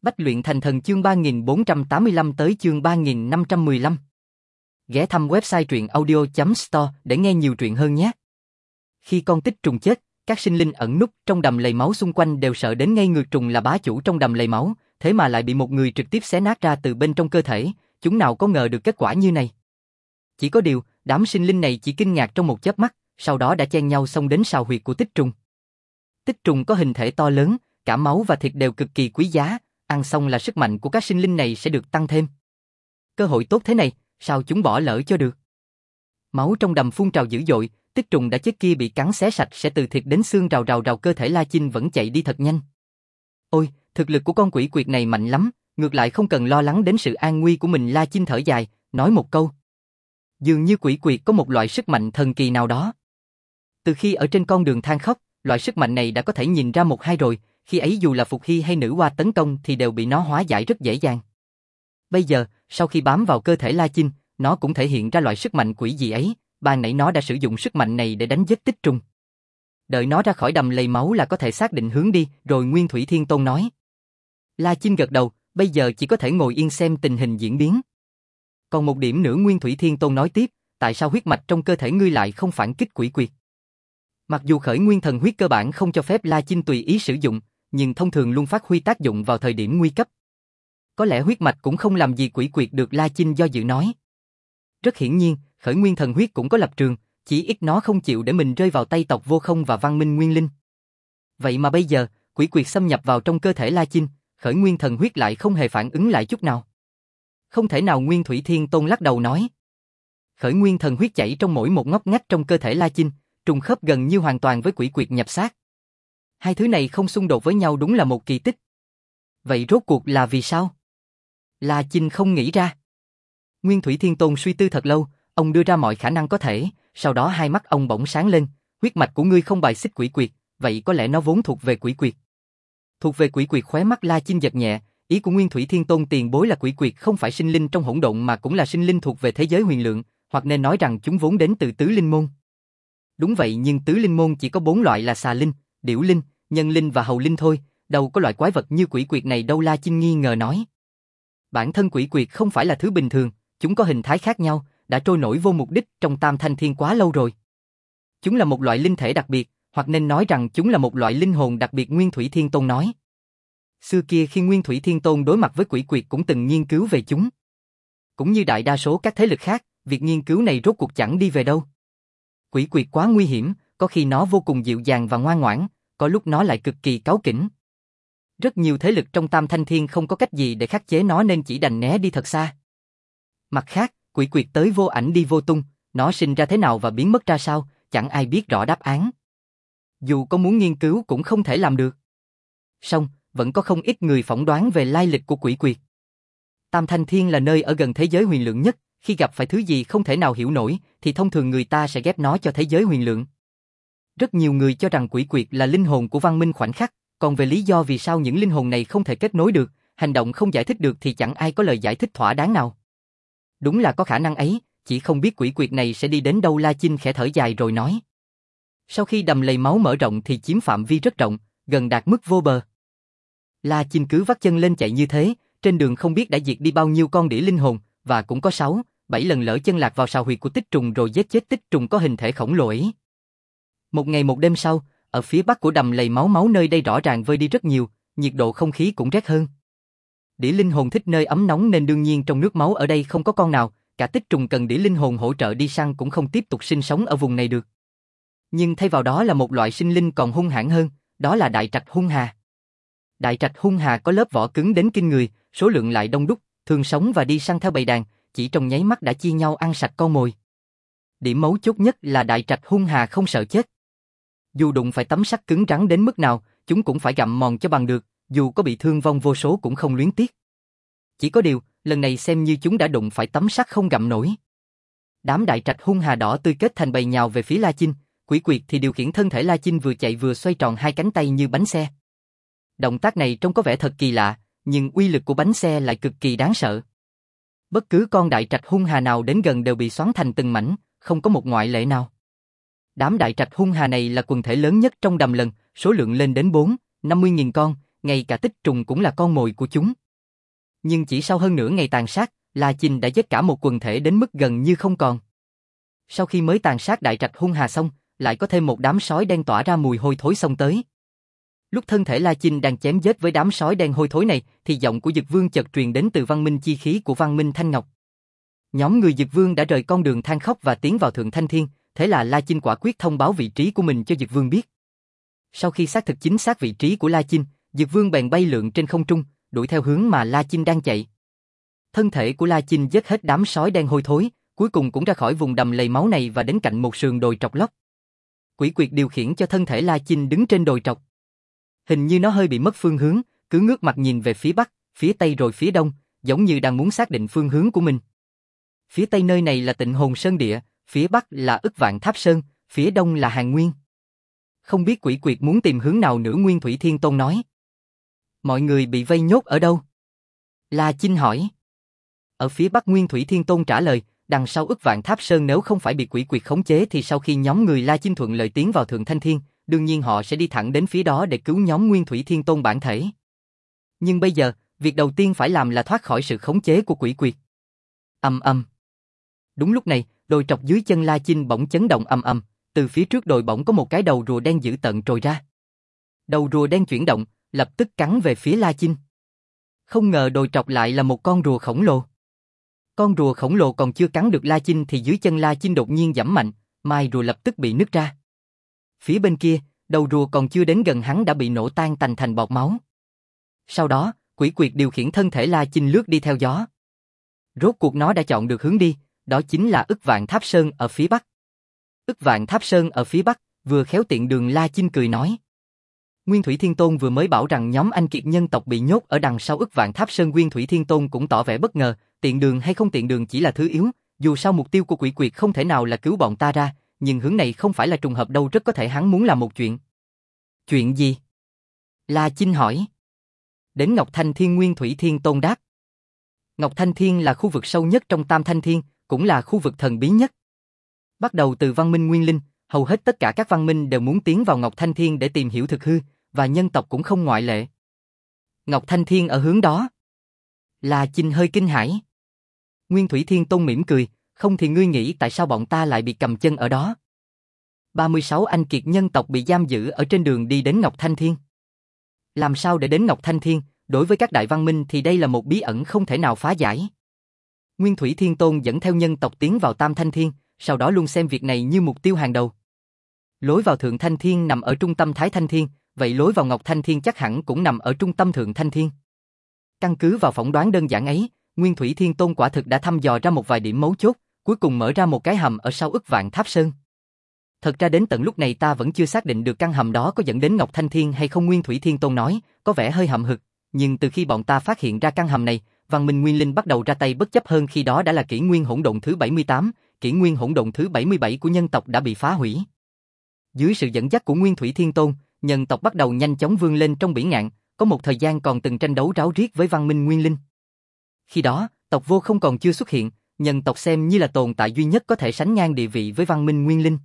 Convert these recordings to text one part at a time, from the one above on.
Bách luyện thành thần chương 3485 tới chương 3515. Ghé thăm website truyện audio.store để nghe nhiều truyện hơn nhé. Khi con tích trùng chết, các sinh linh ẩn núp trong đầm lầy máu xung quanh đều sợ đến ngay người trùng là bá chủ trong đầm lầy máu, thế mà lại bị một người trực tiếp xé nát ra từ bên trong cơ thể, chúng nào có ngờ được kết quả như này. Chỉ có điều, đám sinh linh này chỉ kinh ngạc trong một chớp mắt, sau đó đã chen nhau xông đến sào huyệt của tích trùng. Tích trùng có hình thể to lớn, cả máu và thịt đều cực kỳ quý giá, ăn xong là sức mạnh của các sinh linh này sẽ được tăng thêm. Cơ hội tốt thế này, sao chúng bỏ lỡ cho được? Máu trong đầm phun trào dữ dội, tích trùng đã chết kia bị cắn xé sạch sẽ từ thịt đến xương rào cơ thể La Chinh vẫn chạy đi thật nhanh. Ôi, thực lực của con quỷ quyệt này mạnh lắm, ngược lại không cần lo lắng đến sự an nguy của mình. La Chinh thở dài, nói một câu. Dường như quỷ quyệt có một loại sức mạnh thần kỳ nào đó. Từ khi ở trên con đường than khóc, loại sức mạnh này đã có thể nhìn ra một hai rồi, khi ấy dù là Phục Hy hay Nữ Hoa tấn công thì đều bị nó hóa giải rất dễ dàng. Bây giờ, sau khi bám vào cơ thể La Chinh, nó cũng thể hiện ra loại sức mạnh quỷ dị ấy, ban nãy nó đã sử dụng sức mạnh này để đánh giết tích trùng. Đợi nó ra khỏi đầm lầy máu là có thể xác định hướng đi, rồi Nguyên Thủy Thiên Tôn nói. La Chinh gật đầu, bây giờ chỉ có thể ngồi yên xem tình hình diễn biến. Còn một điểm nữa, Nguyên Thủy Thiên Tôn nói tiếp, tại sao huyết mạch trong cơ thể ngươi lại không phản kích quỷ quyệt? Mặc dù khởi nguyên thần huyết cơ bản không cho phép La Chinh tùy ý sử dụng, nhưng thông thường luôn phát huy tác dụng vào thời điểm nguy cấp. Có lẽ huyết mạch cũng không làm gì quỷ quyệt được. La Chinh do dự nói. Rất hiển nhiên, khởi nguyên thần huyết cũng có lập trường, chỉ ít nó không chịu để mình rơi vào tay tộc Vô Không và Văn Minh Nguyên Linh. Vậy mà bây giờ, quỷ quyệt xâm nhập vào trong cơ thể La Chinh, khởi nguyên thần huyết lại không hề phản ứng lại chút nào. Không thể nào. Nguyên Thủy Thiên Tôn lắc đầu nói. Khởi nguyên thần huyết chảy trong mỗi một ngóc ngách trong cơ thể La Chinh, trùng khớp gần như hoàn toàn với quỷ quyệt nhập xác. Hai thứ này không xung đột với nhau, đúng là một kỳ tích. Vậy rốt cuộc là vì sao? La Chinh không nghĩ ra. Nguyên Thủy Thiên Tôn suy tư thật lâu, ông đưa ra mọi khả năng có thể, sau đó hai mắt ông bỗng sáng lên, huyết mạch của ngươi không bài xích quỷ quyệt, vậy có lẽ nó vốn thuộc về quỷ quyệt. Thuộc về quỷ quyệt? Khóe mắt La Chinh giật nhẹ, ý của Nguyên Thủy Thiên Tôn tiền bối là quỷ quyệt không phải sinh linh trong hỗn độn mà cũng là sinh linh thuộc về thế giới huyền lượng, hoặc nên nói rằng chúng vốn đến từ tứ linh môn. Đúng vậy, nhưng tứ linh môn chỉ có 4 loại là xà linh, điểu linh, nhân linh và hầu linh thôi, đâu có loại quái vật như quỷ quyệt này đâu. La Chinh nghi ngờ nói. Bản thân quỷ quyệt không phải là thứ bình thường, chúng có hình thái khác nhau, đã trôi nổi vô mục đích trong Tam Thanh Thiên quá lâu rồi. Chúng là một loại linh thể đặc biệt, hoặc nên nói rằng chúng là một loại linh hồn đặc biệt. Nguyên Thủy Thiên Tôn nói. Xưa kia khi Nguyên Thủy Thiên Tôn đối mặt với quỷ quyệt cũng từng nghiên cứu về chúng. Cũng như đại đa số các thế lực khác, việc nghiên cứu này rốt cuộc chẳng đi về đâu. Quỷ quyệt quá nguy hiểm, có khi nó vô cùng dịu dàng và ngoan ngoãn, có lúc nó lại cực kỳ cáu kỉnh. Rất nhiều thế lực trong Tam Thanh Thiên không có cách gì để khắc chế nó nên chỉ đành né đi thật xa. Mặt khác, quỷ quyệt tới vô ảnh đi vô tung, nó sinh ra thế nào và biến mất ra sao, chẳng ai biết rõ đáp án. Dù có muốn nghiên cứu cũng không thể làm được. Song, vẫn có không ít người phỏng đoán về lai lịch của quỷ quyệt. Tam Thanh Thiên là nơi ở gần thế giới huyền lượng nhất, khi gặp phải thứ gì không thể nào hiểu nổi, thì thông thường người ta sẽ ghép nó cho thế giới huyền lượng. Rất nhiều người cho rằng quỷ quyệt là linh hồn của văn minh khoảnh khắc, còn về lý do vì sao những linh hồn này không thể kết nối được, hành động không giải thích được thì chẳng ai có lời giải thích thỏa đáng nào. Đúng là có khả năng ấy, chỉ không biết quỷ quyệt này sẽ đi đến đâu. La Chinh khẽ thở dài rồi nói. Sau khi đầm lầy máu mở rộng thì chiếm phạm vi rất rộng, gần đạt mức vô bờ. La Chinh cứ vắt chân lên chạy như thế, trên đường không biết đã diệt đi bao nhiêu con đĩa linh hồn, và cũng có 6, 7 lần lỡ chân lạc vào sào huyệt của tích trùng rồi giết chết tích trùng có hình thể khổng lồ ấy. Một ngày một đêm sau, ở phía bắc của đầm lầy máu nơi đây rõ ràng vơi đi rất nhiều, nhiệt độ không khí cũng rét hơn. Đĩa linh hồn thích nơi ấm nóng nên đương nhiên trong nước máu ở đây không có con nào, cả tích trùng cần đĩa linh hồn hỗ trợ đi săn cũng không tiếp tục sinh sống ở vùng này được. Nhưng thay vào đó là một loại sinh linh còn hung hãn hơn, đó là đại trạch hung hà. Đại trạch hung hà có lớp vỏ cứng đến kinh người, số lượng lại đông đúc, thường sống và đi săn theo bầy đàn, chỉ trong nháy mắt đã chia nhau ăn sạch con mồi. Điểm mấu chốt nhất là đại trạch hung hà không sợ chết. Dù đụng phải tấm sắt cứng rắn đến mức nào, chúng cũng phải gặm mòn cho bằng được, dù có bị thương vong vô số cũng không luyến tiếc. Chỉ có điều, lần này xem như chúng đã đụng phải tấm sắt không gặm nổi. Đám đại trạch hung hà đỏ tươi kết thành bầy nhào về phía La Chinh, quỷ quyệt thì điều khiển thân thể La Chinh vừa chạy vừa xoay tròn hai cánh tay như bánh xe. Động tác này trông có vẻ thật kỳ lạ, nhưng uy lực của bánh xe lại cực kỳ đáng sợ. Bất cứ con đại trạch hung hà nào đến gần đều bị xoắn thành từng mảnh, không có một ngoại lệ nào. Đám đại trạch hung hà này là quần thể lớn nhất trong đầm lầy, số lượng lên đến 4, 50.000 con, ngay cả tích trùng cũng là con mồi của chúng. Nhưng chỉ sau hơn nửa ngày tàn sát, La Chinh đã giết cả một quần thể đến mức gần như không còn. Sau khi mới tàn sát đại trạch hung hà xong, lại có thêm một đám sói đen tỏa ra mùi hôi thối xông tới. Lúc thân thể La Chinh đang chém giết với đám sói đen hôi thối này, thì giọng của Dực Vương chợt truyền đến từ văn minh chi khí của văn minh Thanh Ngọc. Nhóm người Dực Vương đã rời con đường than khóc và tiến vào Thượng Thanh Thiên, thế là La Chinh quả quyết thông báo vị trí của mình cho Dực Vương biết. Sau khi xác thực chính xác vị trí của La Chinh, Dực Vương bèn bay lượn trên không trung, đuổi theo hướng mà La Chinh đang chạy. Thân thể của La Chinh giết hết đám sói đen hôi thối, cuối cùng cũng ra khỏi vùng đầm lầy máu này và đến cạnh một sườn đồi trọc lóc. Quỷ quyệt điều khiển cho thân thể La Chinh đứng trên đồi trọc. Hình như nó hơi bị mất phương hướng, cứ ngước mặt nhìn về phía bắc, phía tây rồi phía đông, giống như đang muốn xác định phương hướng của mình. Phía tây nơi này là Tịnh Hồn Sơn Địa, phía bắc là Ức Vạn Tháp Sơn, phía đông là Hàn Nguyên. Không biết quỷ quyệt muốn tìm hướng nào nữa, Nguyên Thủy Thiên Tôn nói. Mọi người bị vây nhốt ở đâu? La Chinh hỏi. Ở phía bắc, Nguyên Thủy Thiên Tôn trả lời, đằng sau Ức Vạn Tháp Sơn. Nếu không phải bị quỷ quyệt khống chế thì sau khi nhóm người La Chinh thuận lợi tiến vào Thượng Thanh Thiên, đương nhiên họ sẽ đi thẳng đến phía đó để cứu nhóm Nguyên Thủy Thiên Tôn bản thể. Nhưng bây giờ, việc đầu tiên phải làm là thoát khỏi sự khống chế của quỷ quyệt. Ầm ầm. Đúng lúc này, đồi trọc dưới chân La Chinh bỗng chấn động ầm ầm, từ phía trước đồi bỗng có một cái đầu rùa đen dữ tợn trồi ra. Đầu rùa đen chuyển động, lập tức cắn về phía La Chinh. Không ngờ đồi trọc lại là một con rùa khổng lồ. Con rùa khổng lồ còn chưa cắn được La Chinh thì dưới chân La Chinh đột nhiên giẫm mạnh, mai rùa lập tức bị nứt ra. Phía bên kia, đầu rùa còn chưa đến gần hắn đã bị nổ tan tành thành bọt máu. Sau đó, quỷ quyệt điều khiển thân thể La Chinh lướt đi theo gió. Rốt cuộc nó đã chọn được hướng đi, đó chính là Ức Vạn Tháp Sơn ở phía bắc. Ức Vạn Tháp Sơn ở phía bắc, vừa khéo tiện đường. La Chinh cười nói. Nguyên Thủy Thiên Tôn vừa mới bảo rằng nhóm anh kiệt nhân tộc bị nhốt ở đằng sau Ức Vạn Tháp Sơn, Nguyên Thủy Thiên Tôn cũng tỏ vẻ bất ngờ, tiện đường hay không tiện đường chỉ là thứ yếu, dù sao mục tiêu của quỷ quyệt không thể nào là cứu bọn ta ra, nhưng hướng này không phải là trùng hợp đâu, rất có thể hắn muốn làm một chuyện. Chuyện gì? La Chinh hỏi. Đến Ngọc Thanh Thiên, Nguyên Thủy Thiên Tôn đáp. Ngọc Thanh Thiên là khu vực sâu nhất trong Tam Thanh Thiên, cũng là khu vực thần bí nhất. Bắt đầu từ văn minh Nguyên Linh, hầu hết tất cả các văn minh đều muốn tiến vào Ngọc Thanh Thiên để tìm hiểu thực hư, và nhân tộc cũng không ngoại lệ. Ngọc Thanh Thiên ở hướng đó. La Chinh hơi kinh hãi. Nguyên Thủy Thiên Tôn mỉm cười, không thì ngươi nghĩ tại sao bọn ta lại bị cầm chân ở đó? 36 anh kiệt nhân tộc bị giam giữ ở trên đường đi đến Ngọc Thanh Thiên. Làm sao để đến Ngọc Thanh Thiên, đối với các đại văn minh thì đây là một bí ẩn không thể nào phá giải. Nguyên Thủy Thiên Tôn dẫn theo nhân tộc tiến vào Tam Thanh Thiên, sau đó luôn xem việc này như mục tiêu hàng đầu. Lối vào Thượng Thanh Thiên nằm ở trung tâm Thái Thanh Thiên, vậy lối vào Ngọc Thanh Thiên chắc hẳn cũng nằm ở trung tâm Thượng Thanh Thiên. Căn cứ vào phỏng đoán đơn giản ấy, Nguyên Thủy Thiên Tôn quả thực đã thăm dò ra một vài điểm mấu chốt, cuối cùng mở ra một cái hầm ở sau Ức Vạn Tháp Sơn. Thật ra đến tận lúc này ta vẫn chưa xác định được căn hầm đó có dẫn đến Ngọc Thanh Thiên hay không, Nguyên Thủy Thiên Tôn nói, có vẻ hơi hậm hực, nhưng từ khi bọn ta phát hiện ra căn hầm này, văn minh Nguyên Linh bắt đầu ra tay bất chấp, hơn khi đó đã là kỷ nguyên hỗn độn thứ 78, kỷ nguyên hỗn độn thứ 77 của nhân tộc đã bị phá hủy. Dưới sự dẫn dắt của Nguyên Thủy Thiên Tôn, nhân tộc bắt đầu nhanh chóng vươn lên trong bỉ ngạn, có một thời gian còn từng tranh đấu ráo riết với văn minh Nguyên Linh. Khi đó, tộc Vô Không còn chưa xuất hiện, nhân tộc xem như là tồn tại duy nhất có thể sánh ngang địa vị với văn minh Nguyên Linh.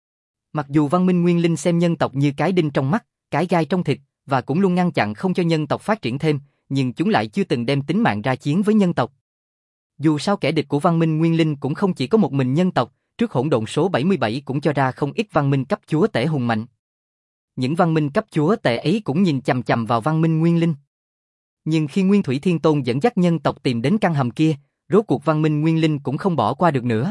Mặc dù văn minh Nguyên Linh xem nhân tộc như cái đinh trong mắt, cái gai trong thịt, và cũng luôn ngăn chặn không cho nhân tộc phát triển thêm, nhưng chúng lại chưa từng đem tính mạng ra chiến với nhân tộc. Dù sao kẻ địch của văn minh Nguyên Linh cũng không chỉ có một mình nhân tộc, trước hỗn độn số 77 cũng cho ra không ít văn minh cấp chúa tể hùng mạnh. Những văn minh cấp chúa tể ấy cũng nhìn chằm chằm vào văn minh Nguyên Linh. Nhưng khi Nguyên Thủy Thiên Tôn dẫn dắt nhân tộc tìm đến căn hầm kia, rốt cuộc văn minh Nguyên Linh cũng không bỏ qua được nữa.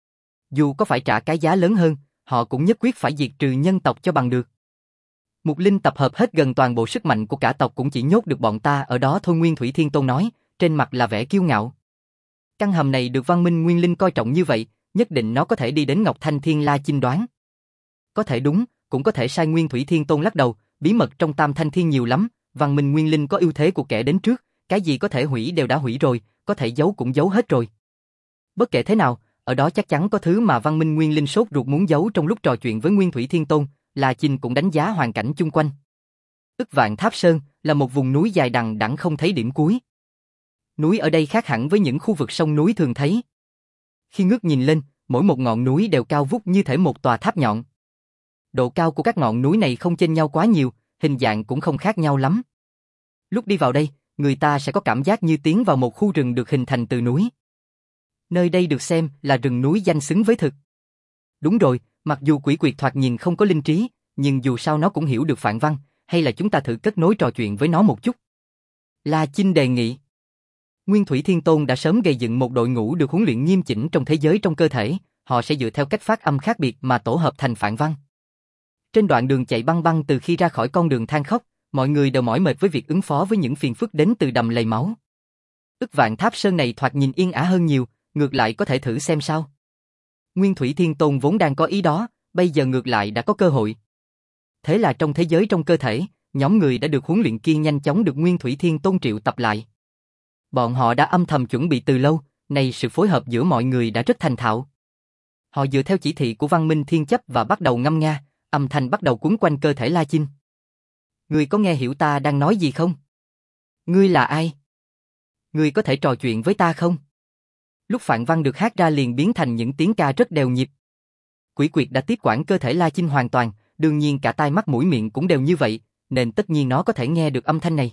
Dù có phải trả cái giá lớn hơn, họ cũng nhất quyết phải diệt trừ nhân tộc cho bằng được. Mục Linh tập hợp hết gần toàn bộ sức mạnh của cả tộc cũng chỉ nhốt được bọn ta ở đó thôi, Nguyên Thủy Thiên Tôn nói, trên mặt là vẻ kiêu ngạo. Căn hầm này được văn minh Nguyên Linh coi trọng như vậy, nhất định nó có thể đi đến Ngọc Thanh Thiên. La Chinh đoán. Có thể đúng, cũng có thể sai, Nguyên Thủy Thiên Tôn lắc đầu, bí mật trong Tam Thanh Thiên nhiều lắm, văn minh Nguyên Linh có ưu thế của kẻ đến trước, cái gì có thể hủy đều đã hủy rồi, có thể giấu cũng giấu hết rồi. Bất kể thế nào, ở đó chắc chắn có thứ mà văn minh Nguyên Linh sốt ruột muốn giấu. Trong lúc trò chuyện với Nguyên Thủy Thiên Tôn, La Chinh cũng đánh giá hoàn cảnh chung quanh. Ức Vạn Tháp Sơn là một vùng núi dài đằng đẵng không thấy điểm cuối. Núi ở đây khác hẳn với những khu vực sông núi thường thấy. Khi ngước nhìn lên, mỗi một ngọn núi đều cao vút như thể một tòa tháp nhọn. Độ cao của các ngọn núi này không chênh nhau quá nhiều, hình dạng cũng không khác nhau lắm. Lúc đi vào đây, người ta sẽ có cảm giác như tiến vào một khu rừng được hình thành từ núi. Nơi đây được xem là rừng núi danh xứng với thực. Đúng rồi, mặc dù quỷ quyệt thoạt nhìn không có linh trí, nhưng dù sao nó cũng hiểu được phạn văn, hay là chúng ta thử kết nối trò chuyện với nó một chút. La Chinh đề nghị. Nguyên Thủy Thiên Tôn đã sớm gây dựng một đội ngũ được huấn luyện nghiêm chỉnh trong thế giới trong cơ thể, họ sẽ dựa theo cách phát âm khác biệt mà tổ hợp thành phạn văn. Trên đoạn đường chạy băng băng từ khi ra khỏi con đường than khóc, mọi người đều mỏi mệt với việc ứng phó với những phiền phức đến từ đầm lầy máu. Ức Vạn Tháp Sơn này thoạt nhìn yên ả hơn nhiều, ngược lại có thể thử xem sao. Nguyên Thủy Thiên Tôn vốn đang có ý đó, bây giờ ngược lại đã có cơ hội. Thế là trong thế giới trong cơ thể, nhóm người đã được huấn luyện kia nhanh chóng được Nguyên Thủy Thiên Tôn triệu tập lại. Bọn họ đã âm thầm chuẩn bị từ lâu, nay sự phối hợp giữa mọi người đã rất thành thạo. Họ dựa theo chỉ thị của Văn Minh Thiên Chấp và bắt đầu ngâm nga, âm thanh bắt đầu quấn quanh cơ thể La Chinh. Ngươi có nghe hiểu ta đang nói gì không? Ngươi là ai? Ngươi có thể trò chuyện với ta không? Lúc phạn văn được hát ra liền biến thành những tiếng ca rất đều nhịp. Quỷ quyệt đã tiếp quản cơ thể La Chinh hoàn toàn, đương nhiên cả tai mắt mũi miệng cũng đều như vậy, nên tất nhiên nó có thể nghe được âm thanh này.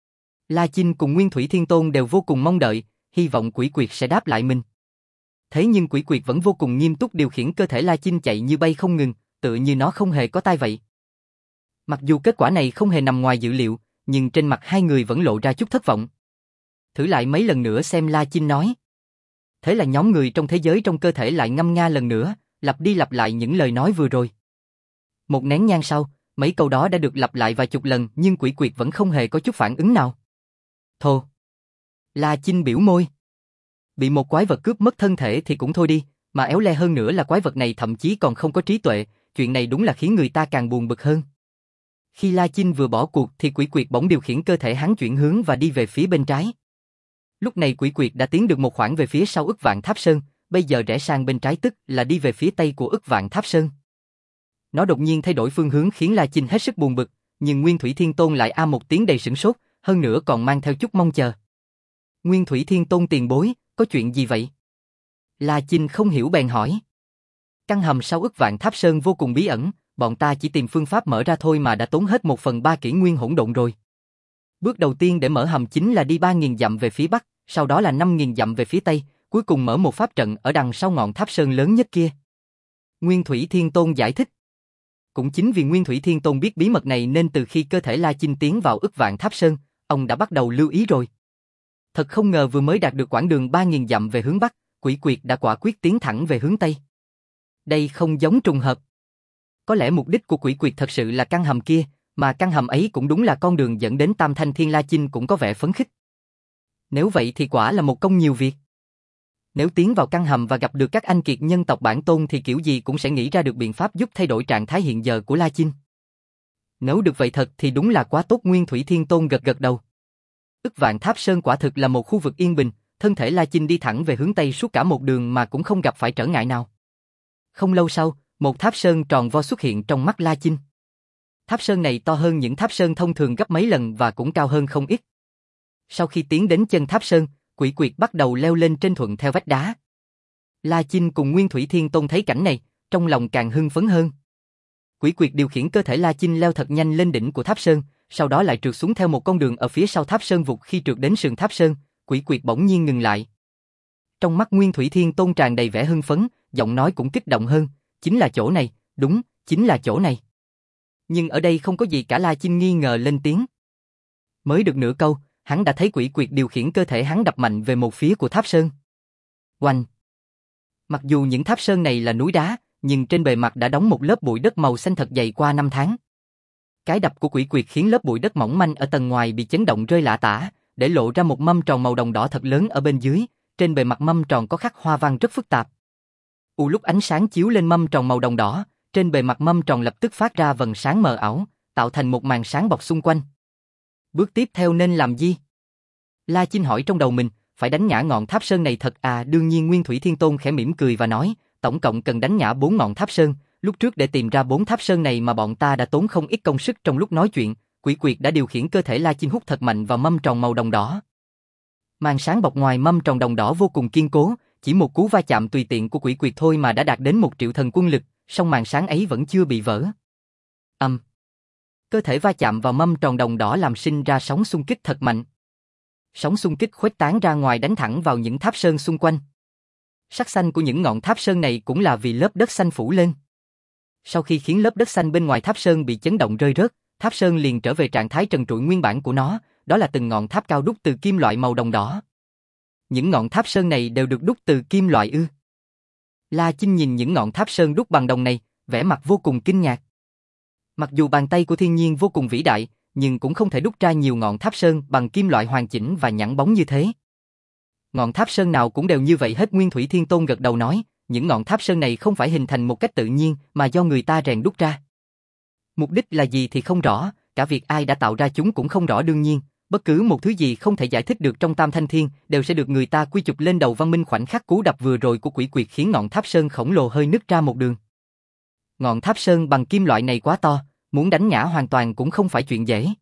La Chinh cùng Nguyên Thủy Thiên Tôn đều vô cùng mong đợi, hy vọng quỷ quyệt sẽ đáp lại mình. Thế nhưng quỷ quyệt vẫn vô cùng nghiêm túc điều khiển cơ thể La Chinh chạy như bay không ngừng, tựa như nó không hề có tai vậy. Mặc dù kết quả này không hề nằm ngoài dự liệu, nhưng trên mặt hai người vẫn lộ ra chút thất vọng. Thử lại mấy lần nữa xem, La Chinh nói. Thế là nhóm người trong thế giới trong cơ thể lại ngâm nga lần nữa, lặp đi lặp lại những lời nói vừa rồi. Một nén nhang sau, mấy câu đó đã được lặp lại vài chục lần nhưng quỷ quyệt vẫn không hề có chút phản ứng nào. Thô. La Chinh biểu môi. Bị một quái vật cướp mất thân thể thì cũng thôi đi, mà éo le hơn nữa là quái vật này thậm chí còn không có trí tuệ, chuyện này đúng là khiến người ta càng buồn bực hơn. Khi La Chinh vừa bỏ cuộc thì quỷ quyệt bỗng điều khiển cơ thể hắn chuyển hướng và đi về phía bên trái. Lúc này quỷ quyệt đã tiến được một khoảng về phía sau Ức Vạn Tháp Sơn, bây giờ rẽ sang bên trái tức là đi về phía tây của Ức Vạn Tháp Sơn. Nó đột nhiên thay đổi phương hướng khiến La Chinh hết sức buồn bực, nhưng Nguyên Thủy Thiên Tôn lại a một tiếng đầy sửng sốt, hơn nữa còn mang theo chút mong chờ. Nguyên Thủy Thiên Tôn tiền bối, có chuyện gì vậy? La Chinh không hiểu bèn hỏi. Căn hầm sau Ức Vạn Tháp Sơn vô cùng bí ẩn, bọn ta chỉ tìm phương pháp mở ra thôi mà đã tốn hết 1/3 kỷ nguyên hỗn độn rồi. Bước đầu tiên để mở hầm chính là đi 3.000 dặm về phía bắc, sau đó là 5.000 dặm về phía tây, cuối cùng mở một pháp trận ở đằng sau ngọn tháp sơn lớn nhất kia. Nguyên Thủy Thiên Tôn giải thích. Cũng chính vì Nguyên Thủy Thiên Tôn biết bí mật này nên từ khi cơ thể La Chinh tiến vào Ức Vạn Tháp Sơn, ông đã bắt đầu lưu ý rồi. Thật không ngờ vừa mới đạt được quãng đường 3.000 dặm về hướng bắc, quỷ quyệt đã quả quyết tiến thẳng về hướng tây. Đây không giống trùng hợp. Có lẽ mục đích của quỷ quyệt thật sự là căn hầm kia, mà căn hầm ấy cũng đúng là con đường dẫn đến Tam Thanh Thiên. La Chinh cũng có vẻ phấn khích. Nếu vậy thì quả là một công nhiều việc. Nếu tiến vào căn hầm và gặp được các anh kiệt nhân tộc bản tôn thì kiểu gì cũng sẽ nghĩ ra được biện pháp giúp thay đổi trạng thái hiện giờ của La Chinh. Nếu được vậy thật thì đúng là quá tốt. Nguyên Thủy Thiên Tôn gật gật đầu. Ức Vạn Tháp Sơn quả thực là một khu vực yên bình, thân thể La Chinh đi thẳng về hướng tây suốt cả một đường mà cũng không gặp phải trở ngại nào. Không lâu sau, một tháp sơn tròn vo xuất hiện trong mắt La Chinh. Tháp sơn này to hơn những tháp sơn thông thường gấp mấy lần và cũng cao hơn không ít. Sau khi tiến đến chân tháp sơn, quỷ quyệt bắt đầu leo lên trên thuận theo vách đá. La Chinh cùng Nguyên Thủy Thiên Tôn thấy cảnh này, trong lòng càng hưng phấn hơn. Quỷ quyệt điều khiển cơ thể La Chinh leo thật nhanh lên đỉnh của tháp sơn, sau đó lại trượt xuống theo một con đường ở phía sau tháp sơn vụt. Khi trượt đến sườn tháp sơn, quỷ quyệt bỗng nhiên ngừng lại. Trong mắt Nguyên Thủy Thiên Tôn tràn đầy vẻ hưng phấn, giọng nói cũng kích động hơn, chính là chỗ này, đúng, chính là chỗ này. Nhưng ở đây không có gì cả. La Chinh nghi ngờ lên tiếng. Mới được nửa câu, hắn đã thấy quỷ quyệt điều khiển cơ thể hắn đập mạnh về một phía của tháp sơn. Oanh! Mặc dù những tháp sơn này là núi đá, nhưng trên bề mặt đã đóng một lớp bụi đất màu xanh thật dày qua năm tháng. Cái đập của quỷ quyệt khiến lớp bụi đất mỏng manh ở tầng ngoài bị chấn động rơi lả tả, để lộ ra một mâm tròn màu đồng đỏ thật lớn ở bên dưới. Trên bề mặt mâm tròn có khắc hoa văn rất phức tạp. Lúc ánh sáng chiếu lên mâm tròn màu đồng đỏ, trên bề mặt mâm tròn lập tức phát ra vầng sáng mờ ảo, tạo thành một màn sáng bọc xung quanh. Bước tiếp theo nên làm gì? La Chinh hỏi trong đầu mình, phải đánh ngã ngọn tháp sơn này thật à? Đương nhiên. Nguyên Thủy Thiên Tôn khẽ mỉm cười và nói, tổng cộng cần đánh ngã 4 ngọn tháp sơn. Lúc trước để tìm ra 4 tháp sơn này mà bọn ta đã tốn không ít công sức. Trong lúc nói chuyện, quỷ quyệt đã điều khiển cơ thể La Chinh hút thật mạnh vào mâm tròn màu đồng đỏ. Màn sáng bọc ngoài mâm tròn đồng đỏ vô cùng kiên cố, chỉ một cú va chạm tùy tiện của quỷ quyệt thôi mà đã đạt đến 1 triệu thần quân lực, song màn sáng ấy vẫn chưa bị vỡ. Cơ thể va chạm vào mâm tròn đồng đỏ làm sinh ra sóng xung kích thật mạnh. Sóng xung kích khuếch tán ra ngoài đánh thẳng vào những tháp sơn xung quanh. Sắc xanh của những ngọn tháp sơn này cũng là vì lớp đất xanh phủ lên. Sau khi khiến lớp đất xanh bên ngoài tháp sơn bị chấn động rơi rớt, tháp sơn liền trở về trạng thái trần trụi nguyên bản của nó, đó là từng ngọn tháp cao đúc từ kim loại màu đồng đỏ. Những ngọn tháp sơn này đều được đúc từ kim loại ư? La Chinh nhìn những ngọn tháp sơn đúc bằng đồng này, vẻ mặt vô cùng kinh ngạc. Mặc dù bàn tay của thiên nhiên vô cùng vĩ đại, nhưng cũng không thể đúc ra nhiều ngọn tháp sơn bằng kim loại hoàn chỉnh và nhẵn bóng như thế. Ngọn tháp sơn nào cũng đều như vậy hết. Nguyên Thủy Thiên Tôn gật đầu nói, những ngọn tháp sơn này không phải hình thành một cách tự nhiên mà do người ta rèn đúc ra. Mục đích là gì thì không rõ, cả việc ai đã tạo ra chúng cũng không rõ. Đương nhiên, bất cứ một thứ gì không thể giải thích được trong Tam Thanh Thiên đều sẽ được người ta quy chụp lên đầu văn minh. Khoảnh khắc cú đập vừa rồi của Quỷ Quyệt khiến ngọn tháp sơn khổng lồ hơi nứt ra một đường. Ngọn tháp sơn bằng kim loại này quá to, muốn đánh ngã hoàn toàn cũng không phải chuyện dễ.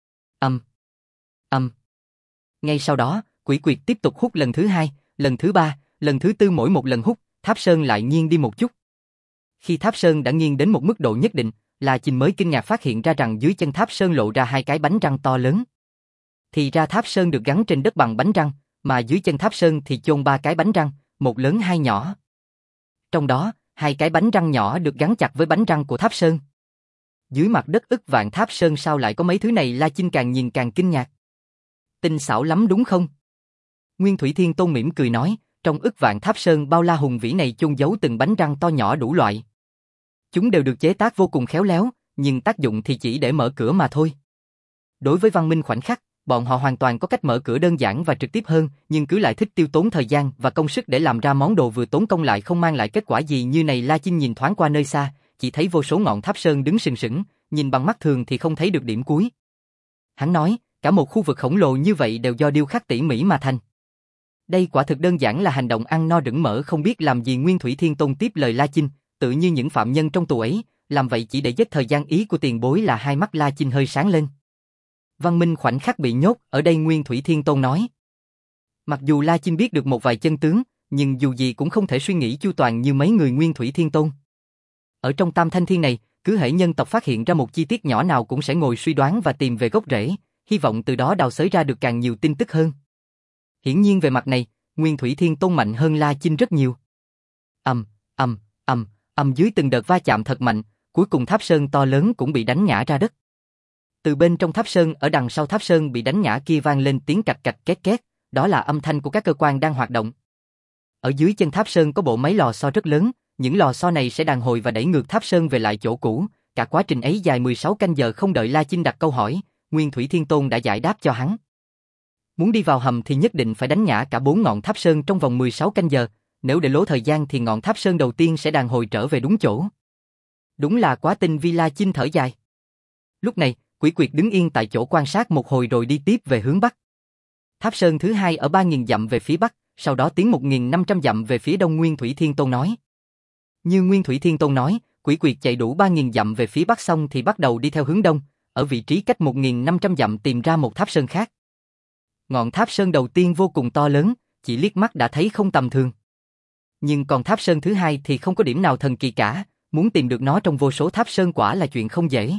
Ngay sau đó, Quỷ Quyệt tiếp tục hút lần thứ hai, lần thứ ba, lần thứ tư. Mỗi một lần hút, tháp sơn lại nghiêng đi một chút. Khi tháp sơn đã nghiêng đến một mức độ nhất định, La Chinh mới kinh ngạc phát hiện ra rằng dưới chân tháp sơn lộ ra hai cái bánh răng to lớn. Thì ra tháp sơn được gắn trên đất bằng bánh răng, mà dưới chân tháp sơn thì chôn ba cái bánh răng, một lớn hai nhỏ. Trong đó, hai cái bánh răng nhỏ được gắn chặt với bánh răng của tháp sơn. Dưới mặt đất ức vạn tháp sơn sao lại có mấy thứ này? La Chinh càng nhìn càng kinh ngạc. Tinh xảo lắm đúng không? Nguyên Thủy Thiên Tôn mỉm cười nói, trong ức vạn tháp sơn bao la hùng vĩ này chôn giấu từng bánh răng to nhỏ đủ loại. Chúng đều được chế tác vô cùng khéo léo, nhưng tác dụng thì chỉ để mở cửa mà thôi. Đối với văn minh khoảnh khắc, bọn họ hoàn toàn có cách mở cửa đơn giản và trực tiếp hơn, nhưng cứ lại thích tiêu tốn thời gian và công sức để làm ra món đồ vừa tốn công lại không mang lại kết quả gì như này. La Chinh nhìn thoáng qua nơi xa, chỉ thấy vô số ngọn tháp sơn đứng sừng sững, nhìn bằng mắt thường thì không thấy được điểm cuối. Hắn nói, cả một khu vực khổng lồ như vậy đều do điêu khắc tỉ mỉ mà thành. Đây quả thực đơn giản là hành động ăn no đửng mỡ không biết làm gì. Nguyên Thủy Thiên Tôn tiếp lời La Chinh, tự như những phạm nhân trong tù ấy, làm vậy chỉ để giết thời gian. Ý của tiền bối là? Hai mắt La Chinh hơi sáng lên. Văn minh khoảnh khắc bị nhốt ở đây. Nguyên Thủy Thiên Tôn nói. Mặc dù La Chinh biết được một vài chân tướng, nhưng dù gì cũng không thể suy nghĩ chu toàn như mấy người Nguyên Thủy Thiên Tôn. Ở trong Tam Thanh Thiên này, cứ hễ nhân tộc phát hiện ra một chi tiết nhỏ nào cũng sẽ ngồi suy đoán và tìm về gốc rễ, hy vọng từ đó đào xới ra được càng nhiều tin tức hơn. Hiển nhiên về mặt này, Nguyên Thủy Thiên Tôn mạnh hơn La Chinh rất nhiều. Dưới từng đợt va chạm thật mạnh, cuối cùng tháp sơn to lớn cũng bị đánh ngã ra đất. Từ bên trong tháp sơn, ở đằng sau tháp sơn bị đánh ngã kia vang lên tiếng cạch cạch két két, đó là âm thanh của các cơ quan đang hoạt động. Ở dưới chân tháp sơn có bộ máy lò xo rất lớn, những lò xo này sẽ đàn hồi và đẩy ngược tháp sơn về lại chỗ cũ. Cả quá trình ấy dài 16 canh giờ. Không đợi La Chinh đặt câu hỏi, Nguyên Thủy Thiên Tôn đã giải đáp cho hắn. Muốn đi vào hầm thì nhất định phải đánh ngã cả 4 ngọn tháp sơn trong vòng 16 canh giờ, nếu để lố thời gian thì ngọn tháp sơn đầu tiên sẽ đàn hồi trở về đúng chỗ. Đúng là quá tinh vi. La Chinh thở dài. Lúc này, Quỷ Quyệt đứng yên tại chỗ quan sát một hồi rồi đi tiếp về hướng bắc. Tháp sơn thứ hai ở 3.000 dặm về phía bắc, sau đó tiến 1.500 dặm về phía đông. Nguyên Thủy Thiên Tôn nói. Như Nguyên Thủy Thiên Tôn nói, Quỷ Quyệt chạy đủ 3.000 dặm về phía bắc xong thì bắt đầu đi theo hướng đông, ở vị trí cách 1.500 dặm tìm ra một tháp sơn khác. Ngọn tháp sơn đầu tiên vô cùng to lớn, chỉ liếc mắt đã thấy không tầm thường. Nhưng còn tháp sơn thứ hai thì không có điểm nào thần kỳ cả, muốn tìm được nó trong vô số tháp sơn quả là chuyện không dễ.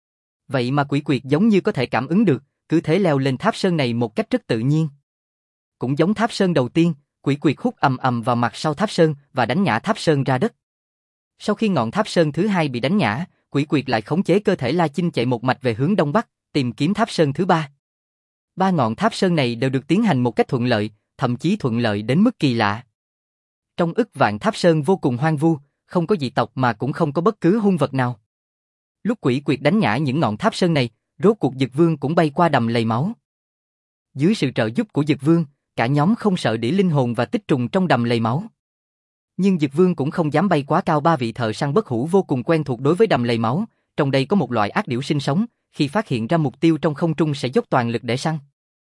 Vậy mà Quỷ Quyệt giống như có thể cảm ứng được, cứ thế leo lên tháp sơn này một cách rất tự nhiên. Cũng giống tháp sơn đầu tiên, Quỷ Quyệt hút ầm ầm vào mặt sau tháp sơn và đánh ngã tháp sơn ra đất. Sau khi ngọn tháp sơn thứ hai bị đánh ngã, Quỷ Quyệt lại khống chế cơ thể La Chinh chạy một mạch về hướng đông bắc, tìm kiếm tháp sơn thứ ba. 3 ngọn tháp sơn này đều được tiến hành một cách thuận lợi, thậm chí thuận lợi đến mức kỳ lạ. Trong ức vạn tháp sơn vô cùng hoang vu, không có dị tộc mà cũng không có bất cứ hung vật nào. Lúc Quỷ Quyệt đánh ngã những ngọn tháp sơn này, rốt cuộc Dực Vương cũng bay qua đầm lầy máu. Dưới sự trợ giúp của Dực Vương, cả nhóm không sợ đĩa linh hồn và tích trùng trong đầm lầy máu. Nhưng Dực Vương cũng không dám bay quá cao. 3 vị thợ săn bất hủ vô cùng quen thuộc đối với đầm lầy máu, trong đây có một loại ác điểu sinh sống, khi phát hiện ra mục tiêu trong không trung sẽ dốc toàn lực để săn.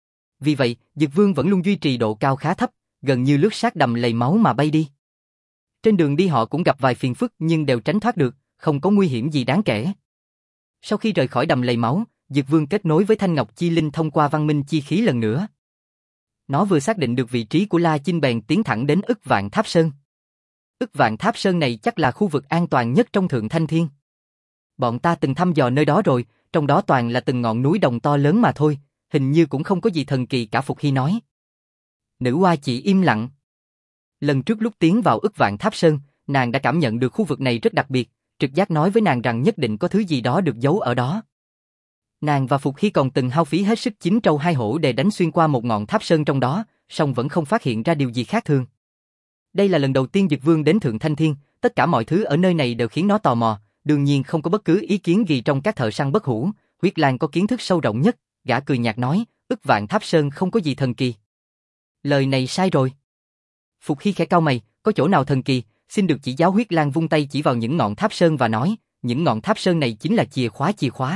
Vì vậy, Dực Vương vẫn luôn duy trì độ cao khá thấp, gần như lướt sát đầm lầy máu mà bay đi. Trên đường đi họ cũng gặp vài phiền phức nhưng đều tránh thoát được, không có nguy hiểm gì đáng kể. Sau khi rời khỏi đầm lầy máu, Dực Vương kết nối với Thanh Ngọc Chi Linh thông qua văn minh chi khí lần nữa. Nó vừa xác định được vị trí của La Chinh bèn tiến thẳng đến ức vạn tháp sơn. Ức vạn tháp sơn này chắc là khu vực an toàn nhất trong Thượng Thanh Thiên. Bọn ta từng thăm dò nơi đó rồi, trong đó toàn là từng ngọn núi đồng to lớn mà thôi, hình như cũng không có gì thần kỳ cả, Phục Hy nói. Nữ oa chỉ im lặng. Lần trước lúc tiến vào Ức Vạn Tháp Sơn, nàng đã cảm nhận được khu vực này rất đặc biệt, trực giác nói với nàng rằng nhất định có thứ gì đó được giấu ở đó. Nàng và Phục Hy còn từng hao phí hết sức 9 trâu 2 hổ để đánh xuyên qua một ngọn tháp sơn trong đó, song vẫn không phát hiện ra điều gì khác thường. Đây là lần đầu tiên Dực Vương đến Thượng Thanh Thiên, tất cả mọi thứ ở nơi này đều khiến nó tò mò, đương nhiên không có bất cứ ý kiến gì trong các thợ săn bất hủ. Huyết Lang có kiến thức sâu rộng nhất, gã cười nhạt nói, Ức Vạn Tháp Sơn không có gì thần kỳ. Lời này sai rồi. Phục Hy khẽ cau mày, có chỗ nào thần kỳ, xin được chỉ giáo. Huyết Lang vung tay chỉ vào những ngọn tháp sơn và nói, những ngọn tháp sơn này chính là chìa khóa.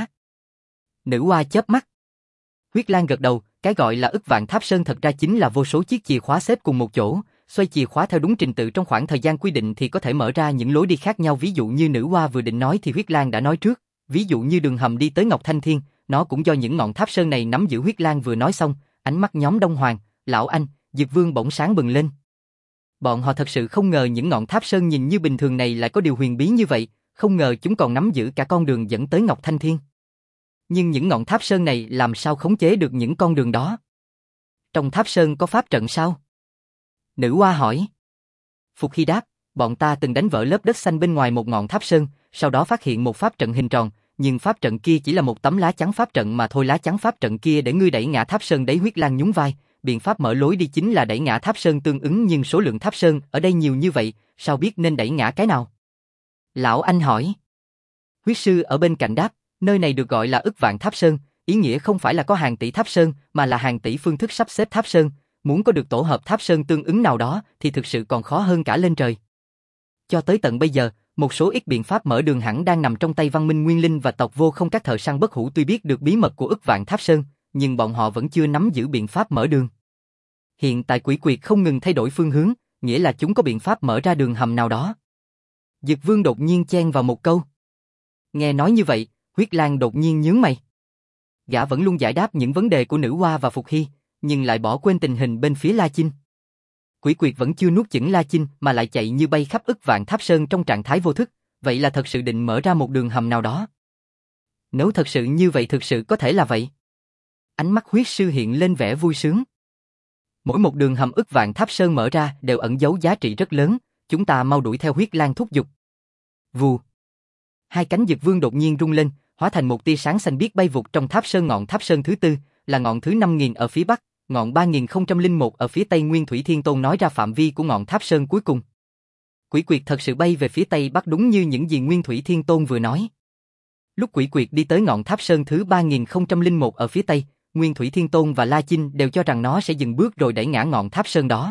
Nữ oa chớp mắt. Huyết Lang gật đầu, cái gọi là Ức Vạn Tháp Sơn thật ra chính là vô số chiếc chìa khóa xếp cùng một chỗ, xoay chìa khóa theo đúng trình tự trong khoảng thời gian quy định thì có thể mở ra những lối đi khác nhau. Ví dụ như nữ oa vừa định nói thì Huyết Lang đã nói trước, ví dụ như đường hầm đi tới Ngọc Thanh Thiên, nó cũng do những ngọn tháp sơn này nắm giữ. Huyết Lang vừa nói xong, ánh mắt nhóm Đông Hoàng, Lão Anh, Dực Vương bỗng sáng bừng lên. Bọn họ thật sự không ngờ những ngọn tháp sơn nhìn như bình thường này lại có điều huyền bí như vậy, không ngờ chúng còn nắm giữ cả con đường dẫn tới Ngọc Thanh Thiên. Nhưng những ngọn tháp sơn này làm sao khống chế được những con đường đó? Trong tháp sơn có pháp trận sao? Nữ oa hỏi. Phục Hy đáp, bọn ta từng đánh vỡ lớp đất xanh bên ngoài một ngọn tháp sơn, sau đó phát hiện một pháp trận hình tròn, nhưng pháp trận kia chỉ là một tấm lá chắn pháp trận mà thôi. Lá chắn pháp trận kia để ngươi đẩy ngã tháp sơn đấy. Huyết Lang nhún vai, biện pháp mở lối đi chính là đẩy ngã tháp sơn tương ứng, nhưng số lượng tháp sơn ở đây nhiều như vậy, sao biết nên đẩy ngã cái nào? Lão Anh hỏi. Huyết Sư ở bên cạnh đáp, nơi này được gọi là Ức Vạn Tháp Sơn, ý nghĩa không phải là có hàng tỷ tháp sơn, mà là hàng tỷ phương thức sắp xếp tháp sơn, muốn có được tổ hợp tháp sơn tương ứng nào đó thì thực sự còn khó hơn cả lên trời. Cho tới tận bây giờ, một số ít biện pháp mở đường hẳn đang nằm trong tay Văn Minh Nguyên Linh và tộc Vô Không. Các thợ săn bất hủ tuy biết được bí mật của Ức Vạn Tháp Sơn, nhưng bọn họ vẫn chưa nắm giữ biện pháp mở đường. Hiện tại Quỷ Quyệt không ngừng thay đổi phương hướng, nghĩa là chúng có biện pháp mở ra đường hầm nào đó. Dực Vương đột nhiên chen vào một câu. Nghe nói như vậy, Huyết Lang đột nhiên nhướng mày. Gã vẫn luôn giải đáp những vấn đề của nữ oa và Phục Hy, nhưng lại bỏ quên tình hình bên phía La Chinh. Quỷ Quyệt vẫn chưa nuốt chửng La Chinh mà lại chạy như bay khắp Ức Vạn Tháp Sơn trong trạng thái vô thức, vậy là thật sự định mở ra một đường hầm nào đó. Nếu thật sự như vậy, thực sự có thể là vậy. Ánh mắt Huyết Sư hiện lên vẻ vui sướng. Mỗi một đường hầm Ức Vạn Tháp Sơn mở ra đều ẩn giấu giá trị rất lớn, chúng ta mau đuổi theo. Huyết Lang thúc giục. Vù. Hai cánh Dực Vương đột nhiên rung lên, hóa thành một tia sáng xanh biếc bay vụt trong tháp sơn. Ngọn tháp sơn thứ tư là ngọn thứ 5000 ở phía bắc, ngọn 3001 ở phía tây. Nguyên Thủy Thiên Tôn nói ra phạm vi của ngọn tháp sơn cuối cùng. Quỷ Quyệt thật sự bay về phía tây bắc đúng như những gì Nguyên Thủy Thiên Tôn vừa nói. Lúc Quỷ Quyệt đi tới ngọn tháp sơn thứ 3001 ở phía tây, Nguyên Thủy Thiên Tôn và La Chinh đều cho rằng nó sẽ dừng bước rồi đẩy ngã ngọn tháp sơn đó.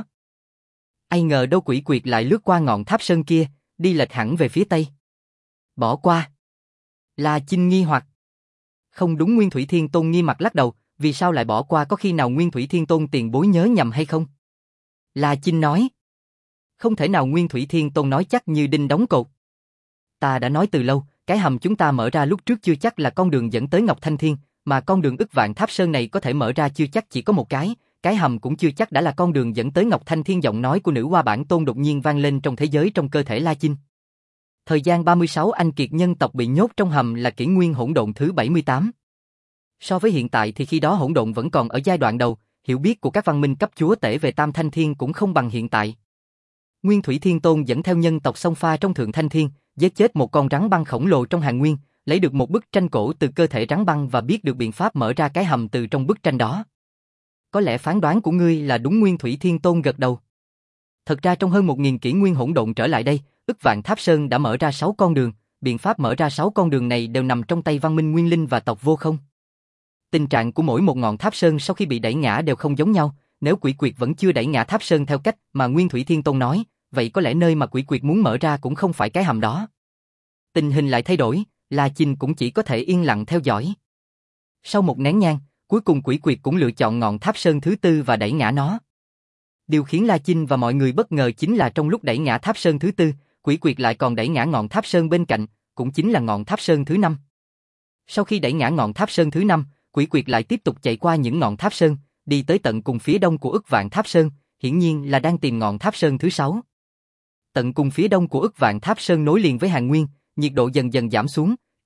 Ai ngờ đâu Quỷ Quyệt lại lướt qua ngọn tháp sơn kia, đi lệch hẳn về phía tây. Bỏ qua. La Chinh nghi hoặc. Không đúng. Nguyên Thủy Thiên Tôn nghi mặt lắc đầu, vì sao lại bỏ qua, có khi nào Nguyên Thủy Thiên Tôn tiền bối nhớ nhầm hay không? La Chinh nói. Không thể nào. Nguyên Thủy Thiên Tôn nói chắc như đinh đóng cột. Ta đã nói từ lâu, cái hầm chúng ta mở ra lúc trước chưa chắc là con đường dẫn tới Ngọc Thanh Thiên, mà con đường Ức Vạn Tháp Sơn này có thể mở ra chưa chắc chỉ có một cái hầm cũng chưa chắc đã là con đường dẫn tới Ngọc Thanh Thiên. Giọng nói của nữ oa bản tôn đột nhiên vang lên trong thế giới trong cơ thể La Chinh. Thời gian 36 anh kiệt nhân tộc bị nhốt trong hầm là kỷ nguyên hỗn độn thứ 78. So với hiện tại thì khi đó hỗn độn vẫn còn ở giai đoạn đầu, hiểu biết của các văn minh cấp chúa tể về Tam Thanh Thiên cũng không bằng hiện tại. Nguyên Thủy Thiên Tôn dẫn theo nhân tộc xông pha trong Thượng Thanh Thiên, giết chết một con rắn băng khổng lồ trong Hàn Nguyên, lấy được một bức tranh cổ từ cơ thể rắn băng và biết được biện pháp mở ra cái hầm từ trong bức tranh đó. Có lẽ phán đoán của ngươi là đúng. Nguyên Thủy Thiên Tôn gật đầu. Thật ra trong hơn 1000 kỷ nguyên hỗn độn trở lại đây, Ức Vạn Tháp Sơn đã mở ra 6 con đường, biện pháp mở ra 6 con đường này đều nằm trong tay Văn Minh Nguyên Linh và tộc Vô Không. Tình trạng của mỗi một ngọn tháp sơn sau khi bị đẩy ngã đều không giống nhau, nếu Quỷ Quyệt vẫn chưa đẩy ngã tháp sơn theo cách mà Nguyên Thủy Thiên Tôn nói, vậy có lẽ nơi mà Quỷ Quyệt muốn mở ra cũng không phải cái hầm đó. Tình hình lại thay đổi, La Chinh cũng chỉ có thể yên lặng theo dõi. Sau một nén nhang, cuối cùng Quỷ Quyệt cũng lựa chọn ngọn tháp sơn thứ tư và đẩy ngã nó. Điều khiến La Chinh và mọi người bất ngờ chính là trong lúc đẩy ngã tháp sơn thứ tư, Quỷ Quyệt lại còn đẩy ngã ngọn tháp sơn bên cạnh, cũng chính là ngọn tháp sơn thứ 5. Sau khi đẩy ngã ngọn tháp sơn thứ 5, Quỷ Quyệt lại tiếp tục chạy qua những ngọn tháp sơn, đi tới tận cùng phía đông của Ức Vạn Tháp Sơn, hiển nhiên là đang tìm ngọn tháp sơn thứ 6. Tận cùng phía đông của Ức Vạn Tháp Sơn nối liền với Hàn Nguyên, nhiệt độ dần dần giảm xuống,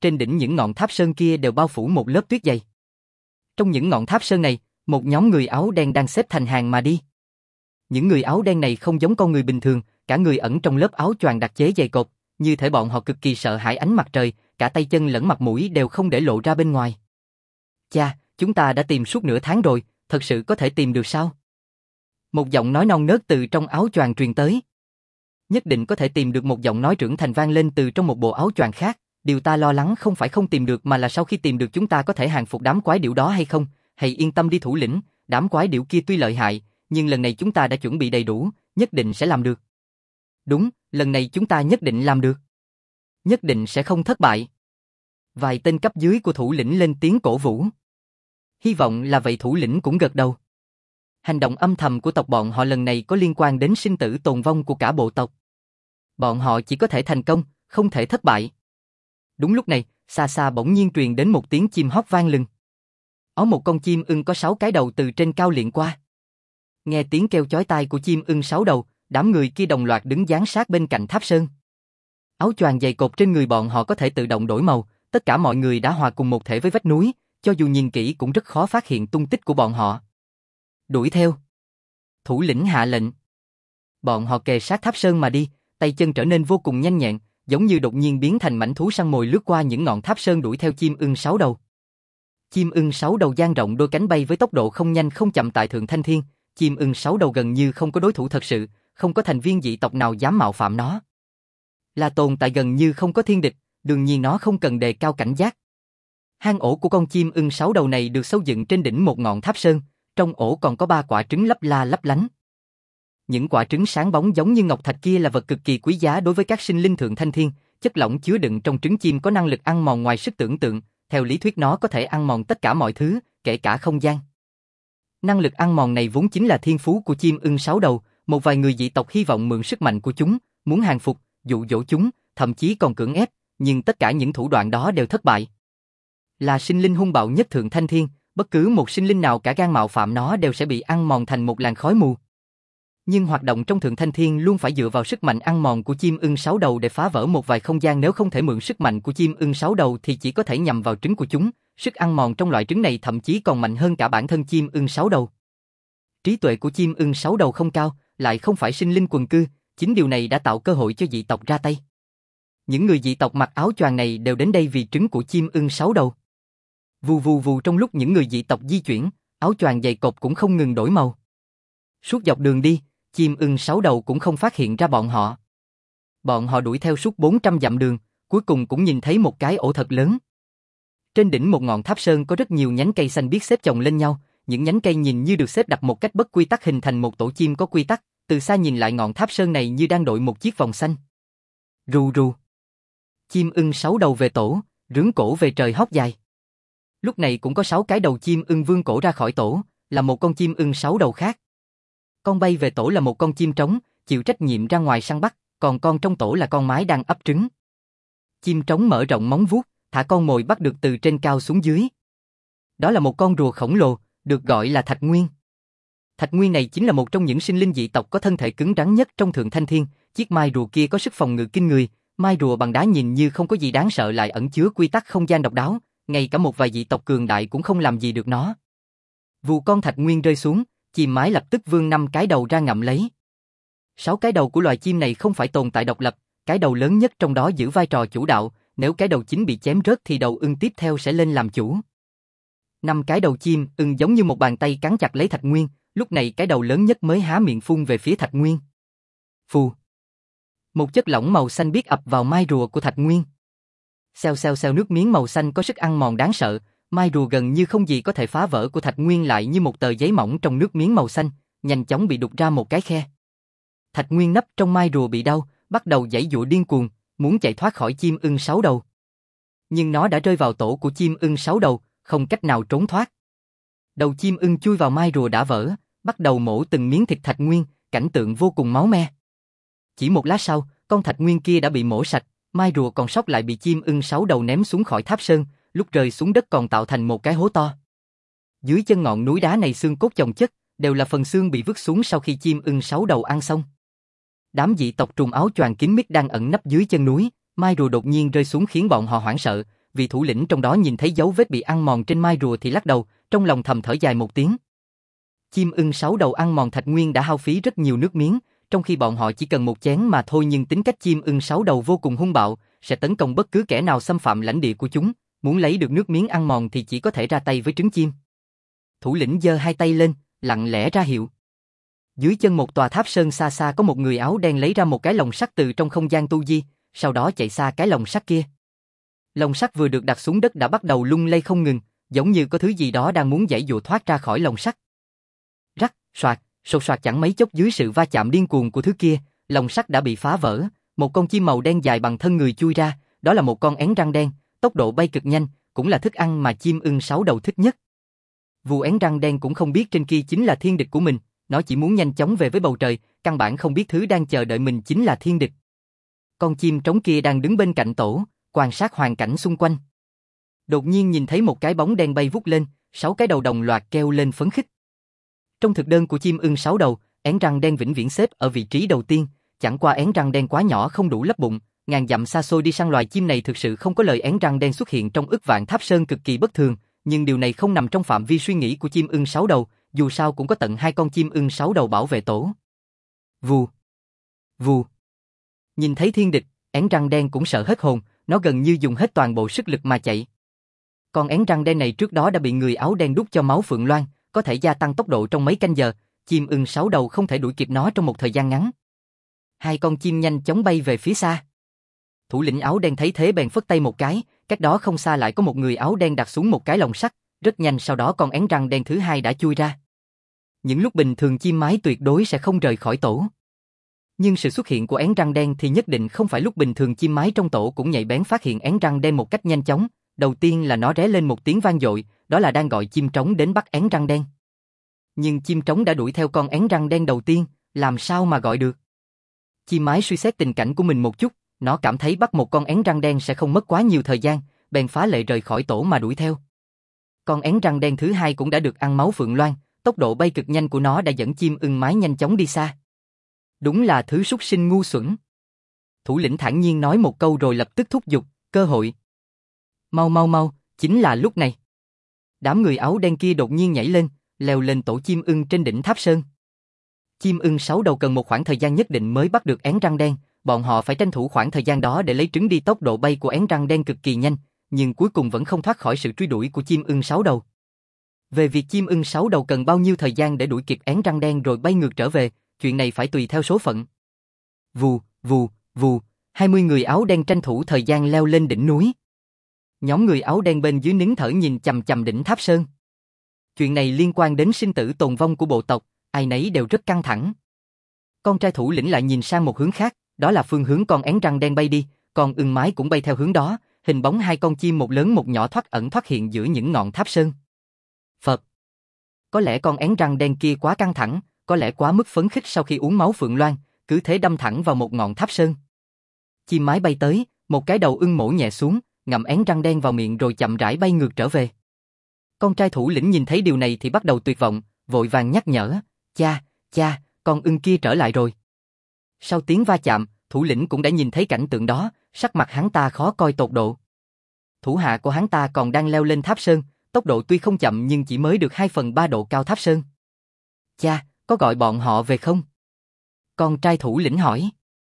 trên đỉnh những ngọn tháp sơn kia đều bao phủ một lớp tuyết dày. Trong những ngọn tháp sơn này, một nhóm người áo đen đang xếp thành hàng mà đi. Những người áo đen này không giống con người bình thường, cả người ẩn trong lớp áo choàng đặc chế dày cộp, như thể bọn họ cực kỳ sợ hãi ánh mặt trời, cả tay chân lẫn mặt mũi đều không để lộ ra bên ngoài. Cha, chúng ta đã tìm suốt nửa tháng rồi, thật sự có thể tìm được sao? Một giọng nói non nớt từ trong áo choàng truyền tới. Nhất định có thể tìm được, một giọng nói trưởng thành vang lên từ trong một bộ áo choàng khác. Điều ta lo lắng không phải không tìm được mà là sau khi tìm được chúng ta có thể hàng phục đám quái điểu đó hay không. Hãy yên tâm đi thủ lĩnh, đám quái điểu kia tuy lợi hại, nhưng lần này chúng ta đã chuẩn bị đầy đủ, nhất định sẽ làm được. Đúng, lần này chúng ta nhất định làm được. Nhất định sẽ không thất bại. Vài tên cấp dưới của thủ lĩnh lên tiếng cổ vũ. Hy vọng là vậy, thủ lĩnh cũng gật đầu. Hành động âm thầm của tộc bọn họ lần này có liên quan đến sinh tử tồn vong của cả bộ tộc. Bọn họ chỉ có thể thành công, không thể thất bại. Đúng lúc này, xa xa bỗng nhiên truyền đến một tiếng chim hót vang lừng. Một con chim ưng có 6 cái đầu từ trên cao liệng qua. Nghe tiếng kêu chói tai của chim ưng 6 đầu, đám người kia đồng loạt đứng dán sát bên cạnh tháp sơn. Áo choàng dày cộp trên người bọn họ có thể tự động đổi màu, tất cả mọi người đã hòa cùng một thể với vách núi, cho dù nhìn kỹ cũng rất khó phát hiện tung tích của bọn họ. Đuổi theo. Thủ lĩnh hạ lệnh. Bọn họ kề sát tháp sơn mà đi, tay chân trở nên vô cùng nhanh nhẹn, giống như đột nhiên biến thành mãnh thú săn mồi lướt qua những ngọn tháp sơn đuổi theo chim ưng 6 đầu. Chim ưng 6 đầu dang rộng đôi cánh bay với tốc độ không nhanh không chậm tại Thượng Thanh Thiên, chim ưng 6 đầu gần như không có đối thủ thật sự, không có thành viên dị tộc nào dám mạo phạm nó. Là tồn tại gần như không có thiên địch, đương nhiên nó không cần đề cao cảnh giác. Hang ổ của con chim ưng 6 đầu này được xây dựng trên đỉnh một ngọn tháp sơn, trong ổ còn có 3 quả trứng lấp la lấp lánh. Những quả trứng sáng bóng giống như ngọc thạch kia là vật cực kỳ quý giá đối với các sinh linh Thượng Thanh Thiên, chất lỏng chứa đựng trong trứng chim có năng lực ăn mòn ngoài sức tưởng tượng, theo lý thuyết nó có thể ăn mòn tất cả mọi thứ, kể cả không gian. Năng lực ăn mòn này vốn chính là thiên phú của chim ưng 6 đầu, một vài người dị tộc hy vọng mượn sức mạnh của chúng, muốn hàng phục, dụ dỗ chúng, thậm chí còn cưỡng ép, nhưng tất cả những thủ đoạn đó đều thất bại. Là sinh linh hung bạo nhất Thượng Thanh Thiên, bất cứ một sinh linh nào cả gan mạo phạm nó đều sẽ bị ăn mòn thành một làn khói mù. Nhưng hoạt động trong Thượng Thanh Thiên luôn phải dựa vào sức mạnh ăn mòn của chim ưng 6 đầu để phá vỡ một vài không gian, nếu không thể mượn sức mạnh của chim ưng 6 đầu thì chỉ có thể nhằm vào trứng của chúng, sức ăn mòn trong loại trứng này thậm chí còn mạnh hơn cả bản thân chim ưng 6 đầu. Trí tuệ của chim ưng 6 đầu không cao, lại không phải sinh linh quần cư, chính điều này đã tạo cơ hội cho dị tộc ra tay. Những người dị tộc mặc áo choàng này đều đến đây vì trứng của chim ưng 6 đầu. Vù vù vù, trong lúc những người dị tộc di chuyển, áo choàng dày cộp cũng không ngừng đổi màu. Suốt dọc đường đi, chim ưng 6 đầu cũng không phát hiện ra bọn họ. Bọn họ đuổi theo suốt 400 dặm đường, cuối cùng cũng nhìn thấy một cái ổ thật lớn. Trên đỉnh một ngọn tháp sơn có rất nhiều nhánh cây xanh biếc xếp chồng lên nhau, những nhánh cây nhìn như được xếp đặt một cách bất quy tắc hình thành một tổ chim có quy tắc, từ xa nhìn lại ngọn tháp sơn này như đang đội một chiếc vòng xanh. Rù rù. Chim ưng 6 đầu về tổ, rướn cổ về trời hót dài. Lúc này cũng có 6 cái đầu chim ưng vươn cổ ra khỏi tổ, là một con chim ưng 6 đầu khác. Con bay về tổ là một con chim trống, chịu trách nhiệm ra ngoài săn bắt, còn con trong tổ là con mái đang ấp trứng. Chim trống mở rộng móng vuốt, thả con mồi bắt được từ trên cao xuống dưới. Đó là một con rùa khổng lồ, được gọi là Thạch Nguyên. Thạch Nguyên này chính là một trong những sinh linh dị tộc có thân thể cứng rắn nhất trong Thượng Thanh Thiên, chiếc mai rùa kia có sức phòng ngự kinh người, mai rùa bằng đá nhìn như không có gì đáng sợ lại ẩn chứa quy tắc không gian độc đáo, ngay cả một vài dị tộc cường đại cũng không làm gì được nó. Vù, con Thạch Nguyên rơi xuống, chim mái lập tức vươn 5 cái đầu ra ngậm lấy. 6 cái đầu của loài chim này không phải tồn tại độc lập, cái đầu lớn nhất trong đó giữ vai trò chủ đạo, nếu cái đầu chính bị chém rớt thì đầu ưng tiếp theo sẽ lên làm chủ. 5 cái đầu chim ưng giống như một bàn tay cắn chặt lấy Thạch Nguyên, lúc này cái đầu lớn nhất mới há miệng phun về phía Thạch Nguyên. Phù. Một chất lỏng màu xanh biếc ập vào mai rùa của Thạch Nguyên. Xèo xèo xèo, nước miếng màu xanh có sức ăn mòn đáng sợ, mai rùa gần như không gì có thể phá vỡ của Thạch Nguyên lại như một tờ giấy mỏng trong nước miếng màu xanh, nhanh chóng bị đục ra một cái khe. Thạch Nguyên nấp trong mai rùa bị đau, bắt đầu giãy giụa điên cuồng, muốn chạy thoát khỏi chim ưng 6 đầu. Nhưng nó đã rơi vào tổ của chim ưng 6 đầu, không cách nào trốn thoát. Đầu chim ưng chui vào mai rùa đã vỡ, bắt đầu mổ từng miếng thịt Thạch Nguyên, cảnh tượng vô cùng máu me. Chỉ một lát sau, con Thạch Nguyên kia đã bị mổ sạch, mai rùa còn sót lại bị chim ưng 6 đầu ném xuống khỏi tháp sơn, lúc rơi xuống đất còn tạo thành một cái hố to. Dưới chân ngọn núi đá này xương cốt chồng chất, đều là phần xương bị vứt xuống sau khi chim ưng 6 đầu ăn xong. Đám dị tộc trùng áo choàng kín mít đang ẩn nấp dưới chân núi, mai rùa đột nhiên rơi xuống khiến bọn họ hoảng sợ, vì thủ lĩnh trong đó nhìn thấy dấu vết bị ăn mòn trên mai rùa thì lắc đầu, trong lòng thầm thở dài một tiếng. Chim ưng 6 đầu ăn mòn thạch nguyên đã hao phí rất nhiều nước miếng, trong khi bọn họ chỉ cần một chén mà thôi, nhưng tính cách chim ưng 6 đầu vô cùng hung bạo, sẽ tấn công bất cứ kẻ nào xâm phạm lãnh địa của chúng, muốn lấy được nước miếng ăn mòn thì chỉ có thể ra tay với trứng chim. Thủ lĩnh giơ hai tay lên, lặng lẽ ra hiệu. Dưới chân một tòa tháp sơn xa xa có một người áo đen lấy ra một cái lồng sắt từ trong không gian tu di, sau đó chạy xa cái lồng sắt kia. Lồng sắt vừa được đặt xuống đất đã bắt đầu lung lay không ngừng, giống như có thứ gì đó đang muốn giãy giụa thoát ra khỏi lồng sắt. Rắc, xoạt, sột soạt, chẳng mấy chốc dưới sự va chạm điên cuồng của thứ kia, lồng sắt đã bị phá vỡ, một con chim màu đen dài bằng thân người chui ra, đó là một con én răng đen, tốc độ bay cực nhanh, cũng là thức ăn mà chim ưng 6 đầu thích nhất. Vụ én răng đen cũng không biết trên kia chính là thiên địch của mình, nó chỉ muốn nhanh chóng về với bầu trời, căn bản không biết thứ đang chờ đợi mình chính là thiên địch. Con chim trống kia đang đứng bên cạnh tổ, quan sát hoàn cảnh xung quanh. Đột nhiên nhìn thấy một cái bóng đen bay vút lên, 6 cái đầu đồng loạt kêu lên phấn khích. Trong thực đơn của chim ưng 6 đầu, én răng đen vĩnh viễn xếp ở vị trí đầu tiên, chẳng qua én răng đen quá nhỏ không đủ lấp bụng, ngàn dặm xa xôi đi săn loài chim này thực sự không có lời én răng đen xuất hiện trong ức vạn tháp sơn cực kỳ bất thường, nhưng điều này không nằm trong phạm vi suy nghĩ của chim ưng 6 đầu, dù sao cũng có tận 2 con chim ưng 6 đầu bảo vệ tổ. Vù, vù. Nhìn thấy thiên địch, én răng đen cũng sợ hết hồn, nó gần như dùng hết toàn bộ sức lực mà chạy. Con én răng đen này trước đó đã bị người áo đen đút cho máu phượng loan, có thể gia tăng tốc độ trong mấy canh giờ, chim ưng 6 đầu không thể đuổi kịp nó trong một thời gian ngắn. Hai con chim nhanh chóng bay về phía xa. Thủ lĩnh áo đen thấy thế bèn phất tay một cái, cách đó không xa lại có một người áo đen đặt xuống một cái lồng sắt, rất nhanh sau đó con én răng đen thứ hai đã chui ra. Những lúc bình thường chim mái tuyệt đối sẽ không rời khỏi tổ. Nhưng sự xuất hiện của én răng đen thì nhất định không phải lúc bình thường, chim mái trong tổ cũng nhạy bén phát hiện én răng đen một cách nhanh chóng, đầu tiên là nó ré lên một tiếng vang dội, đó là đang gọi chim trống đến bắt én răng đen. Nhưng chim trống đã đuổi theo con én răng đen đầu tiên, làm sao mà gọi được. Chim mái suy xét tình cảnh của mình một chút, nó cảm thấy bắt một con én răng đen sẽ không mất quá nhiều thời gian, bèn phá lệ rời khỏi tổ mà đuổi theo. Con én răng đen thứ hai cũng đã được ăn máu phượng loan, tốc độ bay cực nhanh của nó đã dẫn chim ưng mái nhanh chóng đi xa. Đúng là thứ súc sinh ngu xuẩn. Thủ lĩnh thản nhiên nói một câu rồi lập tức thúc giục, cơ hội. Mau mau mau, chính là lúc này. Đám người áo đen kia đột nhiên nhảy lên, leo lên tổ chim ưng trên đỉnh tháp sơn. Chim ưng 6 đầu cần một khoảng thời gian nhất định mới bắt được én răng đen, bọn họ phải tranh thủ khoảng thời gian đó để lấy trứng đi. Tốc độ bay của én răng đen cực kỳ nhanh, nhưng cuối cùng vẫn không thoát khỏi sự truy đuổi của chim ưng 6 đầu. Về việc chim ưng 6 đầu cần bao nhiêu thời gian để đuổi kịp én răng đen rồi bay ngược trở về, chuyện này phải tùy theo số phận. Vù, vù, vù, 20 người áo đen tranh thủ thời gian leo lên đỉnh núi. Nhóm người áo đen bên dưới nín thở nhìn chằm chằm đỉnh tháp sơn. Chuyện này liên quan đến sinh tử tồn vong của bộ tộc, ai nấy đều rất căng thẳng. Con trai thủ lĩnh lại nhìn sang một hướng khác, đó là phương hướng con én răng đen bay đi, con ưng mái cũng bay theo hướng đó, hình bóng hai con chim một lớn một nhỏ thoát ẩn thoát hiện giữa những ngọn tháp sơn. Phật. Có lẽ con én răng đen kia quá căng thẳng, có lẽ quá mức phấn khích sau khi uống máu phượng loan, cứ thế đâm thẳng vào một ngọn tháp sơn. Chim mái bay tới, một cái đầu ưng mổ nhẹ xuống, ngậm én răng đen vào miệng rồi chậm rãi bay ngược trở về. Con trai thủ lĩnh nhìn thấy điều này thì bắt đầu tuyệt vọng, vội vàng nhắc nhở, cha, con ưng kia trở lại rồi. Sau tiếng va chạm, thủ lĩnh cũng đã nhìn thấy cảnh tượng đó, sắc mặt hắn ta khó coi tột độ. Thủ hạ của hắn ta còn đang leo lên tháp sơn, tốc độ tuy không chậm nhưng chỉ mới được 2/3 độ cao tháp sơn. Cha, có gọi bọn họ về không? Con trai thủ lĩnh hỏi.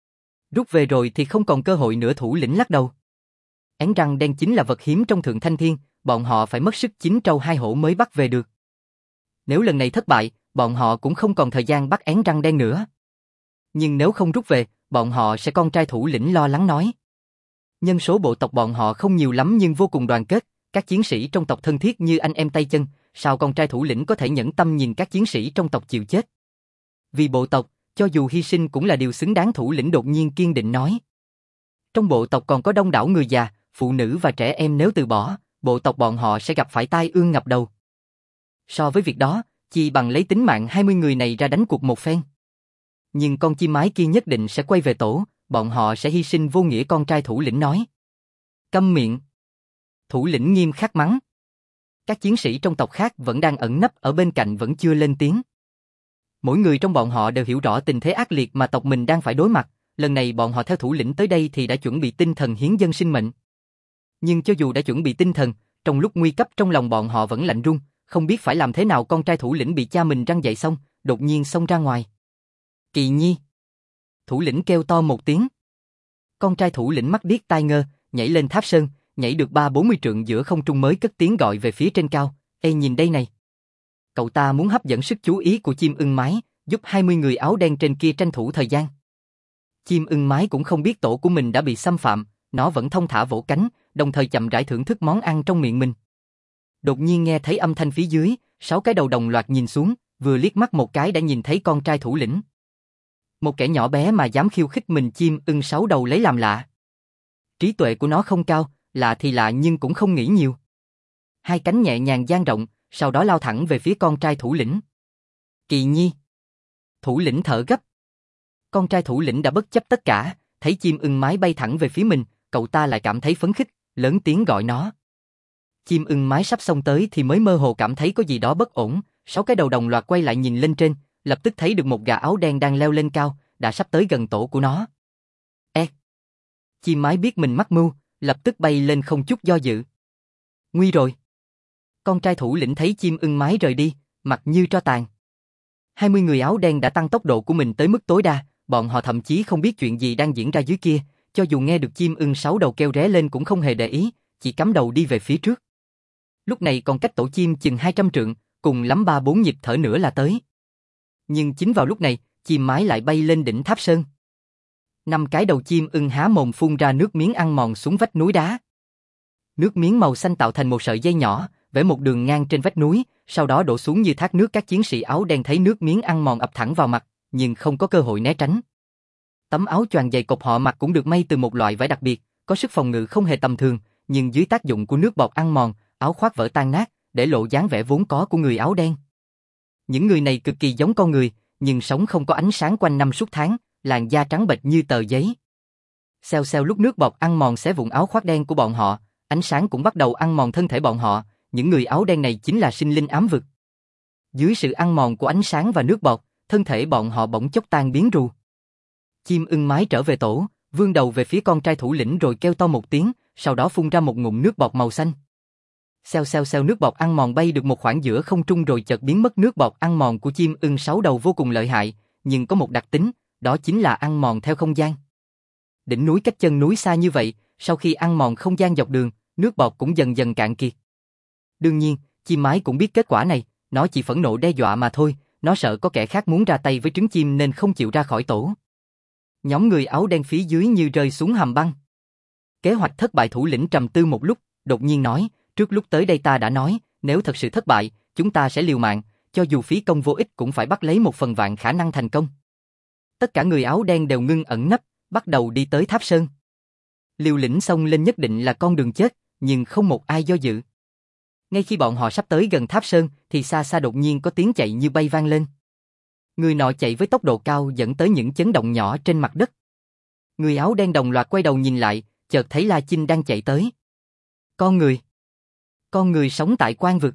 Rút về rồi thì không còn cơ hội nữa, thủ lĩnh lắc đầu. Én răng đen chính là vật hiếm trong Thượng Thanh Thiên, bọn họ phải mất sức 9 trâu 2 hổ mới bắt về được. Nếu lần này thất bại, bọn họ cũng không còn thời gian bắt én răng đen nữa. Nhưng nếu không rút về, bọn họ sẽ, con trai thủ lĩnh lo lắng nói. Nhân số bộ tộc bọn họ không nhiều lắm nhưng vô cùng đoàn kết, các chiến sĩ trong tộc thân thiết như anh em tay chân, sao con trai thủ lĩnh có thể nhẫn tâm nhìn các chiến sĩ trong tộc chịu chết. Vì bộ tộc, cho dù hy sinh cũng là điều xứng đáng, thủ lĩnh đột nhiên kiên định nói. Trong bộ tộc còn có đông đảo người già, phụ nữ và trẻ em, nếu từ bỏ, bộ tộc bọn họ sẽ gặp phải tai ương ngập đầu. So với việc đó, chi bằng lấy tính mạng 20 người này ra đánh cuộc một phen. Nhưng con chim mái kia nhất định sẽ quay về tổ, bọn họ sẽ hy sinh vô nghĩa, con trai thủ lĩnh nói. Câm miệng. Thủ lĩnh nghiêm khắc mắng. Các chiến sĩ trong tộc khác vẫn đang ẩn nấp ở bên cạnh vẫn chưa lên tiếng. Mỗi người trong bọn họ đều hiểu rõ tình thế ác liệt mà tộc mình đang phải đối mặt, lần này bọn họ theo thủ lĩnh tới đây thì đã chuẩn bị tinh thần hiến dân sinh mệnh. Nhưng cho dù đã chuẩn bị tinh thần, trong lúc nguy cấp trong lòng bọn họ vẫn lạnh run, không biết phải làm thế nào. Con trai thủ lĩnh bị cha mình răn dạy xong, đột nhiên xông ra ngoài. Kỳ Nhi! Thủ lĩnh kêu to một tiếng. Con trai thủ lĩnh mắt điếc tai ngơ, nhảy lên tháp sơn, nhảy được 30-40 trượng giữa không trung mới cất tiếng gọi về phía trên cao. Ê nhìn đây này! Cậu ta muốn hấp dẫn sức chú ý của chim ưng mái, giúp 20 người áo đen trên kia tranh thủ thời gian. Chim ưng mái cũng không biết tổ của mình đã bị xâm phạm, nó vẫn thong thả vỗ cánh, đồng thời chậm rãi thưởng thức món ăn trong miệng mình. Đột nhiên nghe thấy âm thanh phía dưới, 6 cái đầu đồng loạt nhìn xuống, vừa liếc mắt một cái đã nhìn thấy con trai thủ lĩnh. Một kẻ nhỏ bé mà dám khiêu khích mình. Chim ưng 6 đầu lấy làm lạ. Trí tuệ của nó không cao, lạ thì lạ nhưng cũng không nghĩ nhiều. Hai cánh nhẹ nhàng dang rộng, sau đó lao thẳng về phía con trai thủ lĩnh. Kỳ Nhi! Thủ lĩnh thở gấp. Con trai thủ lĩnh đã bất chấp tất cả, thấy chim ưng mái bay thẳng về phía mình, cậu ta lại cảm thấy phấn khích, lớn tiếng gọi nó. Chim ưng mái sắp xông tới thì mới mơ hồ cảm thấy có gì đó bất ổn, 6 cái đầu đồng loạt quay lại nhìn lên trên, lập tức thấy được một gà áo đen đang leo lên cao, đã sắp tới gần tổ của nó. Chim mái biết mình mắc mưu, lập tức bay lên không chút do dự. Nguy rồi! Con trai thủ lĩnh thấy chim ưng mái rời đi, mặt như tro tàn. 20 người áo đen đã tăng tốc độ của mình tới mức tối đa, bọn họ thậm chí không biết chuyện gì đang diễn ra dưới kia, cho dù nghe được chim ưng 6 đầu kêu ré lên cũng không hề để ý, chỉ cắm đầu đi về phía trước. Lúc này còn cách tổ chim chừng 200 trượng, cùng lắm 3-4 nhịp thở nữa là tới. Nhưng chính vào lúc này, chim mái lại bay lên đỉnh tháp sơn. 5 cái đầu chim ưng há mồm phun ra nước miếng ăn mòn xuống vách núi đá. Nước miếng màu xanh tạo thành một sợi dây nhỏ, vẽ một đường ngang trên vách núi, sau đó đổ xuống như thác nước. Các chiến sĩ áo đen thấy nước miếng ăn mòn ập thẳng vào mặt, nhưng không có cơ hội né tránh. Tấm áo choàng dày cộc họ mặc cũng được may từ một loại vải đặc biệt, có sức phòng ngự không hề tầm thường, nhưng dưới tác dụng của nước bọt ăn mòn, áo khoác vỡ tan nát, để lộ dáng vẻ vốn có của người áo đen. Những người này cực kỳ giống con người, nhưng sống không có ánh sáng quanh năm suốt tháng, làn da trắng bệch như tờ giấy. Xèo xèo lúc nước bọt ăn mòn xé vụn áo khoác đen của bọn họ, ánh sáng cũng bắt đầu ăn mòn thân thể bọn họ. Những người áo đen này chính là sinh linh ám vực. Dưới sự ăn mòn của ánh sáng và nước bọt, thân thể bọn họ bỗng chốc tan biến rù. Chim ưng mái trở về tổ, vươn đầu về phía con trai thủ lĩnh rồi kêu to một tiếng, sau đó phun ra một ngụm nước bọt màu xanh. Xèo xèo xèo, nước bọt ăn mòn bay được một khoảng giữa không trung rồi chợt biến mất. Nước bọt ăn mòn của chim ưng 6 đầu vô cùng lợi hại, nhưng có một đặc tính, đó chính là ăn mòn theo không gian. Đỉnh núi cách chân núi xa như vậy, sau khi ăn mòn không gian dọc đường, nước bọt cũng dần dần cạn kiệt. Đương nhiên, chim mái cũng biết kết quả này, nó chỉ phẫn nộ đe dọa mà thôi, nó sợ có kẻ khác muốn ra tay với trứng chim nên không chịu ra khỏi tổ. Nhóm người áo đen phía dưới như rơi xuống hầm băng. Kế hoạch thất bại. Thủ lĩnh trầm tư một lúc, đột nhiên nói, trước lúc tới đây ta đã nói, nếu thật sự thất bại, chúng ta sẽ liều mạng, cho dù phí công vô ích cũng phải bắt lấy 1/1000 khả năng thành công. Tất cả người áo đen đều ngưng ẩn nấp, bắt đầu đi tới tháp sơn. Liều lĩnh xông lên nhất định là con đường chết, nhưng không một ai do dự. Ngay khi bọn họ sắp tới gần tháp sơn, thì xa xa đột nhiên có tiếng chạy như bay vang lên. Người nọ chạy với tốc độ cao dẫn tới những chấn động nhỏ trên mặt đất. Người áo đen đồng loạt quay đầu nhìn lại, chợt thấy La Chinh đang chạy tới. Con người sống tại Quan Vực.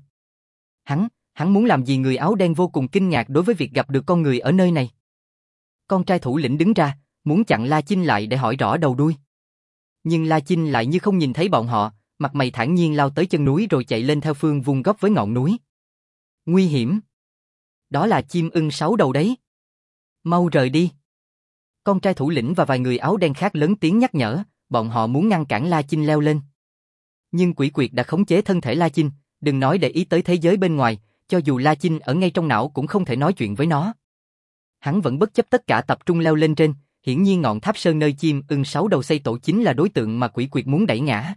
Hắn muốn làm gì? Người áo đen vô cùng kinh ngạc đối với việc gặp được con người ở nơi này. Con trai thủ lĩnh đứng ra, muốn chặn La Chinh lại để hỏi rõ đầu đuôi. Nhưng La Chinh lại như không nhìn thấy bọn họ, mặt mày thản nhiên lao tới chân núi rồi chạy lên theo phương vuông góc với ngọn núi. Nguy hiểm! Đó là chim ưng 6 đầu đấy. Mau rời đi! Con trai thủ lĩnh và vài người áo đen khác lớn tiếng nhắc nhở, bọn họ muốn ngăn cản La Chinh leo lên. Nhưng quỷ quyệt đã khống chế thân thể La Chinh, đừng nói để ý tới thế giới bên ngoài, cho dù La Chinh ở ngay trong não cũng không thể nói chuyện với nó. Hắn vẫn bất chấp tất cả tập trung leo lên trên, hiển nhiên ngọn tháp sơn nơi chim ưng 6 đầu xây tổ chính là đối tượng mà quỷ quyệt muốn đẩy ngã.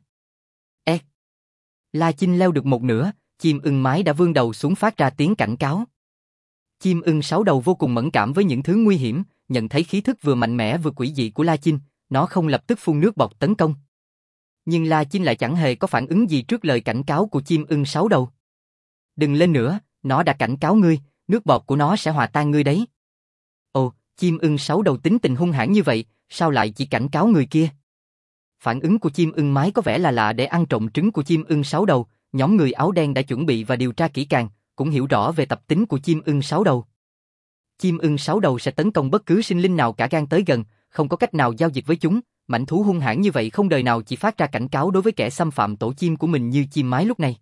La Chinh leo được một nửa, chim ưng mái đã vươn đầu xuống phát ra tiếng cảnh cáo. Chim ưng 6 đầu vô cùng mẫn cảm với những thứ nguy hiểm, nhận thấy khí thức vừa mạnh mẽ vừa quỷ dị của La Chinh, nó không lập tức phun nước bọt tấn công. Nhưng La Chinh lại chẳng hề có phản ứng gì trước lời cảnh cáo của chim ưng 6 đầu. Đừng lên nữa, nó đã cảnh cáo ngươi, nước bọt của nó sẽ hòa tan ngươi đấy. Ồ, chim ưng 6 đầu tính tình hung hãn như vậy, sao lại chỉ cảnh cáo người kia? Phản ứng của chim ưng mái có vẻ là lạ để ăn trộm trứng của chim ưng 6 đầu, nhóm người áo đen đã chuẩn bị và điều tra kỹ càng, cũng hiểu rõ về tập tính của chim ưng 6 đầu. Chim ưng 6 đầu sẽ tấn công bất cứ sinh linh nào cả gan tới gần, không có cách nào giao dịch với chúng, mãnh thú hung hãn như vậy không đời nào chỉ phát ra cảnh cáo đối với kẻ xâm phạm tổ chim của mình như chim mái lúc này.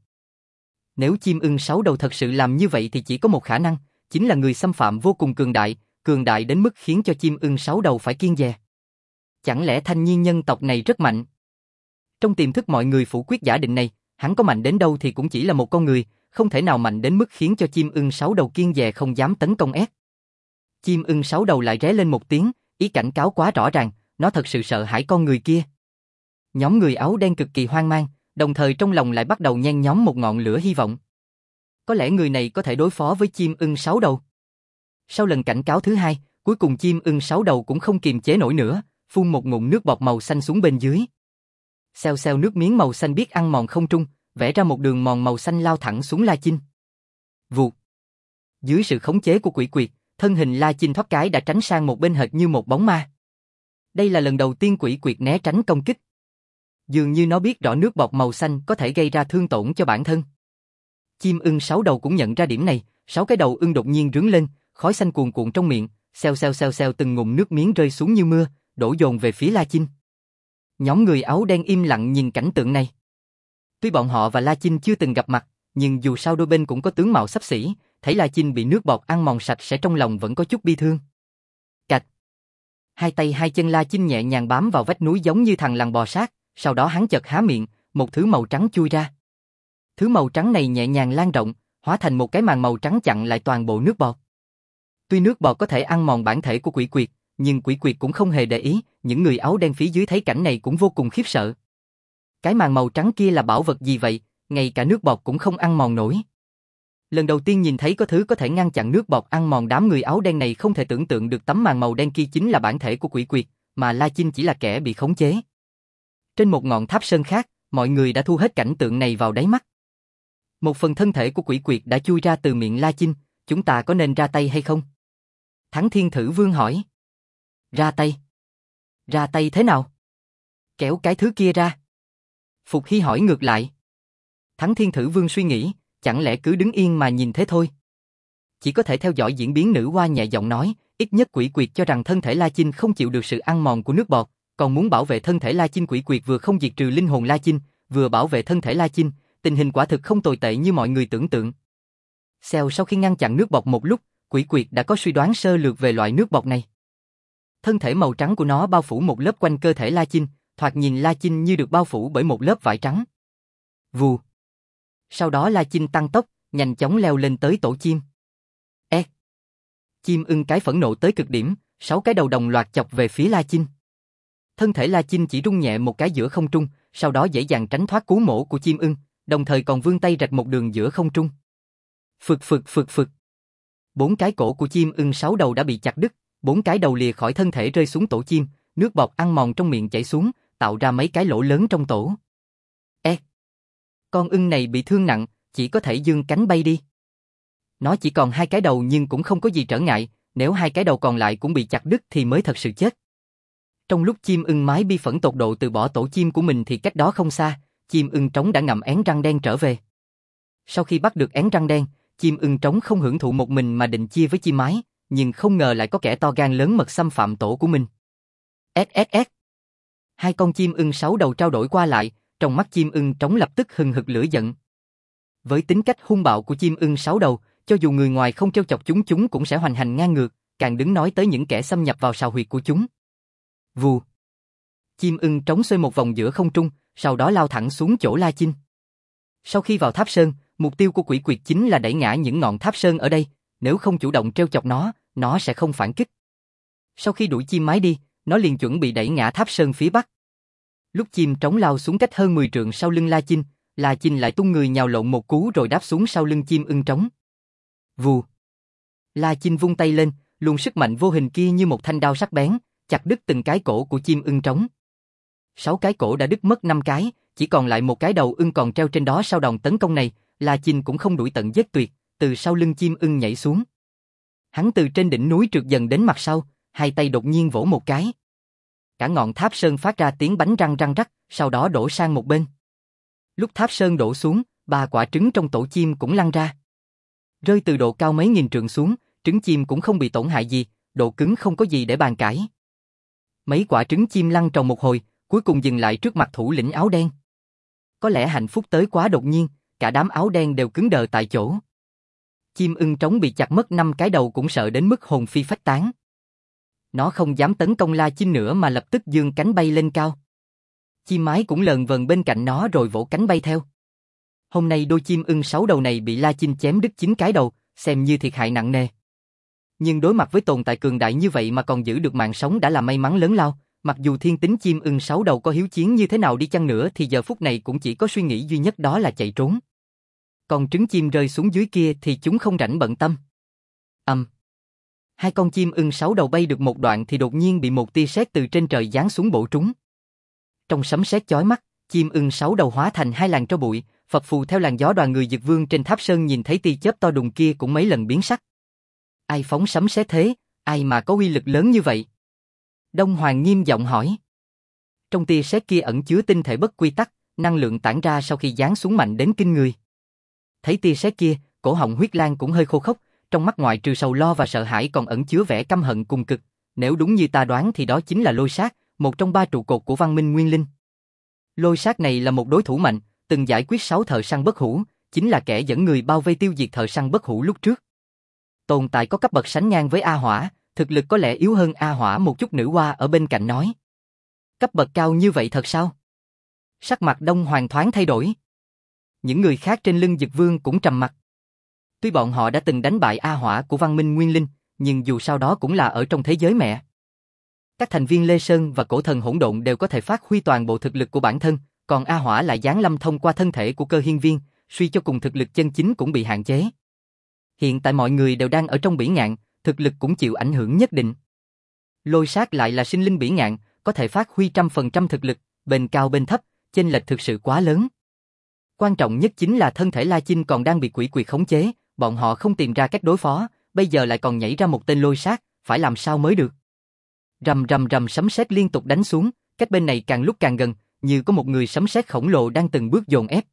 Nếu chim ưng 6 đầu thật sự làm như vậy thì chỉ có một khả năng, chính là người xâm phạm vô cùng cường đại đến mức khiến cho chim ưng 6 đầu phải kiêng dè. Chẳng lẽ thanh niên nhân tộc này rất mạnh? Trong tiềm thức mọi người phủ quyết giả định này, hắn có mạnh đến đâu thì cũng chỉ là một con người, không thể nào mạnh đến mức khiến cho chim ưng 6 đầu kiêng dè không dám tấn công ép. Chim ưng 6 đầu lại ré lên một tiếng, ý cảnh cáo quá rõ ràng, nó thật sự sợ hãi con người kia. Nhóm người áo đen cực kỳ hoang mang, đồng thời trong lòng lại bắt đầu nhen nhóm một ngọn lửa hy vọng. Có lẽ người này có thể đối phó với chim ưng 6 đầu. Sau lần cảnh cáo thứ hai, cuối cùng chim ưng 6 đầu cũng không kiềm chế nổi nữa, phun một ngụm nước bọt màu xanh xuống bên dưới. Xèo xèo nước miếng màu xanh biếc ăn mòn không trung, vẽ ra một đường mòn màu xanh lao thẳng xuống La Chinh. Vụt. Dưới sự khống chế của quỷ quyệt, thân hình La Chinh thoát cái đã tránh sang một bên hệt như một bóng ma. Đây là lần đầu tiên quỷ quyệt né tránh công kích. Dường như nó biết rõ nước bọt màu xanh có thể gây ra thương tổn cho bản thân. Chim ưng 6 đầu cũng nhận ra điểm này, 6 cái đầu ưng đột nhiên rướn lên, khói xanh cuồn cuộn trong miệng, xèo xèo từng ngụm nước miếng rơi xuống như mưa, đổ dồn về phía La Chinh. Nhóm người áo đen im lặng nhìn cảnh tượng này. Tuy bọn họ và La Chinh chưa từng gặp mặt, nhưng dù sao đôi bên cũng có tướng mạo xấp xỉ, thấy La Chinh bị nước bọt ăn mòn sạch sẽ trong lòng vẫn có chút bi thương. Cạch. Hai tay hai chân La Chinh nhẹ nhàng bám vào vách núi giống như thằn lằn bò sát, sau đó hắn chợt há miệng, một thứ màu trắng chui ra. Thứ màu trắng này nhẹ nhàng lan rộng, hóa thành một cái màn màu trắng chặn lại toàn bộ nước bọt. Tuy nước bọt có thể ăn mòn bản thể của quỷ quyệt, nhưng quỷ quyệt cũng không hề để ý, những người áo đen phía dưới thấy cảnh này cũng vô cùng khiếp sợ. Cái màn màu trắng kia là bảo vật gì vậy, ngay cả nước bọt cũng không ăn mòn nổi. Lần đầu tiên nhìn thấy có thứ có thể ngăn chặn nước bọt ăn mòn, đám người áo đen này không thể tưởng tượng được tấm màn màu đen kia chính là bản thể của quỷ quyệt, mà La Chinh chỉ là kẻ bị khống chế. Trên một ngọn tháp sơn khác, mọi người đã thu hết cảnh tượng này vào đáy mắt. Một phần thân thể của quỷ quyệt đã chui ra từ miệng La Chinh, chúng ta có nên ra tay hay không? Thắng Thiên Thử Vương hỏi. Ra tay? Ra tay thế nào? Kéo cái thứ kia ra. Phục Hy hỏi ngược lại. Thắng Thiên Thử Vương suy nghĩ, chẳng lẽ cứ đứng yên mà nhìn thế thôi? Chỉ có thể theo dõi diễn biến. Nữ hoa nhẹ giọng nói, ít nhất quỷ quyệt cho rằng thân thể La Chinh không chịu được sự ăn mòn của nước bọt, còn muốn bảo vệ thân thể La Chinh. Quỷ quyệt vừa không diệt trừ linh hồn La Chinh, vừa bảo vệ thân thể La Chinh, tình hình quả thực không tồi tệ như mọi người tưởng tượng. Sau khi ngăn chặn nước bọt một lúc, quỷ quyệt đã có suy đoán sơ lược về loại nước bọt này. Thân thể màu trắng của nó bao phủ một lớp quanh cơ thể La Chinh, thoạt nhìn La Chinh như được bao phủ bởi một lớp vải trắng. Vù. Sau đó La Chinh tăng tốc, nhanh chóng leo lên tới tổ chim. Chim ưng cái phẫn nộ tới cực điểm, 6 cái đầu đồng loạt chọc về phía La Chinh. Thân thể La Chinh chỉ rung nhẹ một cái giữa không trung, sau đó dễ dàng tránh thoát cú mổ của chim ưng, đồng thời còn vươn tay rạch một đường giữa không trung. Phực. 4 cái cổ của chim ưng 6 đầu đã bị chặt đứt, 4 cái đầu lìa khỏi thân thể rơi xuống tổ chim, nước bọt ăn mòn trong miệng chảy xuống, tạo ra mấy cái lỗ lớn trong tổ. Con ưng này bị thương nặng, chỉ có thể giương cánh bay đi. Nó chỉ còn 2 cái đầu nhưng cũng không có gì trở ngại, nếu 2 cái đầu còn lại cũng bị chặt đứt thì mới thật sự chết. Trong lúc chim ưng mái bi phẫn tột độ từ bỏ tổ chim của mình thì cách đó không xa, chim ưng trống đã ngậm én răng đen trở về. Sau khi bắt được én răng đen, chim ưng trống không hưởng thụ một mình mà định chia với chim mái, nhưng không ngờ lại có kẻ to gan lớn mật xâm phạm tổ của mình. SSS. 2 con chim ưng 6 đầu trao đổi qua lại, trong mắt chim ưng trống lập tức hừng hực lửa giận. Với tính cách hung bạo của chim ưng 6 đầu, cho dù người ngoài không trêu chọc chúng cũng sẽ hoành hành ngang ngược, càng đừng nói tới những kẻ xâm nhập vào sào huyệt của chúng. Vù. Chim ưng trống xoay một vòng giữa không trung, sau đó lao thẳng xuống chỗ La Chinh. Sau khi vào tháp sơn, mục tiêu của quỷ quyệt chính là đẩy ngã những ngọn tháp sơn ở đây, nếu không chủ động trêu chọc nó sẽ không phản kích. Sau khi đuổi chim mái đi, nó liền chuẩn bị đẩy ngã tháp sơn phía bắc. Lúc chim trống lao xuống cách hơn 10 trượng sau lưng La Chinh lại tung người nhào lộn một cú rồi đáp xuống sau lưng chim ưng trống. Vù. La Chinh vung tay lên, luồng sức mạnh vô hình kia như một thanh đao sắc bén, chặt đứt từng cái cổ của chim ưng trống. 6 cái cổ đã đứt mất 5 cái, chỉ còn lại một cái đầu ưng còn treo trên đó. Sau đòn tấn công này, La Chinh cũng không đuổi tận giết tuyệt, từ sau lưng chim ưng nhảy xuống. Hắn từ trên đỉnh núi trượt dần đến mặt sau, hai tay đột nhiên vỗ một cái. Cả ngọn tháp sơn phát ra tiếng bánh răng răng rắc, sau đó đổ sang một bên. Lúc tháp sơn đổ xuống, 3 quả trứng trong tổ chim cũng lăn ra. Rơi từ độ cao mấy nghìn trượng xuống, trứng chim cũng không bị tổn hại gì, độ cứng không có gì để bàn cãi. Mấy quả trứng chim lăn tròn một hồi, cuối cùng dừng lại trước mặt thủ lĩnh áo đen. Có lẽ hạnh phúc tới quá đột nhiên, cả đám áo đen đều cứng đờ tại chỗ. Chim ưng trống bị chặt mất 5 cái đầu cũng sợ đến mức hồn phi phách tán. Nó không dám tấn công La Chinh nữa mà lập tức giương cánh bay lên cao. Chim mái cũng lờn vờn bên cạnh nó rồi vỗ cánh bay theo. Hôm nay đôi chim ưng 6 đầu này bị La Chinh chém đứt 9 cái đầu, xem như thiệt hại nặng nề. Nhưng đối mặt với tồn tại cường đại như vậy mà còn giữ được mạng sống đã là may mắn lớn lao, mặc dù thiên tính chim ưng 6 đầu có hiếu chiến như thế nào đi chăng nữa thì giờ phút này cũng chỉ có suy nghĩ duy nhất đó là chạy trốn. Còn trứng chim rơi xuống dưới kia thì chúng không rảnh bận tâm. Hai con chim ưng 6 đầu bay được một đoạn thì đột nhiên bị một tia sét từ trên trời giáng xuống bổ trúng. Trong sấm sét chói mắt, chim ưng 6 đầu hóa thành 2 làn tro bụi, phập phù theo làn gió. Đoàn người Dực Vương trên tháp sơn nhìn thấy tia chớp to đùng kia cũng mấy lần biến sắc. Ai phóng sấm sét thế, ai mà có uy lực lớn như vậy? Đông Hoàng nghiêm giọng hỏi. Trong tia sét kia ẩn chứa tinh thể bất quy tắc, năng lượng tản ra sau khi giáng xuống mạnh đến kinh người. Thấy tia sét kia, cổ họng Huyết Lang cũng hơi khô khốc, trong mắt ngoại trừ sầu lo và sợ hãi còn ẩn chứa vẻ căm hận cùng cực. Nếu đúng như ta đoán thì đó chính là Lôi Sát, một trong 3 trụ cột của văn minh Nguyên Linh. Lôi Sát này là một đối thủ mạnh, từng giải quyết 6 thợ săn bất hủ, chính là kẻ dẫn người bao vây tiêu diệt thợ săn bất hủ lúc trước. Tồn tại có cấp bậc sánh ngang với A Hỏa, thực lực có lẽ yếu hơn A Hỏa một chút. Nữ hoa ở bên cạnh nói. Cấp bậc cao như vậy thật sao? Sắc mặt Đông Hoàng thoáng thay đổi. Những người khác trên lưng Dực Vương cũng trầm mặt. Tuy bọn họ đã từng đánh bại A Hỏa của văn minh Nguyên Linh, nhưng dù sao đó cũng là ở trong thế giới mẹ. Các thành viên Lê Sơn và Cổ Thần Hỗn Độn đều có thể phát huy toàn bộ thực lực của bản thân, còn A Hỏa lại giáng lâm thông qua thân thể của Cơ Hiên Viên, suy cho cùng thực lực chân chính cũng bị hạn chế. Hiện tại mọi người đều đang ở trong bỉ ngạn, thực lực cũng chịu ảnh hưởng nhất định. Lôi Sát lại là sinh linh bỉ ngạn, có thể phát huy 100% thực lực, bên cao bên thấp, chênh lệch thực sự quá lớn. Quan trọng nhất chính là thân thể La Chinh còn đang bị quỷ quyệt khống chế, bọn họ không tìm ra cách đối phó, bây giờ lại còn nhảy ra một tên Lôi Sát, phải làm sao mới được. Rầm rầm rầm sấm sét liên tục đánh xuống, cách bên này càng lúc càng gần, như có một người sấm sét khổng lồ đang từng bước dồn ép.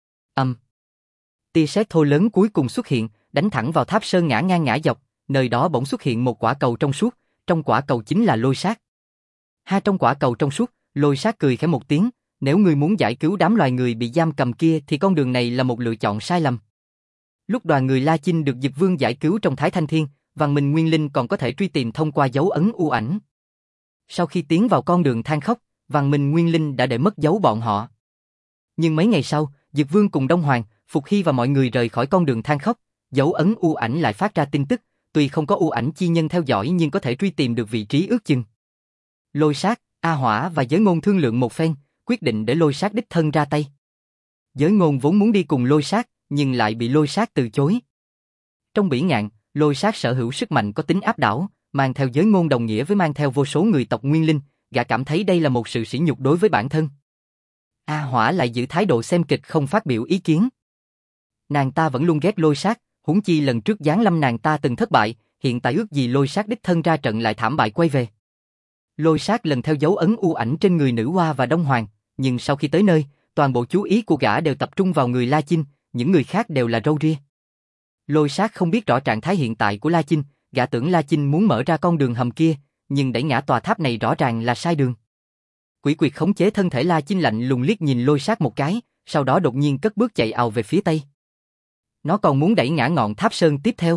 Tia sét thô lớn cuối cùng xuất hiện, đánh thẳng vào tháp sơn ngã ngang ngã dọc, nơi đó bỗng xuất hiện một quả cầu trong suốt, trong quả cầu chính là Lôi Sát. Trong quả cầu trong suốt, Lôi Sát cười khẽ một tiếng, nếu ngươi muốn giải cứu đám loài người bị giam cầm kia thì con đường này là một lựa chọn sai lầm. Lúc đoàn người La Chinh được Dực Vương giải cứu trong Thái Thanh Thiên, văn minh Nguyên Linh còn có thể truy tìm thông qua dấu ấn u ảnh. Sau khi tiến vào con đường than khóc, văn minh Nguyên Linh đã để mất dấu bọn họ. Nhưng mấy ngày sau, Dực Vương cùng Đông Hoàng, Phục Hy và mọi người rời khỏi con đường than khóc, dấu ấn u ảnh lại phát ra tin tức, tuy không có u ảnh chi nhân theo dõi nhưng có thể truy tìm được vị trí ước chừng. Lôi Sát, A Hỏa và Giới Ngôn thương lượng một phen, quyết định để Lôi Sát đích thân ra tay. Giới Ngôn vốn muốn đi cùng Lôi Sát, nhưng lại bị Lôi Sát từ chối. Trong bỉ ngạn, Lôi Sát sở hữu sức mạnh có tính áp đảo, mang theo Giới Ngôn đồng nghĩa với mang theo vô số người tộc Nguyên Linh, gã cảm thấy đây là một sự sỉ nhục đối với bản thân. A Hỏa lại giữ thái độ xem kịch không phát biểu ý kiến. Nàng ta vẫn luôn ghét Lôi Sát, huống chi lần trước giáng lâm nàng ta từng thất bại, hiện tại ước gì Lôi Sát đích thân ra trận lại thảm bại quay về. Lôi Sát lần theo dấu ấn u ảnh trên người Nữ Hoa và Đông Hoàng, nhưng sau khi tới nơi, toàn bộ chú ý của gã đều tập trung vào người La Chinh, những người khác đều là râu ria. Lôi Sát không biết rõ trạng thái hiện tại của La Chinh, gã tưởng La Chinh muốn mở ra con đường hầm kia, nhưng đẩy ngã tòa tháp này rõ ràng là sai đường. Quỷ quyệt khống chế thân thể La Chinh lạnh lùng liếc nhìn Lôi Sát một cái, sau đó đột nhiên cất bước chạy ào về phía tây. Nó còn muốn đẩy ngã ngọn tháp sơn tiếp theo.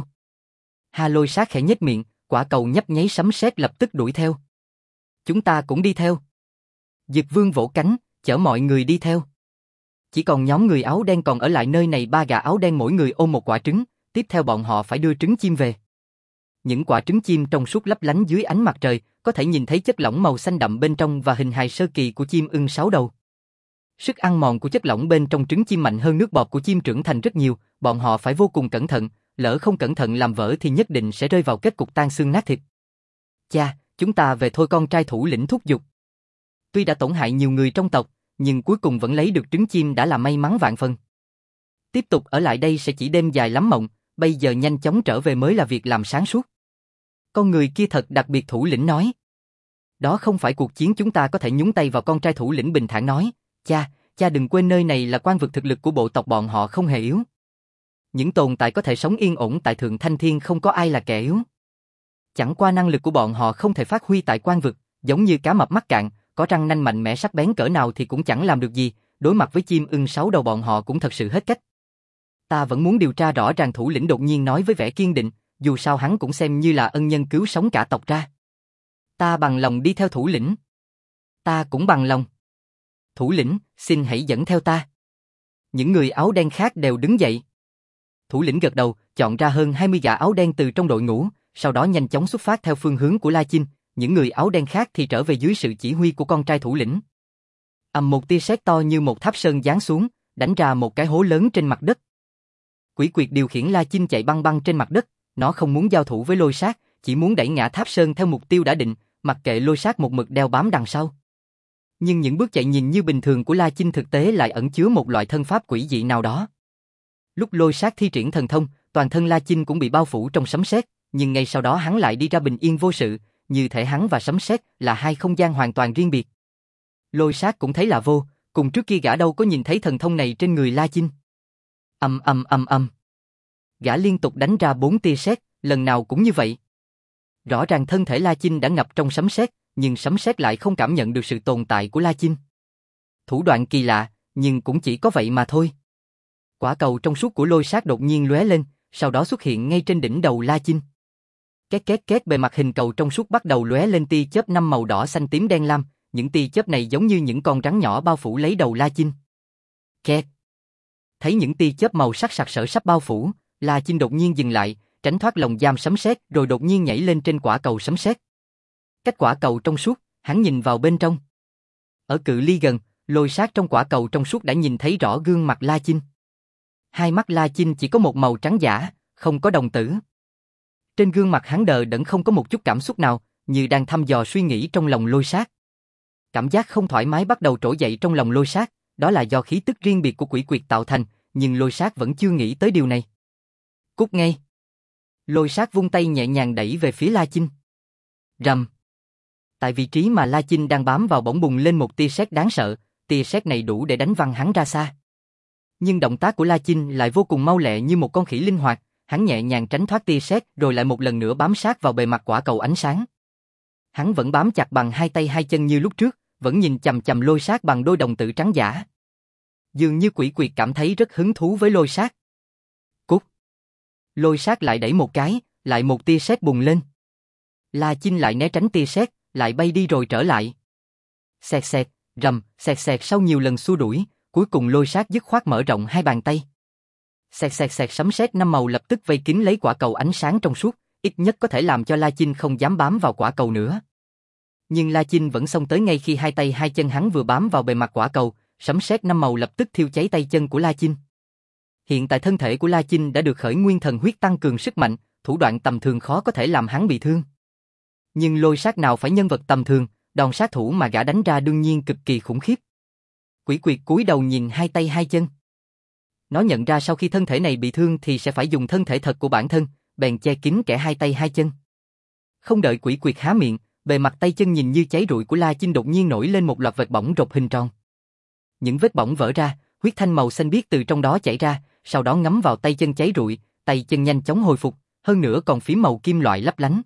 Lôi Sát khẽ nhếch miệng, quả cầu nhấp nháy sấm sét lập tức đuổi theo. Chúng ta cũng đi theo. Dực Vương vỗ cánh, chở mọi người đi theo. Chỉ còn nhóm người áo đen còn ở lại nơi này. 3 gã áo đen mỗi người ôm một quả trứng, tiếp theo bọn họ phải đưa trứng chim về. Những quả trứng chim trong suốt lấp lánh dưới ánh mặt trời, có thể nhìn thấy chất lỏng màu xanh đậm bên trong và hình hài sơ kỳ của chim ưng 6 đầu. Sức ăn mòn của chất lỏng bên trong trứng chim mạnh hơn nước bọt của chim trưởng thành rất nhiều, bọn họ phải vô cùng cẩn thận, lỡ không cẩn thận làm vỡ thì nhất định sẽ rơi vào kết cục tan xương nát thịt. Cha, chúng ta về thôi, con trai thủ lĩnh thúc giục. Tuy đã tổn hại nhiều người trong tộc, nhưng cuối cùng vẫn lấy được trứng chim đã là may mắn vạn phần. Tiếp tục ở lại đây sẽ chỉ đêm dài lắm mộng, bây giờ nhanh chóng trở về mới là việc làm sáng suốt. Con người kia thật đặc biệt, thủ lĩnh nói. Đó không phải cuộc chiến chúng ta có thể nhúng tay vào, con trai thủ lĩnh bình thản nói. Cha đừng quên nơi này là quan vực, thực lực của bộ tộc bọn họ không hề yếu. Những tồn tại có thể sống yên ổn tại Thượng Thanh Thiên không có ai là kẻ yếu. Chẳng qua năng lực của bọn họ không thể phát huy tại quan vực, giống như cá mập mắc cạn, có răng nanh mạnh mẽ sắc bén cỡ nào thì cũng chẳng làm được gì, đối mặt với chim ưng 6 đầu bọn họ cũng thật sự hết cách. Ta vẫn muốn điều tra rõ ràng, thủ lĩnh đột nhiên nói với vẻ kiên định, dù sao hắn cũng xem như là ân nhân cứu sống cả tộc ra. Ta bằng lòng đi theo thủ lĩnh. Ta cũng bằng lòng. Thủ lĩnh, xin hãy dẫn theo ta. Những người áo đen khác đều đứng dậy. Thủ lĩnh gật đầu, chọn ra hơn 20 gã áo đen từ trong đội ngũ, sau đó nhanh chóng xuất phát theo phương hướng của La Chinh, những người áo đen khác thì trở về dưới sự chỉ huy của con trai thủ lĩnh. Một tia sét to như một tháp sơn giáng xuống, đánh ra một cái hố lớn trên mặt đất. Quỷ Quyệt điều khiển La Chinh chạy băng băng trên mặt đất, nó không muốn giao thủ với Lôi Sát, chỉ muốn đẩy ngã tháp sơn theo mục tiêu đã định, mặc kệ Lôi Sát một mực đeo bám đằng sau. Nhưng những bước chạy nhìn như bình thường của La Chinh thực tế lại ẩn chứa một loại thân pháp quỷ dị nào đó. Lúc Lôi Sát thi triển thần thông, toàn thân La Chinh cũng bị bao phủ trong sấm sét, nhưng ngay sau đó hắn lại đi ra bình yên vô sự, như thể hắn và sấm sét là hai không gian hoàn toàn riêng biệt. Lôi Sát cũng thấy là vô, cùng trước kia gã đâu có nhìn thấy thần thông này trên người La Chinh. Gã liên tục đánh ra 4 tia sét, lần nào cũng như vậy. Rõ ràng thân thể La Chinh đã ngập trong sấm sét, nhưng sấm sét lại không cảm nhận được sự tồn tại của La Chinh. Thủ đoạn kỳ lạ, nhưng cũng chỉ có vậy mà thôi. Quả cầu trong suốt của Lôi Sát đột nhiên lóe lên, sau đó xuất hiện ngay trên đỉnh đầu La Chinh. Két két két, bề mặt hình cầu trong suốt bắt đầu lóe lên tia chớp 5 màu đỏ xanh tím đen lam, những tia chớp này giống như những con rắn nhỏ bao phủ lấy đầu La Chinh. Két. Thấy những tia chớp màu sắc sặc sỡ sắp bao phủ, La Chinh đột nhiên dừng lại, tránh thoát lồng giam sấm sét, rồi đột nhiên nhảy lên trên quả cầu sấm sét. Cách quả cầu trong suốt, hắn nhìn vào bên trong. Ở cự ly gần, Lôi Sát trong quả cầu trong suốt đã nhìn thấy rõ gương mặt La Chinh. Hai mắt La Chinh chỉ có một màu trắng giả, không có đồng tử. Trên gương mặt hắn đờ đẫn không có một chút cảm xúc nào, như đang thăm dò suy nghĩ trong lòng Lôi Sát. Cảm giác không thoải mái bắt đầu trỗi dậy trong lòng Lôi Sát, đó là do khí tức riêng biệt của Quỷ Quyệt tạo thành, nhưng Lôi Sát vẫn chưa nghĩ tới điều này. Cút ngay. Lôi Sát vung tay nhẹ nhàng đẩy về phía La Chinh. Rầm. Tại vị trí mà La Chinh đang bám vào bỗng bùng lên một tia sét đáng sợ, tia sét này đủ để đánh văng hắn ra xa. Nhưng động tác của La Chinh lại vô cùng mau lẹ như một con khỉ linh hoạt, hắn nhẹ nhàng tránh thoát tia sét rồi lại một lần nữa bám sát vào bề mặt quả cầu ánh sáng. Hắn vẫn bám chặt bằng hai tay hai chân như lúc trước, vẫn nhìn chằm chằm Lôi Sát bằng đôi đồng tử trắng giả. Dường như Quỷ Quyệt cảm thấy rất hứng thú với Lôi Sát. Cút. Lôi Sát lại đẩy một cái, lại một tia sét bùng lên. La Chinh lại né tránh tia sét, lại bay đi rồi trở lại. Xẹt xẹt, rầm, xẹt xẹt, sau nhiều lần xua đuổi, cuối cùng Lôi Sát dứt khoát mở rộng hai bàn tay. Xẹt xẹt xẹt, sấm sét 5 màu lập tức vây kín lấy quả cầu ánh sáng trong suốt, ít nhất có thể làm cho La Chinh không dám bám vào quả cầu nữa. Nhưng La Chinh vẫn xông tới ngay khi hai tay hai chân hắn vừa bám vào bề mặt quả cầu, sấm sét 5 màu lập tức thiêu cháy tay chân của La Chinh. Hiện tại thân thể của La Chinh đã được khởi nguyên thần huyết tăng cường sức mạnh, thủ đoạn tầm thường khó có thể làm hắn bị thương. Nhưng Lôi Sát nào phải nhân vật tầm thường, đòn sát thủ mà gã đánh ra đương nhiên cực kỳ khủng khiếp. Quỷ Quyệt cúi đầu nhìn hai tay hai chân. Nó nhận ra sau khi thân thể này bị thương thì sẽ phải dùng thân thể thật của bản thân, bèn che kín kẽ hai tay hai chân. Không đợi Quỷ Quyệt há miệng, bề mặt tay chân nhìn như cháy rụi của La Chinh đột nhiên nổi lên một loạt vệt bỏng rột hình tròn. Những vết bỏng vỡ ra, huyết thanh màu xanh biếc từ trong đó chảy ra, sau đó ngấm vào tay chân cháy rụi, tay chân nhanh chóng hồi phục, hơn nữa còn phím màu kim loại lấp lánh.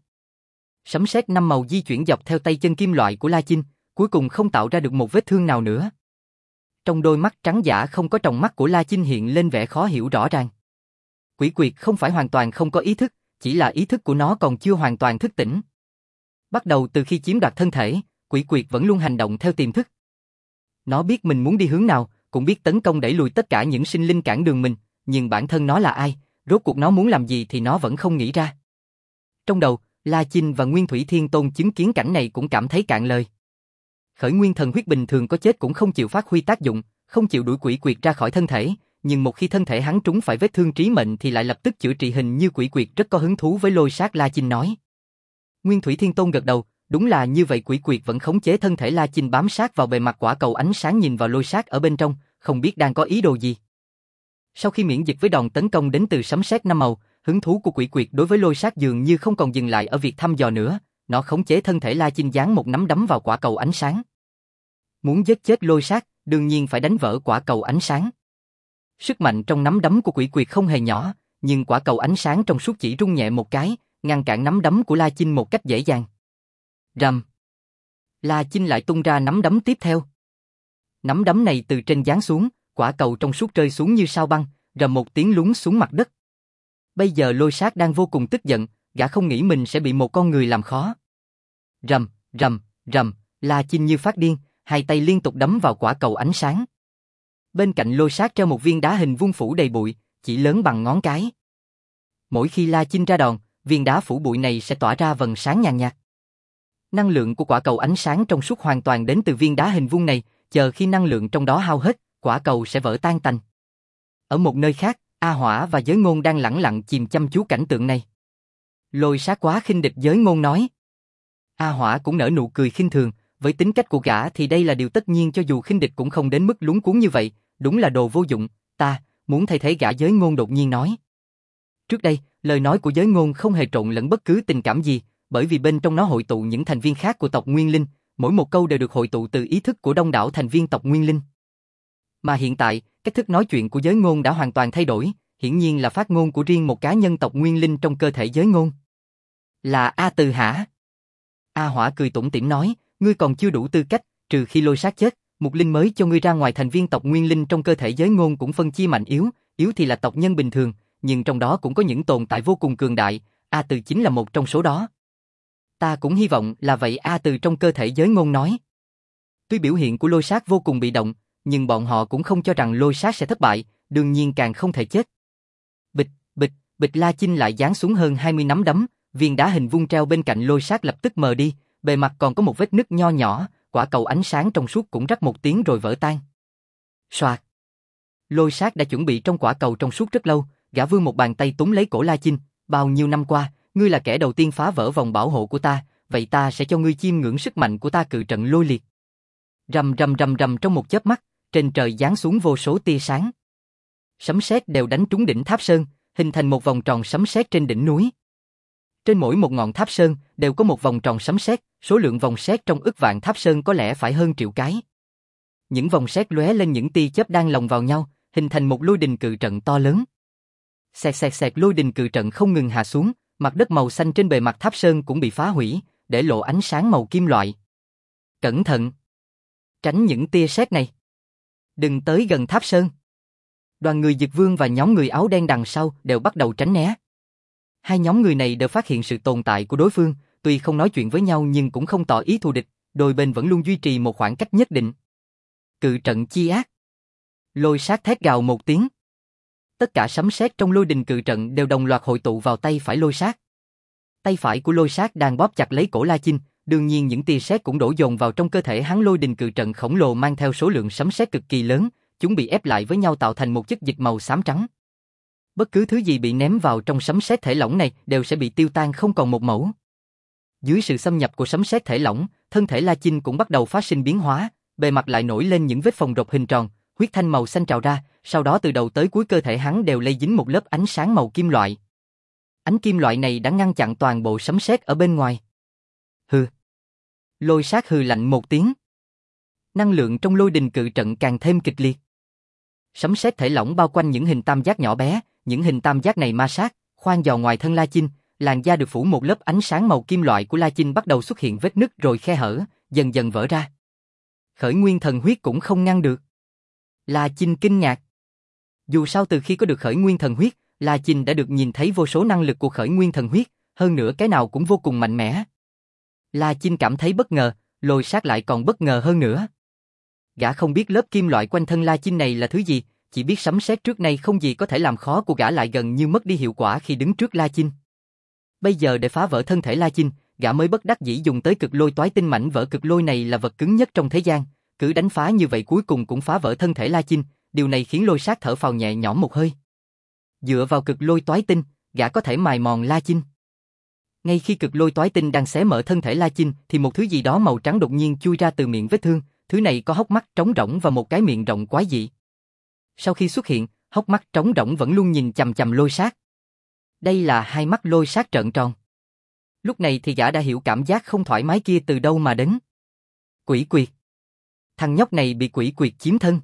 Sấm sét 5 màu di chuyển dọc theo tay chân kim loại của La Chinh, cuối cùng không tạo ra được một vết thương nào nữa. Trong đôi mắt trắng giả không có tròng mắt của La Chinh hiện lên vẻ khó hiểu rõ ràng. Quỷ Quyệt không phải hoàn toàn không có ý thức, chỉ là ý thức của nó còn chưa hoàn toàn thức tỉnh. Bắt đầu từ khi chiếm đoạt thân thể, Quỷ Quyệt vẫn luôn hành động theo tiềm thức. Nó biết mình muốn đi hướng nào, cũng biết tấn công đẩy lùi tất cả những sinh linh cản đường mình, nhưng bản thân nó là ai, rốt cuộc nó muốn làm gì thì nó vẫn không nghĩ ra. Trong đầu, La Chinh và Nguyên Thủy Thiên Tôn chứng kiến cảnh này cũng cảm thấy cạn lời. Khởi nguyên thần huyết bình thường có chết cũng không chịu phát huy tác dụng, không chịu đuổi Quỷ Quyệt ra khỏi thân thể, nhưng một khi thân thể hắn trúng phải vết thương trí mệnh thì lại lập tức chữa trị, hình như Quỷ Quyệt rất có hứng thú với Lôi Sát. La Chinh nói. Nguyên Thủy Thiên Tôn gật đầu, đúng là như vậy. Quỷ Quyệt vẫn khống chế thân thể La Chinh bám sát vào bề mặt quả cầu ánh sáng, nhìn vào Lôi Sát ở bên trong, không biết đang có ý đồ gì. Sau khi miễn dịch với đòn tấn công đến từ sấm sét 5 màu, hứng thú của Quỷ Quyệt đối với Lôi Sát dường như không còn dừng lại ở việc thăm dò nữa, nó khống chế thân thể La Chinh giáng một nắm đấm vào quả cầu ánh sáng. Muốn giết chết Lôi Sát, đương nhiên phải đánh vỡ quả cầu ánh sáng. Sức mạnh trong nắm đấm của Quỷ Quyệt không hề nhỏ, nhưng quả cầu ánh sáng trong suốt chỉ rung nhẹ một cái, ngăn cản nắm đấm của La Chinh một cách dễ dàng. Rầm. La Chinh lại tung ra nắm đấm tiếp theo. Nắm đấm này từ trên giáng xuống, quả cầu trong suốt rơi xuống như sao băng, rầm một tiếng lún xuống mặt đất. Bây giờ Lôi Sát đang vô cùng tức giận, gã không nghĩ mình sẽ bị một con người làm khó. Rầm, rầm, rầm, La Chinh như phát điên, hai tay liên tục đấm vào quả cầu ánh sáng. Bên cạnh Lôi Sát treo một viên đá hình vuông phủ đầy bụi, chỉ lớn bằng ngón cái. Mỗi khi La Chinh ra đòn, viên đá phủ bụi này sẽ tỏa ra vầng sáng nhàn nhạt. Năng lượng của quả cầu ánh sáng trong suốt hoàn toàn đến từ viên đá hình vuông này, chờ khi năng lượng trong đó hao hết, quả cầu sẽ vỡ tan tành. Ở một nơi khác, A Hỏa và Giới Ngôn đang lẳng lặng chìm chăm chú cảnh tượng này. Lôi Sát quá khinh địch, Giới Ngôn nói. A Hỏa cũng nở nụ cười khinh thường, với tính cách của gã thì đây là điều tất nhiên, cho dù khinh địch cũng không đến mức luống cuống như vậy, đúng là đồ vô dụng, ta muốn thay thế gã. Giới Ngôn đột nhiên nói. Trước đây, lời nói của Giới Ngôn không hề trộn lẫn bất cứ tình cảm gì, bởi vì bên trong nó hội tụ những thành viên khác của tộc Nguyên Linh, mỗi một câu đều được hội tụ từ ý thức của đông đảo thành viên tộc Nguyên Linh. Mà hiện tại, cách thức nói chuyện của Giới Ngôn đã hoàn toàn thay đổi, hiển nhiên là phát ngôn của riêng một cá nhân tộc Nguyên Linh trong cơ thể Giới Ngôn. Là A Từ hả? A Hỏa cười tủm tỉm nói, ngươi còn chưa đủ tư cách, trừ khi Lôi Sát chết, một linh mới cho ngươi ra ngoài. Thành viên tộc Nguyên Linh trong cơ thể Giới Ngôn cũng phân chia mạnh yếu, yếu thì là tộc nhân bình thường, nhưng trong đó cũng có những tồn tại vô cùng cường đại, A Từ chính là một trong số đó. Ta cũng hy vọng là vậy, A Từ trong cơ thể Giới Ngôn nói. Tuy biểu hiện của Lôi Sát vô cùng bị động, nhưng bọn họ cũng không cho rằng Lôi Sát sẽ thất bại, đương nhiên càng không thể chết. Bịch, bịch, bịch, La Chinh lại giáng xuống hơn 20 nắm đấm, viên đá hình vuông treo bên cạnh Lôi Sát lập tức mờ đi, bề mặt còn có một vết nứt nho nhỏ, quả cầu ánh sáng trong suốt cũng rắc một tiếng rồi vỡ tan. Soạt. Lôi Sát đã chuẩn bị trong quả cầu trong suốt rất lâu, gã vươn một bàn tay túm lấy cổ La Chinh, bao nhiêu năm qua, ngươi là kẻ đầu tiên phá vỡ vòng bảo hộ của ta, vậy ta sẽ cho ngươi chiêm ngưỡng sức mạnh của ta. Cự trận lôi liệt. Rầm rầm rầm rầm, trong một chớp mắt, trên trời giáng xuống vô số tia sáng. Sấm sét đều đánh trúng đỉnh tháp sơn, hình thành một vòng tròn sấm sét trên đỉnh núi. Trên mỗi một ngọn tháp sơn đều có một vòng tròn sấm sét, số lượng vòng sét trong ức vạn tháp sơn có lẽ phải hơn triệu cái. Những vòng sét lóe lên những tia chớp đang lồng vào nhau, hình thành một lôi đình cự trận to lớn. Xẹt xẹt xẹt, lôi đình cự trận không ngừng hạ xuống, mặt đất màu xanh trên bề mặt tháp sơn cũng bị phá hủy, để lộ ánh sáng màu kim loại. Cẩn thận! Tránh những tia sét này. Đừng tới gần tháp sơn. Đoàn người Dực Vương và nhóm người áo đen đằng sau đều bắt đầu tránh né. Hai nhóm người này đều phát hiện sự tồn tại của đối phương, tuy không nói chuyện với nhau nhưng cũng không tỏ ý thù địch, đôi bên vẫn luôn duy trì một khoảng cách nhất định. Cự trận chi ác. Lôi Sát thét gào một tiếng. Tất cả sấm sét trong lôi đình cự trận đều đồng loạt hội tụ vào tay phải Lôi Sát. Tay phải của Lôi Sát đang bóp chặt lấy cổ La Chinh, đương nhiên những tia sét cũng đổ dồn vào trong cơ thể hắn. Lôi đình cự trận khổng lồ mang theo số lượng sấm sét cực kỳ lớn, chúng bị ép lại với nhau tạo thành một chất dịch màu xám trắng. Bất cứ thứ gì bị ném vào trong sấm sét thể lỏng này đều sẽ bị tiêu tan không còn một mẩu. Dưới sự xâm nhập của sấm sét thể lỏng, thân thể La Chinh cũng bắt đầu phát sinh biến hóa, bề mặt lại nổi lên những vết phồng rộp hình tròn, huyết thanh màu xanh trào ra, sau đó từ đầu tới cuối cơ thể hắn đều lây dính một lớp ánh sáng màu kim loại. Ánh kim loại này đã ngăn chặn toàn bộ sấm sét ở bên ngoài. Hừ. Lôi Sát hừ lạnh một tiếng. Năng lượng trong lôi đình cự trận càng thêm kịch liệt. Sấm sét thể lỏng bao quanh những hình tam giác nhỏ bé, những hình tam giác này ma sát, khoan dò ngoài thân La Chinh, làn da được phủ một lớp ánh sáng màu kim loại của La Chinh bắt đầu xuất hiện vết nứt rồi khe hở, dần dần vỡ ra. Khởi nguyên thần huyết cũng không ngăn được. La Chinh kinh ngạc. Dù sao từ khi có được khởi nguyên thần huyết, La Chinh đã được nhìn thấy vô số năng lực của khởi nguyên thần huyết, hơn nữa cái nào cũng vô cùng mạnh mẽ. La Chinh cảm thấy bất ngờ, Lôi Sát lại còn bất ngờ hơn nữa. Gã không biết lớp kim loại quanh thân La Chinh này là thứ gì, chỉ biết sấm sét trước nay không gì có thể làm khó của gã lại gần như mất đi hiệu quả khi đứng trước La Chinh. Bây giờ để phá vỡ thân thể La Chinh, gã mới bất đắc dĩ dùng tới cực lôi toái tinh. Mảnh vỡ cực lôi này là vật cứng nhất trong thế gian, cứ đánh phá như vậy cuối cùng cũng phá vỡ thân thể La Chinh, điều này khiến Lôi Sát thở phào nhẹ nhõm một hơi. Dựa vào cực lôi toái tinh, gã có thể mài mòn La Chinh. Ngay khi cực lôi toái tinh đang xé mở thân thể La Chinh thì một thứ gì đó màu trắng đột nhiên chui ra từ miệng vết thương, thứ này có hốc mắt trống rỗng và một cái miệng rộng quái dị. Sau khi xuất hiện, hốc mắt trống rỗng vẫn luôn nhìn chằm chằm Lôi Sát. Đây là hai mắt Lôi Sát trợn tròn. Lúc này thì gã đã hiểu cảm giác không thoải mái kia từ đâu mà đến. Quỷ quyệt. Thằng nhóc này bị quỷ quyệt chiếm thân.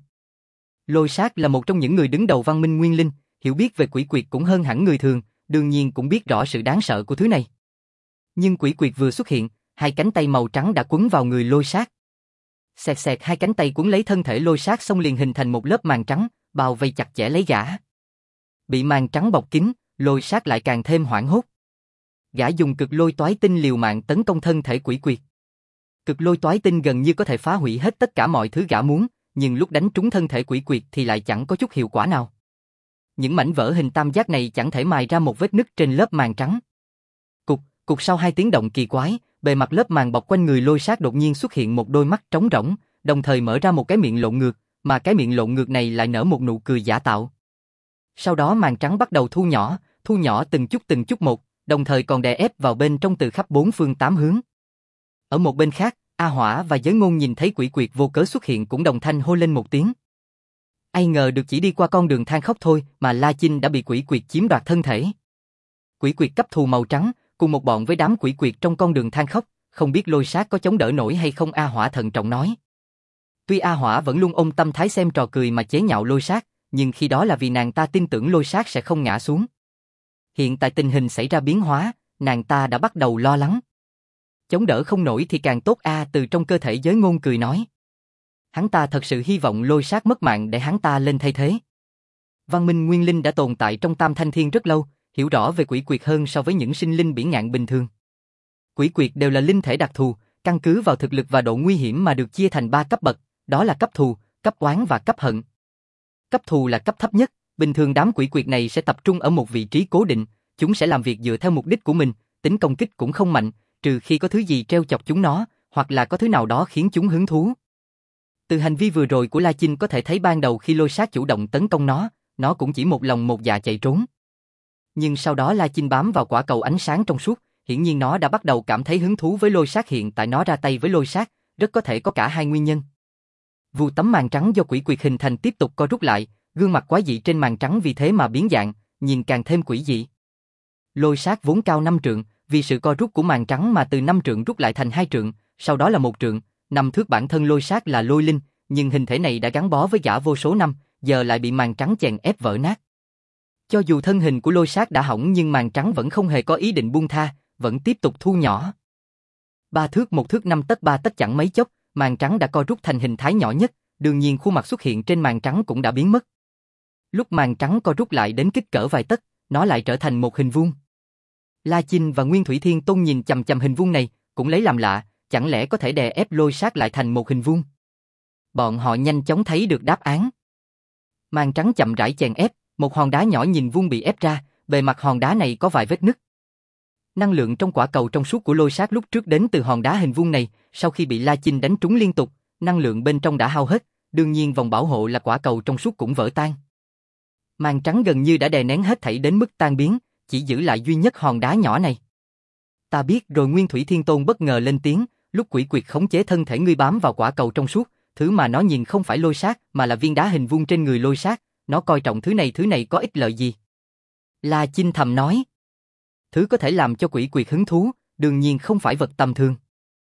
Lôi Sát là một trong những người đứng đầu văn minh nguyên linh, hiểu biết về quỷ quyệt cũng hơn hẳn người thường, đương nhiên cũng biết rõ sự đáng sợ của thứ này. Nhưng quỷ quyệt vừa xuất hiện, hai cánh tay màu trắng đã quấn vào người Lôi Sát. Xẹt xẹt hai cánh tay quấn lấy thân thể Lôi Sát xong liền hình thành một lớp màn trắng, bao vây chặt chẽ lấy gã. Bị màn trắng bọc kín, Lôi Sát lại càng thêm hoảng hốt. Gã dùng cực lôi toái tinh liều mạng tấn công thân thể Quỷ Quyệt. Cực lôi toái tinh gần như có thể phá hủy hết tất cả mọi thứ gã muốn, nhưng lúc đánh trúng thân thể Quỷ Quyệt thì lại chẳng có chút hiệu quả nào. Những mảnh vỡ hình tam giác này chẳng thể mài ra một vết nứt trên lớp màn trắng. Cục sau hai tiếng động kỳ quái, bề mặt lớp màn bọc quanh người Lôi Sát đột nhiên xuất hiện một đôi mắt trống rỗng, đồng thời mở ra một cái miệng lộn ngược, mà cái miệng lộn ngược này lại nở một nụ cười giả tạo. Sau đó màn trắng bắt đầu thu nhỏ từng chút một, đồng thời còn đè ép vào bên trong từ khắp bốn phương tám hướng. Ở một bên khác, A Hỏa và Giới Ngôn nhìn thấy Quỷ Quyệt vô cớ xuất hiện cũng đồng thanh hô lên một tiếng. Ai ngờ được chỉ đi qua con đường than khóc thôi mà La Chinh đã bị Quỷ Quyệt chiếm đoạt thân thể. Quỷ Quyệt cấp thù màu trắng, cùng một bọn với đám Quỷ Quyệt trong con đường than khóc, không biết Lôi Sát có chống đỡ nổi hay không, A Hỏa thận trọng nói. Tuy A Hỏa vẫn luôn ôm tâm thái xem trò cười mà chế nhạo Lôi Sát, nhưng khi đó là vì nàng ta tin tưởng Lôi Sát sẽ không ngã xuống. Hiện tại tình hình xảy ra biến hóa, nàng ta đã bắt đầu lo lắng. Chống đỡ không nổi thì càng tốt a, từ trong cơ thể Giới Ngôn cười nói. Hắn ta thật sự hy vọng Lôi Sát mất mạng để hắn ta lên thay thế. Văn minh nguyên linh đã tồn tại trong Tam Thanh Thiên rất lâu, hiểu rõ về Quỷ Quyệt hơn so với những sinh linh biển ngạn bình thường. Quỷ Quyệt đều là linh thể đặc thù, căn cứ vào thực lực và độ nguy hiểm mà được chia thành 3 cấp bậc, đó là cấp thù, cấp oán và cấp hận. Cấp thù là cấp thấp nhất, bình thường đám Quỷ Quyệt này sẽ tập trung ở một vị trí cố định, chúng sẽ làm việc dựa theo mục đích của mình, tính công kích cũng không mạnh, trừ khi có thứ gì treo chọc chúng nó, hoặc là có thứ nào đó khiến chúng hứng thú. Từ hành vi vừa rồi của La Chinh có thể thấy ban đầu khi Lôi Sát chủ động tấn công nó cũng chỉ một lòng một dạ chạy trốn. Nhưng sau đó La Chinh bám vào quả cầu ánh sáng trong suốt, hiển nhiên nó đã bắt đầu cảm thấy hứng thú với Lôi Sát, hiện tại nó ra tay với Lôi Sát, rất có thể có cả hai nguyên nhân. Vù tấm màn trắng do Quỷ Quyệt hình thành tiếp tục co rút lại, gương mặt quái dị trên màn trắng vì thế mà biến dạng, nhìn càng thêm quỷ dị. Lôi Sát vốn cao 5 trượng, vì sự co rút của màn trắng mà từ 5 trượng rút lại thành 2 trượng, sau đó là 1 trượng, 5 thước. Bản thân Lôi Sát là lôi linh, nhưng hình thể này đã gắn bó với gã vô số năm, giờ lại bị màn trắng chèn ép vỡ nát. Cho dù thân hình của Lôi Sát đã hỏng nhưng màn trắng vẫn không hề có ý định buông tha, vẫn tiếp tục thu nhỏ. 3 thước, 1 thước, 5 tấc, 3 tấc, chẳng mấy chốc, màn trắng đã co rút thành hình thái nhỏ nhất, đương nhiên khuôn mặt xuất hiện trên màn trắng cũng đã biến mất. Lúc màn trắng co rút lại đến kích cỡ vài tấc, nó lại trở thành một hình vuông. La Chinh và Nguyên Thủy Thiên Tôn nhìn chằm chằm hình vuông này, cũng lấy làm lạ, chẳng lẽ có thể đè ép Lôi Sát lại thành một hình vuông? Bọn họ nhanh chóng thấy được đáp án. Màn trắng chậm rãi chèn ép, một hòn đá nhỏ nhìn vuông bị ép ra, bề mặt hòn đá này có vài vết nứt. Năng lượng trong quả cầu trong suốt của Lôi Sát lúc trước đến từ hòn đá hình vuông này, sau khi bị La Chinh đánh trúng liên tục, năng lượng bên trong đã hao hết, đương nhiên vòng bảo hộ là quả cầu trong suốt cũng vỡ tan. Màn trắng gần như đã đè nén hết thảy đến mức tan biến, chỉ giữ lại duy nhất hòn đá nhỏ này. Ta biết rồi. Nguyên Thủy Thiên Tôn bất ngờ lên tiếng, lúc Quỷ Quyệt khống chế thân thể ngươi bám vào quả cầu trong suốt, thứ mà nó nhìn không phải Lôi Sát mà là viên đá hình vuông trên người Lôi Sát, nó coi trọng thứ này có ích lợi gì? La Chinh thầm nói. Thứ có thể làm cho Quỷ Quyệt hứng thú, đương nhiên không phải vật tầm thường.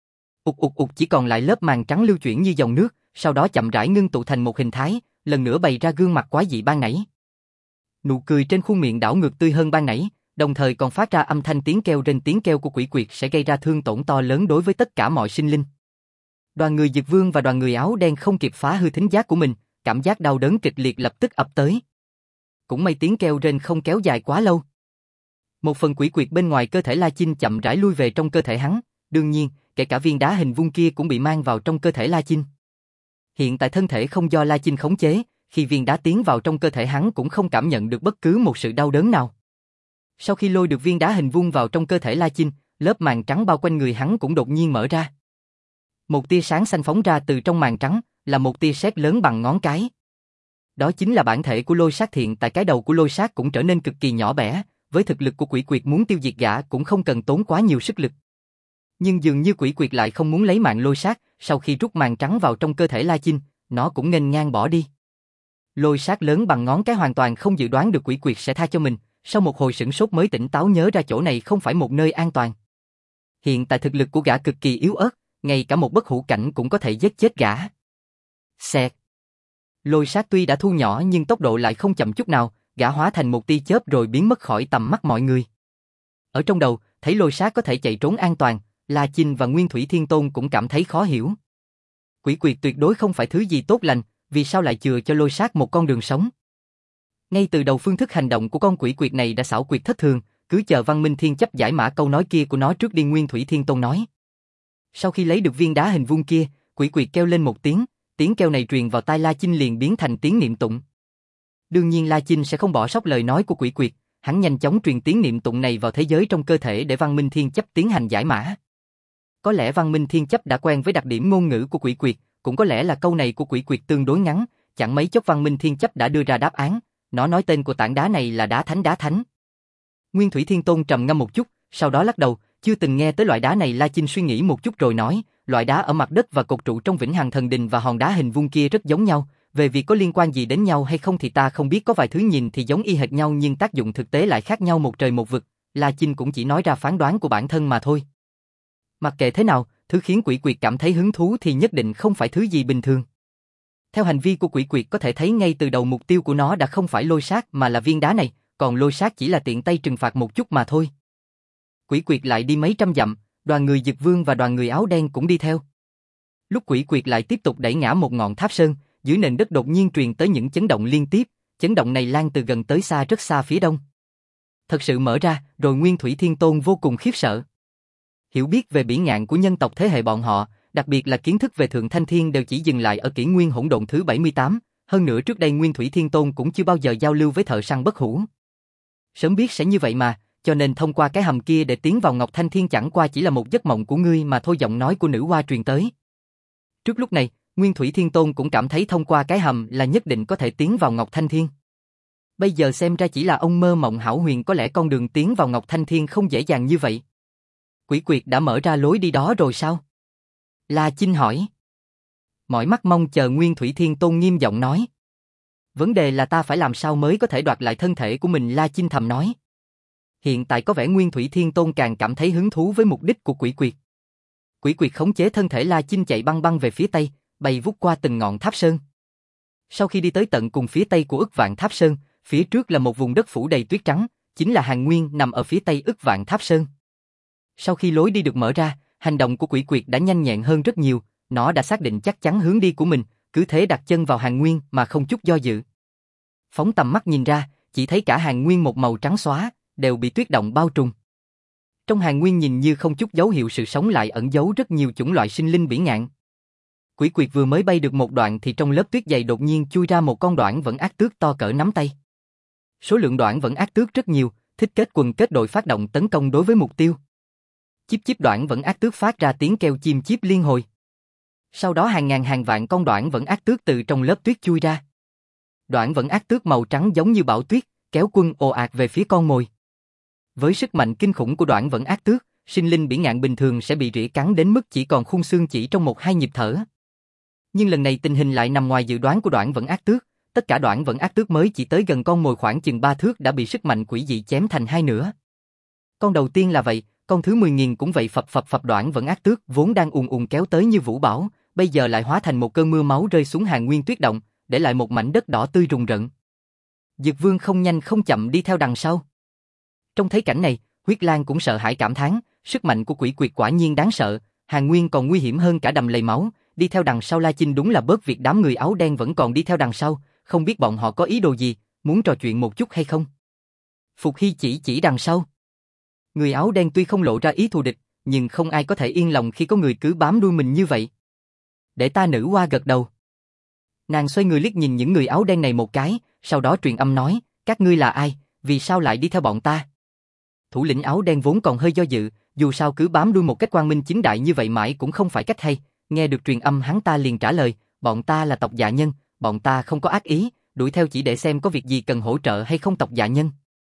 Chỉ còn lại lớp màn trắng lưu chuyển như dòng nước, sau đó chậm rãi ngưng tụ thành một hình thái, lần nữa bày ra gương mặt quái dị ban nãy. Nụ cười trên khuôn miệng đảo ngược tươi hơn ban nãy, đồng thời còn phát ra âm thanh tiếng kêu trên tiếng kêu của Quỷ Quyệt sẽ gây ra thương tổn to lớn đối với tất cả mọi sinh linh. Đoàn người Dực Vương và đoàn người áo đen không kịp phá hư thính giác của mình, cảm giác đau đớn kịch liệt lập tức ập tới. Cũng may tiếng kêu trên không kéo dài quá lâu. Một phần Quỷ Quyệt bên ngoài cơ thể La Chinh chậm rãi lui về trong cơ thể hắn, đương nhiên, kể cả viên đá hình vuông kia cũng bị mang vào trong cơ thể La Chinh. Hiện tại thân thể không do La Chinh khống chế, khi viên đá tiến vào trong cơ thể hắn cũng không cảm nhận được bất cứ một sự đau đớn nào. Sau khi lôi được viên đá hình vuông vào trong cơ thể La Chinh, lớp màn trắng bao quanh người hắn cũng đột nhiên mở ra. Một tia sáng xanh phóng ra từ trong màn trắng, là một tia sét lớn bằng ngón cái. Đó chính là bản thể của Lôi Sát. Hiện tại cái đầu của Lôi Sát cũng trở nên cực kỳ nhỏ bé, với thực lực của Quỷ Quyệt muốn tiêu diệt gã cũng không cần tốn quá nhiều sức lực. Nhưng dường như Quỷ Quyệt lại không muốn lấy mạng Lôi Sát, sau khi rút màn trắng vào trong cơ thể La Chinh, nó cũng nghênh ngang bỏ đi. Lôi Sát lớn bằng ngón cái hoàn toàn không dự đoán được Quỷ Quyệt sẽ tha cho mình, sau một hồi sửng sốt mới tỉnh táo nhớ ra chỗ này không phải một nơi an toàn. Hiện tại thực lực của gã cực kỳ yếu ớt, ngay cả một bất hủ cảnh cũng có thể giết chết gã. Xẹt. Lôi Sát tuy đã thu nhỏ nhưng tốc độ lại không chậm chút nào, gã hóa thành một tia chớp rồi biến mất khỏi tầm mắt mọi người. Ở trong đầu, thấy Lôi Sát có thể chạy trốn an toàn, La Chinh và Nguyên Thủy Thiên Tôn cũng cảm thấy khó hiểu. Quỷ quyệt tuyệt đối không phải thứ gì tốt lành, vì sao lại chừa cho Lôi Sát một con đường sống? Ngay từ đầu phương thức hành động của con quỷ quyệt này đã xảo quyệt thất thường, cứ chờ Văn Minh Thiên chấp giải mã câu nói kia của nó trước đi. Nguyên Thủy Thiên Tôn nói. Sau khi lấy được viên đá hình vuông kia, quỷ quyệt kêu lên một tiếng, tiếng kêu này truyền vào tai La Chinh liền biến thành tiếng niệm tụng. Đương nhiên La Chinh sẽ không bỏ sót lời nói của quỷ quyệt, hắn nhanh chóng truyền tiếng niệm tụng này vào thế giới trong cơ thể để Văn Minh Thiên chấp tiến hành giải mã. Có lẽ Văn Minh Thiên chấp đã quen với đặc điểm ngôn ngữ của quỷ quyệt, cũng có lẽ là câu này của quỷ quyệt tương đối ngắn, chẳng mấy chốc Văn Minh Thiên chấp đã đưa ra đáp án, nó nói tên của tảng đá này là đá thánh đá thánh. Nguyên Thủy Thiên Tôn trầm ngâm một chút, sau đó lắc đầu, chưa từng nghe tới loại đá này. La Chinh suy nghĩ một chút rồi nói, loại đá ở mặt đất và cột trụ trong Vĩnh Hằng Thần Đình và hòn đá hình vuông kia rất giống nhau, về việc có liên quan gì đến nhau hay không thì ta không biết, có vài thứ nhìn thì giống y hệt nhau nhưng tác dụng thực tế lại khác nhau một trời một vực. La Chinh cũng chỉ nói ra phán đoán của bản thân mà thôi. Mặc kệ thế nào, thứ khiến quỷ quyệt cảm thấy hứng thú thì nhất định không phải thứ gì bình thường. Theo hành vi của quỷ quyệt có thể thấy ngay từ đầu mục tiêu của nó đã không phải Lôi Sát mà là viên đá này, còn Lôi Sát chỉ là tiện tay trừng phạt một chút mà thôi. Quỷ quyệt lại đi mấy trăm dặm, đoàn người Dực Vương và đoàn người áo đen cũng đi theo. Lúc quỷ quyệt lại tiếp tục đẩy ngã một ngọn tháp sơn, dưới nền đất đột nhiên truyền tới những chấn động liên tiếp, chấn động này lan từ gần tới xa, rất xa phía đông. Thật sự mở ra, rồi Nguyên Thủy Thiên Tôn vô cùng khiếp sợ. Hiểu biết về bỉ ngạn của nhân tộc thế hệ bọn họ, đặc biệt là kiến thức về Thượng Thanh Thiên đều chỉ dừng lại ở kỷ nguyên hỗn độn thứ 78, hơn nữa trước đây Nguyên Thủy Thiên Tôn cũng chưa bao giờ giao lưu với thợ săn bất hủ. Sớm biết sẽ như vậy mà, cho nên thông qua cái hầm kia để tiến vào Ngọc Thanh Thiên chẳng qua chỉ là một giấc mộng của ngươi mà thôi. Giọng nói của nữ hoa truyền tới. Trước lúc này, Nguyên Thủy Thiên Tôn cũng cảm thấy thông qua cái hầm là nhất định có thể tiến vào Ngọc Thanh Thiên. Bây giờ xem ra chỉ là ông mơ mộng hão huyền, có lẽ con đường tiến vào Ngọc Thanh Thiên không dễ dàng như vậy. Quỷ quyệt đã mở ra lối đi đó rồi sao? La Chinh hỏi. Mỏi mắt mong chờ. Nguyên Thủy Thiên Tôn nghiêm giọng nói. Vấn đề là ta phải làm sao mới có thể đoạt lại thân thể của mình, La Chinh thầm nói. Hiện tại có vẻ Nguyên Thủy Thiên Tôn càng cảm thấy hứng thú với mục đích của quỷ quyệt. Quỷ quyệt khống chế thân thể La Chinh chạy băng băng về phía tây, bay vút qua từng ngọn tháp sơn. Sau khi đi tới tận cùng phía tây của Ức Vạn Tháp Sơn, phía trước là một vùng đất phủ đầy tuyết trắng, chính là Hàn Nguyên nằm ở phía tây Ức Vạn Tháp Sơn. Sau khi lối đi được mở ra, hành động của quỷ quyệt đã nhanh nhẹn hơn rất nhiều, nó đã xác định chắc chắn hướng đi của mình, cứ thế đặt chân vào Hàn Nguyên mà không chút do dự. Phóng tầm mắt nhìn ra, chỉ thấy cả Hàn Nguyên một màu trắng xóa, đều bị tuyết động bao trùm. Trong Hàn Nguyên nhìn như không chút dấu hiệu sự sống lại ẩn giấu rất nhiều chủng loại sinh linh bỉ ngạn. Quỷ quyệt vừa mới bay được một đoạn thì trong lớp tuyết dày đột nhiên chui ra một con đoản vẫn ác tước to cỡ nắm tay. Số lượng đoản vẫn ác tước rất nhiều, thích kết quần kết đội phát động tấn công đối với mục tiêu. Chíp chíp đoản vẫn ác tước phát ra tiếng kêu chim chíp liên hồi. Sau đó hàng ngàn hàng vạn con đoản vẫn ác tước từ trong lớp tuyết chui ra. Đoản vẫn ác tước màu trắng giống như bão tuyết, kéo quân ồ ạt về phía con mồi. Với sức mạnh kinh khủng của đoản vẫn ác tước, sinh linh bỉ ngạn bình thường sẽ bị rỉa cắn đến mức chỉ còn khung xương chỉ trong 1-2 nhịp thở. Nhưng lần này tình hình lại nằm ngoài dự đoán của đoản vẫn ác tước, tất cả đoản vẫn ác tước mới chỉ tới gần con mồi khoảng chừng 3 thước đã bị sức mạnh quỷ dị chém thành hai nửa. Con đầu tiên là vậy, con thứ 10.000 cũng vậy, phập phập phập. Đoản vẫn ác tước vốn đang ùn ùn kéo tới như vũ bão, bây giờ lại hóa thành một cơn mưa máu rơi xuống Hàn Nguyên tuyết động, để lại một mảnh đất đỏ tươi rùng rợn. Dực Vương không nhanh không chậm đi theo đằng sau. Trông thấy cảnh này, Huyết Lang cũng sợ hãi cảm thán, sức mạnh của quỷ quyệt quả nhiên đáng sợ, Hàn Nguyên còn nguy hiểm hơn cả đầm lầy máu, đi theo đằng sau La Chinh đúng là bớt việc. Đám người áo đen vẫn còn đi theo đằng sau, không biết bọn họ có ý đồ gì, muốn trò chuyện một chút hay không. Phục Hy chỉ đằng sau. Người áo đen tuy không lộ ra ý thù địch, nhưng không ai có thể yên lòng khi có người cứ bám đuôi mình như vậy. Để ta. Nữ hoa gật đầu. Nàng xoay người liếc nhìn những người áo đen này một cái, sau đó truyền âm nói, các ngươi là ai, vì sao lại đi theo bọn ta? Thủ lĩnh áo đen vốn còn hơi do dự, dù sao cứ bám đuôi một cách quang minh chính đại như vậy mãi cũng không phải cách hay, nghe được truyền âm hắn ta liền trả lời, bọn ta là tộc Dạ Nhân, bọn ta không có ác ý, đuổi theo chỉ để xem có việc gì cần hỗ trợ hay không. Tộc Dạ Nhân?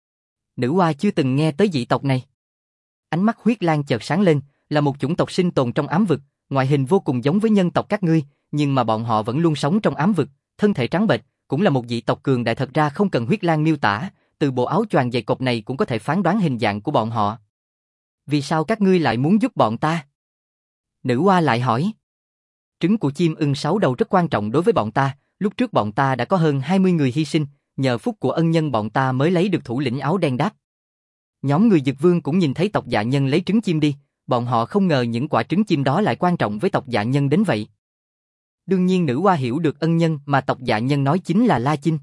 Nữ hoa chưa từng nghe tới dị tộc này. Ánh mắt Huyết Lang chợt sáng lên, là một chủng tộc sinh tồn trong ám vực, ngoại hình vô cùng giống với nhân tộc các ngươi, nhưng mà bọn họ vẫn luôn sống trong ám vực, thân thể trắng bệch, cũng là một dị tộc cường đại. Thật ra không cần Huyết Lang miêu tả, từ bộ áo choàng dày cộp này cũng có thể phán đoán hình dạng của bọn họ. Vì sao các ngươi lại muốn giúp bọn ta? Nữ hoa lại hỏi. Trứng của chim ưng 6 đầu rất quan trọng đối với bọn ta, lúc trước bọn ta đã có hơn 20 người hy sinh, nhờ phúc của ân nhân bọn ta mới lấy được thủ lĩnh áo đen đáp. Nhóm người Dực Vương cũng nhìn thấy tộc Dạ Nhân lấy trứng chim đi, bọn họ không ngờ những quả trứng chim đó lại quan trọng với tộc Dạ Nhân đến vậy. Đương nhiên nữ hoa hiểu được ân nhân mà tộc Dạ Nhân nói chính là La Chinh.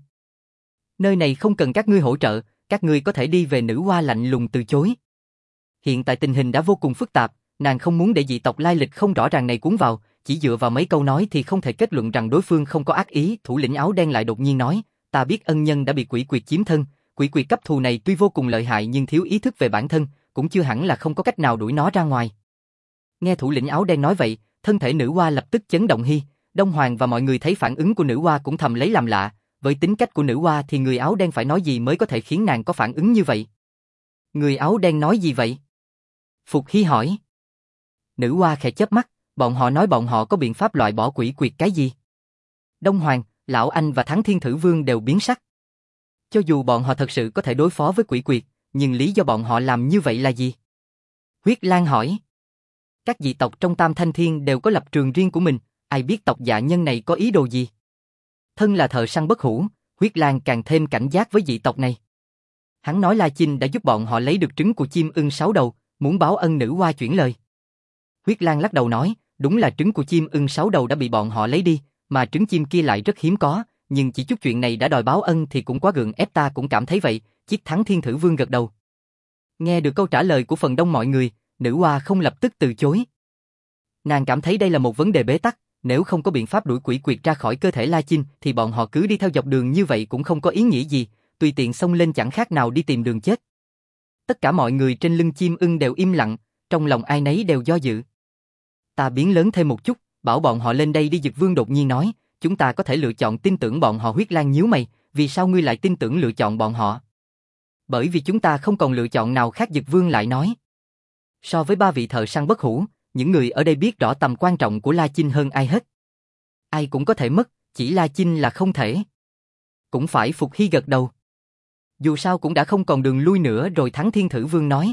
Nơi này không cần các ngươi hỗ trợ, các ngươi có thể đi về, nữ hoa lạnh lùng từ chối. Hiện tại tình hình đã vô cùng phức tạp, nàng không muốn để dị tộc lai lịch không rõ ràng này cuốn vào, chỉ dựa vào mấy câu nói thì không thể kết luận rằng đối phương không có ác ý. Thủ lĩnh áo đen lại đột nhiên nói, ta biết ân nhân đã bị quỷ quyệt chiếm thân, quỷ quyệt cấp thù này tuy vô cùng lợi hại nhưng thiếu ý thức về bản thân, cũng chưa hẳn là không có cách nào đuổi nó ra ngoài. Nghe thủ lĩnh áo đen nói vậy, thân thể nữ hoa lập tức chấn động. Đông Hoàng và mọi người thấy phản ứng của nữ hoa cũng thầm lấy làm lạ, với tính cách của nữ hoa thì người áo đen phải nói gì mới có thể khiến nàng có phản ứng như vậy. Người áo đen nói gì vậy? Phục Hy hỏi. Nữ hoa khẽ chớp mắt, bọn họ nói bọn họ có biện pháp loại bỏ quỷ quyệt cái gì? Đông Hoàng, Lão Anh và Thắng Thiên Thử Vương đều biến sắc. Cho dù bọn họ thật sự có thể đối phó với quỷ quyệt, nhưng lý do bọn họ làm như vậy là gì? Huyết Lang hỏi. Các dị tộc trong Tam Thanh Thiên đều có lập trường riêng của mình, ai biết tộc Dạ Nhân này có ý đồ gì? Thân là thợ săn bất hủ, Huyết Lang càng thêm cảnh giác với dị tộc này. Hắn nói La Chinh đã giúp bọn họ lấy được trứng của chim ưng 6 đầu, muốn báo ân. Nữ hoa chuyển lời. Huyết Lang lắc đầu nói, đúng là trứng của chim ưng 6 đầu đã bị bọn họ lấy đi, mà trứng chim kia lại rất hiếm có, nhưng chỉ chút chuyện này đã đòi báo ân thì cũng quá gượng ép, ta cũng cảm thấy vậy. Chiếc Thắng Thiên Thử Vương gật đầu. Nghe được câu trả lời của phần đông mọi người, nữ hoa không lập tức từ chối. Nàng cảm thấy đây là một vấn đề bế tắc, nếu không có biện pháp đuổi quỷ quyệt ra khỏi cơ thể La Chinh thì bọn họ cứ đi theo dọc đường như vậy cũng không có ý nghĩa gì, tùy tiện xông lên chẳng khác nào đi tìm đường chết. Tất cả mọi người trên lưng chim ưng đều im lặng, trong lòng ai nấy đều do dự. Ta biến lớn thêm một chút, bảo bọn họ lên đây đi. Dực Vương đột nhiên nói, chúng ta có thể lựa chọn tin tưởng bọn họ. Huyết Lang nhíu mày, vì sao ngươi lại tin tưởng lựa chọn bọn họ? Bởi vì chúng ta không còn lựa chọn nào khác. Dực Vương lại nói. So với ba vị thợ săn bất hủ, những người ở đây biết rõ tầm quan trọng của La Chinh hơn ai hết. Ai cũng có thể mất, chỉ La Chinh là không thể. Cũng phải. Phục Hy gật đầu. Dù sao cũng đã không còn đường lui nữa rồi. Thắng Thiên Thử Vương nói.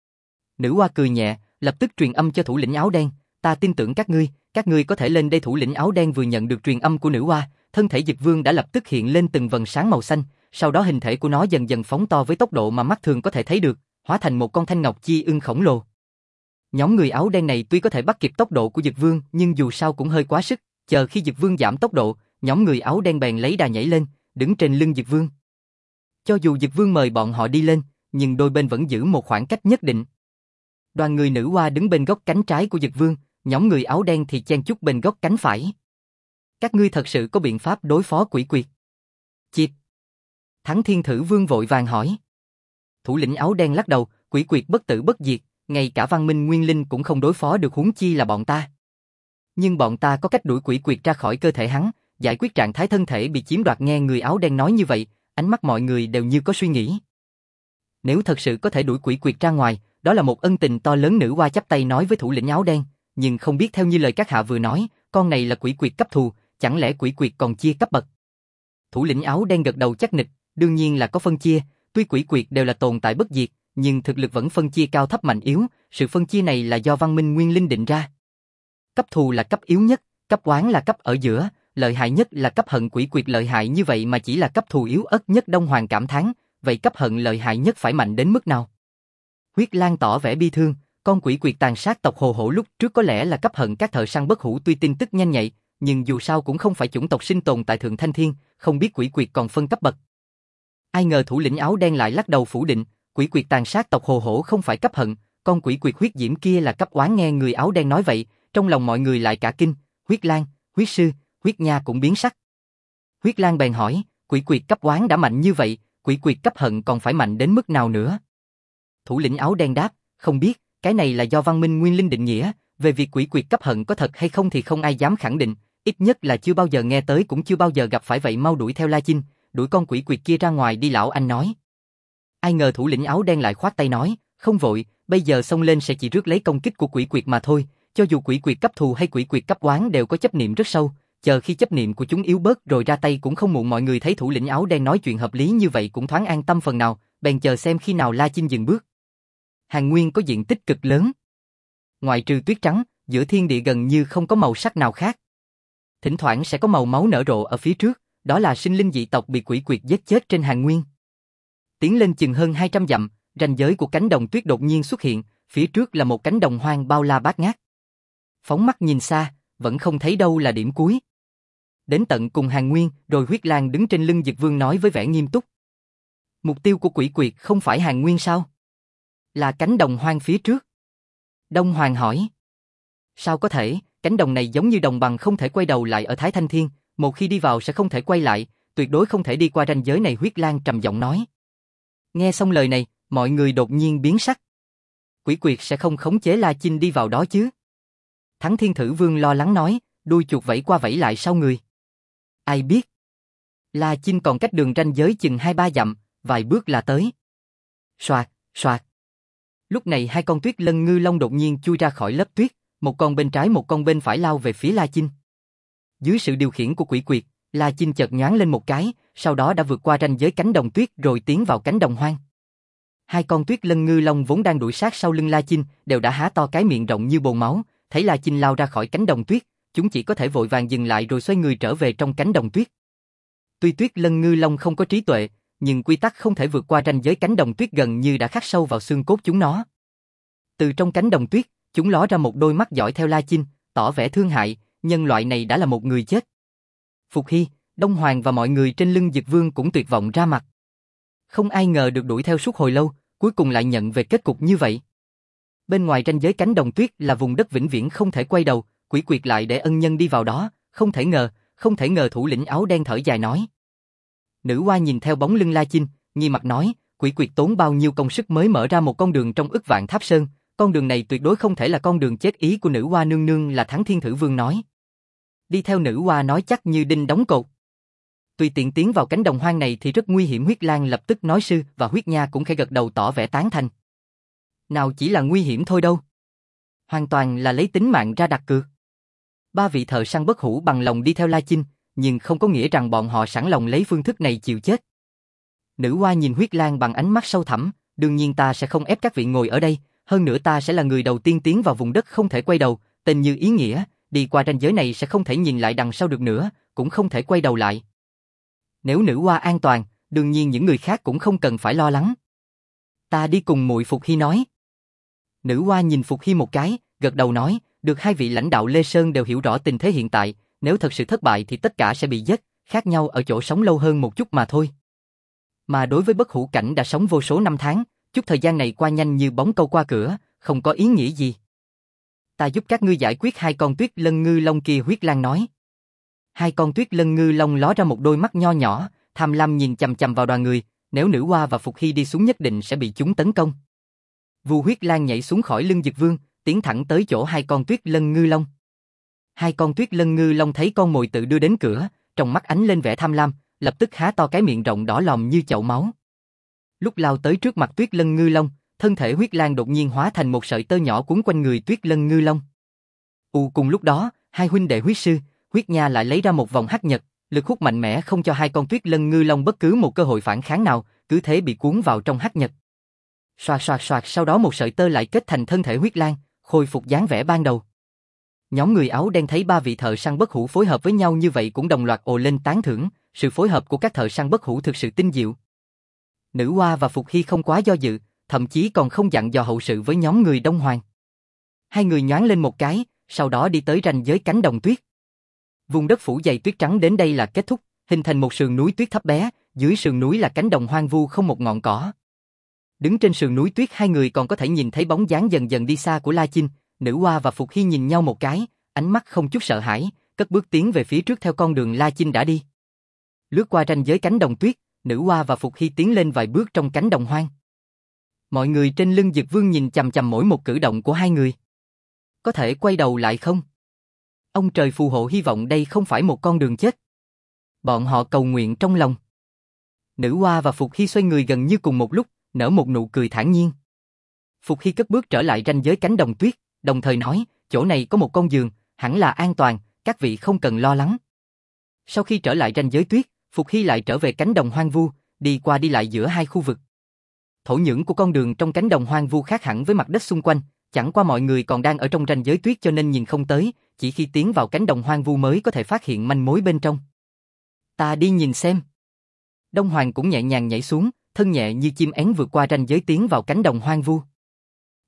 Nữ hoa cười nhẹ, lập tức truyền âm cho thủ lĩnh áo đen, ta tin tưởng các ngươi có thể lên đây. Thủ lĩnh áo đen vừa nhận được truyền âm của nữ hoa, thân thể Dực Vương đã lập tức hiện lên từng vầng sáng màu xanh, sau đó hình thể của nó dần dần phóng to với tốc độ mà mắt thường có thể thấy được, hóa thành một con thanh ngọc chi ưng khổng lồ. Nhóm người áo đen này tuy có thể bắt kịp tốc độ của Dực Vương, nhưng dù sao cũng hơi quá sức, chờ khi Dực Vương giảm tốc độ, nhóm người áo đen bèn lấy đà nhảy lên, đứng trên lưng Dực Vương. Cho dù Dực Vương mời bọn họ đi lên, nhưng đôi bên vẫn giữ một khoảng cách nhất định. Đoàn người nữ hoa đứng bên góc cánh trái của Dực Vương, nhóm người áo đen thì chen chúc bên góc cánh phải. Các ngươi thật sự có biện pháp đối phó quỷ quyệt? Chịp. Thắng Thiên Thử Vương vội vàng hỏi. Thủ lĩnh áo đen lắc đầu, quỷ quyệt bất tử bất diệt, ngay cả văn minh nguyên linh cũng không đối phó được, huống chi là bọn ta. Nhưng bọn ta có cách đuổi quỷ quyệt ra khỏi cơ thể hắn, giải quyết trạng thái thân thể bị chiếm đoạt. Nghe người áo đen nói như vậy, ánh mắt mọi người đều như có suy nghĩ. Nếu thật sự có thể đuổi quỷ quyệt ra ngoài, đó là một ân tình to lớn. Nữ hoa chắp tay nói với thủ lĩnh áo đen, nhưng không biết theo như lời các hạ vừa nói, con này là quỷ quyệt cấp thù, chẳng lẽ quỷ quyệt còn chia cấp bậc? Thủ lĩnh áo đen gật đầu chắc nịch, đương nhiên là có phân chia, tuy quỷ quyệt đều là tồn tại bất diệt, nhưng thực lực vẫn phân chia cao thấp mạnh yếu, sự phân chia này là do văn minh nguyên linh định ra. Cấp thù là cấp yếu nhất, cấp oán là cấp ở giữa, lợi hại nhất là cấp hận. Quỷ quyệt lợi hại như vậy mà chỉ là cấp thù yếu ớt nhất. Đông Hoàng cảm thán, vậy cấp hận lợi hại nhất phải mạnh đến mức nào? Huyết Lang tỏ vẻ bi thương, con quỷ quyệt tàn sát tộc Hồ Hổ lúc trước có lẽ là cấp hận các thợ săn bất hủ. Tuy tin tức nhanh nhạy, nhưng dù sao cũng không phải chủng tộc sinh tồn tại Thượng Thanh Thiên, không biết quỷ quyệt còn phân cấp bậc. Ai ngờ thủ lĩnh áo đen lại lắc đầu phủ định, quỷ quyệt tàn sát tộc Hồ Hổ không phải cấp hận, con quỷ quyệt huyết diễm kia là cấp oán. Nghe người áo đen nói vậy, trong lòng mọi người lại cả kinh. Huyết Lang, Huyết Sư, Huyết Nha cũng biến sắc. Huyết Lang bèn hỏi, quỷ quyệt cấp oán đã mạnh như vậy, quỷ quyệt cấp hận còn phải mạnh đến mức nào nữa? Thủ lĩnh áo đen đáp, không biết, cái này là do văn minh nguyên linh định nghĩa, về việc quỷ quyệt cấp hận có thật hay không thì không ai dám khẳng định, ít nhất là chưa bao giờ nghe tới cũng chưa bao giờ gặp phải. Vậy mau đuổi theo La Chinh, đuổi con quỷ quyệt kia ra ngoài đi. Lão Anh nói. Ai ngờ thủ lĩnh áo đen lại khoát tay nói, không vội, bây giờ xông lên sẽ chỉ rước lấy công kích của quỷ quyệt mà thôi, cho dù quỷ quyệt cấp thù hay quỷ quyệt cấp oán đều có chấp niệm rất sâu, chờ khi chấp niệm của chúng yếu bớt rồi ra tay cũng không muộn. Mọi người thấy thủ lĩnh áo đen nói chuyện hợp lý như vậy cũng thoáng an tâm phần nào, bèn chờ xem khi nào La Chinh dừng bước. Hàn Nguyên có diện tích cực lớn. Ngoại trừ tuyết trắng, giữa thiên địa gần như không có màu sắc nào khác. Thỉnh thoảng sẽ có màu máu nở rộ ở phía trước, đó là sinh linh dị tộc bị quỷ quyệt giết chết trên Hàn Nguyên. Tiến lên chừng hơn 200 dặm, ranh giới của cánh đồng tuyết đột nhiên xuất hiện, phía trước là một cánh đồng hoang bao la bát ngát. Phóng mắt nhìn xa, vẫn không thấy đâu là điểm cuối. Đến tận cùng Hàn Nguyên, rồi Huyết Lang đứng trên lưng Dực Vương nói với vẻ nghiêm túc. Mục tiêu của quỷ quyệt không phải Hàn Nguyên sao? Là cánh đồng hoang phía trước. Đông Hoàng hỏi. Sao có thể, cánh đồng này giống như đồng bằng không thể quay đầu lại ở Thái Thanh Thiên, một khi đi vào sẽ không thể quay lại, tuyệt đối không thể đi qua ranh giới này, Huyết Lang trầm giọng nói. Nghe xong lời này, mọi người đột nhiên biến sắc. Quỷ quyệt sẽ không khống chế La Chinh đi vào đó chứ? Thắng Thiên Thử Vương lo lắng nói, đuôi chuột vẫy qua vẫy lại sau người. Ai biết? La Chinh còn cách đường ranh giới chừng 2-3 dặm, vài bước là tới. Soạt, soạt. Lúc này hai con tuyết lân ngư long đột nhiên chui ra khỏi lớp tuyết, một con bên trái một con bên phải lao về phía La Chinh. Dưới sự điều khiển của quỷ quyệt, La Chinh chợt nhoáng lên một cái, sau đó đã vượt qua ranh giới cánh đồng tuyết rồi tiến vào cánh đồng hoang. Hai con tuyết lân ngư long vốn đang đuổi sát sau lưng La Chinh, đều đã há to cái miệng rộng như bồn máu, thấy La Chinh lao ra khỏi cánh đồng tuyết, chúng chỉ có thể vội vàng dừng lại rồi xoay người trở về trong cánh đồng tuyết. Tuy tuyết lân ngư long không có trí tuệ, nhưng quy tắc không thể vượt qua ranh giới cánh đồng tuyết gần như đã khắc sâu vào xương cốt chúng nó. Từ trong cánh đồng tuyết, chúng ló ra một đôi mắt dõi theo La Chinh, tỏ vẻ thương hại, nhân loại này đã là một người chết. Phục Hy, Đông Hoàng và mọi người trên lưng Dực Vương cũng tuyệt vọng ra mặt. Không ai ngờ được đuổi theo suốt hồi lâu, cuối cùng lại nhận về kết cục như vậy. Bên ngoài ranh giới cánh đồng tuyết là vùng đất vĩnh viễn không thể quay đầu, quỷ quyệt lại để ân nhân đi vào đó, không thể ngờ, thủ lĩnh áo đen thở dài nói. Nữ oa nhìn theo bóng lưng La Chinh, nghi mặt nói, quỷ quyệt tốn bao nhiêu công sức mới mở ra một con đường trong ức vạn tháp sơn, con đường này tuyệt đối không thể là con đường chết, ý của nữ oa nương nương là Thắng Thiên Thử Vương nói. Đi theo nữ oa nói chắc như đinh đóng cột. Tùy tiện tiến vào cánh đồng hoang này thì rất nguy hiểm, Huyết Lang lập tức nói, sư và Huyết Nha cũng khẽ gật đầu tỏ vẻ tán thành. Nào chỉ là nguy hiểm thôi đâu. Hoàn toàn là lấy tính mạng ra đặt cược. Ba vị thợ săn bất hủ bằng lòng đi theo La Chinh, nhưng không có nghĩa rằng bọn họ sẵn lòng lấy phương thức này chịu chết. Nữ oa nhìn Huyết Lang bằng ánh mắt sâu thẳm, đương nhiên ta sẽ không ép các vị ngồi ở đây, hơn nữa ta sẽ là người đầu tiên tiến vào vùng đất không thể quay đầu, tên như ý nghĩa, đi qua ranh giới này sẽ không thể nhìn lại đằng sau được nữa, cũng không thể quay đầu lại. Nếu nữ oa an toàn, đương nhiên những người khác cũng không cần phải lo lắng. Ta đi cùng muội, Phục Hy nói. Nữ oa nhìn Phục Hy một cái, gật đầu nói, được, hai vị lãnh đạo Lê Sơn đều hiểu rõ tình thế hiện tại, nếu thật sự thất bại thì tất cả sẽ bị giết, khác nhau ở chỗ sống lâu hơn một chút mà thôi. Mà đối với bất hủ cảnh đã sống vô số năm tháng, chút thời gian này qua nhanh như bóng câu qua cửa, không có ý nghĩa gì. Ta giúp các ngươi giải quyết hai con tuyết lân ngư long kia, Huyết Lang nói. Hai con tuyết lân ngư long ló ra một đôi mắt nho nhỏ, tham lam nhìn chằm chằm vào đoàn người, nếu nữ oa và Phục Hy đi xuống nhất định sẽ bị chúng tấn công. Vu Huyết Lang nhảy xuống khỏi lưng Dực Vương, tiến thẳng tới chỗ hai con tuyết lân ngư long. Hai con tuyết lân ngư long thấy con mồi tự đưa đến cửa, trong mắt ánh lên vẻ tham lam, lập tức há to cái miệng rộng đỏ lòm như chậu máu. Lúc lao tới trước mặt tuyết lân ngư long, thân thể Huyết Lang đột nhiên hóa thành một sợi tơ nhỏ cuốn quanh người tuyết lân ngư long. Cùng lúc đó, hai huynh đệ huyết sư, Huyết Nha lại lấy ra một vòng hắc nhật, lực hút mạnh mẽ không cho hai con tuyết lân ngư long bất cứ một cơ hội phản kháng nào, cứ thế bị cuốn vào trong hắc nhật. Xoạt xoạt xoạt, sau đó một sợi tơ lại kết thành thân thể Huyết Lang, khôi phục dáng vẻ ban đầu. Nhóm người áo đen thấy ba vị thợ săn bất hủ phối hợp với nhau như vậy cũng đồng loạt ồ lên tán thưởng, sự phối hợp của các thợ săn bất hủ thực sự tinh diệu. Nữ oa và Phục Hy không quá do dự, thậm chí còn không dặn dò hậu sự với nhóm người Đông Hoàng. Hai người nhoáng lên một cái, sau đó đi tới ranh giới cánh đồng tuyết. Vùng đất phủ dày tuyết trắng đến đây là kết thúc, hình thành một sườn núi tuyết thấp bé, dưới sườn núi là cánh đồng hoang vu không một ngọn cỏ. Đứng trên sườn núi tuyết, hai người còn có thể nhìn thấy bóng dáng dần dần đi xa của La Chinh. Nữ oa và Phục Hy nhìn nhau một cái, ánh mắt không chút sợ hãi, cất bước tiến về phía trước theo con đường La Chinh đã đi. Lướt qua ranh giới cánh đồng tuyết, nữ oa và Phục Hy tiến lên vài bước trong cánh đồng hoang. Mọi người trên lưng Dực Vương nhìn chằm chằm mỗi một cử động của hai người. Có thể quay đầu lại không? Ông trời phù hộ, hy vọng đây không phải một con đường chết. Bọn họ cầu nguyện trong lòng. Nữ oa và Phục Hy xoay người gần như cùng một lúc, nở một nụ cười thản nhiên. Phục Hy cất bước trở lại ranh giới cánh đồng tuyết, đồng thời nói, chỗ này có một con giường, hẳn là an toàn, các vị không cần lo lắng. Sau khi trở lại ranh giới tuyết, Phục Hy lại trở về cánh đồng hoang vu, đi qua đi lại giữa hai khu vực. Thổ nhưỡng của con đường trong cánh đồng hoang vu khác hẳn với mặt đất xung quanh, chẳng qua mọi người còn đang ở trong ranh giới tuyết cho nên nhìn không tới, chỉ khi tiến vào cánh đồng hoang vu mới có thể phát hiện manh mối bên trong. Ta đi nhìn xem. Đông Hoàng cũng nhẹ nhàng nhảy xuống, thân nhẹ như chim én vượt qua ranh giới tiến vào cánh đồng hoang vu.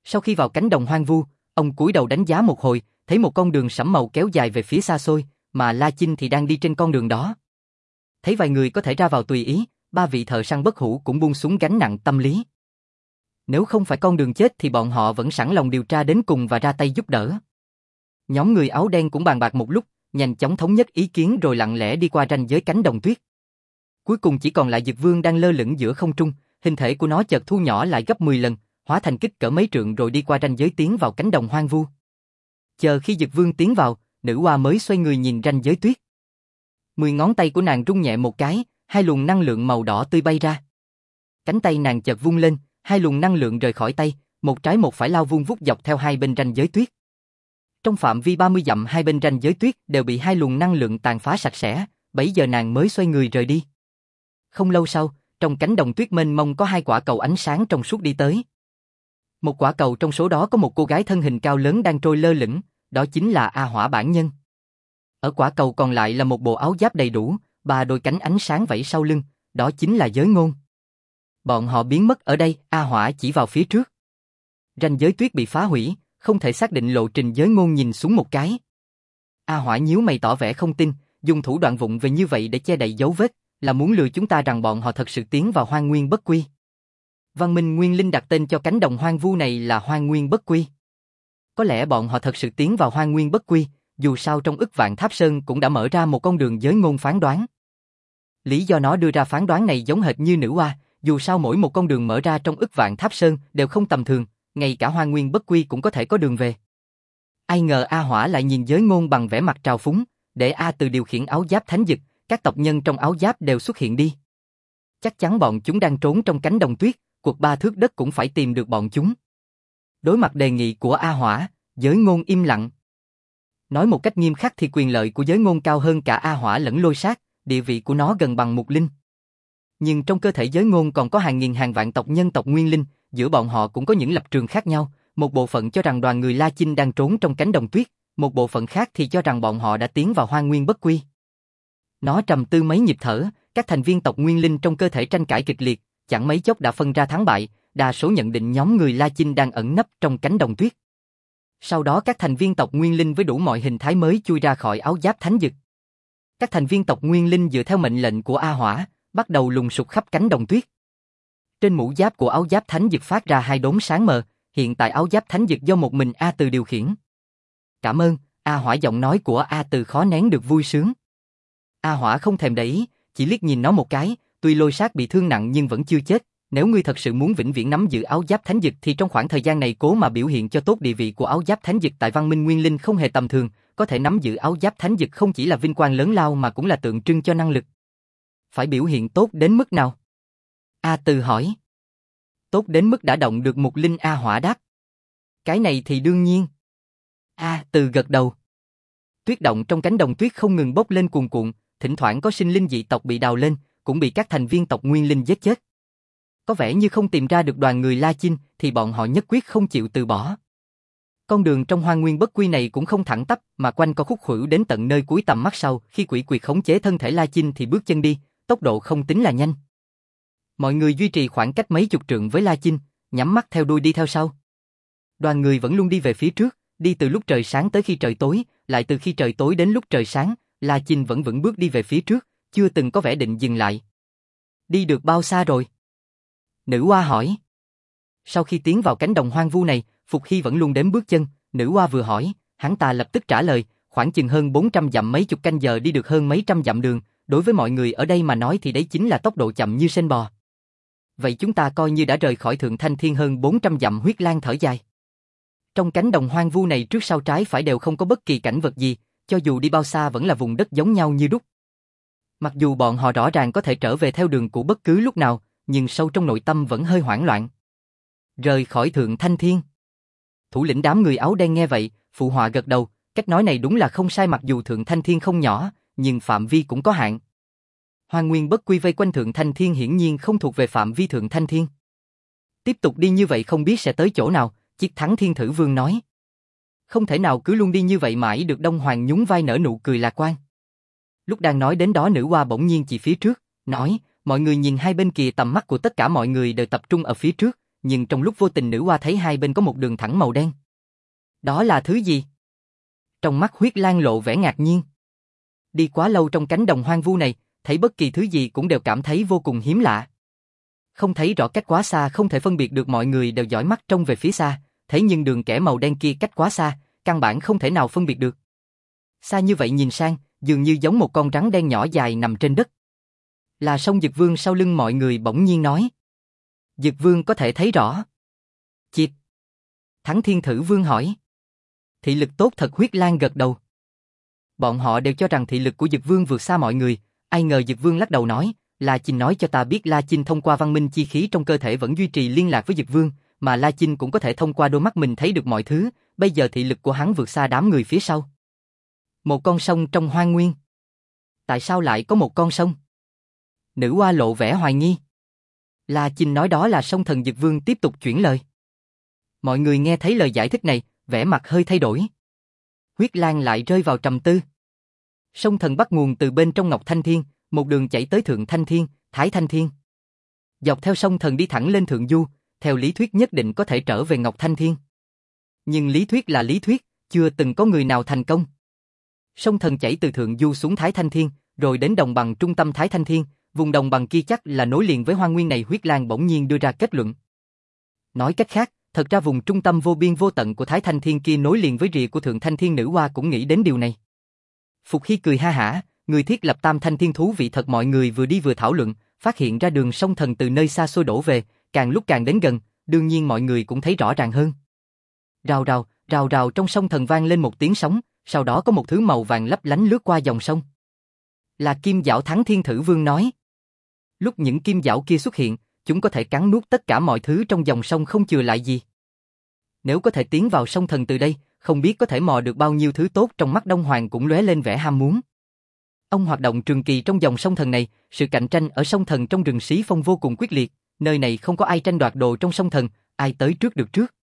Sau khi vào cánh đồng hoang vu, ông cúi đầu đánh giá một hồi, thấy một con đường sẫm màu kéo dài về phía xa xôi, mà La Chinh thì đang đi trên con đường đó. Thấy vài người có thể ra vào tùy ý, ba vị thợ săn bất hủ cũng buông xuống gánh nặng tâm lý. Nếu không phải con đường chết thì bọn họ vẫn sẵn lòng điều tra đến cùng và ra tay giúp đỡ. Nhóm người áo đen cũng bàn bạc một lúc, nhanh chóng thống nhất ý kiến rồi lặng lẽ đi qua ranh giới cánh đồng tuyết. Cuối cùng chỉ còn lại Dực Vương đang lơ lửng giữa không trung, hình thể của nó chợt thu nhỏ lại gấp 10 lần, hóa thành kích cỡ mấy trượng rồi đi qua ranh giới tiến vào cánh đồng hoang vu. Chờ khi Dực Vương tiến vào, nữ oa mới xoay người nhìn ranh giới tuyết. 10 ngón tay của nàng rung nhẹ một cái, hai luồng năng lượng màu đỏ tươi bay ra. Cánh tay nàng chợt vung lên, hai luồng năng lượng rời khỏi tay, một trái một phải lao vun vút dọc theo hai bên ranh giới tuyết. Trong phạm vi 30 dặm hai bên ranh giới tuyết đều bị hai luồng năng lượng tàn phá sạch sẽ, bấy giờ nàng mới xoay người rời đi. Không lâu sau, trong cánh đồng tuyết mênh mông có hai quả cầu ánh sáng trong suốt đi tới. Một quả cầu trong số đó có một cô gái thân hình cao lớn đang trôi lơ lửng, đó chính là A Hỏa bản nhân. Ở quả cầu còn lại là một bộ áo giáp đầy đủ, ba đôi cánh ánh sáng vẫy sau lưng, đó chính là Giới Ngôn. Bọn họ biến mất ở đây, A Hỏa chỉ vào phía trước. Ranh giới tuyết bị phá hủy, không thể xác định lộ trình. Giới Ngôn nhìn xuống một cái. A Hỏa nhíu mày tỏ vẻ không tin, dùng thủ đoạn vụng về như vậy để che đậy dấu vết, là muốn lừa chúng ta rằng bọn họ thật sự tiến vào Hoang Nguyên Bất Quy. Văn Minh Nguyên Linh đặt tên cho cánh đồng hoang vu này là Hoang Nguyên Bất Quy. Có lẽ bọn họ thật sự tiến vào Hoang Nguyên Bất Quy, dù sao trong Ức Vạn Tháp Sơn cũng đã mở ra một con đường. Giới Ngôn phán đoán. Lý do nó đưa ra phán đoán này giống hệt như nữ oa, dù sao mỗi một con đường mở ra trong Ức Vạn Tháp Sơn đều không tầm thường, ngay cả Hoang Nguyên Bất Quy cũng có thể có đường về. Ai ngờ A Hỏa lại nhìn Giới Ngôn bằng vẻ mặt trào phúng, để A Từ điều khiển áo giáp thánh dực, các tộc nhân trong áo giáp đều xuất hiện đi. Chắc chắn bọn chúng đang trốn trong cánh đồng tuyết, cuộc 3 thước đất cũng phải tìm được bọn chúng. Đối mặt đề nghị của A Hỏa, Giới Ngôn im lặng. Nói một cách nghiêm khắc thì quyền lợi của Giới Ngôn cao hơn cả A Hỏa lẫn Lôi Sát, địa vị của nó gần bằng Mục Linh. Nhưng trong cơ thể Giới Ngôn còn có hàng nghìn hàng vạn tộc nhân tộc Nguyên Linh, giữa bọn họ cũng có những lập trường khác nhau, một bộ phận cho rằng đoàn người La Chinh đang trốn trong cánh đồng tuyết, một bộ phận khác thì cho rằng bọn họ đã tiến vào Hoang Nguyên Bất Quy. Nó trầm tư mấy nhịp thở, các thành viên tộc Nguyên Linh trong cơ thể tranh cãi kịch liệt, chẳng mấy chốc đã phân ra thắng bại, đa số nhận định nhóm người La Chinh đang ẩn nấp trong cánh đồng tuyết. Sau đó các thành viên tộc Nguyên Linh với đủ mọi hình thái mới chui ra khỏi áo giáp thánh dực. Các thành viên tộc Nguyên Linh dựa theo mệnh lệnh của A Hỏa, bắt đầu lùng sục khắp cánh đồng tuyết. Trên mũ giáp của áo giáp thánh dực phát ra hai đốm sáng mờ, hiện tại áo giáp thánh dực do một mình A Từ điều khiển. Cảm ơn, A Hỏa. Giọng nói của A Từ khó nén được vui sướng. A Hỏa không thèm để ý, chỉ liếc nhìn nó một cái, tuy Lôi Sát bị thương nặng nhưng vẫn chưa chết, nếu ngươi thật sự muốn vĩnh viễn nắm giữ áo giáp thánh dực thì trong khoảng thời gian này cố mà biểu hiện cho tốt địa vị của áo giáp thánh dực tại Văn Minh Nguyên Linh không hề tầm thường, có thể nắm giữ áo giáp thánh dực không chỉ là vinh quang lớn lao mà cũng là tượng trưng cho năng lực. Phải biểu hiện tốt đến mức nào? A Từ hỏi. Tốt đến mức đã động được Mục Linh. A Hỏa đáp. Cái này thì đương nhiên. A Từ gật đầu. Tuyết động trong cánh đồng tuyết không ngừng bốc lên cuồn cuộn, thỉnh thoảng có sinh linh dị tộc bị đào lên, cũng bị các thành viên tộc Nguyên Linh giết chết. Có vẻ như không tìm ra được đoàn người La Chinh thì bọn họ nhất quyết không chịu từ bỏ. Con đường trong Hoang Nguyên Bất Quy này cũng không thẳng tắp mà quanh co khúc khuỷu đến tận nơi cuối tầm mắt sau, khi quỷ quyệt khống chế thân thể La Chinh thì bước chân đi, tốc độ không tính là nhanh. Mọi người duy trì khoảng cách mấy chục trượng với La Chinh, nhắm mắt theo đuôi đi theo sau. Đoàn người vẫn luôn đi về phía trước, đi từ lúc trời sáng tới khi trời tối, lại từ khi trời tối đến lúc trời sáng, La Chinh vẫn vững bước đi về phía trước, chưa từng có vẻ định dừng lại. Đi được bao xa rồi? Nữ oa hỏi. Sau khi tiến vào cánh đồng hoang vu này, Phục Hy vẫn luôn đếm bước chân, nữ oa vừa hỏi, hắn ta lập tức trả lời, khoảng chừng hơn 400 dặm, mấy chục canh giờ đi được hơn mấy trăm dặm đường, đối với mọi người ở đây mà nói thì đấy chính là tốc độ chậm như sên bò. Vậy chúng ta coi như đã rời khỏi Thượng Thanh Thiên hơn 400 dặm. Huyết Lang thở dài. Trong cánh đồng hoang vu này trước sau trái phải đều không có bất kỳ cảnh vật gì, cho dù đi bao xa vẫn là vùng đất giống nhau như đúc. Mặc dù bọn họ rõ ràng có thể trở về theo đường cũ bất cứ lúc nào, nhưng sâu trong nội tâm vẫn hơi hoảng loạn. Rời khỏi Thượng Thanh Thiên. Thủ lĩnh đám người áo đen nghe vậy, phụ họa gật đầu, cách nói này đúng là không sai, mặc dù Thượng Thanh Thiên không nhỏ, nhưng phạm vi cũng có hạn. Hoang Nguyên Bất Quy vây quanh Thượng Thanh Thiên hiển nhiên không thuộc về phạm vi Thượng Thanh Thiên. Tiếp tục đi như vậy không biết sẽ tới chỗ nào, Chiết Thắng Thiên Thử Vương nói. Không thể nào cứ luôn đi như vậy mãi được. Đông Hoàng nhún vai nở nụ cười lạc quan. Lúc đang nói đến đó, nữ oa bỗng nhiên chỉ phía trước, nói, mọi người nhìn hai bên kìa. Tầm mắt của tất cả mọi người đều tập trung ở phía trước, nhưng trong lúc vô tình nữ hoa thấy hai bên có một đường thẳng màu đen. Đó là thứ gì? Trong mắt Huyết Lang lộ vẻ ngạc nhiên. Đi quá lâu trong cánh đồng hoang vu này, thấy bất kỳ thứ gì cũng đều cảm thấy vô cùng hiếm lạ. Không thấy rõ cách quá xa không thể phân biệt được, mọi người đều dõi mắt trông về phía xa, thế nhưng đường kẻ màu đen kia cách quá xa, căn bản không thể nào phân biệt được. Xa như vậy nhìn sang, dường như giống một con rắn đen nhỏ dài nằm trên đất. Là sông Dực Vương sau lưng mọi người bỗng nhiên nói. Dực Vương có thể thấy rõ. Chịp. Thắng Thiên Thử Vương hỏi. Thị lực tốt thật, Huyết Lang gật đầu. Bọn họ đều cho rằng thị lực của Dực Vương vượt xa mọi người, ai ngờ Dực Vương lắc đầu nói, La Chinh nói cho ta biết La Chinh thông qua văn minh chi khí trong cơ thể vẫn duy trì liên lạc với Dực Vương, mà La Chinh cũng có thể thông qua đôi mắt mình thấy được mọi thứ, bây giờ thị lực của hắn vượt xa đám người phía sau. Một con sông trong hoang nguyên. Tại sao lại có một con sông? Nữ hoa lộ vẻ hoài nghi. La Chinh nói đó là sông thần. Dực Vương tiếp tục chuyển lời. Mọi người nghe thấy lời giải thích này, vẻ mặt hơi thay đổi. Huyết Lang lại rơi vào trầm tư. Sông thần bắt nguồn từ bên trong Ngọc Thanh Thiên, một đường chảy tới Thượng Thanh Thiên, Thái Thanh Thiên. Dọc theo sông thần đi thẳng lên thượng du, theo lý thuyết nhất định có thể trở về Ngọc Thanh Thiên. Nhưng lý thuyết là lý thuyết, chưa từng có người nào thành công. Sông thần chảy từ thượng du xuống Thái Thanh Thiên, rồi đến đồng bằng trung tâm Thái Thanh Thiên, vùng đồng bằng kia chắc là nối liền với hoang nguyên này. Huyết Lang bỗng nhiên đưa ra kết luận. Nói cách khác, thật ra vùng trung tâm vô biên vô tận của Thái Thanh Thiên kia nối liền với rìa của Thượng Thanh Thiên. Nữ hoa cũng nghĩ đến điều này. Phục Hy cười ha hả, người thiết lập Tam Thanh Thiên thú vị thật. Mọi người vừa đi vừa thảo luận, phát hiện ra đường sông thần từ nơi xa xôi đổ về, càng lúc càng đến gần, đương nhiên mọi người cũng thấy rõ ràng hơn. Rào rào, rào rào, trong sông thần vang lên một tiếng sóng, sau đó có một thứ màu vàng lấp lánh lướt qua dòng sông. Là kim dảo. Thắng Thiên Thử Vương nói. Lúc những kim dảo kia xuất hiện, chúng có thể cắn nuốt tất cả mọi thứ trong dòng sông không chừa lại gì. Nếu có thể tiến vào sông thần từ đây, không biết có thể mò được bao nhiêu thứ tốt. Trong mắt Đông Hoàng cũng lóe lên vẻ ham muốn. Ông hoạt động trường kỳ trong dòng sông thần này, sự cạnh tranh ở sông thần trong rừng Xí Phong vô cùng quyết liệt, nơi này không có ai tranh đoạt đồ trong sông thần, ai tới trước được trước.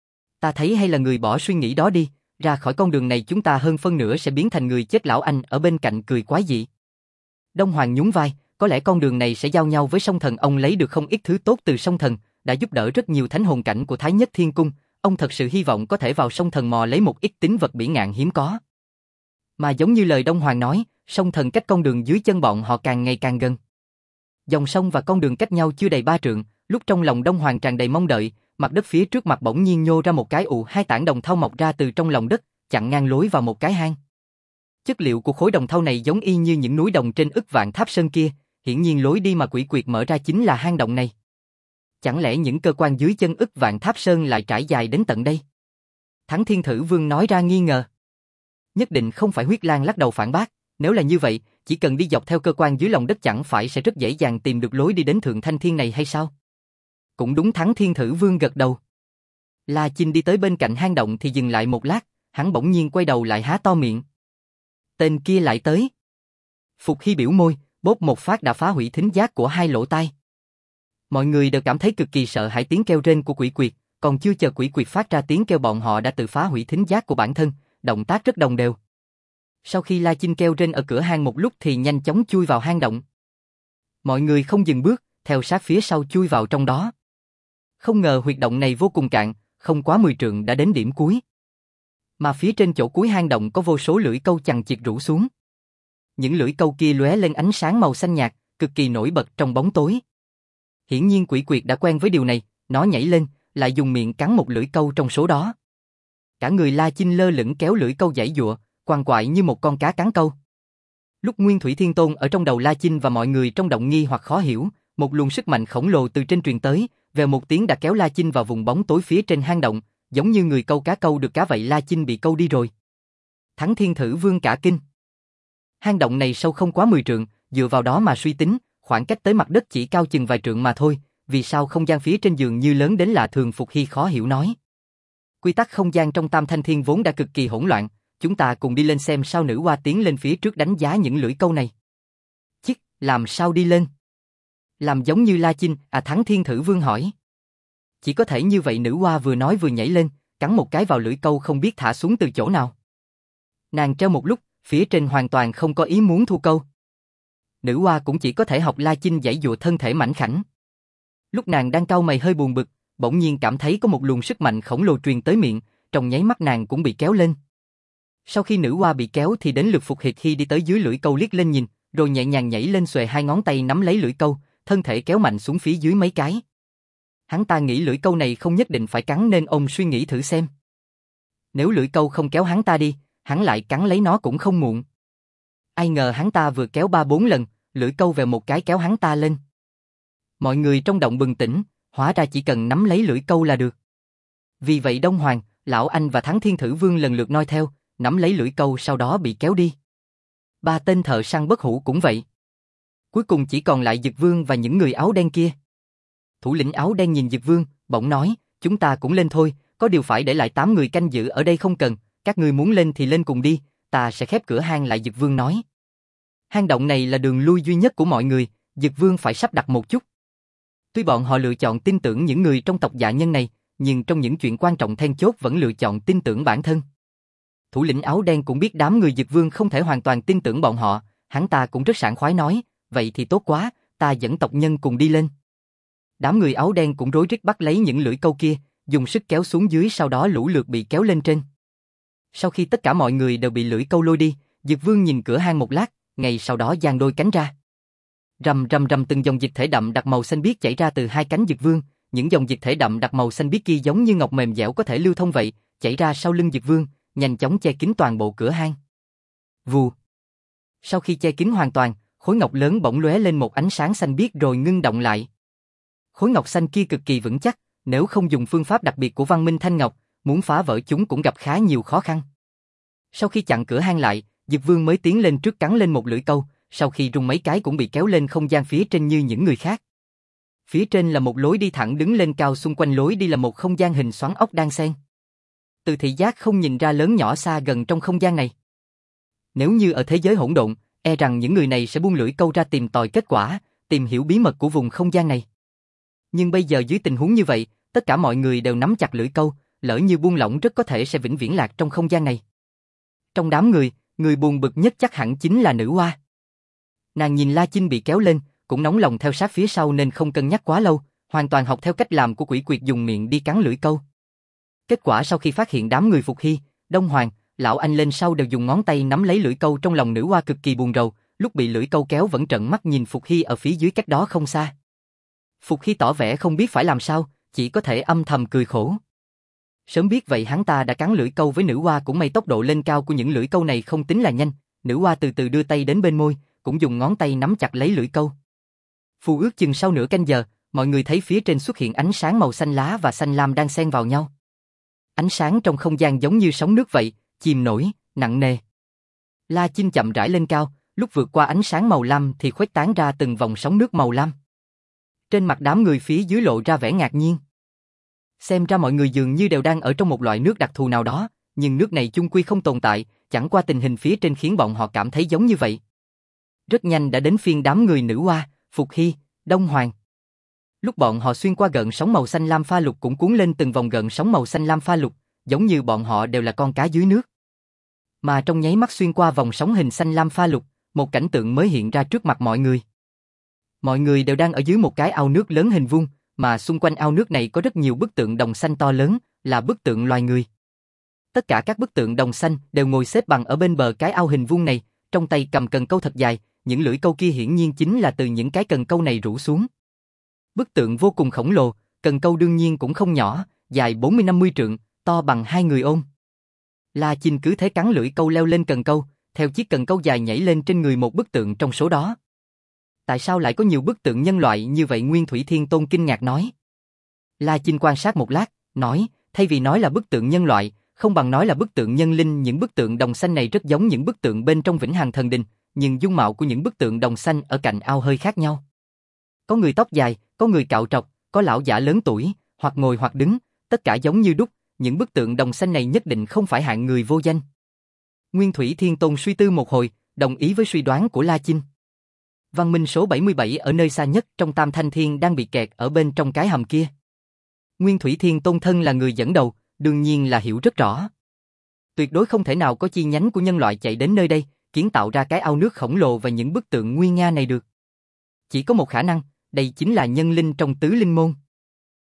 Ta thấy hay là người bỏ suy nghĩ đó đi, ra khỏi con đường này chúng ta hơn phân nửa sẽ biến thành người chết. Lão Anh ở bên cạnh cười quái dị. Đông Hoàng nhún vai, có lẽ con đường này sẽ giao nhau với sông thần. Ông lấy được không ít thứ tốt từ sông thần, đã giúp đỡ rất nhiều thánh hồn cảnh của Thái Nhất Thiên Cung. Ông thật sự hy vọng có thể vào sông thần mò lấy một ít tín vật bỉ ngạn hiếm có. Mà giống như lời Đông Hoàng nói, sông thần cách con đường dưới chân bọn họ càng ngày càng gần. Dòng sông và con đường cách nhau chưa đầy 3 trượng, lúc trong lòng Đông Hoàng tràn đầy mong đợi, mặt đất phía trước mặt bỗng nhiên nhô ra một cái hai tảng đồng thau mọc ra từ trong lòng đất, chặn ngang lối vào một cái hang. Chất liệu của khối đồng thau này giống y như những núi đồng trên Ức Vạn Tháp Sơn kia, hiển nhiên lối đi mà Quỷ Quyệt mở ra chính là hang động này. Chẳng lẽ những cơ quan dưới chân Ức Vạn Tháp Sơn lại trải dài đến tận đây? Thắng Thiên Thử Vương nói ra nghi ngờ. Nhất định không phải. Huyết Lang lắc đầu phản bác, nếu là như vậy, chỉ cần đi dọc theo cơ quan dưới lòng đất chẳng phải sẽ rất dễ dàng tìm được lối đi đến Thượng Thanh Thiên này hay sao? Cũng đúng. Thắng Thiên Thử Vương gật đầu. La Chinh đi tới bên cạnh hang động thì dừng lại một lát, hắn bỗng nhiên quay đầu lại há to miệng. Tên kia lại tới. Phục Hy biểu môi, bốp một phát đã phá hủy thính giác của hai lỗ tai. Mọi người đều cảm thấy cực kỳ sợ hãi tiếng kêu rên của Quỷ Quyệt, còn chưa chờ Quỷ Quyệt phát ra tiếng kêu bọn họ đã tự phá hủy thính giác của bản thân, động tác rất đồng đều. Sau khi La Chinh kêu rên ở cửa hang một lúc thì nhanh chóng chui vào hang động. Mọi người không dừng bước, theo sát phía sau chui vào trong đó. Không ngờ huyệt động này vô cùng cạn, không quá 10 trượng đã đến điểm cuối. Mà phía trên chỗ cuối hang động có vô số lưỡi câu chằng chịt rủ xuống. Những lưỡi câu kia lóe lên ánh sáng màu xanh nhạt, cực kỳ nổi bật trong bóng tối. Hiển nhiên Quỷ Quyệt đã quen với điều này, nó nhảy lên, lại dùng miệng cắn một lưỡi câu trong số đó. Cả người La Chinh lơ lửng kéo lưỡi câu giãy giụa, quằn quại như một con cá cắn câu. Lúc Nguyên Thủy Thiên Tôn ở trong đầu La Chinh và mọi người trong động nghi hoặc khó hiểu, một luồng sức mạnh khổng lồ từ trên truyền tới, vèo một tiếng đã kéo La Chinh vào vùng bóng tối phía trên hang động, giống như người câu cá câu được cá vậy. La Chinh bị câu đi rồi. Thắng Thiên Thử Vương cả kinh. Hang động này sâu không quá 10 trượng, dựa vào đó mà suy tính, khoảng cách tới mặt đất chỉ cao chừng vài trượng mà thôi, vì sao không gian phía trên dường như lớn đến lạ thường? Phục Hy khó hiểu nói. Quy tắc không gian trong Tam Thanh Thiên vốn đã cực kỳ hỗn loạn, chúng ta cùng đi lên xem sao. Nữ hoa tiến lên phía trước đánh giá những lưỡi câu này. Chích, làm sao đi lên? Làm giống như La Chinh, Thắng Thiên Thử Vương hỏi. Chỉ có thể như vậy. Nữ hoa vừa nói vừa nhảy lên, cắn một cái vào lưỡi câu không biết thả xuống từ chỗ nào. Nàng treo một lúc, phía trên hoàn toàn không có ý muốn thu câu. Nữ hoa cũng chỉ có thể học La Chinh giãy giụa thân thể mảnh khảnh. Lúc nàng đang cau mày hơi buồn bực, bỗng nhiên cảm thấy có một luồng sức mạnh khổng lồ truyền tới miệng, trong nháy mắt nàng cũng bị kéo lên. Sau khi nữ hoa bị kéo thì đến lượt Phục Hy khi đi tới dưới lưỡi câu liếc lên nhìn, rồi nhẹ nhàng nhảy lên xuề hai ngón tay nắm lấy lưỡi câu, thân thể kéo mạnh xuống phía dưới mấy cái. Hắn ta nghĩ lưỡi câu này không nhất định phải cắn nên ông suy nghĩ thử xem. Nếu lưỡi câu không kéo hắn ta đi, hắn lại cắn lấy nó cũng không muộn. Ai ngờ hắn ta vừa kéo 3-4 lần, lưỡi câu về một cái kéo hắn ta lên. Mọi người trong động bừng tỉnh, hóa ra chỉ cần nắm lấy lưỡi câu là được. Vì vậy Đông Hoàng, Lão Anh và Thắng Thiên Thử Vương lần lượt noi theo, nắm lấy lưỡi câu sau đó bị kéo đi. Ba tên thợ săn bất hủ cũng vậy. Cuối cùng chỉ còn lại Dực Vương và những người áo đen kia. Thủ lĩnh áo đen nhìn Dực Vương, bỗng nói, chúng ta cũng lên thôi, có điều phải để lại 8 người canh giữ ở đây không cần, các ngươi muốn lên thì lên cùng đi, ta sẽ khép cửa hang lại. Dực Vương nói. Hang động này là đường lui duy nhất của mọi người, Dực Vương phải sắp đặt một chút. Tuy bọn họ lựa chọn tin tưởng những người trong tộc Dạ Nhân này, nhưng trong những chuyện quan trọng then chốt vẫn lựa chọn tin tưởng bản thân. Thủ lĩnh áo đen cũng biết đám người Dực Vương không thể hoàn toàn tin tưởng bọn họ, hắn ta cũng rất sảng khoái nói, vậy thì tốt quá, ta dẫn tộc nhân cùng đi lên. Đám người áo đen cũng rối rít bắt lấy những lưỡi câu kia, dùng sức kéo xuống dưới, sau đó lũ lượt bị kéo lên trên. Sau khi tất cả mọi người đều bị lưỡi câu lôi đi, Dực Vương nhìn cửa hang một lát, ngay sau đó giang đôi cánh ra. Rầm rầm rầm, từng dòng dịch thể đậm đặc màu xanh biếc chảy ra từ hai cánh Dực Vương, những dòng dịch thể đậm đặc màu xanh biếc kia giống như ngọc mềm dẻo có thể lưu thông vậy, chảy ra sau lưng Dực Vương, nhanh chóng che kín toàn bộ cửa hang. Vù. Sau khi che kín hoàn toàn, khối ngọc lớn bỗng lóe lên một ánh sáng xanh biếc rồi ngưng động lại. Khối ngọc xanh kia cực kỳ vững chắc, nếu không dùng phương pháp đặc biệt của Văn Minh Thanh Ngọc, muốn phá vỡ chúng cũng gặp khá nhiều khó khăn. Sau khi chặn cửa hang lại, Dực Vương mới tiến lên trước cắn lên một lưỡi câu, sau khi rung mấy cái cũng bị kéo lên không gian phía trên như những người khác. Phía trên là một lối đi thẳng đứng lên cao, xung quanh lối đi là một không gian hình xoắn ốc đan xen. Từ thị giác không nhìn ra lớn nhỏ xa gần trong không gian này. Nếu như ở thế giới hỗn độn, e rằng những người này sẽ buông lưỡi câu ra tìm tòi kết quả, tìm hiểu bí mật của vùng không gian này. Nhưng bây giờ dưới tình huống như vậy, tất cả mọi người đều nắm chặt lưỡi câu, lỡ như buông lỏng rất có thể sẽ vĩnh viễn lạc trong không gian này. Trong đám người buồn bực nhất chắc hẳn chính là nữ hoa. Nàng nhìn La Chinh bị kéo lên, cũng nóng lòng theo sát phía sau nên không cân nhắc quá lâu, hoàn toàn học theo cách làm của quỷ quyệt, dùng miệng đi cắn lưỡi câu. Kết quả sau khi phát hiện đám người Phục Hy, Đông Hoàng, Lão Anh lên sau đều dùng ngón tay nắm lấy lưỡi câu, trong lòng nữ hoa cực kỳ buồn rầu, lúc bị lưỡi câu kéo vẫn trợn mắt nhìn Phục Hy ở phía dưới cách đó không xa. Phục Hy tỏ vẻ không biết phải làm sao, chỉ có thể âm thầm cười khổ. Sớm biết vậy hắn ta đã cắn lưỡi câu với nữ hoa, cũng may tốc độ lên cao của những lưỡi câu này không tính là nhanh, nữ hoa từ từ đưa tay đến bên môi, cũng dùng ngón tay nắm chặt lấy lưỡi câu. Phù ước chừng sau nửa canh giờ, mọi người thấy phía trên xuất hiện ánh sáng màu xanh lá và xanh lam đang xen vào nhau. Ánh sáng trong không gian giống như sóng nước vậy, chìm nổi, nặng nề. La Chinh chậm rãi lên cao, lúc vượt qua ánh sáng màu lam thì khuếch tán ra từng vòng sóng nước màu lam. Trên mặt đám người phía dưới lộ ra vẻ ngạc nhiên. Xem ra mọi người dường như đều đang ở trong một loại nước đặc thù nào đó, nhưng nước này chung quy không tồn tại, chẳng qua tình hình phía trên khiến bọn họ cảm thấy giống như vậy. Rất nhanh đã đến phiên đám người nữ hoa, Phục Hy, Đông Hoàng. Lúc bọn họ xuyên qua gợn sóng màu xanh lam pha lục cũng cuốn lên từng vòng gợn sóng màu xanh lam pha lục, giống như bọn họ đều là con cá dưới nước. Mà trong nháy mắt xuyên qua vòng sóng hình xanh lam pha lục, một cảnh tượng mới hiện ra trước mặt mọi người. Mọi người đều đang ở dưới một cái ao nước lớn hình vuông, mà xung quanh ao nước này có rất nhiều bức tượng đồng xanh to lớn, là bức tượng loài người. Tất cả các bức tượng đồng xanh đều ngồi xếp bằng ở bên bờ cái ao hình vuông này, trong tay cầm cần câu thật dài, những lưỡi câu kia hiển nhiên chính là từ những cái cần câu này rủ xuống. Bức tượng vô cùng khổng lồ, cần câu đương nhiên cũng không nhỏ, dài 40-50 trượng, to bằng hai người ôm. La Chinh cứ thế cắn lưỡi câu leo lên cần câu, theo chiếc cần câu dài nhảy lên trên người một bức tượng trong số đó. Tại sao lại có nhiều bức tượng nhân loại như vậy? Nguyên Thủy Thiên Tôn kinh ngạc nói. La Chinh quan sát một lát, nói, thay vì nói là bức tượng nhân loại, không bằng nói là bức tượng nhân linh. Những bức tượng đồng xanh này rất giống những bức tượng bên trong Vĩnh Hằng Thần Đình, nhưng dung mạo của những bức tượng đồng xanh ở cạnh ao hơi khác nhau. Có người tóc dài, có người cạo trọc, có lão giả lớn tuổi, hoặc ngồi hoặc đứng, tất cả giống như đúc. Những bức tượng đồng xanh này nhất định không phải hạng người vô danh. Nguyên Thủy Thiên Tôn suy tư một hồi, đồng ý với suy đoán của La Chinh. Văn minh số 77 ở nơi xa nhất trong Tam Thanh Thiên đang bị kẹt ở bên trong cái hầm kia. Nguyên Thủy Thiên Tôn thân là người dẫn đầu, đương nhiên là hiểu rất rõ. Tuyệt đối không thể nào có chi nhánh của nhân loại chạy đến nơi đây, kiến tạo ra cái ao nước khổng lồ và những bức tượng nguy nga này được. Chỉ có một khả năng, đây chính là nhân linh trong tứ linh môn.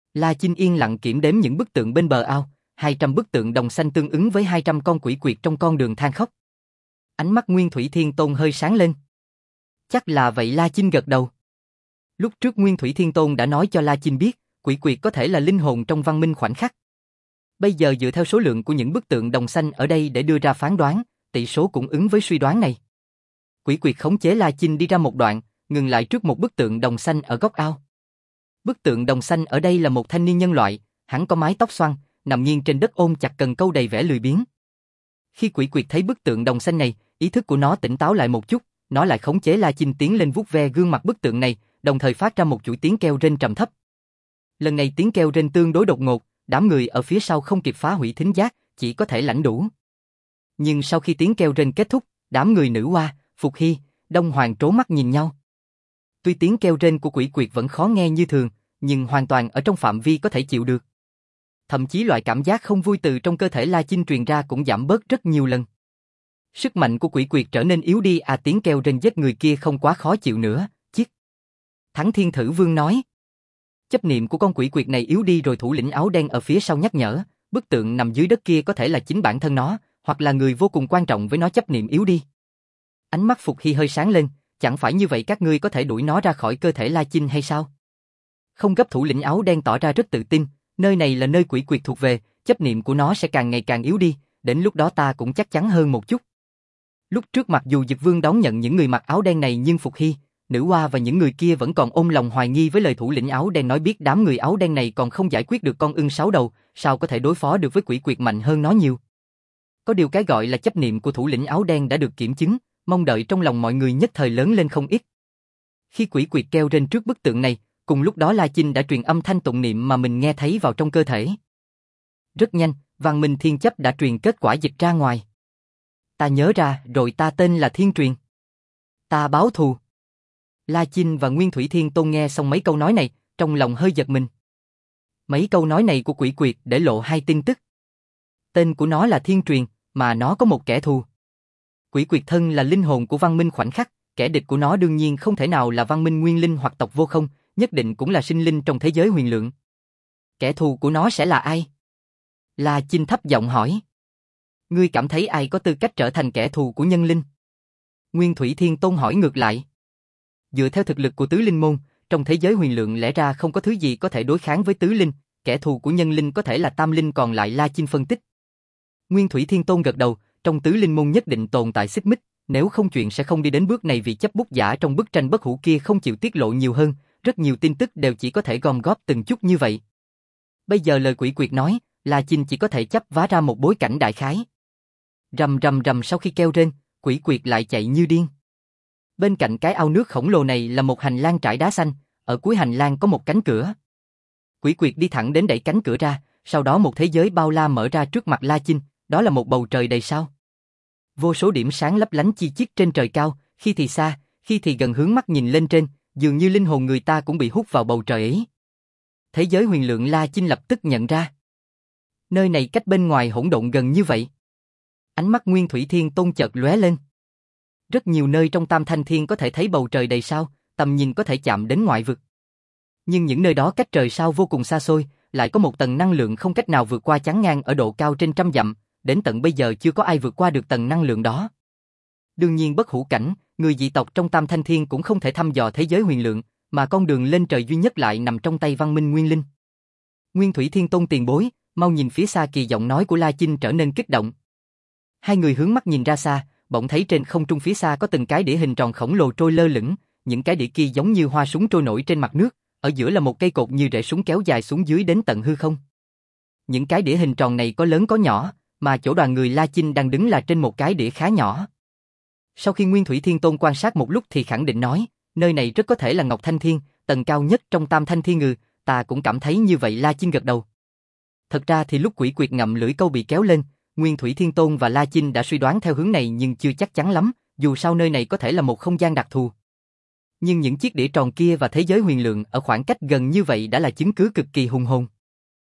La Chinh yên lặng kiểm đếm những bức tượng bên bờ ao, 200 bức tượng đồng xanh tương ứng với 200 con quỷ quyệt trong con đường than khóc. Ánh mắt Nguyên Thủy Thiên Tôn hơi sáng lên. Chắc là vậy, La Chinh gật đầu. Lúc trước Nguyên Thủy Thiên Tôn đã nói cho La Chinh biết, quỷ quyệt có thể là linh hồn trong văn minh khoảnh khắc. Bây giờ dựa theo số lượng của những bức tượng đồng xanh ở đây để đưa ra phán đoán, tỷ số cũng ứng với suy đoán này. Quỷ quyệt khống chế La Chinh đi ra một đoạn, ngừng lại trước một bức tượng đồng xanh ở góc ao. Bức tượng đồng xanh ở đây là một thanh niên nhân loại, hắn có mái tóc xoăn, nằm nghiêng trên đất ôm chặt cần câu đầy vẻ lười biếng. Khi quỷ quyệt thấy bức tượng đồng xanh này, ý thức của nó tỉnh táo lại một chút, nó lại khống chế La Chinh tiến lên vuốt ve gương mặt bức tượng này, đồng thời phát ra một chuỗi tiếng kêu rên trầm thấp. Lần này tiếng kêu rên tương đối đột ngột, đám người ở phía sau không kịp phá hủy thính giác, chỉ có thể lãnh đủ. Nhưng sau khi tiếng kêu rên kết thúc, đám người Nữ Hoa, Phục Hy, Đông Hoàng trố mắt nhìn nhau. Tuy tiếng kêu rên của quỷ quyệt vẫn khó nghe như thường, nhưng hoàn toàn ở trong phạm vi có thể chịu được. Thậm chí loại cảm giác không vui từ trong cơ thể La Chinh truyền ra cũng giảm bớt rất nhiều lần. Sức mạnh của quỷ quyệt trở nên yếu đi, tiếng kêu rên giết người kia không quá khó chịu nữa, chiếc. Thắng Thiên Thử Vương nói. Chấp niệm của con quỷ quyệt này yếu đi rồi. Thủ lĩnh áo đen ở phía sau nhắc nhở, bức tượng nằm dưới đất kia có thể là chính bản thân nó, hoặc là người vô cùng quan trọng với nó chấp niệm yếu đi. Ánh mắt Phục Hy hơi sáng lên, chẳng phải như vậy các ngươi có thể đuổi nó ra khỏi cơ thể La Chinh hay sao? Không gấp. Thủ lĩnh áo đen tỏ ra rất tự tin, nơi này là nơi quỷ quyệt thuộc về, chấp niệm của nó sẽ càng ngày càng yếu đi, đến lúc đó ta cũng chắc chắn hơn một chút. Lúc trước mặc dù Dực Vương đón nhận những người mặc áo đen này nhưng Phục Hy, Nữ Hoa và những người kia vẫn còn ôm lòng hoài nghi với lời thủ lĩnh áo đen nói, biết đám người áo đen này còn không giải quyết được con ưng 6 đầu, sao có thể đối phó được với quỷ quyệt mạnh hơn nó nhiều. Có điều cái gọi là chấp niệm của thủ lĩnh áo đen đã được kiểm chứng, mong đợi trong lòng mọi người nhất thời lớn lên không ít. Khi quỷ quyệt kêu rên trước bức tượng này, cùng lúc đó La Chinh đã truyền âm thanh tụng niệm mà mình nghe thấy vào trong cơ thể. Rất nhanh, Văn Minh Thiên Chấp đã truyền kết quả dịch ra ngoài. Ta nhớ ra rồi, ta tên là Thiên Truyền. Ta báo thù. La Chinh và Nguyên Thủy Thiên Tôn nghe xong mấy câu nói này, trong lòng hơi giật mình. Mấy câu nói này của quỷ quyệt để lộ hai tin tức. Tên của nó là Thiên Truyền, mà nó có một kẻ thù. Quỷ quyệt thân là linh hồn của văn minh khoảnh khắc, kẻ địch của nó đương nhiên không thể nào là văn minh nguyên linh hoặc tộc vô không, nhất định cũng là sinh linh trong thế giới huyền lượng. Kẻ thù của nó sẽ là ai? La Chinh thấp giọng hỏi. Ngươi cảm thấy ai có tư cách trở thành kẻ thù của nhân linh? Nguyên Thủy Thiên Tôn hỏi ngược lại. Dựa theo thực lực của tứ linh môn, trong thế giới huyền lượng lẽ ra không có thứ gì có thể đối kháng với tứ linh, kẻ thù của nhân linh có thể là tam linh, còn lại La Chinh phân tích. Nguyên Thủy Thiên Tôn gật đầu, trong tứ linh môn nhất định tồn tại xích mích, nếu không chuyện sẽ không đi đến bước này, vì chấp bút giả trong bức tranh bất hủ kia không chịu tiết lộ nhiều hơn, rất nhiều tin tức đều chỉ có thể gom góp từng chút như vậy. Bây giờ lời quỷ quyệt nói, La Chinh chỉ có thể chấp vá ra một bối cảnh đại khái. Rầm rầm rầm, sau khi kêu rên, quỷ quyệt lại chạy như điên. Bên cạnh cái ao nước khổng lồ này là một hành lang trải đá xanh, ở cuối hành lang có một cánh cửa. Quỷ quyệt đi thẳng đến đẩy cánh cửa ra, sau đó một thế giới bao la mở ra trước mặt La Chinh, đó là một bầu trời đầy sao. Vô số điểm sáng lấp lánh chi chít trên trời cao, khi thì xa, khi thì gần, hướng mắt nhìn lên trên, dường như linh hồn người ta cũng bị hút vào bầu trời ấy. Thế giới huyền lượng La Chinh lập tức nhận ra. Nơi này cách bên ngoài hỗn độn gần như vậy. Ánh mắt Nguyên Thủy Thiên Tôn chợt lóe lên. Rất nhiều nơi trong Tam Thanh Thiên có thể thấy bầu trời đầy sao, tầm nhìn có thể chạm đến ngoại vực. Nhưng những nơi đó cách trời sao vô cùng xa xôi, lại có một tầng năng lượng không cách nào vượt qua, chắn ngang ở độ cao trên trăm dặm, đến tận bây giờ chưa có ai vượt qua được tầng năng lượng đó. Đương nhiên bất hủ cảnh, người dị tộc trong Tam Thanh Thiên cũng không thể thăm dò thế giới huyền lượng, mà con đường lên trời duy nhất lại nằm trong tay văn minh nguyên linh. Nguyên Thủy Thiên Tôn tiền bối, mau nhìn phía xa kìa, giọng nói của La Chinh trở nên kích động. Hai người hướng mắt nhìn ra xa, bỗng thấy trên không trung phía xa có từng cái đĩa hình tròn khổng lồ trôi lơ lửng, những cái đĩa kia giống như hoa súng trôi nổi trên mặt nước, ở giữa là một cây cột như rễ súng kéo dài xuống dưới đến tận hư không. Những cái đĩa hình tròn này có lớn có nhỏ, mà chỗ đoàn người La Chinh đang đứng là trên một cái đĩa khá nhỏ. Sau khi Nguyên Thủy Thiên Tôn quan sát một lúc thì khẳng định nói, nơi này rất có thể là Ngọc Thanh Thiên, tầng cao nhất trong Tam Thanh Thiên ngư, ta cũng cảm thấy như vậy. La Chinh gật đầu. Thật ra thì lúc quỷ quyệt ngậm lưỡi câu bị kéo lên, Nguyên Thủy Thiên Tôn và La Chinh đã suy đoán theo hướng này nhưng chưa chắc chắn lắm, dù sao nơi này có thể là một không gian đặc thù. Nhưng những chiếc đĩa tròn kia và thế giới huyền lượng ở khoảng cách gần như vậy đã là chứng cứ cực kỳ hùng hồn.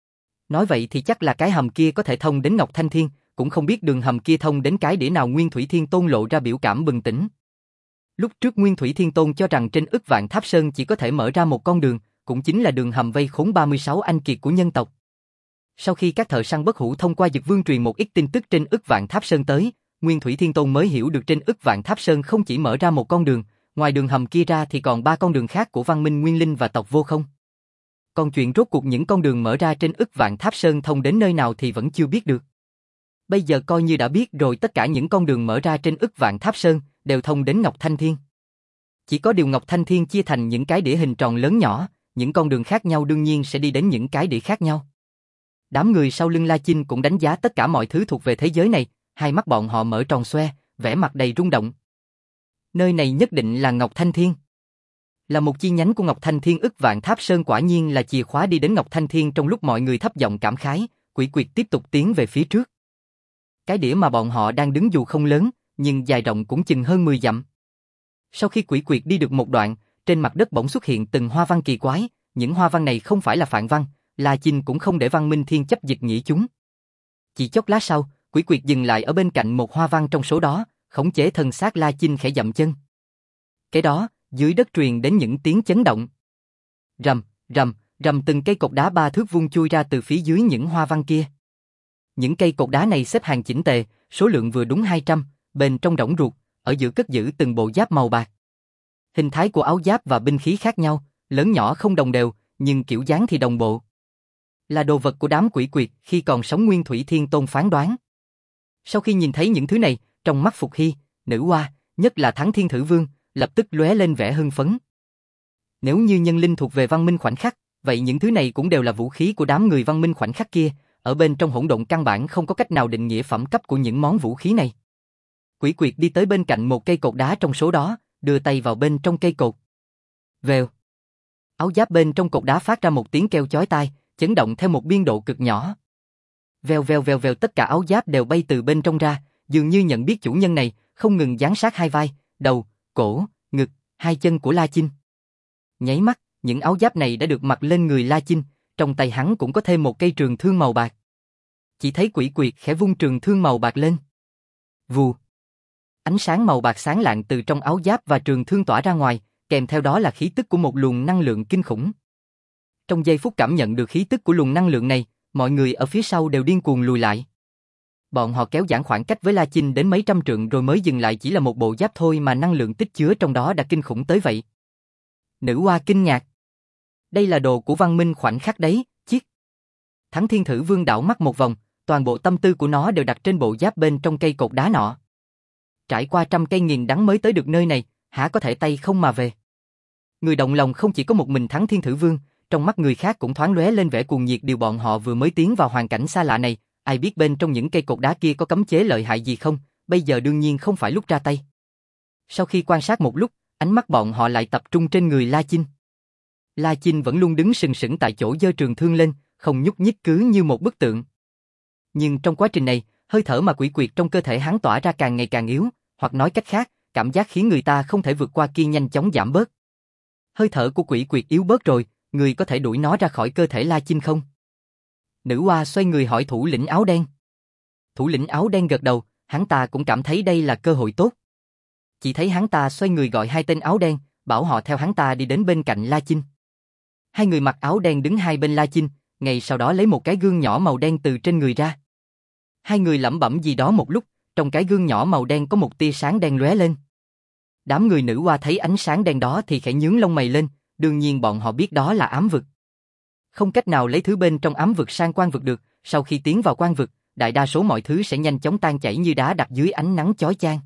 Nói vậy thì chắc là cái hầm kia có thể thông đến Ngọc Thanh Thiên, cũng không biết đường hầm kia thông đến cái đĩa nào. Nguyên Thủy Thiên Tôn lộ ra biểu cảm bừng tỉnh. Lúc trước Nguyên Thủy Thiên Tôn cho rằng trên Ức Vạn Tháp Sơn chỉ có thể mở ra một con đường, cũng chính là đường hầm vây khốn 36 anh kiệt của nhân tộc. Sau khi các thợ săn bất hủ thông qua Dực Vương truyền một ít tin tức trên Ức Vạn Tháp Sơn tới, Nguyên Thủy Thiên Tôn mới hiểu được trên Ức Vạn Tháp Sơn không chỉ mở ra một con đường, ngoài đường hầm kia ra thì còn 3 con đường khác của văn minh Nguyên Linh và tộc Vô Không. Còn chuyện rốt cuộc những con đường mở ra trên Ức Vạn Tháp Sơn thông đến nơi nào thì vẫn chưa biết được. Bây giờ coi như đã biết rồi, tất cả những con đường mở ra trên Ức Vạn Tháp Sơn đều thông đến Ngọc Thanh Thiên. Chỉ có điều Ngọc Thanh Thiên chia thành những cái đĩa hình tròn lớn nhỏ, những con đường khác nhau đương nhiên sẽ đi đến những cái đĩa khác nhau. Đám người sau lưng La Chinh cũng đánh giá tất cả mọi thứ thuộc về thế giới này, hai mắt bọn họ mở tròn xoe, vẻ mặt đầy rung động. Nơi này nhất định là Ngọc Thanh Thiên. Là một chi nhánh của Ngọc Thanh Thiên, Ức Vạn Tháp Sơn quả nhiên là chìa khóa đi đến Ngọc Thanh Thiên. Trong lúc mọi người thấp giọng cảm khái, Quỷ Quyệt tiếp tục tiến về phía trước. Cái đĩa mà bọn họ đang đứng dù không lớn, nhưng dài rộng cũng chừng hơn 10 dặm. Sau khi Quỷ Quyệt đi được một đoạn, trên mặt đất bỗng xuất hiện từng hoa văn kỳ quái, những hoa văn này không phải là phản văn, La Chinh cũng không để Văn Minh Thiên chấp dịch nghĩa chúng. Chỉ chốc lát sau, Quỷ Quyệt dừng lại ở bên cạnh một hoa văn trong số đó, khống chế thân xác La Chinh khẽ dậm chân. Cái đó, dưới đất truyền đến những tiếng chấn động. Rầm, rầm, rầm, từng cây cột đá 3 thước vuông chui ra từ phía dưới những hoa văn kia. Những cây cột đá này xếp hàng chỉnh tề, số lượng vừa đúng 200, bên trong rỗng ruột, ở giữa cất giữ từng bộ giáp màu bạc. Hình thái của áo giáp và binh khí khác nhau, lớn nhỏ không đồng đều, nhưng kiểu dáng thì đồng bộ. Là đồ vật của đám Quỷ Quyệt khi còn sống, Nguyên Thủy Thiên Tôn phán đoán. Sau khi nhìn thấy những thứ này, trong mắt Phục Hy, Nữ Hoa, nhất là Thắng Thiên Thử Vương, lập tức lóe lên vẻ hưng phấn. Nếu như nhân linh thuộc về văn minh khoảnh khắc, vậy những thứ này cũng đều là vũ khí của đám người văn minh khoảnh khắc kia, ở bên trong hỗn độn căn bản không có cách nào định nghĩa phẩm cấp của những món vũ khí này. Quỷ Quyệt đi tới bên cạnh một cây cột đá trong số đó, đưa tay vào bên trong cây cột. Vèo. Áo giáp bên trong cột đá phát ra một tiếng kêu chói tai, chấn động theo một biên độ cực nhỏ. Vèo vèo vèo vèo, tất cả áo giáp đều bay từ bên trong ra, dường như nhận biết chủ nhân này, không ngừng dán sát hai vai, đầu, cổ, ngực, hai chân của La Chinh. Nháy mắt, những áo giáp này đã được mặc lên người La Chinh, trong tay hắn cũng có thêm một cây trường thương màu bạc. Chỉ thấy Quỷ Quyệt khẽ vung trường thương màu bạc lên. Vù. Ánh sáng màu bạc sáng lạng từ trong áo giáp và trường thương tỏa ra ngoài, kèm theo đó là khí tức của một luồng năng lượng kinh khủng. Trong giây phút cảm nhận được khí tức của luồng năng lượng này, mọi người ở phía sau đều điên cuồng lùi lại. Bọn họ kéo giãn khoảng cách với La Chinh đến mấy trăm trượng rồi mới dừng lại, chỉ là một bộ giáp thôi mà năng lượng tích chứa trong đó đã kinh khủng tới vậy. Nữ Hoa kinh ngạc. Đây là đồ của văn minh khoảnh khắc đấy, chiếc. Thắng Thiên Thử Vương đảo mắt một vòng, toàn bộ tâm tư của nó đều đặt trên bộ giáp bên trong cây cột đá nọ. Trải qua trăm cây nghìn đắng mới tới được nơi này, há có thể tay không mà về. Người động lòng không chỉ có một mình Thắng Thiên Thử Vương, trong mắt người khác cũng thoáng lóe lên vẻ cuồng nhiệt. Điều bọn họ vừa mới tiến vào hoàn cảnh xa lạ này, ai biết bên trong những cây cột đá kia có cấm chế lợi hại gì không, bây giờ đương nhiên không phải lúc ra tay. Sau khi quan sát một lúc, ánh mắt bọn họ lại tập trung trên người La Chinh. La Chinh vẫn luôn đứng sừng sững tại chỗ, giơ trường thương lên, không nhúc nhích, cứ như một bức tượng. Nhưng trong quá trình này, hơi thở mà Quỷ Quyệt trong cơ thể hắn tỏa ra càng ngày càng yếu, hoặc nói cách khác, cảm giác khiến người ta không thể vượt qua kia nhanh chóng giảm bớt. Hơi thở của Quỷ Quyệt yếu bớt rồi, người có thể đuổi nó ra khỏi cơ thể La Chinh không? Nữ Hoa xoay người hỏi thủ lĩnh áo đen. Thủ lĩnh áo đen gật đầu, hắn ta cũng cảm thấy đây là cơ hội tốt. Chỉ thấy hắn ta xoay người gọi hai tên áo đen, bảo họ theo hắn ta đi đến bên cạnh La Chinh. Hai người mặc áo đen đứng hai bên La Chinh, ngay sau đó lấy một cái gương nhỏ màu đen từ trên người ra. Hai người lẩm bẩm gì đó một lúc, trong cái gương nhỏ màu đen có một tia sáng đen lóe lên. Đám người Nữ Hoa thấy ánh sáng đen đó thì khẽ nhướng lông mày lên, đương nhiên bọn họ biết đó là ám vực. Không cách nào lấy thứ bên trong ám vực sang quan vực được, sau khi tiến vào quan vực, đại đa số mọi thứ sẽ nhanh chóng tan chảy như đá đặt dưới ánh nắng chói chang.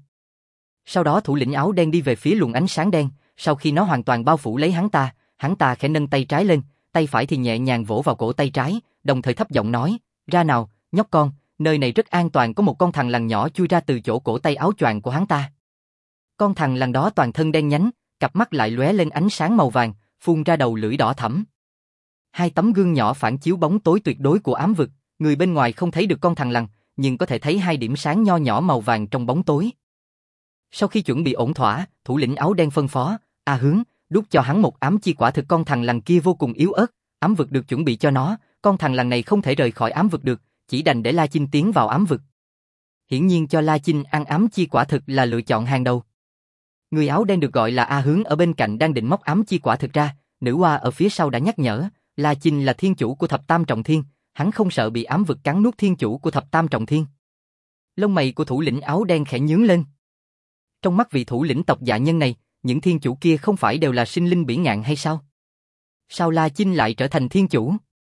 Sau đó thủ lĩnh áo đen đi về phía luồng ánh sáng đen, sau khi nó hoàn toàn bao phủ lấy hắn ta khẽ nâng tay trái lên, tay phải thì nhẹ nhàng vỗ vào cổ tay trái, đồng thời thấp giọng nói, ra nào, nhóc con, nơi này rất an toàn. Có một con thằn lằn nhỏ chui ra từ chỗ cổ tay áo choàng của hắn ta. Con thằn lằn đó toàn thân đen nhánh, cặp mắt lại lóe lên ánh sáng màu vàng, phun ra đầu lưỡi đỏ thẫm. Hai tấm gương nhỏ phản chiếu bóng tối tuyệt đối của ám vực, người bên ngoài không thấy được con thằn lằn, nhưng có thể thấy hai điểm sáng nho nhỏ màu vàng trong bóng tối. Sau khi chuẩn bị ổn thỏa, thủ lĩnh áo đen phân phó, A Hướng, đút cho hắn một ám chi quả thực. Con thằn lằn kia vô cùng yếu ớt, ám vực được chuẩn bị cho nó, con thằn lằn này không thể rời khỏi ám vực được, chỉ đành để La Chinh tiến vào ám vực. Hiển nhiên cho La Chinh ăn ám chi quả thực là lựa chọn hàng đầu. Người áo đen được gọi là A Hướng ở bên cạnh đang định móc ám chi quả thực ra, Nữ oa ở phía sau đã nhắc nhở, La Chinh là thiên chủ của thập tam trọng thiên, hắn không sợ bị ám vực cắn nuốt thiên chủ của thập tam trọng thiên. Lông mày của thủ lĩnh áo đen khẽ nhướng lên. Trong mắt vị thủ lĩnh tộc Dạ Nhân này, những thiên chủ kia không phải đều là sinh linh bỉ ngạn hay sao? Sao La Chinh lại trở thành thiên chủ?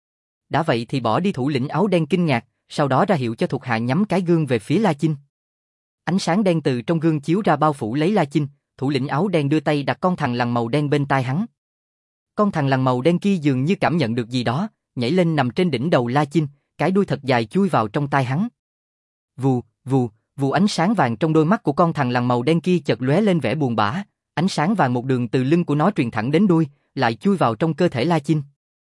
Đã vậy thì bỏ đi, thủ lĩnh áo đen kinh ngạc, sau đó ra hiệu cho thuộc hạ nhắm cái gương về phía La Chinh. Ánh sáng đen từ trong gương chiếu ra bao phủ lấy La Chinh, thủ lĩnh áo đen đưa tay đặt con thằn lằn màu đen bên tai hắn. Con thằn lằn màu đen kia dường như cảm nhận được gì đó, nhảy lên nằm trên đỉnh đầu La Chinh, cái đuôi thật dài chui vào trong tai hắn. Vù, vù, vù, ánh sáng vàng trong đôi mắt của con thằn lằn màu đen kia chợt lóe lên vẻ buồn bã, ánh sáng vàng một đường từ lưng của nó truyền thẳng đến đuôi, lại chui vào trong cơ thể La Chinh.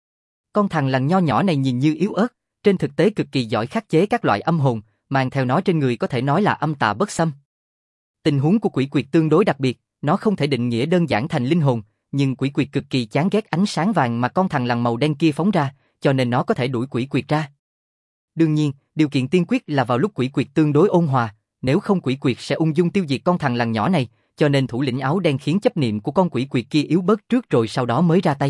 Con thằn lằn nho nhỏ này nhìn như yếu ớt, trên thực tế cực kỳ giỏi khắc chế các loại âm hồn, mang theo nó trên người có thể nói là âm tà bất xâm. Tình huống của quỷ quyệt tương đối đặc biệt, nó không thể định nghĩa đơn giản thành linh hồn, nhưng quỷ quyệt cực kỳ chán ghét ánh sáng vàng mà con thằn lằn màu đen kia phóng ra, cho nên nó có thể đuổi quỷ quyệt ra. Đương nhiên, điều kiện tiên quyết là vào lúc quỷ quyệt tương đối ôn hòa, nếu không quỷ quyệt sẽ ung dung tiêu diệt con thằn lằn nhỏ này, cho nên thủ lĩnh áo đen khiến chấp niệm của con quỷ quyệt kia yếu bớt trước rồi sau đó mới ra tay.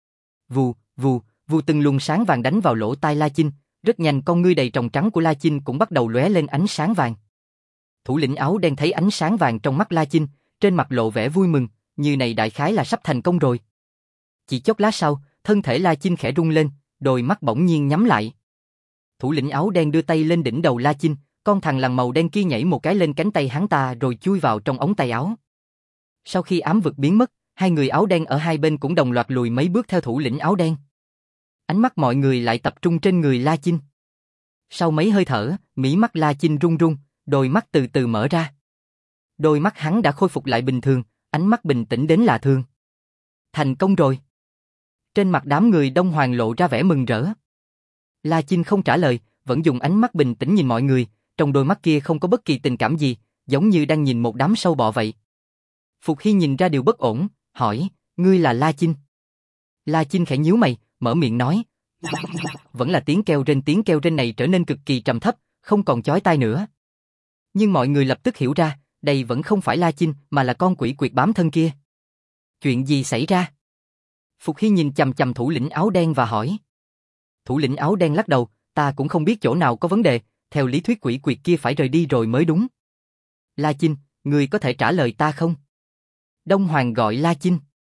Vù, vù, vù, từng luồng sáng vàng đánh vào lỗ tai La Chinh, rất nhanh con ngươi đầy tròng trắng của La Chinh cũng bắt đầu lóe lên ánh sáng vàng. Thủ lĩnh áo đen thấy ánh sáng vàng trong mắt La Chinh, trên mặt lộ vẻ vui mừng, như này đại khái là sắp thành công rồi. Chỉ chốc lát sau, thân thể La Chinh khẽ rung lên, đôi mắt bỗng nhiên nhắm lại. Thủ lĩnh áo đen đưa tay lên đỉnh đầu La Chinh, con thằn lằn màu đen kia nhảy một cái lên cánh tay hắn ta rồi chui vào trong ống tay áo. Sau khi ám vực biến mất, hai người áo đen ở hai bên cũng đồng loạt lùi mấy bước theo thủ lĩnh áo đen. Ánh mắt mọi người lại tập trung trên người La Chinh. Sau mấy hơi thở, mí mắt La Chinh run run, đôi mắt từ từ mở ra. Đôi mắt hắn đã khôi phục lại bình thường, ánh mắt bình tĩnh đến lạ thường. Thành công rồi. Trên mặt đám người Đông Hoàng lộ ra vẻ mừng rỡ. La Chinh không trả lời, vẫn dùng ánh mắt bình tĩnh nhìn mọi người, trong đôi mắt kia không có bất kỳ tình cảm gì, giống như đang nhìn một đám sâu bọ vậy. Phục Hy nhìn ra điều bất ổn, hỏi, ngươi là La Chinh? La Chinh khẽ nhíu mày, mở miệng nói. Vẫn là tiếng kêu rên này trở nên cực kỳ trầm thấp, không còn chói tai nữa. Nhưng mọi người lập tức hiểu ra, đây vẫn không phải La Chinh mà là con quỷ quyệt bám thân kia. Chuyện gì xảy ra? Phục Hy nhìn chằm chằm thủ lĩnh áo đen và hỏi. Thủ lĩnh áo đen lắc đầu, ta cũng không biết chỗ nào có vấn đề, theo lý thuyết quỷ quyệt kia phải rời đi rồi mới đúng. La Chinh, ngươi có thể trả lời ta không? Đông Hoàng gọi La Chinh.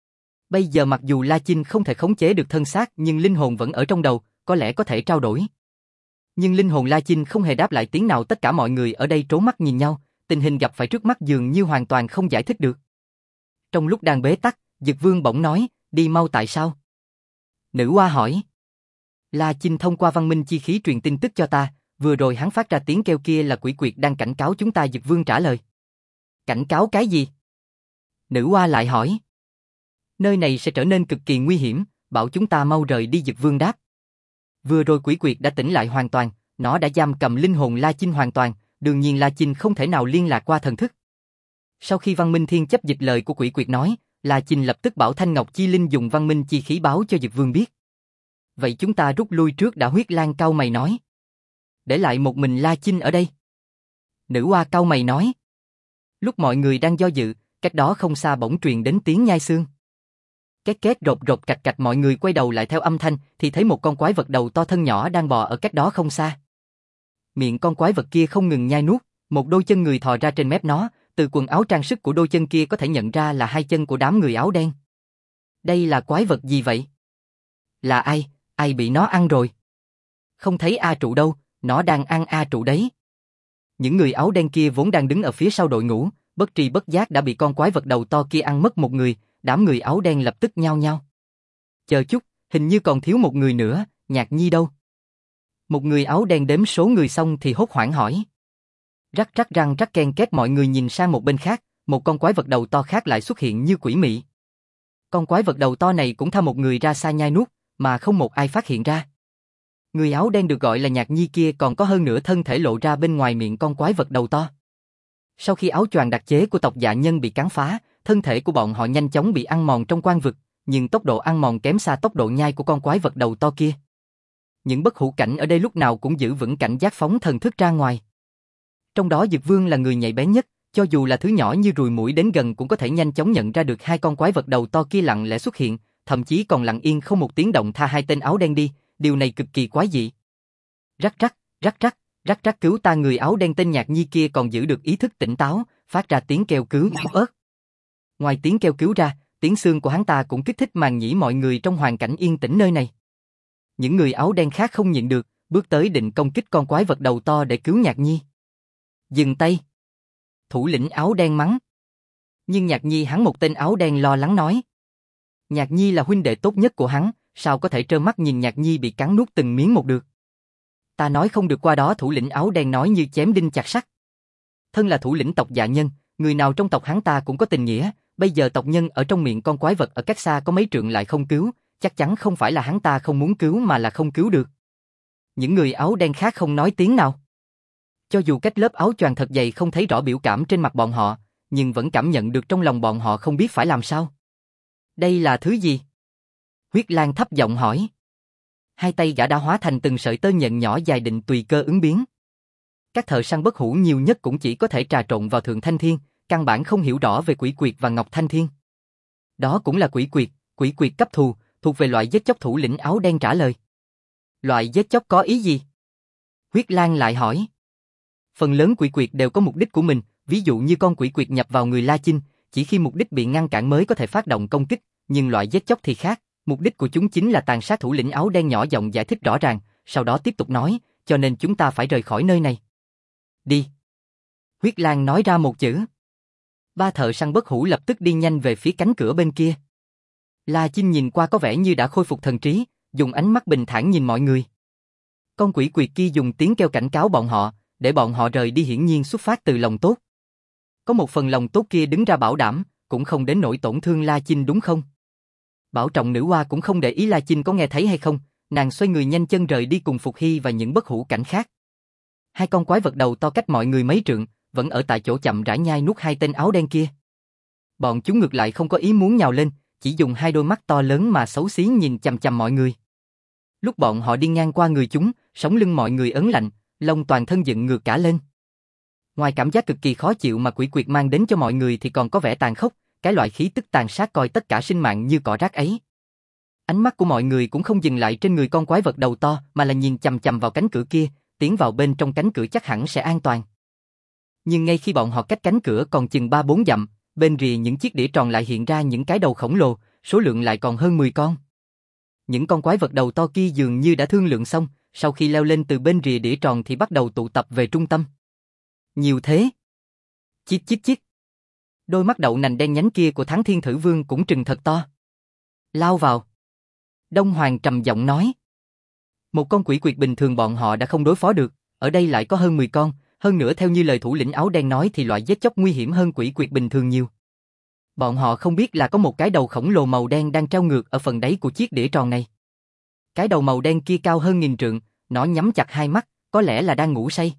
Bây giờ mặc dù La Chinh không thể khống chế được thân xác nhưng linh hồn vẫn ở trong đầu, có lẽ có thể trao đổi. Nhưng linh hồn La Chinh không hề đáp lại tiếng nào, tất cả mọi người ở đây trố mắt nhìn nhau, tình hình gặp phải trước mắt dường như hoàn toàn không giải thích được. Trong lúc đang bế tắc, Dực Vương bỗng nói, đi mau. Tại sao? Nữ oa hỏi. La Chinh thông qua văn minh chi khí truyền tin tức cho ta, vừa rồi hắn phát ra tiếng kêu kia là quỷ quyệt đang cảnh cáo chúng ta. Dực Vương trả lời. Cảnh cáo cái gì? Nữ oa lại hỏi. Nơi này sẽ trở nên cực kỳ nguy hiểm, bảo chúng ta mau rời đi. Dực Vương đáp. Vừa rồi quỷ quyệt đã tỉnh lại hoàn toàn, nó đã giam cầm linh hồn La Chinh hoàn toàn, đương nhiên La Chinh không thể nào liên lạc qua thần thức. Sau khi Văn Minh Thiên chấp dịch lời của quỷ quyệt nói, La Chinh lập tức bảo Thanh Ngọc Chi Linh dùng văn minh chi khí báo cho Dực Vương biết. Vậy chúng ta rút lui trước đã. Huyết Lang cau mày nói. Để lại một mình La Chinh ở đây. Nữ oa cau mày nói. Lúc mọi người đang do dự, cách đó không xa bỗng truyền đến tiếng nhai xương. Két két rột rột cạch cạch, mọi người quay đầu lại theo âm thanh thì thấy một con quái vật đầu to thân nhỏ đang bò ở cách đó không xa. Miệng con quái vật kia không ngừng nhai nuốt, một đôi chân người thò ra trên mép nó, từ quần áo trang sức của đôi chân kia có thể nhận ra là hai chân của đám người áo đen. Đây là quái vật gì vậy? Là ai? Ai bị nó ăn rồi? Không thấy A Trụ đâu, nó đang ăn A Trụ đấy. Những người áo đen kia vốn đang đứng ở phía sau đội ngũ, bất tri bất giác đã bị con quái vật đầu to kia ăn mất một người, đám người áo đen lập tức nhao nhao. Chờ chút, hình như còn thiếu một người nữa, Nhạc Nhi đâu? Một người áo đen đếm số người xong thì hốt hoảng hỏi. Rắc rắc răng rắc ken két, mọi người nhìn sang một bên khác, một con quái vật đầu to khác lại xuất hiện như quỷ mị. Con quái vật đầu to này cũng tha một người ra xa nhai nuốt, mà không một ai phát hiện ra. Người áo đen được gọi là Nhạc Nhi kia còn có hơn nửa thân thể lộ ra bên ngoài miệng con quái vật đầu to. Sau khi áo choàng đặc chế của tộc Dạ Nhân bị cắn phá, thân thể của bọn họ nhanh chóng bị ăn mòn trong quan vực, nhưng tốc độ ăn mòn kém xa tốc độ nhai của con quái vật đầu to kia. Những bất hủ cảnh ở đây lúc nào cũng giữ vững cảnh giác phóng thần thức ra ngoài. Trong đó Dực Vương là người nhạy bén nhất, cho dù là thứ nhỏ như ruồi muỗi đến gần cũng có thể nhanh chóng nhận ra được hai con quái vật đầu to kia lặng lẽ xuất hiện, thậm chí còn lặng yên không một tiếng động tha hai tên áo đen đi, điều này cực kỳ quái dị. Rắc rắc, rắc rắc, rắc rắc, cứu ta, người áo đen tên Nhạc Nhi kia còn giữ được ý thức tỉnh táo, phát ra tiếng kêu cứu ớt. Ngoài tiếng kêu cứu ra, tiếng xương của hắn ta cũng kích thích màng nhĩ mọi người trong hoàn cảnh yên tĩnh nơi này. Những người áo đen khác không nhịn được, bước tới định công kích con quái vật đầu to để cứu Nhạc Nhi. Dừng tay! Thủ lĩnh áo đen mắng. Nhưng Nhạc Nhi hắn một tên áo đen lo lắng nói. Nhạc Nhi là huynh đệ tốt nhất của hắn, sao có thể trơ mắt nhìn Nhạc Nhi bị cắn nuốt từng miếng một được. Ta nói không được qua đó, thủ lĩnh áo đen nói như chém đinh chặt sắt. Thân là thủ lĩnh tộc Dạ Nhân, người nào trong tộc hắn ta cũng có tình nghĩa, bây giờ tộc nhân ở trong miệng con quái vật ở cách xa có mấy trượng lại không cứu, chắc chắn không phải là hắn ta không muốn cứu mà là không cứu được. Những người áo đen khác không nói tiếng nào. Cho dù cách lớp áo choàng thật dày không thấy rõ biểu cảm trên mặt bọn họ, nhưng vẫn cảm nhận được trong lòng bọn họ không biết phải làm sao. Đây là thứ gì? Huyết Lang thấp giọng hỏi. Hai tay gã đã hóa thành từng sợi tơ nhện nhỏ dài định tùy cơ ứng biến. Các thợ săn bất hủ nhiều nhất cũng chỉ có thể trà trộn vào Thượng Thanh Thiên, căn bản không hiểu rõ về Quỷ Quyệt và Ngọc Thanh Thiên. Đó cũng là Quỷ Quyệt cấp thù, thuộc về loại giết chóc. Thủ lĩnh áo đen trả lời. Loại giết chóc có ý gì? Huyết Lang lại hỏi. Phần lớn Quỷ Quyệt đều có mục đích của mình, ví dụ như con Quỷ Quyệt nhập vào người La Chinh, chỉ khi mục đích bị ngăn cản mới có thể phát động công kích, nhưng loại giết chóc thì khác, mục đích của chúng chính là tàn sát. Thủ lĩnh áo đen nhỏ giọng giải thích rõ ràng, sau đó tiếp tục nói, cho nên chúng ta phải rời khỏi nơi này. Đi. Huyết Lang nói ra một chữ. Ba thợ săn bất hủ lập tức đi nhanh về phía cánh cửa bên kia. La Chinh nhìn qua có vẻ như đã khôi phục thần trí, dùng ánh mắt bình thản nhìn mọi người. Con Quỷ Quyệt kia dùng tiếng kêu cảnh cáo bọn họ, để bọn họ rời đi, hiển nhiên xuất phát từ lòng tốt. Có một phần lòng tốt kia đứng ra bảo đảm, cũng không đến nỗi tổn thương La Chinh đúng không? Bảo trọng nữ hoa cũng không để ý La Chinh có nghe thấy hay không, nàng xoay người nhanh chân rời đi cùng Phục Hy và những bất hủ cảnh khác. Hai con quái vật đầu to cách mọi người mấy trượng, vẫn ở tại chỗ chậm rãi nhai nuốt hai tên áo đen kia. Bọn chúng ngược lại không có ý muốn nhào lên, chỉ dùng hai đôi mắt to lớn mà xấu xí nhìn chằm chằm mọi người. Lúc bọn họ đi ngang qua người chúng, sống lưng mọi người ớn lạnh, lông toàn thân dựng ngược cả lên. Ngoài cảm giác cực kỳ khó chịu mà Quỷ Quyệt mang đến cho mọi người thì còn có vẻ tàn khốc, cái loại khí tức tàn sát coi tất cả sinh mạng như cỏ rác ấy. Ánh mắt của mọi người cũng không dừng lại trên người con quái vật đầu to mà là nhìn chằm chằm vào cánh cửa kia, tiến vào bên trong cánh cửa chắc hẳn sẽ an toàn. Nhưng ngay khi bọn họ cách cánh cửa còn chừng 3-4 dặm, bên rìa những chiếc đĩa tròn lại hiện ra những cái đầu khổng lồ, số lượng lại còn hơn 10 con. Những con quái vật đầu to kia dường như đã thương lượng xong, sau khi leo lên từ bên rìa đĩa tròn thì bắt đầu tụ tập về trung tâm. Nhiều thế. Chít chít chít. Đôi mắt đậu nành đen nhánh kia của Thắng Thiên Thử Vương cũng trừng thật to. Lao vào. Đông Hoàng trầm giọng nói. Một con Quỷ Quyệt bình thường bọn họ đã không đối phó được, ở đây lại có hơn 10 con, hơn nữa theo như lời thủ lĩnh áo đen nói thì loại giết chóc nguy hiểm hơn Quỷ Quyệt bình thường nhiều. Bọn họ không biết là có một cái đầu khổng lồ màu đen đang treo ngược ở phần đáy của chiếc đĩa tròn này. Cái đầu màu đen kia cao hơn 1000 trượng, nó nhắm chặt hai mắt, có lẽ là đang ngủ say.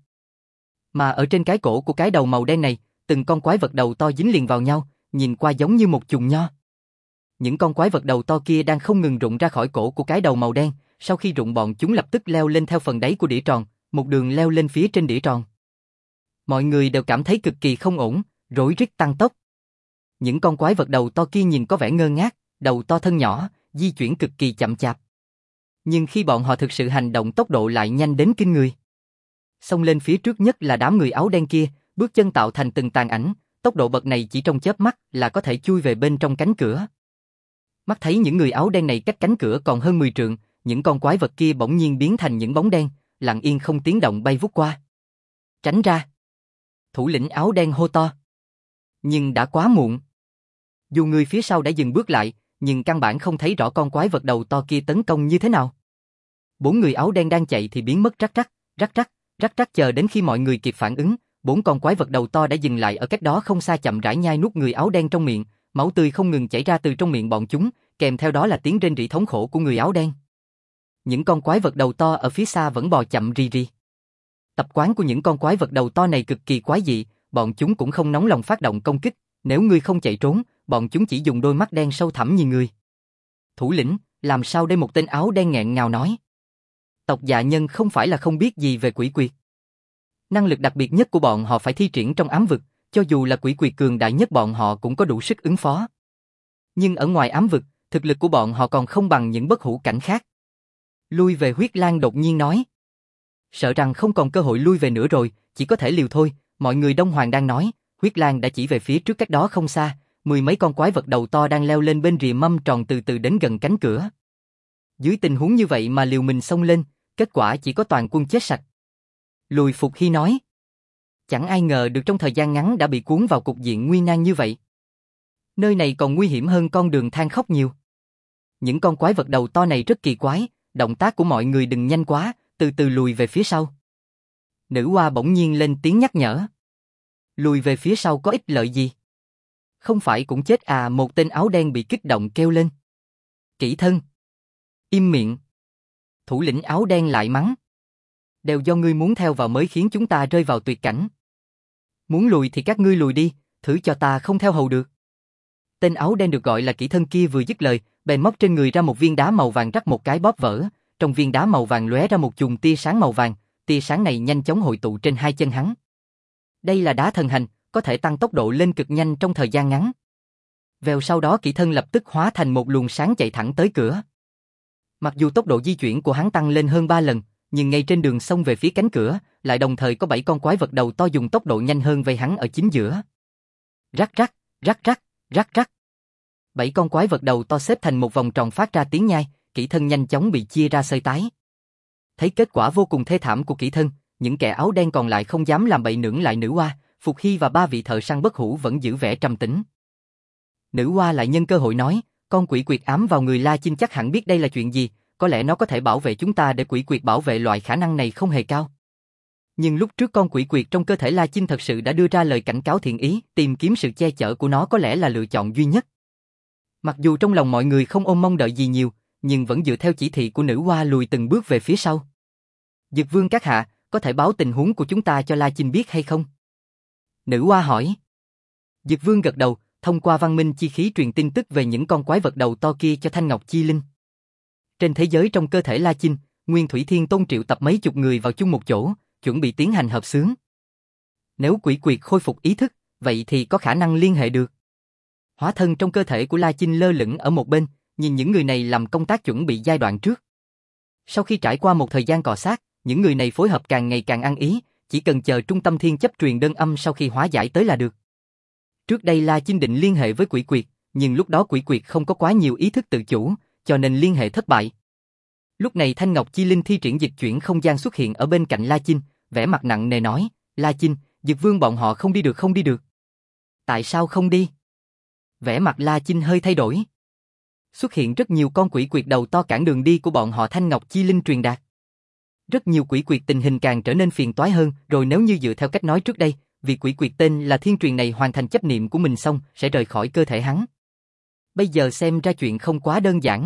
Mà ở trên cái cổ của cái đầu màu đen này, từng con quái vật đầu to dính liền vào nhau, nhìn qua giống như một chùm nho. Những con quái vật đầu to kia đang không ngừng rụng ra khỏi cổ của cái đầu màu đen, sau khi rụng bọn chúng lập tức leo lên theo phần đáy của đĩa tròn, một đường leo lên phía trên đĩa tròn. Mọi người đều cảm thấy cực kỳ không ổn, rối rít tăng tốc. Những con quái vật đầu to kia nhìn có vẻ ngơ ngác, đầu to thân nhỏ, di chuyển cực kỳ chậm chạp. Nhưng khi bọn họ thực sự hành động tốc độ lại nhanh đến kinh người. Xông lên phía trước nhất là đám người áo đen kia, bước chân tạo thành từng tàn ảnh, tốc độ bậc này chỉ trong chớp mắt là có thể chui về bên trong cánh cửa. Mắt thấy những người áo đen này cách cánh cửa còn hơn 10 trượng, những con quái vật kia bỗng nhiên biến thành những bóng đen, lặng yên không tiếng động bay vút qua. Tránh ra! Thủ lĩnh áo đen hô to. Nhưng đã quá muộn. Dù người phía sau đã dừng bước lại, nhưng căn bản không thấy rõ con quái vật đầu to kia tấn công như thế nào. 4 người áo đen đang chạy thì biến mất rắc rắc, rắc rắc, rắc rắc, chờ đến khi mọi người kịp phản ứng, 4 con quái vật đầu to đã dừng lại ở cách đó không xa, chậm rãi nhai nuốt người áo đen trong miệng, máu tươi không ngừng chảy ra từ trong miệng bọn chúng, kèm theo đó là tiếng rên rỉ thống khổ của người áo đen. Những con quái vật đầu to ở phía xa vẫn bò chậm rì rì. Tập quán của những con quái vật đầu to này cực kỳ quái dị, bọn chúng cũng không nóng lòng phát động công kích, nếu ngươi không chạy trốn, bọn chúng chỉ dùng đôi mắt đen sâu thẳm nhìn ngươi. Thủ lĩnh, làm sao đây? Một tên áo đen nghẹn ngào nói. Tộc Dạ Nhân không phải là không biết gì về Quỷ Quyệt. Năng lực đặc biệt nhất của bọn họ phải thi triển trong ám vực, cho dù là Quỷ Quyệt cường đại nhất bọn họ cũng có đủ sức ứng phó. Nhưng ở ngoài ám vực, Thực lực của bọn họ còn không bằng những bất hủ cảnh khác. Lui về. Huyết Lang đột nhiên nói. Sợ rằng không còn cơ hội lui về nữa rồi, chỉ có thể liều thôi. Mọi người Đông Hoàng đang nói. Huyết Lang đã chỉ về phía trước cách đó không xa, mười mấy con quái vật đầu to đang leo lên bên rìa mâm tròn từ từ đến gần cánh cửa. Dưới tình huống như vậy mà liều mình xông lên, kết quả chỉ có toàn quân chết sạch. Lùi. Phục Hy nói. Chẳng ai ngờ được trong thời gian ngắn đã bị cuốn vào cục diện nguy nan như vậy. Nơi này còn nguy hiểm hơn con đường than khóc nhiều. Những con quái vật đầu to này rất kỳ quái, động tác của mọi người đừng nhanh quá, từ từ lùi về phía sau. Nữ hoa bỗng nhiên lên tiếng nhắc nhở. Lùi về phía sau có ích lợi gì? Không phải cũng chết à? Một tên áo đen bị kích động kêu lên. Kỹ thân. Im miệng. Thủ lĩnh áo đen lại mắng. Đều do ngươi muốn theo vào mới khiến chúng ta rơi vào tuyệt cảnh. Muốn lùi thì các ngươi lùi đi, thử cho ta không theo hầu được. Tên áo đen được gọi là kỹ thân kia vừa dứt lời, bèn móc trên người ra một viên đá màu vàng rắc một cái bóp vỡ, trong viên đá màu vàng lóe ra một chùm tia sáng màu vàng, tia sáng này nhanh chóng hội tụ trên hai chân hắn. Đây là đá thần hành, có thể tăng tốc độ lên cực nhanh trong thời gian ngắn. Vèo, sau đó kỹ thân lập tức hóa thành một luồng sáng chạy thẳng tới cửa. Mặc dù tốc độ di chuyển của hắn tăng lên hơn 3 lần, nhưng ngay trên đường xông về phía cánh cửa, lại đồng thời có 7 con quái vật đầu to dùng tốc độ nhanh hơn vây hắn ở chính giữa. Rắc rắc, rắc rắc, rắc rắc. 7 con quái vật đầu to xếp thành một vòng tròn phát ra tiếng nhai, kỹ thân nhanh chóng bị chia ra xơi tái. Thấy kết quả vô cùng thê thảm của kỹ thân, những kẻ áo đen còn lại không dám làm bậy nưỡng lại nữ hoa, Phục Hy và 3 vị thợ săn bất hủ vẫn giữ vẻ trầm tĩnh. Nữ hoa lại nhân cơ hội nói, con quỷ quyệt ám vào người La Chinh chắc hẳn biết đây là chuyện gì, có lẽ nó có thể bảo vệ chúng ta để quỷ quyệt bảo vệ loại khả năng này không hề cao. Nhưng lúc trước con quỷ quyệt trong cơ thể La Chinh thật sự đã đưa ra lời cảnh cáo thiện ý, tìm kiếm sự che chở của nó có lẽ là lựa chọn duy nhất. Mặc dù trong lòng mọi người không ôm mong đợi gì nhiều, nhưng vẫn dựa theo chỉ thị của nữ hoa lùi từng bước về phía sau. Dực Vương các hạ, có thể báo tình huống của chúng ta cho La Chinh biết hay không? Nữ hoa hỏi. Dực Vương gật đầu, thông qua văn minh chi khí truyền tin tức về những con quái vật đầu to kia cho Thanh Ngọc Chi Linh. Trên thế giới trong cơ thể La Chinh, Nguyên Thủy Thiên Tôn triệu tập mấy chục người vào chung một chỗ, chuẩn bị tiến hành hợp xướng. Nếu quỷ quyệt khôi phục ý thức, vậy thì có khả năng liên hệ được. Hóa thân trong cơ thể của La Chinh lơ lửng ở một bên, nhìn những người này làm công tác chuẩn bị giai đoạn trước. Sau khi trải qua một thời gian cọ sát, những người này phối hợp càng ngày càng ăn ý, chỉ cần chờ trung tâm thiên chấp truyền đơn âm sau khi hóa giải tới là được. Trước đây La Chinh định liên hệ với quỷ quyệt, nhưng lúc đó quỷ quyệt không có quá nhiều ý thức tự chủ, cho nên liên hệ thất bại. Lúc này Thanh Ngọc Chi Linh thi triển dịch chuyển không gian xuất hiện ở bên cạnh La Chinh, vẻ mặt nặng nề nói, La Chinh, Dực Vương bọn họ không đi được. Tại sao không đi? Vẻ mặt La Chinh hơi thay đổi. Xuất hiện rất nhiều con quỷ quyệt đầu to cản đường đi của bọn họ. Thanh Ngọc Chi Linh truyền đạt. Rất nhiều quỷ quyệt tình hình càng trở nên phiền toái hơn, rồi nếu như dựa theo cách nói trước đây, vì quỷ quyệt tên là Thiên Truyền này hoàn thành chấp niệm của mình xong, sẽ rời khỏi cơ thể hắn. Bây giờ xem ra chuyện không quá đơn giản.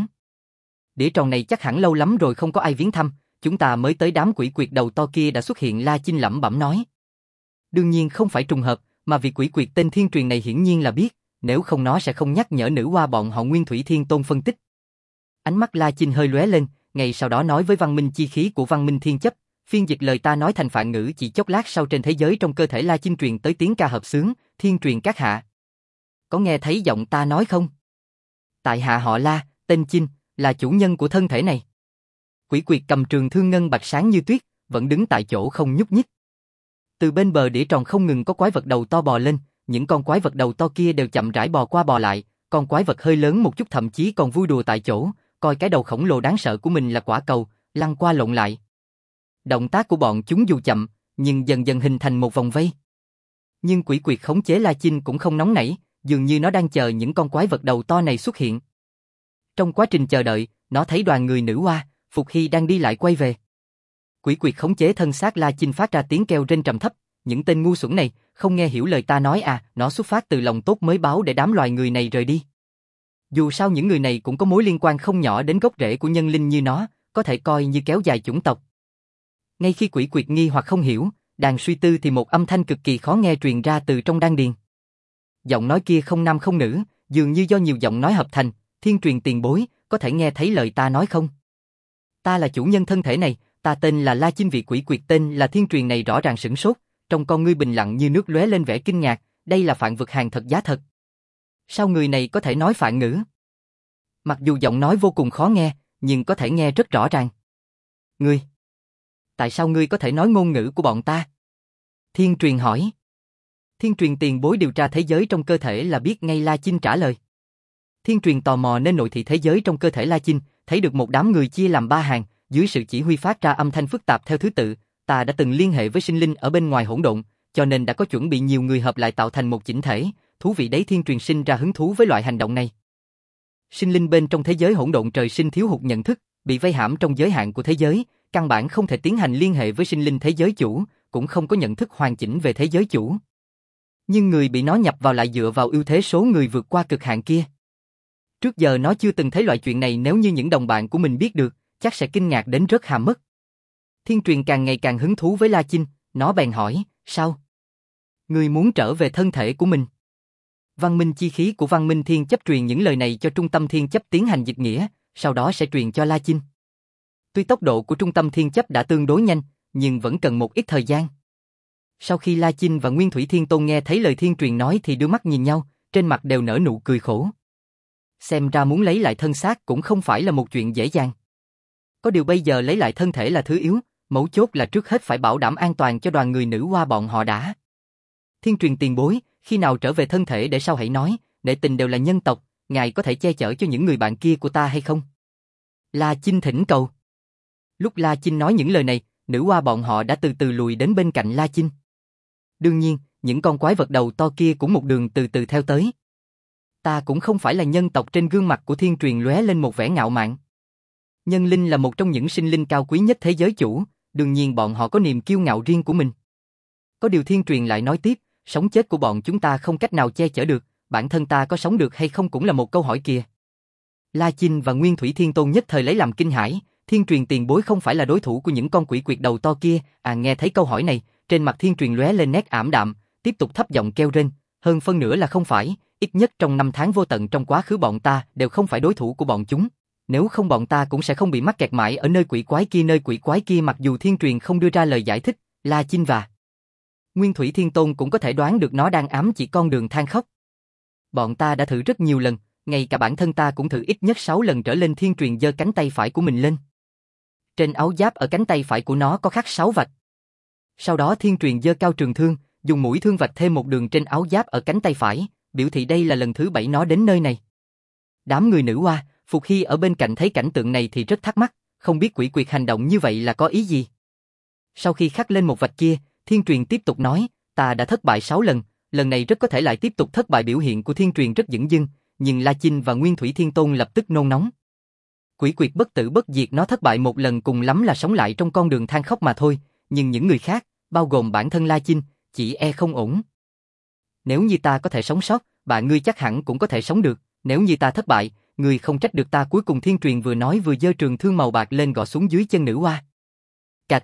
Đĩa tròn này chắc hẳn lâu lắm rồi không có ai viếng thăm, chúng ta mới tới đám quỷ quyệt đầu to kia đã xuất hiện. La Chinh lẩm bẩm nói. Đương nhiên không phải trùng hợp, mà vì quỷ quyệt tên Thiên Truyền này hiển nhiên là biết, nếu không nó sẽ không nhắc nhở nữ hoa bọn họ. Nguyên Thủy Thiên Tôn phân tích. Ánh mắt La Chinh hơi lóe lên, ngay sau đó nói với văn minh chi khí của văn minh thiên chấp, phiên dịch lời ta nói thành phạn ngữ. Chỉ chốc lát sau trên thế giới trong cơ thể La Chinh truyền tới tiếng ca hợp xướng, Thiên Truyền các hạ. Có nghe thấy giọng ta nói không? Tại hạ họ La, tên Chinh, là chủ nhân của thân thể này. Quỷ quyệt cầm trường thương ngân bạch sáng như tuyết, vẫn đứng tại chỗ không nhúc nhích. Từ bên bờ đĩa tròn không ngừng có quái vật đầu to bò lên, những con quái vật đầu to kia đều chậm rãi bò qua bò lại, con quái vật hơi lớn một chút thậm chí còn vui đùa tại chỗ, coi cái đầu khổng lồ đáng sợ của mình là quả cầu, lăn qua lộn lại. Động tác của bọn chúng dù chậm, nhưng dần dần hình thành một vòng vây. Nhưng quỷ quyệt khống chế La Chinh cũng không nóng nảy, dường như nó đang chờ những con quái vật đầu to này xuất hiện. Trong quá trình chờ đợi, nó thấy đoàn người nữ hoa, Phục Hy đang đi lại quay về. Quỷ quyệt khống chế thân xác La Chinh phát ra tiếng kêu rên trầm thấp, những tên ngu xuẩn này, không nghe hiểu lời ta nói à? Nó xuất phát từ lòng tốt mới báo để đám loài người này rời đi. Dù sao những người này cũng có mối liên quan không nhỏ đến gốc rễ của nhân linh như nó, có thể coi như kéo dài chủng tộc. Ngay khi quỷ quyệt nghi hoặc không hiểu, đang suy tư thì một âm thanh cực kỳ khó nghe truyền ra từ trong đan điền. Giọng nói kia không nam không nữ, dường như do nhiều giọng nói hợp thành. Thiên Truyền tiền bối, có thể nghe thấy lời ta nói không? Ta là chủ nhân thân thể này, ta tên là La Chinh. Vị quỷ quyệt tên là Thiên Truyền này rõ ràng sửng sốt, trong con ngươi bình lặng như nước lóe lên vẻ kinh ngạc, đây là phạn vực hàng thật giá thật. Sao người này có thể nói phạn ngữ? Mặc dù giọng nói vô cùng khó nghe, nhưng có thể nghe rất rõ ràng. Ngươi! Tại sao ngươi có thể nói ngôn ngữ của bọn ta? Thiên Truyền hỏi. Thiên Truyền tiền bối điều tra thế giới trong cơ thể là biết ngay La Chinh trả lời. Thiên Truyền tò mò nên nội thị thế giới trong cơ thể La Chinh, thấy được một đám người chia làm 3 hàng, dưới sự chỉ huy phát ra âm thanh phức tạp theo thứ tự. Ta đã từng liên hệ với sinh linh ở bên ngoài hỗn độn, cho nên đã có chuẩn bị nhiều người hợp lại tạo thành một chỉnh thể. Thú vị đấy. Thiên Truyền sinh ra hứng thú với loại hành động này. Sinh linh bên trong thế giới hỗn độn trời sinh thiếu hụt nhận thức, bị vây hãm trong giới hạn của thế giới, căn bản không thể tiến hành liên hệ với sinh linh thế giới chủ, cũng không có nhận thức hoàn chỉnh về thế giới chủ. Nhưng người bị nó nhập vào lại dựa vào ưu thế số người vượt qua cực hạn kia. Trước giờ nó chưa từng thấy loại chuyện này, nếu như những đồng bạn của mình biết được, chắc sẽ kinh ngạc đến rớt hàm mất. Thiên Truyền càng ngày càng hứng thú với La Chinh, nó bèn hỏi, sao? Ngươi muốn trở về thân thể của mình? Văn minh chi khí của Văn Minh Thiên Chấp truyền những lời này cho Trung tâm Thiên Chấp tiến hành dịch nghĩa, sau đó sẽ truyền cho La Chinh. Tuy tốc độ của Trung tâm Thiên Chấp đã tương đối nhanh, nhưng vẫn cần một ít thời gian. Sau khi La Chinh và Nguyên Thủy Thiên Tôn nghe thấy lời Thiên Truyền nói thì đưa mắt nhìn nhau, trên mặt đều nở nụ cười khổ. Xem ra muốn lấy lại thân xác cũng không phải là một chuyện dễ dàng. Có điều bây giờ lấy lại thân thể là thứ yếu, mấu chốt là trước hết phải bảo đảm an toàn cho đoàn người nữ hoa bọn họ đã. Thiên Truyền tiền bối, khi nào trở về thân thể để sau hãy nói, Đệ Tình đều là nhân tộc, ngài có thể che chở cho những người bạn kia của ta hay không? La Chinh thỉnh cầu. Lúc La Chinh nói những lời này, nữ hoa bọn họ đã từ từ lùi đến bên cạnh La Chinh. Đương nhiên, những con quái vật đầu to kia cũng một đường từ từ theo tới. Ta cũng không phải là nhân tộc. Trên gương mặt của Thiên Truyền lóe lên một vẻ ngạo mạn. Nhân linh là một trong những sinh linh cao quý nhất thế giới chủ, đương nhiên bọn họ có niềm kiêu ngạo riêng của mình. Có điều Thiên Truyền lại nói tiếp, sống chết của bọn chúng ta không cách nào che chở được, bản thân ta có sống được hay không cũng là một câu hỏi kìa. La Chinh và Nguyên Thủy Thiên Tôn nhất thời lấy làm kinh hãi, Thiên Truyền tiền bối không phải là đối thủ của những con quỷ quyệt đầu to kia. Nghe thấy câu hỏi này, trên mặt Thiên Truyền lóe lên nét ảm đạm, tiếp tục thấp giọng kêu rên, hơn phân nửa là không phải, ít nhất trong 5 tháng vô tận trong quá khứ bọn ta đều không phải đối thủ của bọn chúng. Nếu không bọn ta cũng sẽ không bị mắc kẹt mãi ở nơi quỷ quái kia. Nơi quỷ quái kia mặc dù Thiên Truyền không đưa ra lời giải thích, La Chinh và Nguyên Thủy Thiên Tôn cũng có thể đoán được nó đang ám chỉ con đường than khóc. Bọn ta đã thử rất nhiều lần, ngay cả bản thân ta cũng thử ít nhất 6 lần trở lên. Thiên Truyền giơ cánh tay phải của mình lên. Trên áo giáp ở cánh tay phải của nó có khắc 6 vạch. Sau đó Thiên Truyền giơ cao trường thương, dùng mũi thương vạch thêm một đường trên áo giáp ở cánh tay phải, biểu thị đây là lần thứ 7 nó đến nơi này. Đám người nữ hoa, Phục Hy ở bên cạnh thấy cảnh tượng này thì rất thắc mắc, không biết quỷ quyệt hành động như vậy là có ý gì. Sau khi khắc lên một vạch kia, Thiên Truyền tiếp tục nói, ta đã thất bại 6 lần, lần này rất có thể lại tiếp tục thất bại. Biểu hiện của Thiên Truyền rất dửng dưng, nhưng La Chinh và Nguyên Thủy Thiên Tôn lập tức nôn nóng. Quỷ quyệt bất tử bất diệt, nó thất bại một lần cùng lắm là sống lại trong con đường than khóc mà thôi, nhưng những người khác, bao gồm bản thân La Chinh, chỉ e không ổn. Nếu như ta có thể sống sót, bạn ngươi chắc hẳn cũng có thể sống được, nếu như ta thất bại, ngươi không trách được ta. Cuối cùng Thiên Truyền vừa nói vừa giơ trường thương màu bạc lên gõ xuống dưới chân nữ hoa. Cạch.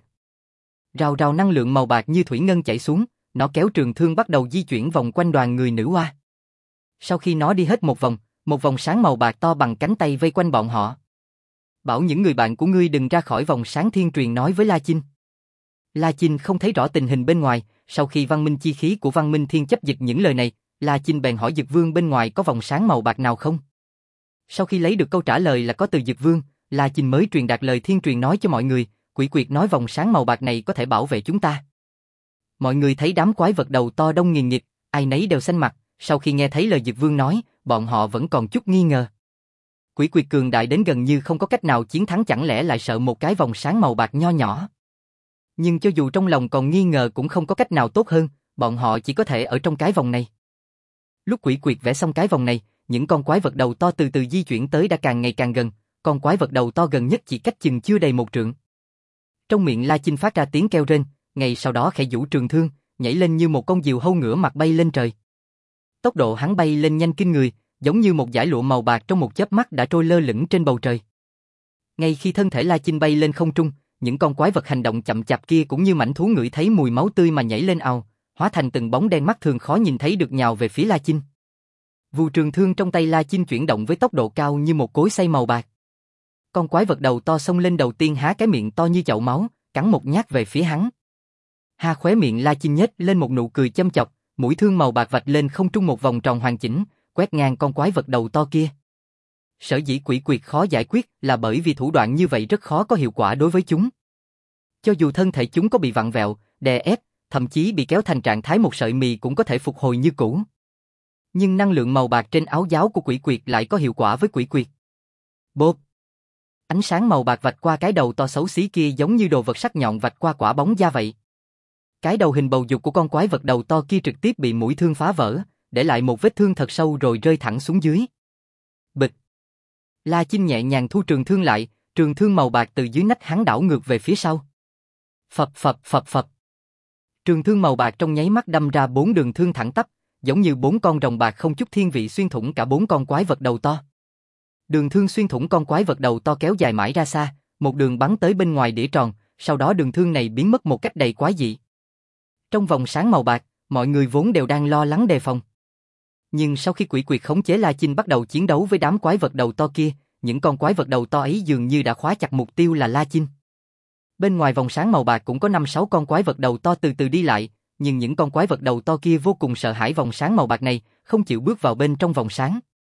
Rào rào năng lượng màu bạc như thủy ngân chảy xuống, nó kéo trường thương bắt đầu di chuyển vòng quanh đoàn người nữ hoa. Sau khi nó đi hết một vòng sáng màu bạc to bằng cánh tay vây quanh bọn họ. Bảo những người bạn của ngươi đừng ra khỏi vòng sáng, Thiên Truyền nói với La Chinh. La Chinh không thấy rõ tình hình bên ngoài, sau khi văn minh chi khí của Văn Minh Thiên Chấp dịch những lời này, La Chinh bèn hỏi Dực Vương bên ngoài có vòng sáng màu bạc nào không. Sau khi lấy được câu trả lời là có từ Dực Vương, La Chinh mới truyền đạt lời Thiên Truyền nói cho mọi người, quỷ quyệt nói vòng sáng màu bạc này có thể bảo vệ chúng ta. Mọi người thấy đám quái vật đầu to đông nghìn nghịt, ai nấy đều xanh mặt, sau khi nghe thấy lời Dực Vương nói, bọn họ vẫn còn chút nghi ngờ. Quỷ quyệt cường đại đến gần như không có cách nào chiến thắng, chẳng lẽ lại sợ một cái vòng sáng màu bạc nho nhỏ. Nhưng cho dù trong lòng còn nghi ngờ cũng không có cách nào tốt hơn, bọn họ chỉ có thể ở trong cái vòng này. Lúc quỷ quyệt vẽ xong cái vòng này, những con quái vật đầu to từ từ di chuyển tới đã càng ngày càng gần, con quái vật đầu to gần nhất chỉ cách chừng chưa đầy 1 trượng. Trong miệng La Chinh phát ra tiếng kêu rên, ngay sau đó khẽ giũ trường thương, nhảy lên như một con diều hâu ngửa mặt bay lên trời. Tốc độ hắn bay lên nhanh kinh người, giống như một dải lụa màu bạc trong một chớp mắt đã trôi lơ lửng trên bầu trời. Ngay khi thân thể La Chinh bay lên không trung, những con quái vật hành động chậm chạp kia cũng như mãnh thú ngửi thấy mùi máu tươi mà nhảy lên ào, hóa thành từng bóng đen mắt thường khó nhìn thấy được nhào về phía La Chinh. Vù trường thương trong tay La Chinh chuyển động với tốc độ cao như một cối xay màu bạc. Con quái vật đầu to xông lên đầu tiên há cái miệng to như chậu máu, cắn một nhát về phía hắn. Khóe miệng La Chinh nhếch lên một nụ cười châm chọc, mũi thương màu bạc vạch lên không trung một vòng tròn hoàn chỉnh, quét ngang con quái vật đầu to kia. Sở dĩ quỷ quyệt khó giải quyết là bởi vì thủ đoạn như vậy rất khó có hiệu quả đối với chúng. Cho dù thân thể chúng có bị vặn vẹo, đè ép, thậm chí bị kéo thành trạng thái một sợi mì cũng có thể phục hồi như cũ. Nhưng năng lượng màu bạc trên áo giáo của quỷ quyệt lại có hiệu quả với quỷ quyệt. Bốp! Ánh sáng màu bạc vạch qua cái đầu to xấu xí kia giống như đồ vật sắc nhọn vạch qua quả bóng da vậy. Cái đầu hình bầu dục của con quái vật đầu to kia trực tiếp bị mũi thương phá vỡ, để lại một vết thương thật sâu rồi rơi thẳng xuống dưới. Bịch! La Chinh nhẹ nhàng thu trường thương lại, trường thương màu bạc từ dưới nách hắn đảo ngược về phía sau. Phập phập phập phập. Trường thương màu bạc trong nháy mắt đâm ra 4 đường thương thẳng tắp, giống như 4 con rồng bạc không chút thiên vị xuyên thủng cả 4 con quái vật đầu to. Đường thương xuyên thủng con quái vật đầu to kéo dài mãi ra xa, một đường bắn tới bên ngoài đĩa tròn, sau đó đường thương này biến mất một cách đầy quái dị. Trong vòng sáng màu bạc, mọi người vốn đều đang lo lắng đề phòng. Nhưng sau khi quỷ quyệt khống chế La Chinh bắt đầu chiến đấu với đám quái vật đầu to kia, những con quái vật đầu to ấy dường như đã khóa chặt mục tiêu là La Chinh. Bên ngoài vòng sáng màu bạc cũng có 5-6 con quái vật đầu to từ từ đi lại, nhưng những con quái vật đầu to kia vô cùng sợ hãi vòng sáng màu bạc này, không chịu bước vào bên trong vòng sáng.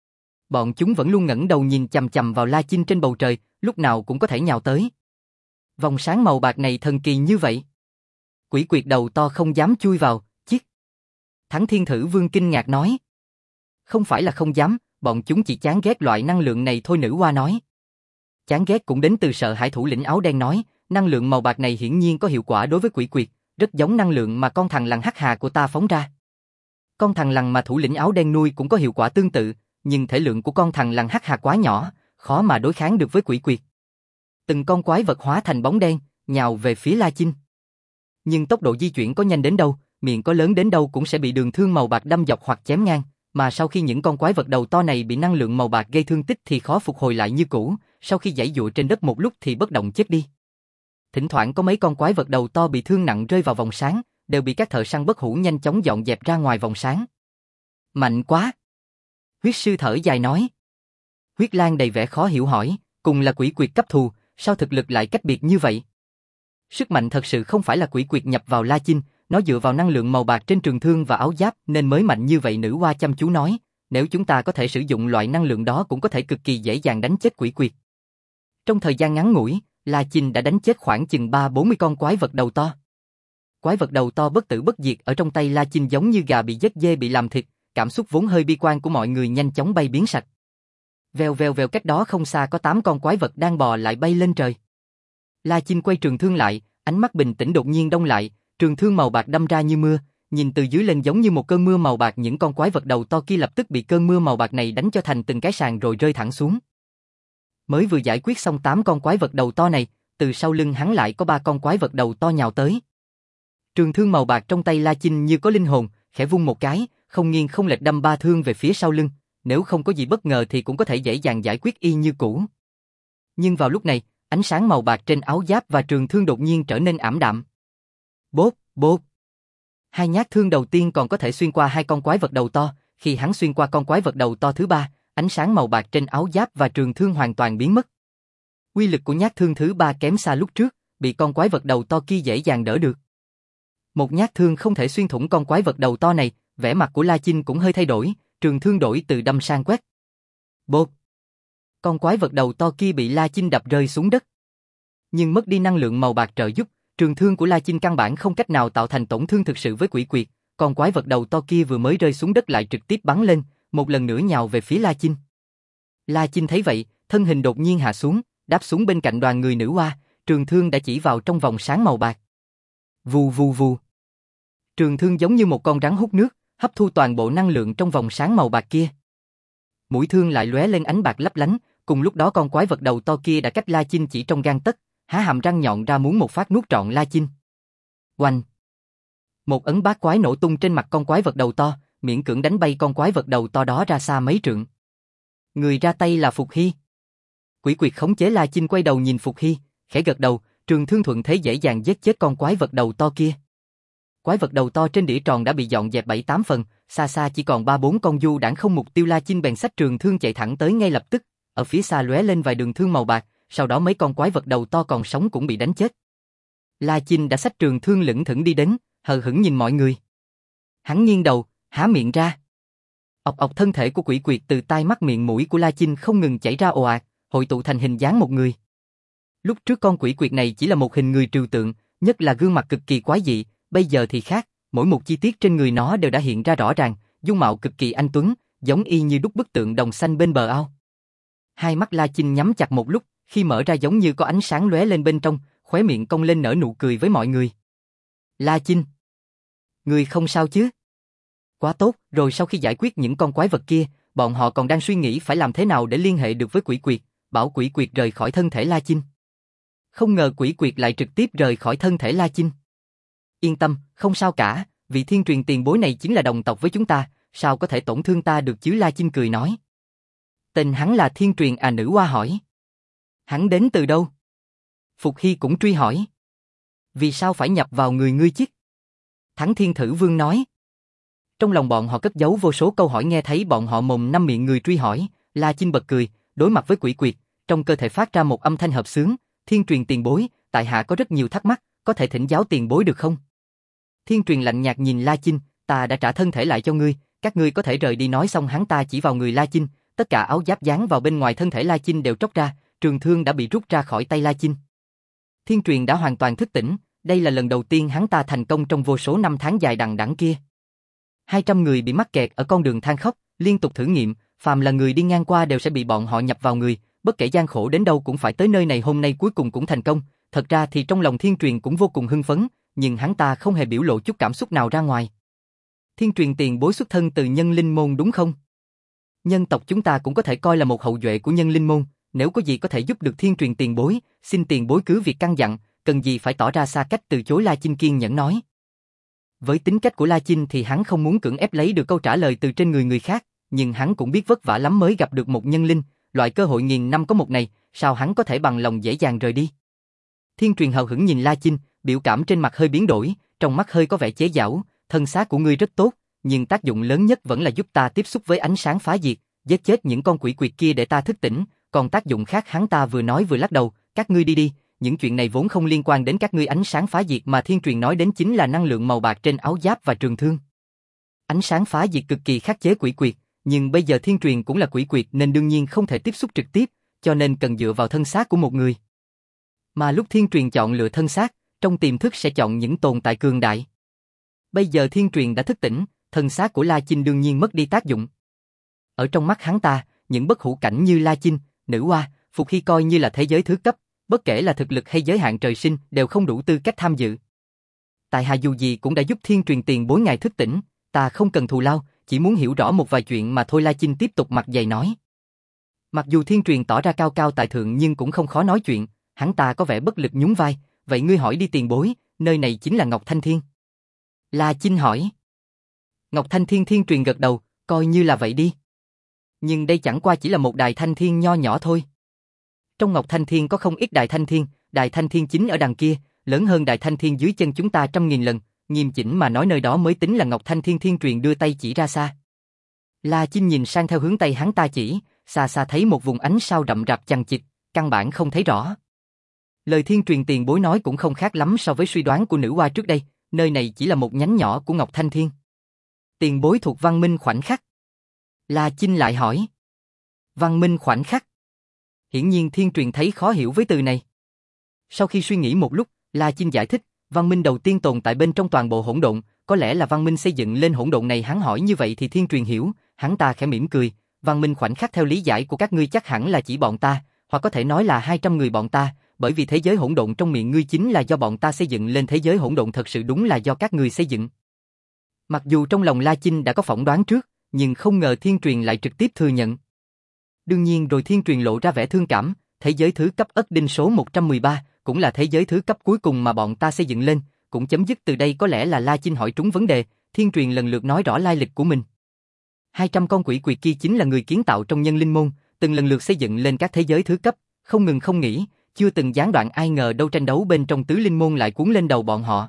Bọn chúng vẫn luôn ngẩng đầu nhìn chằm chằm vào La Chinh trên bầu trời, lúc nào cũng có thể nhào tới. Vòng sáng màu bạc này thần kỳ như vậy. Quỷ quyệt đầu to không dám chui vào, chiếc. Thắng Thiên Thử Vương kinh ngạc nói. Không phải là không dám, bọn chúng chỉ chán ghét loại năng lượng này thôi, nữ hoa nói. Chán ghét cũng đến từ sợ hãi. Thủ lĩnh áo đen nói, năng lượng màu bạc này hiển nhiên có hiệu quả đối với quỷ quyệt, rất giống năng lượng mà con thằn lằn hắc hà của ta phóng ra. Con thằn lằn mà thủ lĩnh áo đen nuôi cũng có hiệu quả tương tự, nhưng thể lượng của con thằn lằn hắc hà quá nhỏ, khó mà đối kháng được với quỷ quyệt. Từng con quái vật hóa thành bóng đen, nhào về phía La Chinh. Nhưng tốc độ di chuyển có nhanh đến đâu, miệng có lớn đến đâu cũng sẽ bị đường thương màu bạc đâm dọc hoặc chém ngang, mà sau khi những con quái vật đầu to này bị năng lượng màu bạc gây thương tích thì khó phục hồi lại như cũ, sau khi giãy giụa trên đất một lúc thì bất động chết đi. Thỉnh thoảng có mấy con quái vật đầu to bị thương nặng rơi vào vòng sáng, đều bị các thợ săn bất hủ nhanh chóng dọn dẹp ra ngoài vòng sáng. Mạnh quá! Huyết sư thở dài nói. Huyết Lang đầy vẻ khó hiểu hỏi, cùng là quỷ quyệt cấp thù, sao thực lực lại cách biệt như vậy? Sức mạnh thật sự không phải là quỷ quyệt nhập vào La Chinh, nó dựa vào năng lượng màu bạc trên trường thương và áo giáp nên mới mạnh như vậy. Nữ hoa chăm chú nói, nếu chúng ta có thể sử dụng loại năng lượng đó cũng có thể cực kỳ dễ dàng đánh chết quỷ quyệt. Trong thời gian ngắn ngủi, La Chinh đã đánh chết khoảng chừng 30-40 con quái vật đầu to. Quái vật đầu to bất tử bất diệt ở trong tay La Chinh giống như gà bị giết, dê bị làm thịt, cảm xúc vốn hơi bi quan của mọi người nhanh chóng bay biến sạch. Vèo vèo vèo, cách đó không xa có 8 con quái vật đang bò lại bay lên trời. La Chinh quay trường thương lại, ánh mắt bình tĩnh đột nhiên đông lại, trường thương màu bạc đâm ra như mưa, nhìn từ dưới lên giống như một cơn mưa màu bạc. Những con quái vật đầu to kia lập tức bị cơn mưa màu bạc này đánh cho thành từng cái sàn rồi rơi thẳng xuống. Mới vừa giải quyết xong 8 con quái vật đầu to này, từ sau lưng hắn lại có 3 con quái vật đầu to nhào tới. Trường thương màu bạc trong tay La Chinh như có linh hồn, khẽ vung một cái, không nghiêng không lệch đâm 3 thương về phía sau lưng, nếu không có gì bất ngờ thì cũng có thể dễ dàng giải quyết y như cũ. Nhưng vào lúc này, ánh sáng màu bạc trên áo giáp và trường thương đột nhiên trở nên ảm đạm. Bốp, bốp. 2 nhát thương đầu tiên còn có thể xuyên qua 2 con quái vật đầu to, khi hắn xuyên qua con quái vật đầu to thứ 3, ánh sáng màu bạc trên áo giáp và trường thương hoàn toàn biến mất. Uy lực của nhát thương thứ 3 kém xa lúc trước, bị con quái vật đầu to kia dễ dàng đỡ được. Một nhát thương không thể xuyên thủng con quái vật đầu to này, vẻ mặt của La Chinh cũng hơi thay đổi, trường thương đổi từ đâm sang quét. Bốp. Con quái vật đầu to kia bị La Chinh đập rơi xuống đất. Nhưng mất đi năng lượng màu bạc trợ giúp, trường thương của La Chinh căn bản không cách nào tạo thành tổn thương thực sự với quỷ quyệt, con quái vật đầu to kia vừa mới rơi xuống đất lại trực tiếp bắn lên, một lần nữa nhào về phía La Chinh. La Chinh thấy vậy, thân hình đột nhiên hạ xuống, đáp xuống bên cạnh đoàn người nữ hoa, trường thương đã chỉ vào trong vòng sáng màu bạc. Vù vù vù. Trường thương giống như một con rắn hút nước, hấp thu toàn bộ năng lượng trong vòng sáng màu bạc kia. Mũi thương lại lóe lên ánh bạc lấp lánh, cùng lúc đó con quái vật đầu to kia đã cách La Chinh chỉ trong gang tấc, há hàm răng nhọn ra muốn một phát nuốt trọn La Chinh. Oanh! Một ấn bát quái nổ tung trên mặt con quái vật đầu to, miễn cưỡng đánh bay con quái vật đầu to đó ra xa mấy trượng. Người ra tay là Phục Hy. Quỷ quyệt khống chế La Chinh quay đầu nhìn Phục Hy, khẽ gật đầu, trường thương thuận thế dễ dàng giết chết con quái vật đầu to kia. Quái vật đầu to trên đĩa tròn đã bị dọn dẹp 7-8 phần, xa xa chỉ còn 3-4 con du đãng không mục tiêu. La Chinh bèn xách trường thương chạy thẳng tới ngay lập tức, ở phía xa lóe lên vài đường thương màu bạc, sau đó mấy con quái vật đầu to còn sống cũng bị đánh chết. La Chinh đã xách trường thương lững thững đi đến, hờ hững nhìn mọi người. Hắn nghiêng đầu, há miệng ra. Ọc ọc, thân thể của quỷ quyệt từ tai mắt miệng mũi của La Chinh không ngừng chảy ra ồ ạt, hội tụ thành hình dáng một người. Lúc trước con quỷ quyệt này chỉ là một hình người trừu tượng, nhất là gương mặt cực kỳ quái dị, bây giờ thì khác, mỗi một chi tiết trên người nó đều đã hiện ra rõ ràng, dung mạo cực kỳ anh tuấn, giống y như đúc bức tượng đồng xanh bên bờ ao. Hai mắt La Chinh nhắm chặt một lúc, khi mở ra giống như có ánh sáng lóe lên bên trong, khóe miệng cong lên nở nụ cười với mọi người. La Chinh, người không sao chứ? Quá tốt, rồi sau khi giải quyết những con quái vật kia, bọn họ còn đang suy nghĩ phải làm thế nào để liên hệ được với quỷ quyệt, bảo quỷ quyệt rời khỏi thân thể La Chinh. Không ngờ quỷ quyệt lại trực tiếp rời khỏi thân thể La Chinh. Yên tâm, không sao cả, vị thiên truyền tiền bối này chính là đồng tộc với chúng ta, sao có thể tổn thương ta được chứ? La Chinh cười nói. Tên hắn là Thiên Truyền à? Nữ hoa hỏi. Hắn đến từ đâu? Phục Hy cũng truy hỏi. Vì sao phải nhập vào người ngươi chứ? Thắng Thiên Thử Vương nói. Trong lòng bọn họ cất giấu vô số câu hỏi, nghe thấy bọn họ mồm năm miệng người truy hỏi, La Chinh bật cười, đối mặt với quỷ quyệt, trong cơ thể phát ra một âm thanh hợp xướng. Thiên Truyền tiền bối, tại hạ có rất nhiều thắc mắc, có thể thỉnh giáo tiền bối được không? Thiên Truyền lạnh nhạt nhìn La Chinh, ta đã trả thân thể lại cho ngươi, các ngươi có thể rời đi. Nói xong hắn ta chỉ vào người La Chinh, tất cả áo giáp dán vào bên ngoài thân thể La Chinh đều tróc ra, trường thương đã bị rút ra khỏi tay La Chinh. Thiên Truyền đã hoàn toàn thức tỉnh, đây là lần đầu tiên hắn ta thành công trong vô số năm tháng dài đằng đẵng kia. 200 người bị mắc kẹt ở con đường than khóc, liên tục thử nghiệm, phàm là người đi ngang qua đều sẽ bị bọn họ nhập vào người, bất kể gian khổ đến đâu cũng phải tới nơi này. Hôm nay cuối cùng cũng thành công. Thật ra thì trong lòng Thiên Truyền cũng vô cùng hưng phấn, nhưng hắn ta không hề biểu lộ chút cảm xúc nào ra ngoài. Thiên Truyền tiền bối xuất thân từ Nhân Linh môn đúng không? Nhân tộc chúng ta cũng có thể coi là một hậu duệ của Nhân Linh môn, nếu có gì có thể giúp được Thiên Truyền tiền bối, xin tiền bối cứ việc căn dặn, cần gì phải tỏ ra xa cách từ chối. La Chinh kiên nhẫn nói. Với tính cách của La Chinh thì hắn không muốn cưỡng ép lấy được câu trả lời từ trên người người khác, nhưng hắn cũng biết vất vả lắm mới gặp được một nhân linh, loại cơ hội nghìn năm có một này, sao hắn có thể bằng lòng dễ dàng rời đi. Thiên Truyền hờ hững nhìn La Chinh, biểu cảm trên mặt hơi biến đổi, trong mắt hơi có vẻ chế giễu, thân xác của ngươi rất tốt, nhưng tác dụng lớn nhất vẫn là giúp ta tiếp xúc với ánh sáng phá diệt, giết chết những con quỷ quyệt kia để ta thức tỉnh, còn tác dụng khác hắn ta vừa nói vừa lắc đầu, các ngươi đi đi, những chuyện này vốn không liên quan đến các ngươi. Ánh sáng phá diệt mà Thiên Truyền nói đến chính là năng lượng màu bạc trên áo giáp và trường thương. Ánh sáng phá diệt cực kỳ khắc chế quỷ quyệt, nhưng bây giờ Thiên Truyền cũng là quỷ quyệt nên đương nhiên không thể tiếp xúc trực tiếp, cho nên cần dựa vào thân xác của một người. Mà lúc Thiên Truyền chọn lựa thân xác, trong tiềm thức sẽ chọn những tồn tại cường đại. Bây giờ Thiên Truyền đã thức tỉnh, thân xác của La Chinh đương nhiên mất đi tác dụng. Ở trong mắt hắn ta, những bất hủ cảnh như La Chinh, Nữ Hoa, Phục Hy coi như là thế giới thứ cấp, bất kể là thực lực hay giới hạn trời sinh đều không đủ tư cách tham dự. Tại hạ dù gì cũng đã giúp Thiên Truyền tiền bối ngài thức tỉnh, ta không cần thù lao, chỉ muốn hiểu rõ một vài chuyện mà thôi. La Chinh tiếp tục mặt dày nói. Mặc dù Thiên Truyền tỏ ra cao cao tại thượng nhưng cũng không khó nói chuyện, hắn ta có vẻ bất lực nhún vai, vậy ngươi hỏi đi tiền bối, nơi này chính là Ngọc Thanh Thiên. La Chinh hỏi. Ngọc Thanh Thiên? Thiên Truyền gật đầu, coi như là vậy đi. Nhưng đây chẳng qua chỉ là một đài thanh thiên nho nhỏ thôi. Trong Ngọc Thanh Thiên có không ít đài thanh thiên chính ở đằng kia, lớn hơn đài thanh thiên dưới chân chúng ta 100.000 lần, nghiêm chỉnh mà nói nơi đó mới tính là Ngọc Thanh Thiên. Thiên Truyền đưa tay chỉ ra xa. La Chinh nhìn sang theo hướng tay hắn ta chỉ, xa xa thấy một vùng ánh sao rậm rạp chằng chịt, căn bản không thấy rõ. Lời Thiên Truyền tiền bối nói cũng không khác lắm so với suy đoán của Nữ Hoa trước đây, nơi này chỉ là một nhánh nhỏ của Ngọc Thanh Thiên. Tiền bối thuộc văn minh khoảnh khắc. La Chinh lại hỏi. Văn minh khoảnh khắc. Hiển nhiên Thiên Truyền thấy khó hiểu với từ này. Sau khi suy nghĩ một lúc, La Chinh giải thích, văn minh đầu tiên tồn tại bên trong toàn bộ hỗn độn, có lẽ là văn minh xây dựng lên hỗn độn này. Hắn hỏi như vậy thì Thiên Truyền hiểu, hắn ta khẽ mỉm cười, văn minh khoảnh khắc theo lý giải của các ngươi chắc hẳn là chỉ bọn ta, hoặc có thể nói là 200 người bọn ta, bởi vì thế giới hỗn độn trong miệng ngươi chính là do bọn ta xây dựng lên. Thế giới hỗn độn thật sự đúng là do các ngươi xây dựng. Mặc dù trong lòng La Chinh đã có phỏng đoán trước, nhưng không ngờ Thiên Truyền lại trực tiếp thừa nhận. Đương nhiên rồi Thiên Truyền lộ ra vẻ thương cảm, thế giới thứ cấp Ất Đinh số 113, cũng là thế giới thứ cấp cuối cùng mà bọn ta xây dựng lên, cũng chấm dứt từ đây. Có lẽ là La Chinh hỏi trúng vấn đề, Thiên Truyền lần lượt nói rõ lai lịch của mình. 200 con quỷ quyệt kia chính là người kiến tạo trong Nhân Linh môn, từng lần lượt xây dựng lên các thế giới thứ cấp, không ngừng không nghỉ, chưa từng gián đoạn. ai ngờ đâu tranh đấu bên trong Tứ Linh môn lại cuốn lên đầu bọn họ.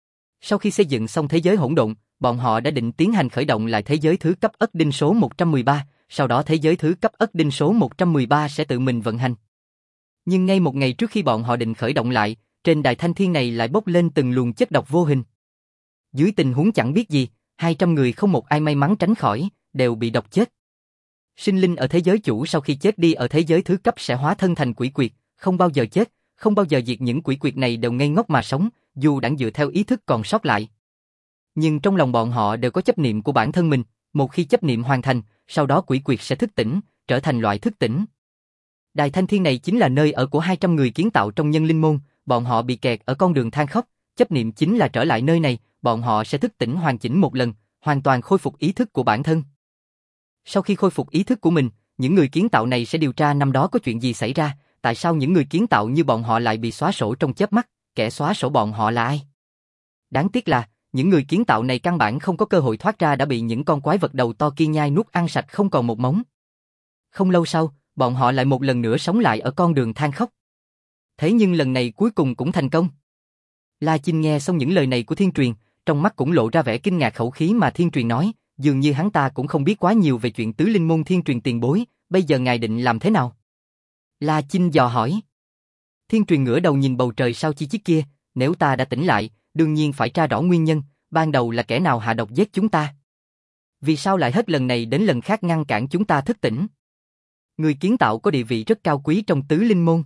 Sau khi xây dựng xong thế giới hỗn độn, bọn họ đã định tiến hành khởi động lại thế giới thứ cấp Ất Đinh số 113, sau đó thế giới thứ cấp Ất Đinh số 113 sẽ tự mình vận hành. Nhưng ngay một ngày trước khi bọn họ định khởi động lại, trên đài thanh thiên này lại bốc lên từng luồng chất độc vô hình. Dưới tình huống chẳng biết gì, 200 người không một ai may mắn tránh khỏi, đều bị độc chết. Sinh linh ở thế giới chủ sau khi chết đi ở thế giới thứ cấp sẽ hóa thân thành quỷ quyệt, không bao giờ chết, không bao giờ diệt. Những quỷ quyệt này đều ngây ngốc mà sống, dù đang dựa theo ý thức còn sót lại. Nhưng trong lòng bọn họ đều có chấp niệm của bản thân mình, một khi chấp niệm hoàn thành, sau đó quỷ quyệt sẽ thức tỉnh, trở thành loại thức tỉnh. Đài Thanh Thiên này chính là nơi ở của 200 người kiến tạo trong Nhân Linh Môn, bọn họ bị kẹt ở con đường than khóc, chấp niệm chính là trở lại nơi này, bọn họ sẽ thức tỉnh hoàn chỉnh một lần, hoàn toàn khôi phục ý thức của bản thân. Sau khi khôi phục ý thức của mình, những người kiến tạo này sẽ điều tra năm đó có chuyện gì xảy ra, tại sao những người kiến tạo như bọn họ lại bị xóa sổ trong chớp mắt, kẻ xóa sổ bọn họ là ai? Đáng tiếc là, những người kiến tạo này căn bản không có cơ hội thoát ra đã bị những con quái vật đầu to kia nhai nuốt ăn sạch không còn một mống. Không lâu sau, bọn họ lại một lần nữa sống lại ở con đường than khóc. Thế nhưng lần này cuối cùng cũng thành công. La Chinh nghe xong những lời này của Thiên Truyền, trong mắt cũng lộ ra vẻ kinh ngạc khẩu khí mà Thiên Truyền nói, dường như hắn ta cũng không biết quá nhiều về chuyện Tứ Linh Môn. Thiên Truyền tiền bối, bây giờ ngài định làm thế nào? La Chinh dò hỏi. Thiên Truyền ngửa đầu nhìn bầu trời sao chi chít kia, nếu ta đã tỉnh lại, đương nhiên phải tra rõ nguyên nhân, ban đầu là kẻ nào hạ độc giết chúng ta? Vì sao lại hết lần này đến lần khác ngăn cản chúng ta thức tỉnh? Người kiến tạo có địa vị rất cao quý trong Tứ Linh Môn.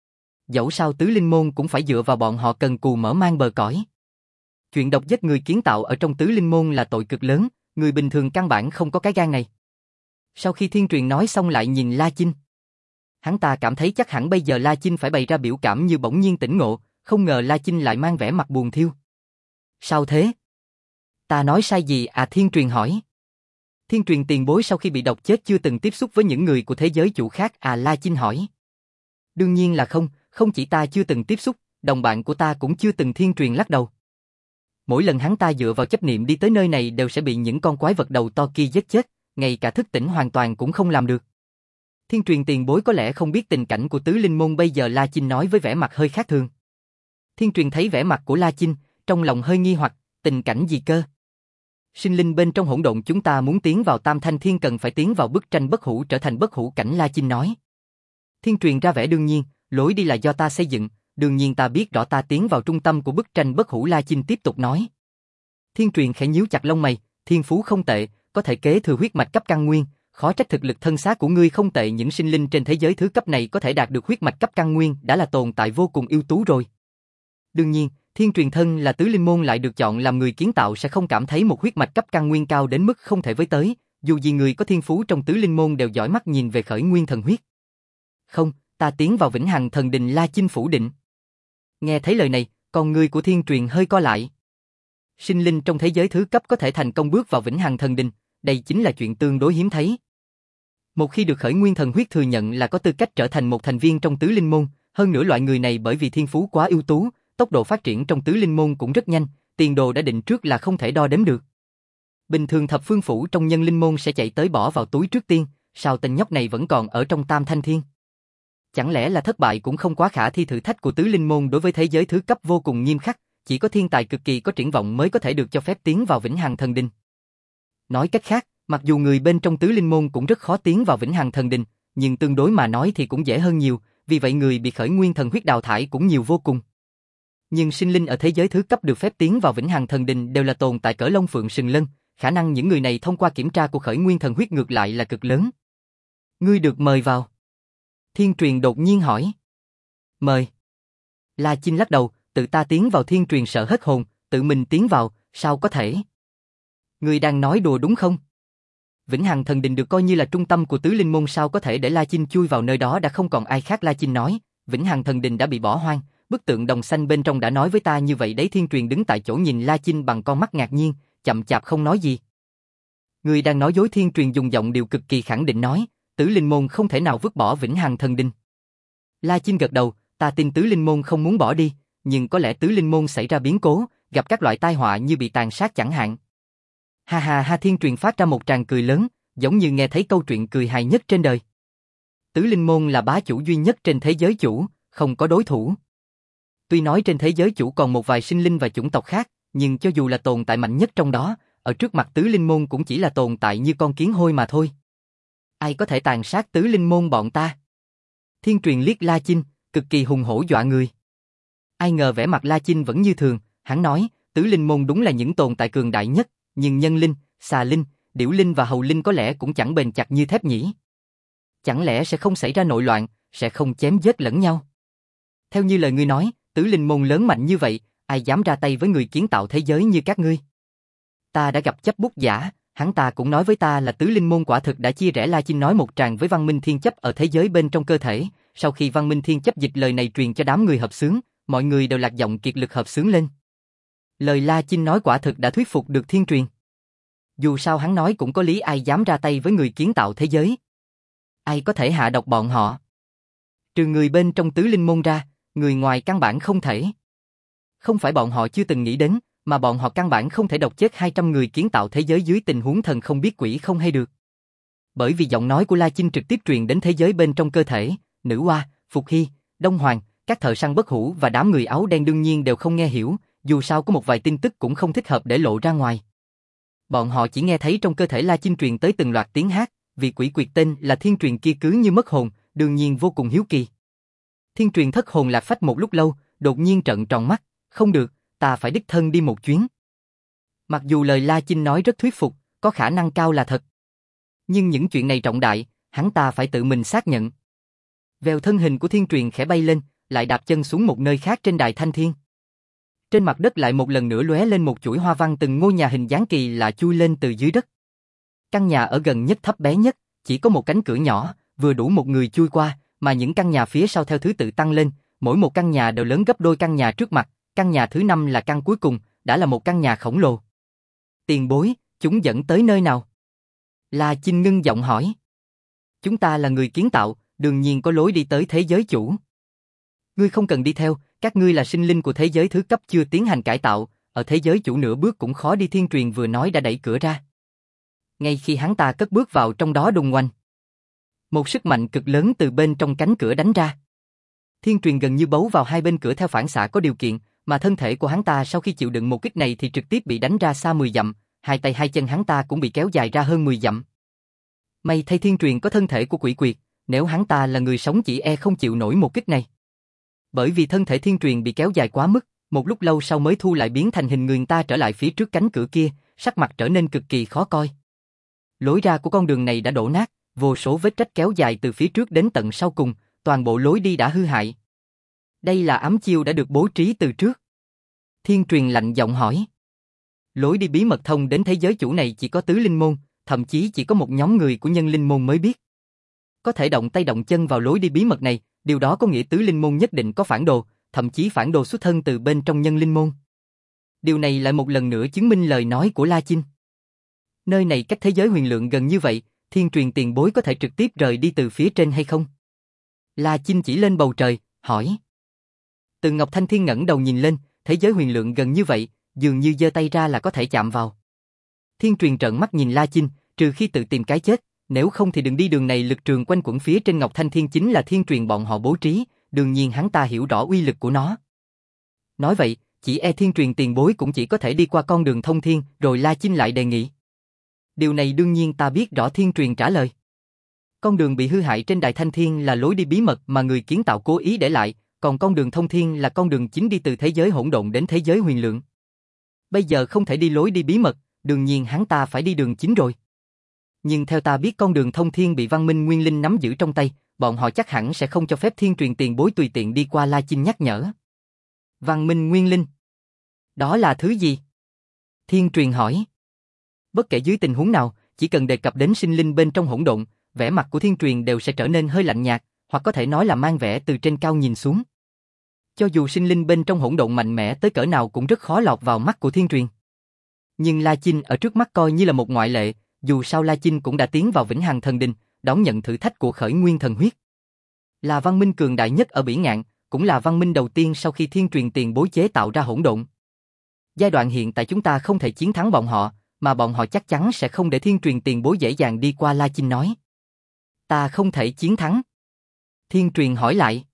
Dẫu sao Tứ Linh Môn cũng phải dựa vào bọn họ cần cù mở mang bờ cõi. Chuyện độc giết người kiến tạo ở trong Tứ Linh Môn là tội cực lớn, người bình thường căn bản không có cái gan này. Sau khi Thiên Truyền nói xong lại nhìn La Chinh. Hắn ta cảm thấy chắc hẳn bây giờ La Chinh phải bày ra biểu cảm như bỗng nhiên tỉnh ngộ, không ngờ La Chinh lại mang vẻ mặt buồn thiêu. Sao thế? Ta nói sai gì à? Thiên Truyền hỏi. Thiên Truyền tiền bối sau khi bị độc chết chưa từng tiếp xúc với những người của thế giới chủ khác à? La Chinh hỏi. Đương nhiên là không, không chỉ ta chưa từng tiếp xúc, đồng bạn của ta cũng chưa từng. Thiên Truyền lắc đầu. Mỗi lần hắn ta dựa vào chấp niệm đi tới nơi này đều sẽ bị những con quái vật đầu to kia giết chết, ngay cả thức tỉnh hoàn toàn cũng không làm được. Thiên Truyền tiền bối có lẽ không biết tình cảnh của Tứ Linh Môn bây giờ. La Chinh nói với vẻ mặt hơi khác thường. Thiên Truyền thấy vẻ mặt của La Chinh, trong lòng hơi nghi hoặc, tình cảnh gì cơ? Sinh linh bên trong hỗn độn chúng ta muốn tiến vào Tam Thanh Thiên cần phải tiến vào bức tranh bất hủ trở thành bất hủ cảnh. La Chinh nói. Thiên Truyền ra vẻ đương nhiên, lối đi là do ta xây dựng, đương nhiên ta biết rõ ta tiến vào trung tâm của bức tranh bất hủ. La Chinh tiếp tục nói. Thiên Truyền khẽ nhíu chặt lông mày, thiên phú không tệ, có thể kế thừa huyết mạch cấp căn nguyên, khó trách thực lực thân xác của ngươi không tệ. Những sinh linh trên thế giới thứ cấp này có thể đạt được huyết mạch cấp căn nguyên đã là tồn tại vô cùng ưu tú rồi. Đương nhiên, Thiên Truyền thân là Tứ Linh Môn lại được chọn làm người kiến tạo sẽ không cảm thấy một huyết mạch cấp căn nguyên cao đến mức không thể với tới, dù gì người có thiên phú trong Tứ Linh Môn đều giỏi mắt nhìn về khởi nguyên thần huyết. Không, ta tiến vào Vĩnh Hằng Thần Đình. La Chinh phủ định. Nghe thấy lời này, con người của Thiên Truyền hơi co lại. Sinh linh trong thế giới thứ cấp có thể thành công bước vào Vĩnh Hằng Thần Đình, đây chính là chuyện tương đối hiếm thấy. Một khi được khởi nguyên thần huyết thừa nhận là có tư cách trở thành một thành viên trong Tứ Linh Môn, hơn nữa loại người này bởi vì thiên phú quá ưu tú, tốc độ phát triển trong Tứ Linh Môn cũng rất nhanh, tiền đồ đã định trước là không thể đo đếm được. Bình thường thập phương phủ trong Nhân Linh Môn sẽ chạy tới bỏ vào túi trước tiên, sao tên nhóc này vẫn còn ở trong Tam Thanh Thiên? Chẳng lẽ là thất bại cũng không quá khả thi? Thử thách của Tứ Linh Môn đối với thế giới thứ cấp vô cùng nghiêm khắc, chỉ có thiên tài cực kỳ có triển vọng mới có thể được cho phép tiến vào Vĩnh Hằng Thần Đình. Nói cách khác, mặc dù người bên trong Tứ Linh Môn cũng rất khó tiến vào Vĩnh Hằng Thần Đình, nhưng tương đối mà nói thì cũng dễ hơn nhiều, vì vậy người bị khởi nguyên thần huyết đào thải cũng nhiều vô cùng. Nhưng sinh linh ở thế giới thứ cấp được phép tiến vào Vĩnh Hằng Thần Đình đều là tồn tại cỡ Long Phượng Sừng Lân, khả năng những người này thông qua kiểm tra của khởi nguyên thần huyết ngược lại là cực lớn. Ngươi được mời vào. Thiên Truyền đột nhiên hỏi. Mời. La Chinh lắc đầu, tự ta tiến vào. Thiên Truyền sợ hết hồn, tự mình tiến vào, sao có thể? Ngươi đang nói đùa đúng không? Vĩnh Hằng Thần Đình được coi như là trung tâm của Tứ Linh Môn, sao có thể để La Chinh chui vào nơi đó đã không còn ai khác? La Chinh nói, Vĩnh Hằng Thần Đình đã bị bỏ hoang, bức tượng đồng xanh bên trong đã nói với ta như vậy đấy. Thiên Truyền đứng tại chỗ nhìn La Chinh bằng con mắt ngạc nhiên, chậm chạp không nói gì. Ngươi đang nói dối. Thiên Truyền dùng giọng điệu cực kỳ khẳng định nói, Tứ Linh Môn không thể nào vứt bỏ Vĩnh Hằng Thần Đình. La Chinh gật đầu, ta tin Tứ Linh Môn không muốn bỏ đi, nhưng có lẽ Tứ Linh Môn xảy ra biến cố, gặp các loại tai họa như bị tàn sát chẳng hạn. Ha ha ha! Thiên Truyền phát ra một tràng cười lớn, giống như nghe thấy câu chuyện cười hài nhất trên đời. Tứ Linh Môn là bá chủ duy nhất trên thế giới chủ, không có đối thủ. Tuy nói trên thế giới chủ còn một vài sinh linh và chủng tộc khác, nhưng cho dù là tồn tại mạnh nhất trong đó, ở trước mặt Tứ Linh Môn cũng chỉ là tồn tại như con kiến hôi mà thôi. Ai có thể tàn sát Tứ Linh Môn bọn ta? Thiên Truyền liếc La Chinh, cực kỳ hùng hổ dọa người. Ai ngờ vẻ mặt La Chinh vẫn như thường, hắn nói, Tứ Linh Môn đúng là những tồn tại cường đại nhất, nhưng nhân linh, xà linh, Điểu Linh và Hầu Linh có lẽ cũng chẳng bền chặt như thép nhỉ. Chẳng lẽ sẽ không xảy ra nội loạn, sẽ không chém giết lẫn nhau? Theo như lời ngươi nói, tứ linh môn lớn mạnh như vậy, ai dám ra tay với người kiến tạo thế giới như các ngươi? Ta đã gặp chấp bút giả, hắn ta cũng nói với ta là tứ linh môn quả thực đã chia rẽ. La Chinh nói một tràng với Văn Minh Thiên chấp ở thế giới bên trong cơ thể, sau khi Văn Minh Thiên chấp dịch lời này truyền cho đám người hợp xướng, mọi người đều lạc giọng kiệt lực hợp xướng lên. Lời La Chinh nói quả thực đã thuyết phục được Thiên Truyền. Dù sao hắn nói cũng có lý, ai dám ra tay với người kiến tạo thế giới? Ai có thể hạ độc bọn họ? Trừ người bên trong tứ linh môn ra, người ngoài căn bản không thể. Không phải bọn họ chưa từng nghĩ đến, mà bọn họ căn bản không thể độc chết 200 người kiến tạo thế giới dưới tình huống thần không biết quỷ không hay được. Bởi vì giọng nói của La Chinh trực tiếp truyền đến thế giới bên trong cơ thể, Nữ Hoa, Phục Hy, Đông Hoàng, các thợ săn bất hủ và đám người áo đen đương nhiên đều không nghe hiểu, dù sao có một vài tin tức cũng không thích hợp để lộ ra ngoài. Bọn họ chỉ nghe thấy trong cơ thể La Chinh truyền tới từng loạt tiếng hát, vì quỷ quyệt tên là Thiên Truyền kia cứ như mất hồn, đương nhiên vô cùng hiếu kỳ. Thiên Truyền thất hồn lạc phách một lúc lâu, đột nhiên trợn tròn mắt, không được, ta phải đích thân đi một chuyến. Mặc dù lời La Chinh nói rất thuyết phục, có khả năng cao là thật. Nhưng những chuyện này trọng đại, hắn ta phải tự mình xác nhận. Vèo, thân hình của Thiên Truyền khẽ bay lên, lại đạp chân xuống một nơi khác trên đài Thanh Thiên. Trên mặt đất lại một lần nữa lóe lên một chuỗi hoa văn, từng ngôi nhà hình dáng kỳ lạ chui lên từ dưới đất. Căn nhà ở gần nhất thấp bé nhất, chỉ có một cánh cửa nhỏ, vừa đủ một người chui qua, mà những căn nhà phía sau theo thứ tự tăng lên, mỗi một căn nhà đều lớn gấp đôi căn nhà trước mặt, căn nhà thứ 5 là căn cuối cùng, đã là một căn nhà khổng lồ. Tiền bối, chúng dẫn tới nơi nào? La Chinh ngưng giọng hỏi. Chúng ta là người kiến tạo, đương nhiên có lối đi tới thế giới chủ. Ngươi không cần đi theo, các ngươi là sinh linh của thế giới thứ cấp chưa tiến hành cải tạo, ở thế giới chủ nửa bước cũng khó đi. Thiên Truyền vừa nói đã đẩy cửa ra. Ngay khi hắn ta cất bước vào trong đó, đùng oanh, một sức mạnh cực lớn từ bên trong cánh cửa đánh ra. Thiên Truyền gần như bấu vào hai bên cửa theo phản xạ có điều kiện, mà thân thể của hắn ta sau khi chịu đựng một kích này thì trực tiếp bị đánh ra xa 10 dặm, hai tay hai chân hắn ta cũng bị kéo dài ra hơn 10 dặm. May thay Thiên Truyền có thân thể của quỷ quyệt, nếu hắn ta là người sống chỉ e không chịu nổi một kích này. Bởi vì thân thể Thiên Truyền bị kéo dài quá mức, một lúc lâu sau mới thu lại biến thành hình người ta trở lại phía trước cánh cửa kia, sắc mặt trở nên cực kỳ khó coi. Lối ra của con đường này đã đổ nát, vô số vết rách kéo dài từ phía trước đến tận sau cùng, toàn bộ lối đi đã hư hại. Đây là ám chiêu đã được bố trí từ trước. Thiên Truyền lạnh giọng hỏi. Lối đi bí mật thông đến thế giới chủ này chỉ có tứ linh môn, thậm chí chỉ có một nhóm người của nhân linh môn mới biết. Có thể động tay động chân vào lối đi bí mật này, điều đó có nghĩa tứ linh môn nhất định có phản đồ, thậm chí phản đồ xuất thân từ bên trong nhân linh môn. Điều này lại một lần nữa chứng minh lời nói của La Chinh. Nơi này cách thế giới huyền lượng gần như vậy, Thiên Truyền tiền bối có thể trực tiếp rời đi từ phía trên hay không? La Chinh chỉ lên bầu trời, hỏi. Từ Ngọc Thanh Thiên ngẩng đầu nhìn lên, thế giới huyền lượng gần như vậy, dường như giơ tay ra là có thể chạm vào. Thiên Truyền trợn mắt nhìn La Chinh, trừ khi tự tìm cái chết, nếu không thì đừng đi đường này. Lực trường quanh quẩn phía trên Ngọc Thanh Thiên chính là Thiên Truyền bọn họ bố trí, đương nhiên hắn ta hiểu rõ uy lực của nó. Nói vậy, chỉ e Thiên Truyền tiền bối cũng chỉ có thể đi qua con đường thông thiên, rồi La Chinh lại đề nghị. Điều này đương nhiên ta biết rõ, Thiên Truyền trả lời. Con đường bị hư hại trên đài Thanh Thiên là lối đi bí mật mà người kiến tạo cố ý để lại, còn con đường thông thiên là con đường chính đi từ thế giới hỗn độn đến thế giới huyền lượng. Bây giờ không thể đi lối đi bí mật, đương nhiên hắn ta phải đi đường chính rồi. Nhưng theo ta biết con đường thông thiên bị Văn Minh Nguyên Linh nắm giữ trong tay, bọn họ chắc hẳn sẽ không cho phép Thiên Truyền tiền bối tùy tiện đi qua. La Chinh nhắc nhở. Văn Minh Nguyên Linh? Đó là thứ gì? Thiên Truyền hỏi. Bất kể dưới tình huống nào, chỉ cần đề cập đến sinh linh bên trong hỗn độn, vẻ mặt của Thiên Truyền đều sẽ trở nên hơi lạnh nhạt, hoặc có thể nói là mang vẻ từ trên cao nhìn xuống. Cho dù sinh linh bên trong hỗn độn mạnh mẽ tới cỡ nào cũng rất khó lọt vào mắt của Thiên Truyền. Nhưng La Chinh ở trước mắt coi như là một ngoại lệ, dù sao La Chinh cũng đã tiến vào Vĩnh Hằng Thần Đình, đón nhận thử thách của Khởi Nguyên Thần Huyết. Là văn minh cường đại nhất ở Bỉ Ngạn, cũng là văn minh đầu tiên sau khi Thiên Truyền tiền bối chế tạo ra hỗn độn. Giai đoạn hiện tại chúng ta không thể chiến thắng bọn họ, mà bọn họ chắc chắn sẽ không để Thiên Truyền tiền bối dễ dàng đi qua. La Chinh nói. Ta không thể chiến thắng. Thiên Truyền hỏi lại.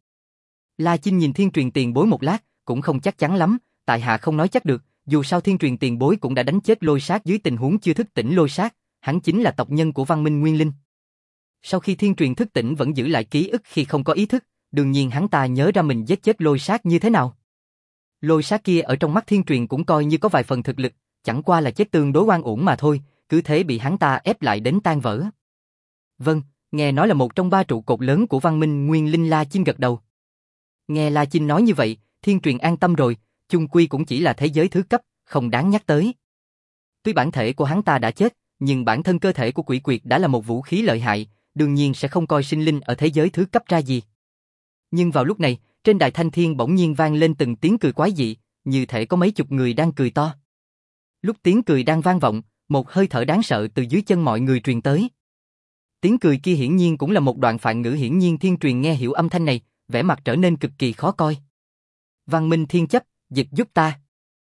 La Chinh nhìn Thiên Truyền tiền bối một lát, cũng không chắc chắn lắm, tại hạ không nói chắc được, dù sao Thiên Truyền tiền bối cũng đã đánh chết Lôi Sát dưới tình huống chưa thức tỉnh. Lôi Sát, hắn chính là tộc nhân của Văn Minh Nguyên Linh. Sau khi Thiên Truyền thức tỉnh vẫn giữ lại ký ức khi không có ý thức, đương nhiên hắn ta nhớ ra mình giết chết Lôi Sát như thế nào. Lôi Sát kia ở trong mắt Thiên Truyền cũng coi như có vài phần thực lực, chẳng qua là chết tương đối oan uổng mà thôi, cứ thế bị hắn ta ép lại đến tan vỡ. Vâng, nghe nói là một trong 3 trụ cột lớn của văn minh Nguyên Linh. La Chinh gật đầu. Nghe La Chinh nói như vậy, Thiên Truyền an tâm rồi, chung quy cũng chỉ là thế giới thứ cấp, không đáng nhắc tới. Tuy bản thể của hắn ta đã chết, nhưng bản thân cơ thể của Quỷ Quyệt đã là một vũ khí lợi hại, đương nhiên sẽ không coi sinh linh ở thế giới thứ cấp ra gì. Nhưng vào lúc này, trên đài Thanh Thiên bỗng nhiên vang lên từng tiếng cười quái dị, như thể có mấy chục người đang cười to. Lúc tiếng cười đang vang vọng, một hơi thở đáng sợ từ dưới chân mọi người truyền tới. Tiếng cười kia hiển nhiên cũng là một đoạn phạn ngữ, hiển nhiên Thiên Truyền nghe hiểu âm thanh này, vẻ mặt trở nên cực kỳ khó coi. Văn Minh Thiên Chấp, dịch giúp ta.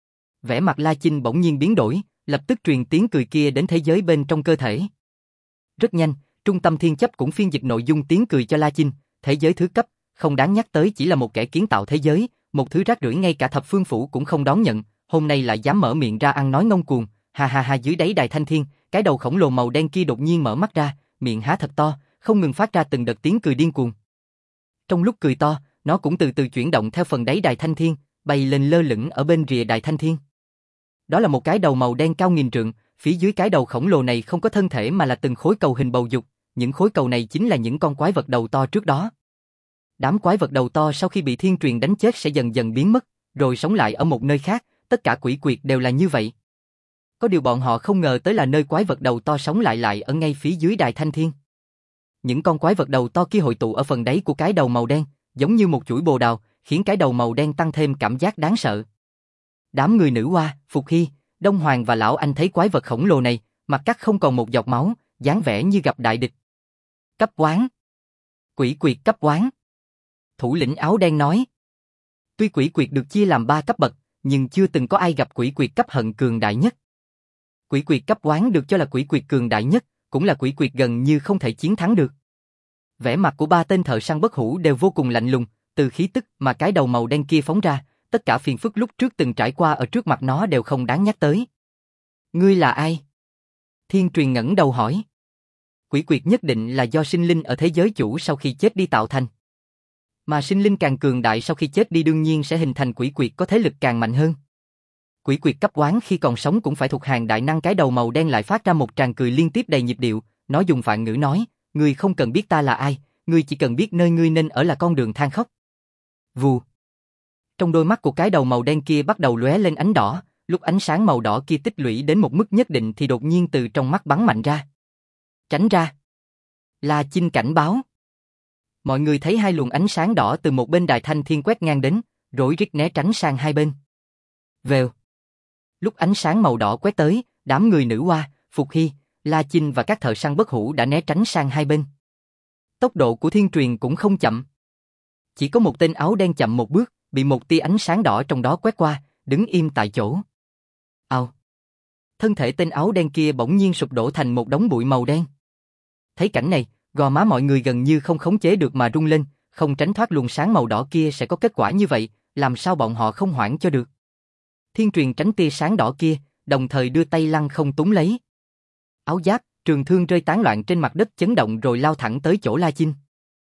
Vẻ mặt La Chinh bỗng nhiên biến đổi, lập tức truyền tiếng cười kia đến thế giới bên trong cơ thể. Rất nhanh, Trung tâm Thiên Chấp cũng phiên dịch nội dung tiếng cười cho La Chinh, thế giới thứ cấp, không đáng nhắc tới, chỉ là một kẻ kiến tạo thế giới, một thứ rác rưởi ngay cả thập phương phủ cũng không đón nhận, hôm nay lại dám mở miệng ra ăn nói ngông cuồng, ha ha ha. Dưới đáy đài Thanh Thiên, cái đầu khổng lồ màu đen kia đột nhiên mở mắt ra, miệng há thật to, không ngừng phát ra từng đợt tiếng cười điên cuồng. Trong lúc cười to, nó cũng từ từ chuyển động theo phần đáy đài Thanh Thiên, bay lên lơ lửng ở bên rìa đài Thanh Thiên. Đó là một cái đầu màu đen cao nghìn trượng, phía dưới cái đầu khổng lồ này không có thân thể mà là từng khối cầu hình bầu dục, những khối cầu này chính là những con quái vật đầu to trước đó. Đám quái vật đầu to sau khi bị Thiên Truyền đánh chết sẽ dần dần biến mất, rồi sống lại ở một nơi khác, tất cả Quỷ Quyệt đều là như vậy. Có điều bọn họ không ngờ tới là nơi quái vật đầu to sống lại ở ngay phía dưới đài Thanh Thiên. Những con quái vật đầu to kia hội tụ ở phần đáy của cái đầu màu đen, giống như một chuỗi bồ đào, khiến cái đầu màu đen tăng thêm cảm giác đáng sợ. Đám người nữ hoa, Phục Hy, Đông Hoàng và Lão Anh thấy quái vật khổng lồ này, mặt cắt không còn một giọt máu, dáng vẻ như gặp đại địch. Cấp quán. Quỷ Quyệt cấp quán. Thủ lĩnh áo đen nói. Tuy Quỷ Quyệt được chia làm 3 cấp bậc, nhưng chưa từng có ai gặp Quỷ Quyệt cấp hận cường đại nhất. Quỷ Quyệt cấp quán được cho là Quỷ Quyệt cường đại nhất, cũng là Quỷ Quyệt gần như không thể chiến thắng được. Vẻ mặt của 3 tên thợ săn bất hủ đều vô cùng lạnh lùng, từ khí tức mà cái đầu màu đen kia phóng ra, tất cả phiền phức lúc trước từng trải qua ở trước mặt nó đều không đáng nhắc tới. Ngươi là ai? Thiên Truyền ngẩng đầu hỏi. Quỷ Quyệt nhất định là do sinh linh ở thế giới chủ sau khi chết đi tạo thành. Mà sinh linh càng cường đại sau khi chết đi đương nhiên sẽ hình thành Quỷ Quyệt có thế lực càng mạnh hơn. Quỷ Quyệt cấp quán khi còn sống cũng phải thuộc hàng đại năng. Cái đầu màu đen lại phát ra một tràng cười liên tiếp đầy nhịp điệu, nó dùng phạn ngữ nói, ngươi không cần biết ta là ai, ngươi chỉ cần biết nơi ngươi nên ở là con đường than khóc. Vù. Trong đôi mắt của cái đầu màu đen kia bắt đầu lóe lên ánh đỏ, lúc ánh sáng màu đỏ kia tích lũy đến một mức nhất định thì đột nhiên từ trong mắt bắn mạnh ra. Tránh ra. La Chinh cảnh báo. Mọi người thấy 2 luồng ánh sáng đỏ từ một bên đài Thanh Thiên quét ngang đến, rối rít né tránh sang hai bên. Vèo. Lúc ánh sáng màu đỏ quét tới, đám người nữ hoa, Phục Hy, La Chinh và các thợ săn bất hủ đã né tránh sang hai bên. Tốc độ của Thiên Truyền cũng không chậm. Chỉ có một tên áo đen chậm một bước, bị một tia ánh sáng đỏ trong đó quét qua, đứng im tại chỗ. Ào. Thân thể tên áo đen kia bỗng nhiên sụp đổ thành một đống bụi màu đen. Thấy cảnh này, gò má mọi người gần như không khống chế được mà rung lên, không tránh thoát luồng sáng màu đỏ kia sẽ có kết quả như vậy, làm sao bọn họ không hoảng cho được. Thiên Truyền tránh tia sáng đỏ kia, đồng thời đưa tay lăng không túm lấy. Áo giáp, trường thương rơi tán loạn trên mặt đất chấn động rồi lao thẳng tới chỗ La Chinh.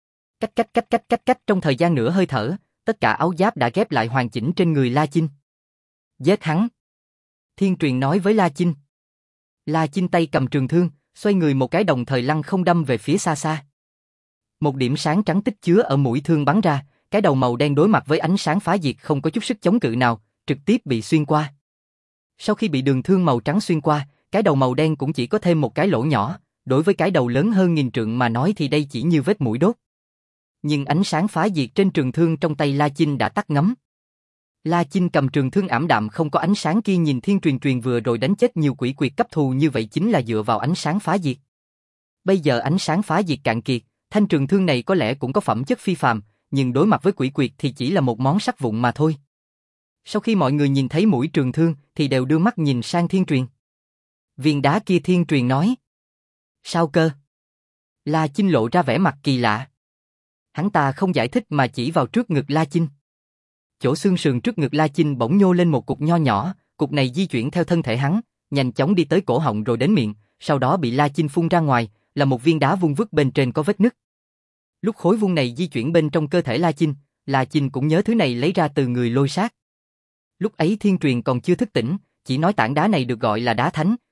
Cách trong thời gian nửa hơi thở, tất cả áo giáp đã ghép lại hoàn chỉnh trên người La Chinh. Giết hắn. Thiên Truyền nói với La Chinh. La Chinh tay cầm trường thương, xoay người một cái đồng thời lăng không đâm về phía xa xa. Một điểm sáng trắng tích chứa ở mũi thương bắn ra, cái đầu màu đen đối mặt với ánh sáng phá diệt không có chút sức chống cự nào, trực tiếp bị xuyên qua. Sau khi bị đường thương màu trắng xuyên qua, cái đầu màu đen cũng chỉ có thêm một cái lỗ nhỏ, đối với cái đầu lớn hơn nghìn trượng mà nói thì đây chỉ như vết mũi đốt. Nhưng ánh sáng phá diệt trên trường thương trong tay La Chinh đã tắt ngấm. La Chinh cầm trường thương ảm đạm không có ánh sáng kia nhìn Thiên Truyền vừa rồi đánh chết nhiều Quỷ Quyệt cấp thù như vậy chính là dựa vào ánh sáng phá diệt. Bây giờ ánh sáng phá diệt cạn kiệt, thanh trường thương này có lẽ cũng có phẩm chất phi phàm, nhưng đối mặt với Quỷ Quyệt thì chỉ là một món sắt vụn mà thôi. Sau khi mọi người nhìn thấy mũi trường thương thì đều đưa mắt nhìn sang Thiên Truyền. Viên đá kia, Thiên Truyền nói. Sao cơ? La Chinh lộ ra vẻ mặt kỳ lạ. Hắn ta không giải thích mà chỉ vào trước ngực La Chinh. Chỗ xương sườn trước ngực La Chinh bỗng nhô lên một cục nho nhỏ, cục này di chuyển theo thân thể hắn, nhanh chóng đi tới cổ họng rồi đến miệng, sau đó bị La Chinh phun ra ngoài, là một viên đá vuông vức bên trên có vết nứt. Lúc khối vuông này di chuyển bên trong cơ thể La Chinh cũng nhớ thứ này lấy ra từ người Lôi Sát. Lúc ấy Thiên Truyền còn chưa thức tỉnh, chỉ nói tảng đá này được gọi là đá thánh,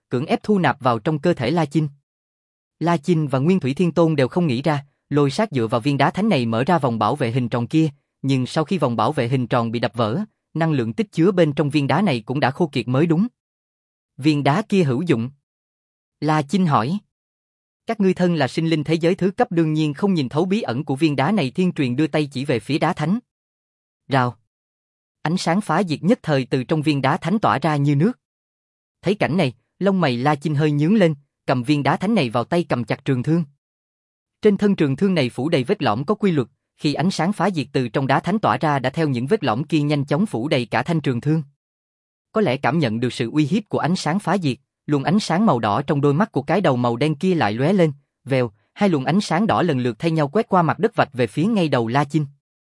cưỡng ép thu nạp vào trong cơ thể La Chinh. La Chinh và Nguyên Thủy Thiên Tôn đều không nghĩ ra, lôi sát dựa vào viên đá thánh này mở ra vòng bảo vệ hình tròn kia, nhưng sau khi vòng bảo vệ hình tròn bị đập vỡ, năng lượng tích chứa bên trong viên đá này cũng đã khô kiệt mới đúng. Viên đá kia hữu dụng? La Chinh hỏi. Các ngươi thân là sinh linh thế giới thứ cấp đương nhiên không nhìn thấu bí ẩn của viên đá này. Thiên Truyền đưa tay chỉ về phía đá thánh. Rào. Ánh sáng phá diệt nhất thời từ trong viên đá thánh tỏa ra như nước. Thấy cảnh này, lông mày La Chinh hơi nhướng lên, cầm viên đá thánh này vào tay cầm chặt trường thương. Trên thân trường thương này phủ đầy vết lõm có quy luật, khi ánh sáng phá diệt từ trong đá thánh tỏa ra đã theo những vết lõm kia nhanh chóng phủ đầy cả thanh trường thương. Có lẽ cảm nhận được sự uy hiếp của ánh sáng phá diệt, luồng ánh sáng màu đỏ trong đôi mắt của cái đầu màu đen kia lại lóe lên, vèo, hai luồng ánh sáng đỏ lần lượt thay nhau quét qua mặt đất vạch về phía ngay đầu La Chinh.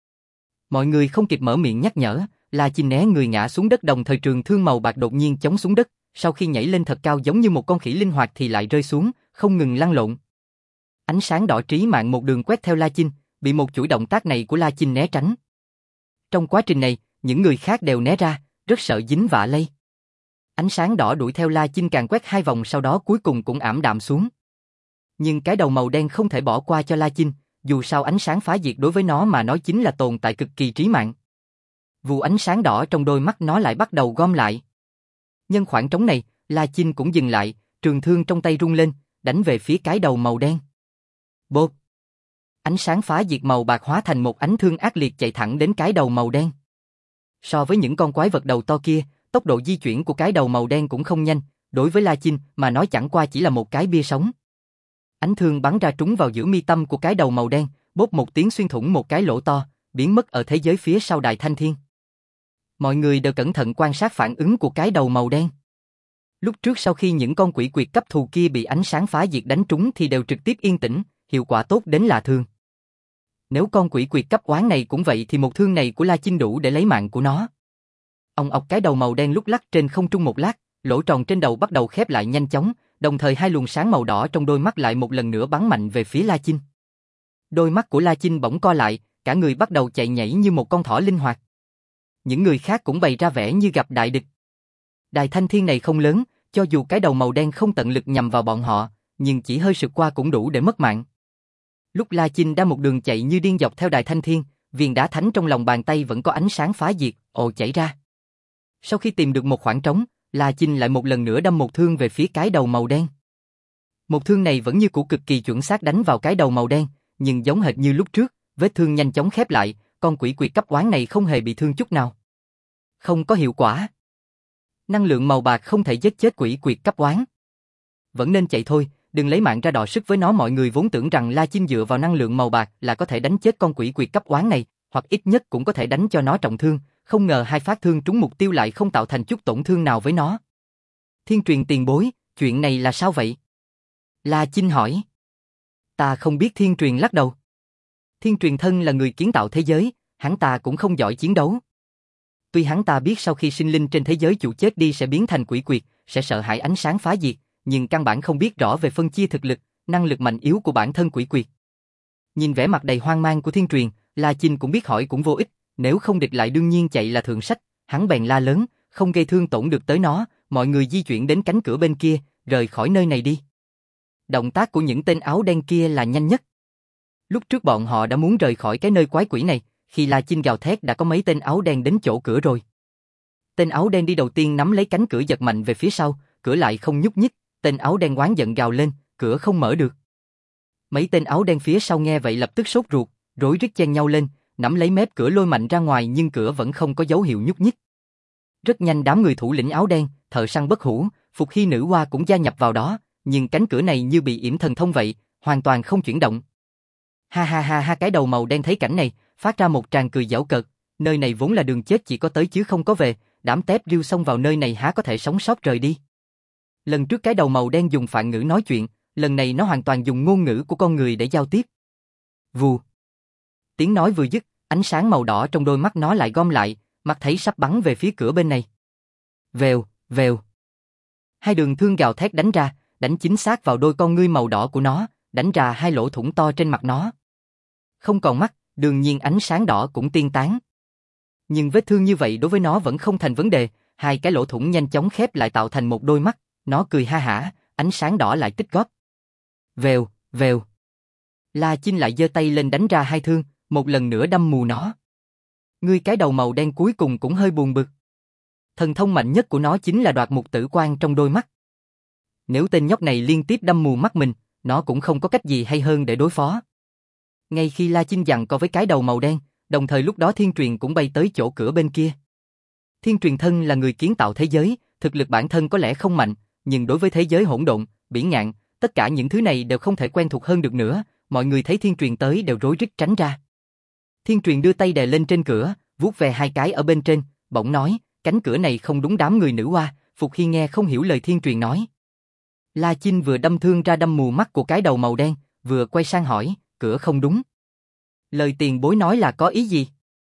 Mọi người không kịp mở miệng nhắc nhở, La Chinh né người ngã xuống đất, đồng thời trường thương màu bạc đột nhiên chống xuống đất, sau khi nhảy lên thật cao giống như một con khỉ linh hoạt thì lại rơi xuống, không ngừng lăn lộn. Ánh sáng đỏ trí mạng một đường quét theo La Chinh, bị một chuỗi động tác này của La Chinh né tránh. Trong quá trình này, những người khác đều né ra, rất sợ dính vạ lây. Ánh sáng đỏ đuổi theo La Chinh càng quét 2 vòng, sau đó cuối cùng cũng ảm đạm xuống. Nhưng cái đầu màu đen không thể bỏ qua cho La Chinh, dù sao ánh sáng phá diệt đối với nó mà nói chính là tồn tại cực kỳ trí mạng. Vụ ánh sáng đỏ trong đôi mắt nó lại bắt đầu gom lại. Nhân khoảng trống này, La Chinh cũng dừng lại, trường thương trong tay rung lên, đánh về phía cái đầu màu đen. Bột! Ánh sáng phá diệt màu bạc hóa thành một ánh thương ác liệt chạy thẳng đến cái đầu màu đen. So với những con quái vật đầu to kia, tốc độ di chuyển của cái đầu màu đen cũng không nhanh, đối với La Chinh mà nói chẳng qua chỉ là một cái bia sống. Ánh thương bắn ra trúng vào giữa mi tâm của cái đầu màu đen, bốp một tiếng xuyên thủng một cái lỗ to, biến mất ở thế giới phía sau Đài Thanh Thiên. Mọi người đều cẩn thận quan sát phản ứng của cái đầu màu đen. Lúc trước sau khi những con quỷ quyệt cấp thù kia bị ánh sáng phá diệt đánh trúng thì đều trực tiếp yên tĩnh, hiệu quả tốt đến lạ thường. Nếu con quỷ quyệt cấp oán này cũng vậy thì một thương này của La Chinh đủ để lấy mạng của nó. Ông ọc cái đầu màu đen lúc lắc trên không trung một lát, lỗ tròn trên đầu bắt đầu khép lại nhanh chóng, đồng thời hai luồng sáng màu đỏ trong đôi mắt lại một lần nữa bắn mạnh về phía La Chinh. Đôi mắt của La Chinh bỗng co lại, cả người bắt đầu chạy nhảy như một con thỏ linh hoạt. Những người khác cũng bày ra vẻ như gặp đại địch. Đài Thanh Thiên này không lớn, cho dù cái đầu màu đen không tận lực nhằm vào bọn họ, nhưng chỉ hơi sượt qua cũng đủ để mất mạng. Lúc La Chinh đang một đường chạy như điên dọc theo Đài Thanh Thiên, viên đá thánh trong lòng bàn tay vẫn có ánh sáng phá diệt, ồ chảy ra. Sau khi tìm được một khoảng trống, La Chinh lại một lần nữa đâm một thương về phía cái đầu màu đen. Một thương này vẫn như cũ cực kỳ chuẩn xác đánh vào cái đầu màu đen, nhưng giống hệt như lúc trước, vết thương nhanh chóng khép lại, con quỷ quyệt cấp oán này không hề bị thương chút nào. Không có hiệu quả. Năng lượng màu bạc không thể giết chết quỷ quyệt cấp oán. Vẫn nên chạy thôi, đừng lấy mạng ra đọ sức với nó. Mọi người vốn tưởng rằng La Chinh dựa vào năng lượng màu bạc là có thể đánh chết con quỷ quyệt cấp oán này, hoặc ít nhất cũng có thể đánh cho nó trọng thương, không ngờ hai phát thương trúng mục tiêu lại không tạo thành chút tổn thương nào với nó. Thiên Truyền tiền bối, chuyện này là sao vậy? La Chinh hỏi. Ta không biết. Thiên Truyền lắc đầu. Thiên Truyền thân là người kiến tạo thế giới, hắn ta cũng không giỏi chiến đấu. Tuy hắn ta biết sau khi sinh linh trên thế giới chủ chết đi sẽ biến thành quỷ quyệt, sẽ sợ hãi ánh sáng phá diệt, nhưng căn bản không biết rõ về phân chia thực lực, năng lực mạnh yếu của bản thân quỷ quyệt. Nhìn vẻ mặt đầy hoang mang của Thiên Truyền, La Chinh cũng biết hỏi cũng vô ích, nếu không địch lại đương nhiên chạy là thượng sách, hắn bèn la lớn, không gây thương tổn được tới nó, mọi người di chuyển đến cánh cửa bên kia, rời khỏi nơi này đi. Động tác của những tên áo đen kia là nhanh nhất. Lúc trước bọn họ đã muốn rời khỏi cái nơi quái quỷ này, khi La Chinh gào thét đã có mấy tên áo đen đến chỗ cửa rồi. Tên áo đen đi đầu tiên nắm lấy cánh cửa giật mạnh về phía sau, cửa lại không nhúc nhích, tên áo đen oán giận gào lên, cửa không mở được. Mấy tên áo đen phía sau nghe vậy lập tức sốt ruột, rối rít chen nhau lên, nắm lấy mép cửa lôi mạnh ra ngoài nhưng cửa vẫn không có dấu hiệu nhúc nhích. Rất nhanh đám người thủ lĩnh áo đen, thợ săn bất hủ, Phục Hy nữ hoa cũng gia nhập vào đó, nhưng cánh cửa này như bị yểm thần thông vậy, hoàn toàn không chuyển động. Ha ha ha ha, cái đầu màu đen thấy cảnh này, phát ra một tràng cười giễu cợt, nơi này vốn là đường chết chỉ có tới chứ không có về, đám tép riêu xông vào nơi này há có thể sống sót rời đi. Lần trước cái đầu màu đen dùng phạn ngữ nói chuyện, lần này nó hoàn toàn dùng ngôn ngữ của con người để giao tiếp. Vù. Tiếng nói vừa dứt, ánh sáng màu đỏ trong đôi mắt nó lại gom lại, mắt thấy sắp bắn về phía cửa bên này. Vèo, vèo. Hai đường thương gào thét đánh ra, đánh chính xác vào đôi con ngươi màu đỏ của nó, đánh ra hai lỗ thủng to trên mặt nó. Không còn mắt, đương nhiên ánh sáng đỏ cũng tiên tán. Nhưng vết thương như vậy đối với nó vẫn không thành vấn đề, hai cái lỗ thủng nhanh chóng khép lại tạo thành một đôi mắt, Nó cười ha hả, ánh sáng đỏ lại tích góp. Vèo, vèo. La Chinh lại giơ tay lên đánh ra 2 thương, một lần nữa đâm mù nó. Ngươi cái đầu màu đen cuối cùng cũng hơi buồn bực. Thần thông mạnh nhất của nó chính là đoạt mục tử quang trong đôi mắt. Nếu tên nhóc này liên tiếp đâm mù mắt mình, nó cũng không có cách gì hay hơn để đối phó. Ngay khi La Chinh giằng co với cái đầu màu đen, đồng thời lúc đó Thiên Truyền cũng bay tới chỗ cửa bên kia. Thiên Truyền thân là người kiến tạo thế giới, thực lực bản thân có lẽ không mạnh, nhưng đối với thế giới hỗn độn, bỉ ngạn, tất cả những thứ này đều không thể quen thuộc hơn được nữa, mọi người thấy Thiên Truyền tới đều rối rít tránh ra. Thiên Truyền đưa tay đè lên trên cửa, vuốt về 2 cái ở bên trên, bỗng nói, cánh cửa này không đúng đám người nữ hoa. Phục Hy nghe không hiểu lời Thiên Truyền nói. La Chinh vừa đâm thương ra đâm mù mắt của cái đầu màu đen, vừa quay sang hỏi, cửa không đúng. Lời tiền bối nói là có ý gì?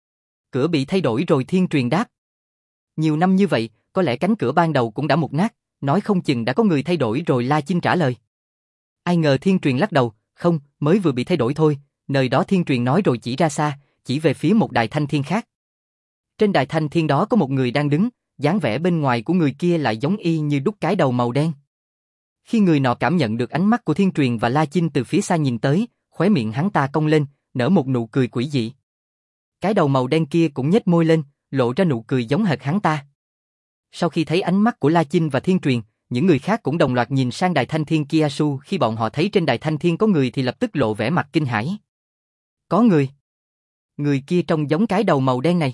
Cửa bị thay đổi rồi, Thiên Truyền đáp. Nhiều năm như vậy, có lẽ cánh cửa ban đầu cũng đã mục nát, nói không chừng đã có người thay đổi rồi, La Chinh trả lời. Ai ngờ Thiên Truyền lắc đầu, không, mới vừa bị thay đổi thôi, nơi đó Thiên Truyền nói rồi chỉ ra xa, chỉ về phía một đài thanh thiên khác. Trên đài thanh thiên đó có một người đang đứng, dáng vẻ bên ngoài của người kia lại giống y như đúc cái đầu màu đen. Khi người nọ cảm nhận được ánh mắt của Thiên Truyền và La Chinh từ phía xa nhìn tới, khóe miệng hắn ta cong lên, nở một nụ cười quỷ dị. Cái đầu màu đen kia cũng nhếch môi lên, lộ ra nụ cười giống hệt hắn ta. Sau khi thấy ánh mắt của La Chinh và Thiên Truyền, những người khác cũng đồng loạt nhìn sang đài thanh thiên kia. Khi bọn họ thấy trên đài thanh thiên có người thì lập tức lộ vẻ mặt kinh hãi. Có người. Người kia trông giống cái đầu màu đen này.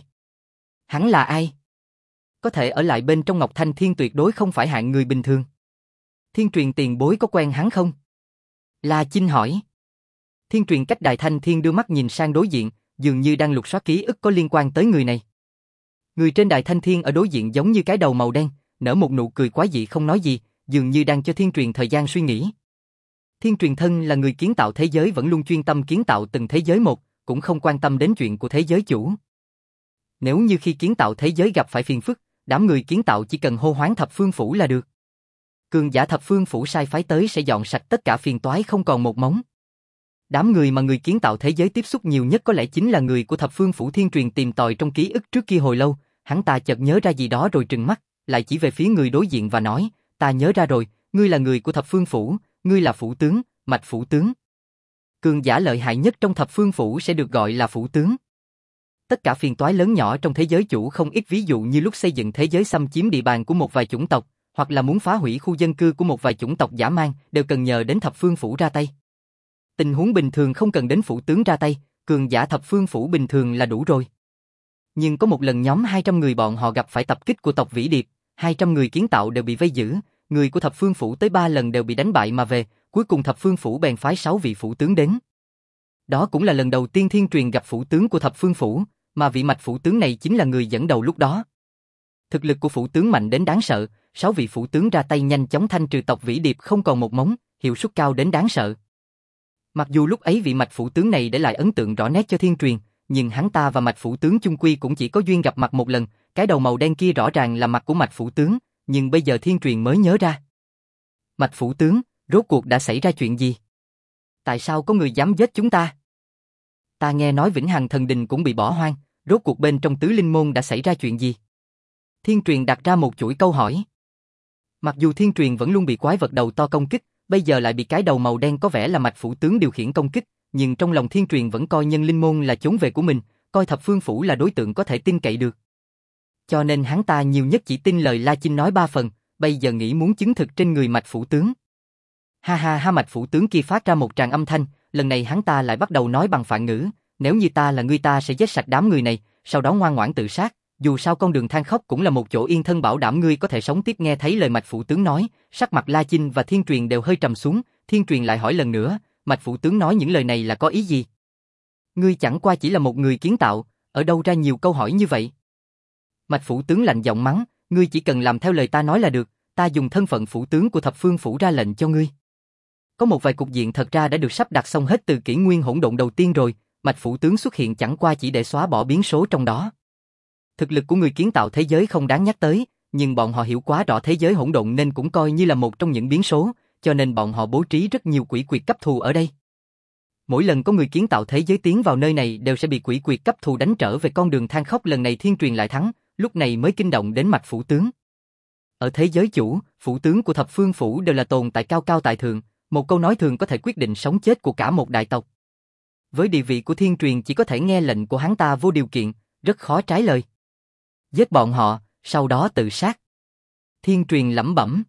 Hắn là ai? Có thể ở lại bên trong Ngọc Thanh Thiên tuyệt đối không phải hạng người bình thường. Thiên Truyền tiền bối có quen hắn không? La Chinh hỏi. Thiên Truyền cách đài thanh thiên đưa mắt nhìn sang đối diện, dường như đang lục soát ký ức có liên quan tới người này. Người trên đài thanh thiên ở đối diện giống như cái đầu màu đen, nở một nụ cười quái dị không nói gì, dường như đang cho Thiên Truyền thời gian suy nghĩ. Thiên Truyền thân là người kiến tạo thế giới vẫn luôn chuyên tâm kiến tạo từng thế giới một, cũng không quan tâm đến chuyện của thế giới chủ. Nếu như khi kiến tạo thế giới gặp phải phiền phức, đám người kiến tạo chỉ cần hô hoán Thập Phương Phủ là được. Cường giả Thập Phương Phủ sai phái tới sẽ dọn sạch tất cả phiền toái không còn một mống. Đám người mà người kiến tạo thế giới tiếp xúc nhiều nhất có lẽ chính là người của Thập Phương Phủ. Thiên Truyền tìm tòi trong ký ức trước kia hồi lâu, hắn ta chợt nhớ ra gì đó rồi trừng mắt, lại chỉ về phía người đối diện và nói, ta nhớ ra rồi, ngươi là người của Thập Phương Phủ, ngươi là phủ tướng, Mạch phủ tướng. Cường giả lợi hại nhất trong Thập Phương Phủ sẽ được gọi là phủ tướng. Tất cả phiền toái lớn nhỏ trong thế giới chủ không ít, ví dụ như lúc xây dựng thế giới xâm chiếm địa bàn của một vài chủng tộc, hoặc là muốn phá hủy khu dân cư của một vài chủng tộc dã man, đều cần nhờ đến Thập Phương Phủ ra tay. Tình huống bình thường không cần đến phủ tướng ra tay, cường giả Thập Phương Phủ bình thường là đủ rồi. Nhưng có một lần nhóm 200 người bọn họ gặp phải tập kích của tộc Vĩ Điệp, 200 người kiến tạo đều bị vây giữ, người của Thập Phương Phủ tới 3 lần đều bị đánh bại mà về, cuối cùng Thập Phương Phủ bèn phái 6 vị phủ tướng đến. Đó cũng là lần đầu tiên Thiên Truyền gặp phủ tướng của Thập Phương Phủ, mà vị Mạch phủ tướng này chính là người dẫn đầu lúc đó. Thực lực của phủ tướng mạnh đến đáng sợ, 6 vị phủ tướng ra tay nhanh chóng thanh trừ tộc Vĩ Điệp không còn một mống, hiệu suất cao đến đáng sợ. Mặc dù lúc ấy vị Mạch phủ tướng này để lại ấn tượng rõ nét cho Thiên Truyền, nhưng hắn ta và Mạch phủ tướng chung quy cũng chỉ có duyên gặp mặt một lần, cái đầu màu đen kia rõ ràng là mặt của Mạch phủ tướng, nhưng bây giờ Thiên Truyền mới nhớ ra. Mạch phủ tướng, rốt cuộc đã xảy ra chuyện gì? Tại sao có người dám giết chúng ta? Ta nghe nói Vĩnh Hằng Thần Đình cũng bị bỏ hoang, rốt cuộc bên trong Tứ Linh Môn đã xảy ra chuyện gì? Thiên Truyền đặt ra một chuỗi câu hỏi. Mặc dù Thiên Truyền vẫn luôn bị quái vật đầu to công kích, bây giờ lại bị cái đầu màu đen có vẻ là Mạch phủ tướng điều khiển công kích, nhưng trong lòng Thiên Truyền vẫn coi Nhân Linh Môn là chốn về của mình, coi Thập Phương Phủ là đối tượng có thể tin cậy được. Cho nên hắn ta nhiều nhất chỉ tin lời La Chinh nói 3 phần, bây giờ nghĩ muốn chứng thực trên người Mạch phủ tướng. Ha ha ha, Mạch phủ tướng kia phát ra một tràng âm thanh, lần này hắn ta lại bắt đầu nói bằng Phạn ngữ, nếu như ta là ngươi ta sẽ giết sạch đám người này, sau đó ngoan ngoãn tự sát, dù sao con đường than khóc cũng là một chỗ yên thân, bảo đảm ngươi có thể sống tiếp. Nghe thấy lời Mạch phủ tướng nói, sắc mặt La Chinh và Thiên Truyền đều hơi trầm xuống, Thiên Truyền lại hỏi lần nữa, Mạch phủ tướng nói những lời này là có ý gì? Ngươi chẳng qua chỉ là một người kiến tạo, ở đâu ra nhiều câu hỏi như vậy? Mạch phủ tướng lạnh giọng mắng, ngươi chỉ cần làm theo lời ta nói là được, ta dùng thân phận phủ tướng của Thập Phương Phủ ra lệnh cho ngươi. Có một vài cục diện thật ra đã được sắp đặt xong hết từ kỷ nguyên hỗn độn đầu tiên rồi, Mạch phủ tướng xuất hiện chẳng qua chỉ để xóa bỏ biến số trong đó. Thực lực của người kiến tạo thế giới không đáng nhắc tới, nhưng bọn họ hiểu quá rõ thế giới hỗn độn nên cũng coi như là một trong những biến số, cho nên bọn họ bố trí rất nhiều quỷ quyệt cấp thù ở đây. Mỗi lần có người kiến tạo thế giới tiến vào nơi này đều sẽ bị quỷ quyệt cấp thù đánh trở về con đường than khóc. Lần này Thiên Truyền lại thắng, lúc này mới kinh động đến Mạch phủ tướng. Ở thế giới chủ, phủ tướng của thập phương phủ đều là tồn tại cao cao tại thượng, một câu nói thường có thể quyết định sống chết của cả một đại tộc. Với địa vị của Thiên Truyền chỉ có thể nghe lệnh của hắn ta vô điều kiện, rất khó trái lời. Giết bọn họ, sau đó tự sát. Thiên Truyền lẩm bẩm.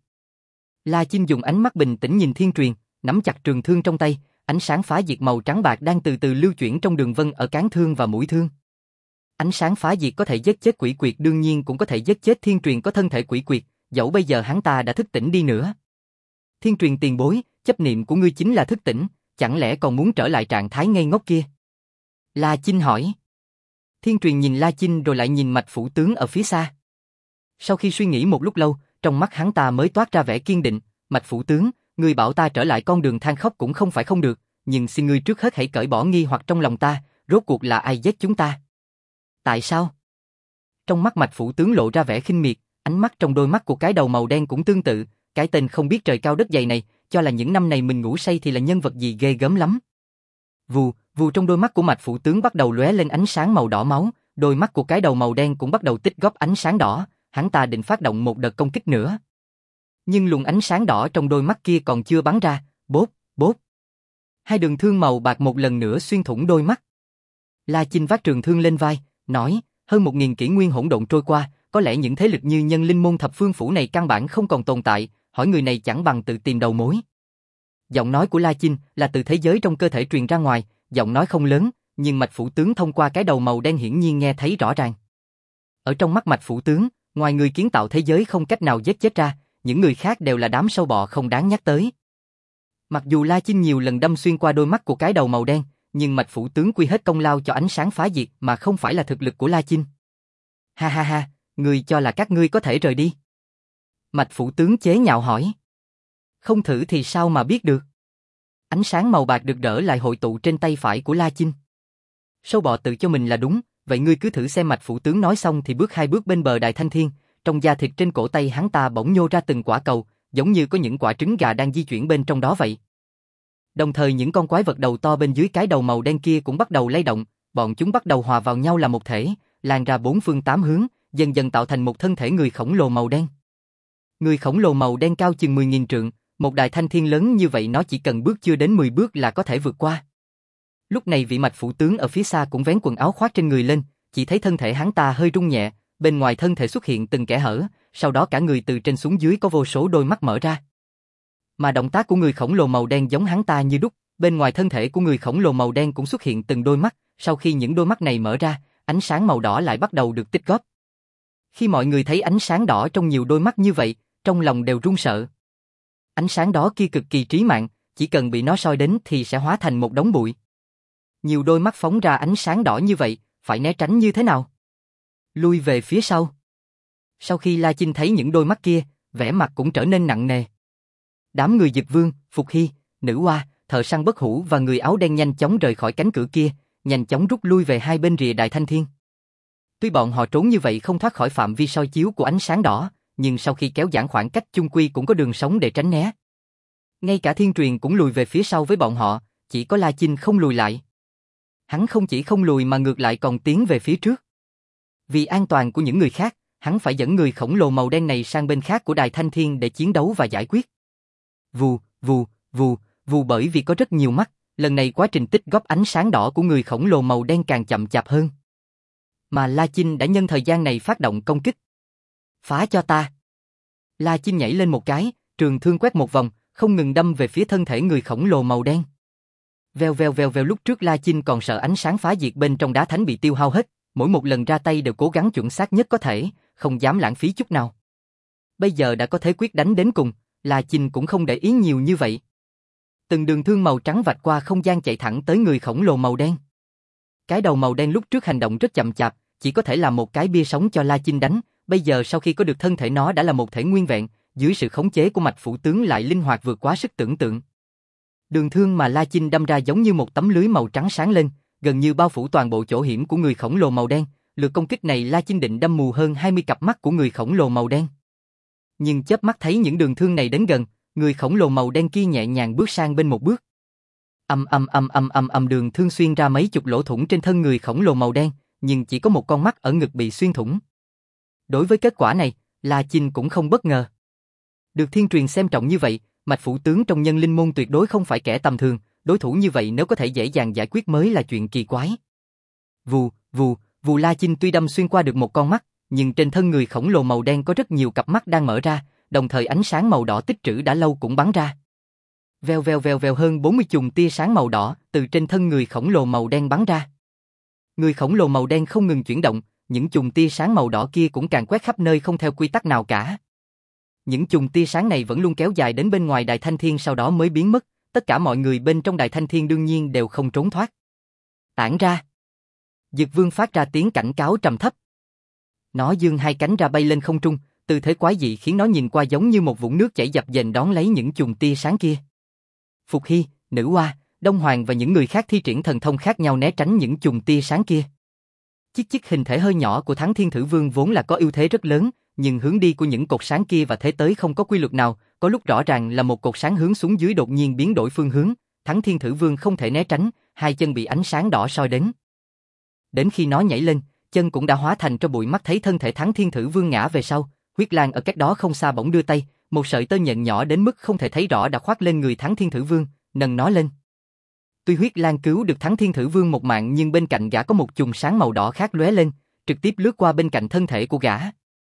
La Chinh dùng ánh mắt bình tĩnh nhìn Thiên Truyền, nắm chặt trường thương trong tay, ánh sáng phá diệt màu trắng bạc đang từ từ lưu chuyển trong đường vân ở cán thương và mũi thương. Ánh sáng phá diệt có thể giết chết quỷ quyệt, đương nhiên cũng có thể giết chết Thiên Truyền có thân thể quỷ quyệt, dẫu bây giờ hắn ta đã thức tỉnh đi nữa. Thiên Truyền tiền bối, chấp niệm của ngươi chính là thức tỉnh, chẳng lẽ còn muốn trở lại trạng thái ngây ngốc kia? La Chinh hỏi. Thiên Truyền nhìn La Chinh rồi lại nhìn Mạch phủ tướng ở phía xa. Sau khi suy nghĩ một lúc lâu, trong mắt hắn ta mới toát ra vẻ kiên định. Mạch phủ tướng, ngươi bảo ta trở lại con đường than khóc cũng không phải không được, nhưng xin ngươi trước hết hãy cởi bỏ nghi hoặc trong lòng ta, rốt cuộc là ai giết chúng ta? Tại sao? Trong mắt Mạch phủ tướng lộ ra vẻ khinh miệt, ánh mắt trong đôi mắt của cái đầu màu đen cũng tương tự, cái tên không biết trời cao đất dày này, cho là những năm này mình ngủ say thì là nhân vật gì ghê gớm lắm. Vù, vù, trong đôi mắt của Mạch phủ tướng bắt đầu lóe lên ánh sáng màu đỏ máu, đôi mắt của cái đầu màu đen cũng bắt đầu tích góp ánh sáng đỏ, hắn ta định phát động một đợt công kích nữa. Nhưng luồng ánh sáng đỏ trong đôi mắt kia còn chưa bắn ra, bốp, bốp. Hai đường thương màu bạc một lần nữa xuyên thủng đôi mắt. La Chinh vác trường thương lên vai, nói, hơn 1000 kỷ nguyên hỗn độn trôi qua, có lẽ những thế lực như Nhân Linh môn thập phương phủ này căn bản không còn tồn tại, hỏi người này chẳng bằng tự tìm đầu mối. Giọng nói của La Chinh là từ thế giới trong cơ thể truyền ra ngoài, giọng nói không lớn, nhưng Mạch phủ tướng thông qua cái đầu màu đen hiển nhiên nghe thấy rõ ràng. Ở trong mắt Mạch phủ tướng, ngoài người kiến tạo thế giới không cách nào giết chết ra, những người khác đều là đám sâu bọ không đáng nhắc tới. Mặc dù La Chinh nhiều lần đâm xuyên qua đôi mắt của cái đầu màu đen, nhưng Mạch phủ tướng quy hết công lao cho ánh sáng phá diệt mà không phải là thực lực của La Chinh. Ha ha ha, người cho là các ngươi có thể rời đi. Mạch phủ tướng chế nhạo hỏi. Không thử thì sao mà biết được. Ánh sáng màu bạc được rỡ lại hội tụ trên tay phải của La Chinh. Sâu bọ tự cho mình là đúng, vậy ngươi cứ thử xem. Mạch phủ tướng nói xong thì bước 2 bước bên bờ Đại Thanh Thiên, trong da thịt trên cổ tay hắn ta bỗng nhô ra từng quả cầu, giống như có những quả trứng gà đang di chuyển bên trong đó vậy. Đồng thời những con quái vật đầu to bên dưới cái đầu màu đen kia cũng bắt đầu lay động, bọn chúng bắt đầu hòa vào nhau là một thể, lan ra 4 phương 8 hướng, dần dần tạo thành một thân thể người khổng lồ màu đen. Người khổng lồ màu đen cao chừng 10.000 trượng, một Đại Thanh Thiên lớn như vậy nó chỉ cần bước chưa đến 10 bước là có thể vượt qua. Lúc này vị Mạch phủ tướng ở phía xa cũng vén quần áo khoác trên người lên, chỉ thấy thân thể hắn ta hơi rung nhẹ, bên ngoài thân thể xuất hiện từng kẽ hở, sau đó cả người từ trên xuống dưới có vô số đôi mắt mở ra. Mà động tác của người khổng lồ màu đen giống hắn ta như đúc, bên ngoài thân thể của người khổng lồ màu đen cũng xuất hiện từng đôi mắt, sau khi những đôi mắt này mở ra, ánh sáng màu đỏ lại bắt đầu được tích góp. Khi mọi người thấy ánh sáng đỏ trong nhiều đôi mắt như vậy, trong lòng đều run sợ. Ánh sáng đó kia cực kỳ trí mạng, chỉ cần bị nó soi đến thì sẽ hóa thành một đống bụi. Nhiều đôi mắt phóng ra ánh sáng đỏ như vậy, phải né tránh như thế nào? Lui về phía sau. Sau khi La Chinh thấy những đôi mắt kia, vẻ mặt cũng trở nên nặng nề. Đám người Dực Vương, Phục Hy, Nữ Hoa, Thợ Săn Bất Hủ và người áo đen nhanh chóng rời khỏi cánh cửa kia, nhanh chóng rút lui về hai bên rìa Đại Thanh Thiên. Tuy bọn họ trốn như vậy không thoát khỏi phạm vi soi chiếu của ánh sáng đỏ, nhưng sau khi kéo giãn khoảng cách chung quy cũng có đường sống để tránh né. Ngay cả Thiên Truyền cũng lùi về phía sau với bọn họ, chỉ có La Chinh không lùi lại. Hắn không chỉ không lùi mà ngược lại còn tiến về phía trước. Vì an toàn của những người khác, hắn phải dẫn người khổng lồ màu đen này sang bên khác của Đại Thanh Thiên để chiến đấu và giải quyết. Vù, vù, vù, vù, bởi vì có rất nhiều mắt, lần này quá trình tích góp ánh sáng đỏ của người khổng lồ màu đen càng chậm chạp hơn. Mà La Chinh đã nhân thời gian này phát động công kích. Phá cho ta. La Chinh nhảy lên một cái, trường thương quét một vòng, không ngừng đâm về phía thân thể người khổng lồ màu đen. Vèo vèo vèo vèo, lúc trước La Chinh còn sợ ánh sáng phá diệt bên trong đá thánh bị tiêu hao hết, mỗi một lần ra tay đều cố gắng chuẩn xác nhất có thể, không dám lãng phí chút nào. Bây giờ đã có thế quyết đánh đến cùng, La Chinh cũng không để ý nhiều như vậy. Từng đường thương màu trắng vạch qua không gian chạy thẳng tới người khổng lồ màu đen. Cái đầu màu đen lúc trước hành động rất chậm chạp, chỉ có thể làm một cái bia sống cho La Chinh đánh, bây giờ sau khi có được thân thể nó đã là một thể nguyên vẹn, dưới sự khống chế của Mạch phủ tướng lại linh hoạt vượt quá sức tưởng tượng. Đường thương mà La Chinh đâm ra giống như một tấm lưới màu trắng sáng lên, gần như bao phủ toàn bộ chỗ hiểm của người khổng lồ màu đen. Lượt công kích này La Chinh định đâm mù hơn 20 cặp mắt của người khổng lồ màu đen. Nhưng chớp mắt thấy những đường thương này đến gần, người khổng lồ màu đen kia nhẹ nhàng bước sang bên một bước. Đường thương xuyên ra mấy chục lỗ thủng trên thân người khổng lồ màu đen, nhưng chỉ có một con mắt ở ngực bị xuyên thủng. Đối với kết quả này, La Chinh cũng không bất ngờ. Được thiên truyền xem trọng như vậy, Mạch Phủ tướng trong Nhân Linh môn tuyệt đối không phải kẻ tầm thường, đối thủ như vậy nếu có thể dễ dàng giải quyết mới là chuyện kỳ quái. Vù, vù, vù. La Chinh tuy đâm xuyên qua được một con mắt, nhưng trên thân người khổng lồ màu đen có rất nhiều cặp mắt đang mở ra, đồng thời ánh sáng màu đỏ tích trữ đã lâu cũng bắn ra. Vèo vèo vèo vèo, hơn 40 chùm tia sáng màu đỏ từ trên thân người khổng lồ màu đen bắn ra. Người khổng lồ màu đen không ngừng chuyển động, những chùm tia sáng màu đỏ kia cũng càng quét khắp nơi không theo quy tắc nào cả. Những chùm tia sáng này vẫn luôn kéo dài đến bên ngoài Đài Thanh Thiên sau đó mới biến mất, tất cả mọi người bên trong Đài Thanh Thiên đương nhiên đều không trốn thoát. Tản ra. Dực Vương phát ra tiếng cảnh cáo trầm thấp. Nó giương hai cánh ra bay lên không trung, tư thế quái dị khiến nó nhìn qua giống như một vũng nước chảy dập dềnh đón lấy những chùm tia sáng kia. Phục Hy, Nữ Hoa, Đông Hoàng và những người khác thi triển thần thông khác nhau né tránh những chùm tia sáng kia. Chiếc hình thể hơi nhỏ của Thắng Thiên Thử Vương vốn là có ưu thế rất lớn, nhưng hướng đi của những cột sáng kia và thế tới không có quy luật nào, có lúc rõ ràng là một cột sáng hướng xuống dưới đột nhiên biến đổi phương hướng, Thắng Thiên Thử Vương không thể né tránh, hai chân bị ánh sáng đỏ soi đến. Đến khi nó nhảy lên, chân cũng đã hóa thành tro bụi, mắt thấy thân thể Thắng Thiên Thử Vương ngã về sau, Huyết Lang ở cách đó không xa bỗng đưa tay, một sợi tơ nhện nhỏ đến mức không thể thấy rõ đã khoác lên người Thắng Thiên Thử Vương, nâng nó lên. Tuy Huyết Lang cứu được Thắng Thiên Thử Vương một mạng nhưng bên cạnh gã có một chùm sáng màu đỏ khác lóe lên, trực tiếp lướt qua bên cạnh thân thể của gã.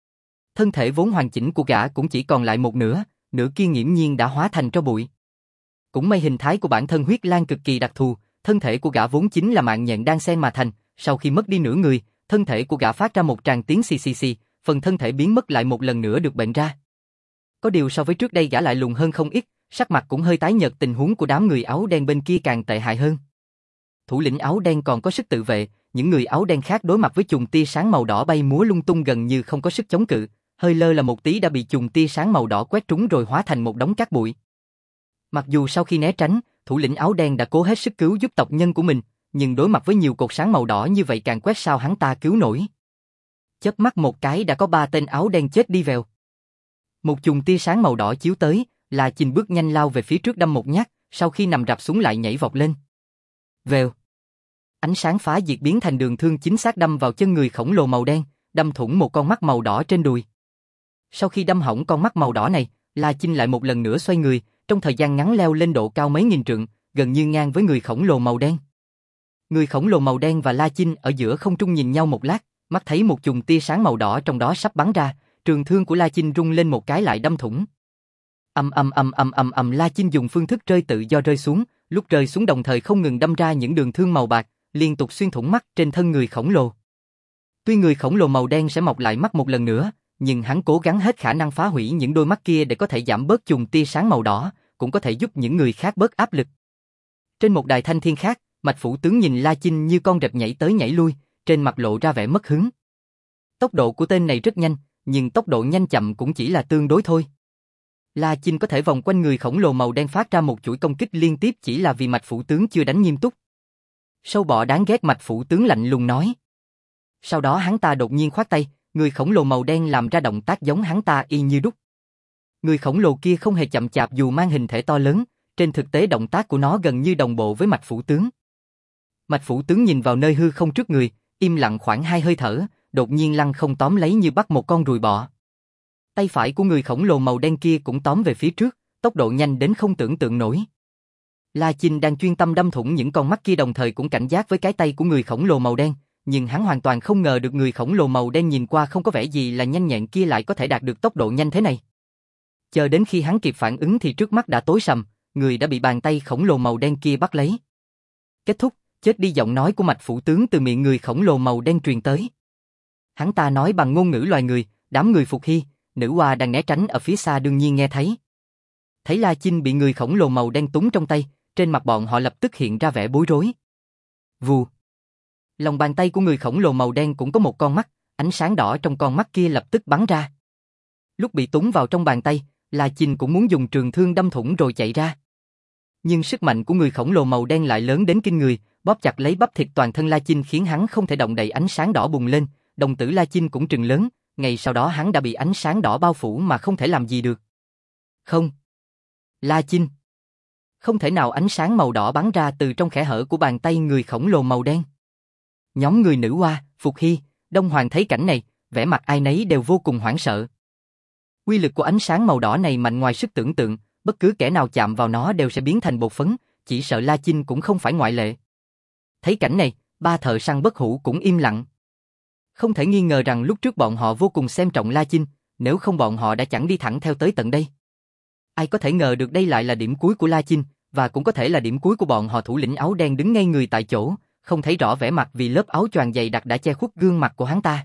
Thân thể vốn hoàn chỉnh của gã cũng chỉ còn lại một nửa, nửa kia nghiễm nhiên đã hóa thành tro bụi. Cũng may hình thái của bản thân Huyết Lang cực kỳ đặc thù, thân thể của gã vốn chính là mạng nhện đan xen mà thành, sau khi mất đi nửa người, thân thể của gã phát ra một tràng tiếng xì xì xì, phần thân thể biến mất lại một lần nữa được bệnh ra. Có điều so với trước đây gã lại lùn hơn không ít, sắc mặt cũng hơi tái nhợt, tình huống của đám người áo đen bên kia càng tệ hại hơn. Thủ lĩnh áo đen còn có sức tự vệ, những người áo đen khác đối mặt với chùm tia sáng màu đỏ bay múa lung tung gần như không có sức chống cự, hơi lơ là một tí đã bị chùm tia sáng màu đỏ quét trúng rồi hóa thành một đống cát bụi. Mặc dù sau khi né tránh, thủ lĩnh áo đen đã cố hết sức cứu giúp tộc nhân của mình, nhưng đối mặt với nhiều cột sáng màu đỏ như vậy càng quét sao hắn ta cứu nổi. Chớp mắt một cái đã có 3 tên áo đen chết đi vèo. Một chùm tia sáng màu đỏ chiếu tới, La Chinh bước nhanh lao về phía trước đâm một nhát, sau khi nằm rạp xuống lại nhảy vọt lên. Vèo. Ánh sáng phá diệt biến thành đường thương chính xác đâm vào chân người khổng lồ màu đen, đâm thủng một con mắt màu đỏ trên đùi. Sau khi đâm hỏng con mắt màu đỏ này, La Chinh lại một lần nữa xoay người, trong thời gian ngắn leo lên độ cao mấy nghìn trượng, gần như ngang với người khổng lồ màu đen. Người khổng lồ màu đen và La Chinh ở giữa không trung nhìn nhau một lát, mắt thấy một chùm tia sáng màu đỏ trong đó sắp bắn ra, trường thương của La Chinh rung lên một cái lại đâm thủng. La Chinh dùng phương thức rơi tự do rơi xuống, lúc rơi xuống đồng thời không ngừng đâm ra những đường thương màu bạc, liên tục xuyên thủng mắt trên thân người khổng lồ. Tuy người khổng lồ màu đen sẽ mọc lại mắt một lần nữa, nhưng hắn cố gắng hết khả năng phá hủy những đôi mắt kia để có thể giảm bớt chùm tia sáng màu đỏ, cũng có thể giúp những người khác bớt áp lực. Trên một đài thanh thiên khác, Mạch Phủ tướng nhìn La Chinh như con rệp nhảy tới nhảy lui, trên mặt lộ ra vẻ mất hứng. Tốc độ của tên này rất nhanh, nhưng tốc độ nhanh chậm cũng chỉ là tương đối thôi. La Chinh có thể vòng quanh người khổng lồ màu đen phát ra một chuỗi công kích liên tiếp chỉ là vì Mạch Phủ tướng chưa đánh nghiêm túc. Sâu bọ đáng ghét, Mạch Phủ tướng lạnh lùng nói. Sau đó hắn ta đột nhiên khoát tay, người khổng lồ màu đen làm ra động tác giống hắn ta y như đúc. Người khổng lồ kia không hề chậm chạp dù mang hình thể to lớn, trên thực tế động tác của nó gần như đồng bộ với Mạch Phủ tướng. Mạch Phủ tướng nhìn vào nơi hư không trước người, im lặng khoảng 2 hơi thở, đột nhiên lăng không tóm lấy như bắt một con ruồi bọ. Tay phải của người khổng lồ màu đen kia cũng tóm về phía trước, tốc độ nhanh đến không tưởng tượng nổi. La Chinh đang chuyên tâm đâm thủng những con mắt kia đồng thời cũng cảnh giác với cái tay của người khổng lồ màu đen, nhưng hắn hoàn toàn không ngờ được người khổng lồ màu đen nhìn qua không có vẻ gì là nhanh nhẹn kia lại có thể đạt được tốc độ nhanh thế này. Chờ đến khi hắn kịp phản ứng thì trước mắt đã tối sầm, người đã bị bàn tay khổng lồ màu đen kia bắt lấy. Kết thúc, chết đi, giọng nói của Mạch Phủ tướng từ miệng người khổng lồ màu đen truyền tới. Hắn ta nói bằng ngôn ngữ loài người, đám người Phục Hy, Nữ Hoa đang né tránh ở phía xa đương nhiên nghe thấy. Thấy La Chinh bị người khổng lồ màu đen túm trong tay, trên mặt bọn họ lập tức hiện ra vẻ bối rối. Vù. Lòng bàn tay của người khổng lồ màu đen cũng có một con mắt, ánh sáng đỏ trong con mắt kia lập tức bắn ra. Lúc bị túm vào trong bàn tay, La Chinh cũng muốn dùng trường thương đâm thủng rồi chạy ra. Nhưng sức mạnh của người khổng lồ màu đen lại lớn đến kinh người, bóp chặt lấy bắp thịt toàn thân La Chinh khiến hắn không thể động đậy, ánh sáng đỏ bùng lên, đồng tử La Chinh cũng trừng lớn, ngay sau đó hắn đã bị ánh sáng đỏ bao phủ mà không thể làm gì được. Không. La Chinh. Không thể nào, ánh sáng màu đỏ bắn ra từ trong kẽ hở của bàn tay người khổng lồ màu đen. Nhóm người Nữ Hoa, Phục Hy, Đông Hoàng thấy cảnh này, vẻ mặt ai nấy đều vô cùng hoảng sợ. Quy lực của ánh sáng màu đỏ này mạnh ngoài sức tưởng tượng, bất cứ kẻ nào chạm vào nó đều sẽ biến thành bột phấn, chỉ sợ La Chinh cũng không phải ngoại lệ. Thấy cảnh này, ba thợ săn bất hủ cũng im lặng. Không thể nghi ngờ rằng lúc trước bọn họ vô cùng xem trọng La Chinh, nếu không bọn họ đã chẳng đi thẳng theo tới tận đây. Ai có thể ngờ được đây lại là điểm cuối của La Chinh, và cũng có thể là điểm cuối của bọn họ. Thủ lĩnh áo đen đứng ngay người tại chỗ, không thấy rõ vẻ mặt vì lớp áo choàng dày đặc đã che khuất gương mặt của hắn ta.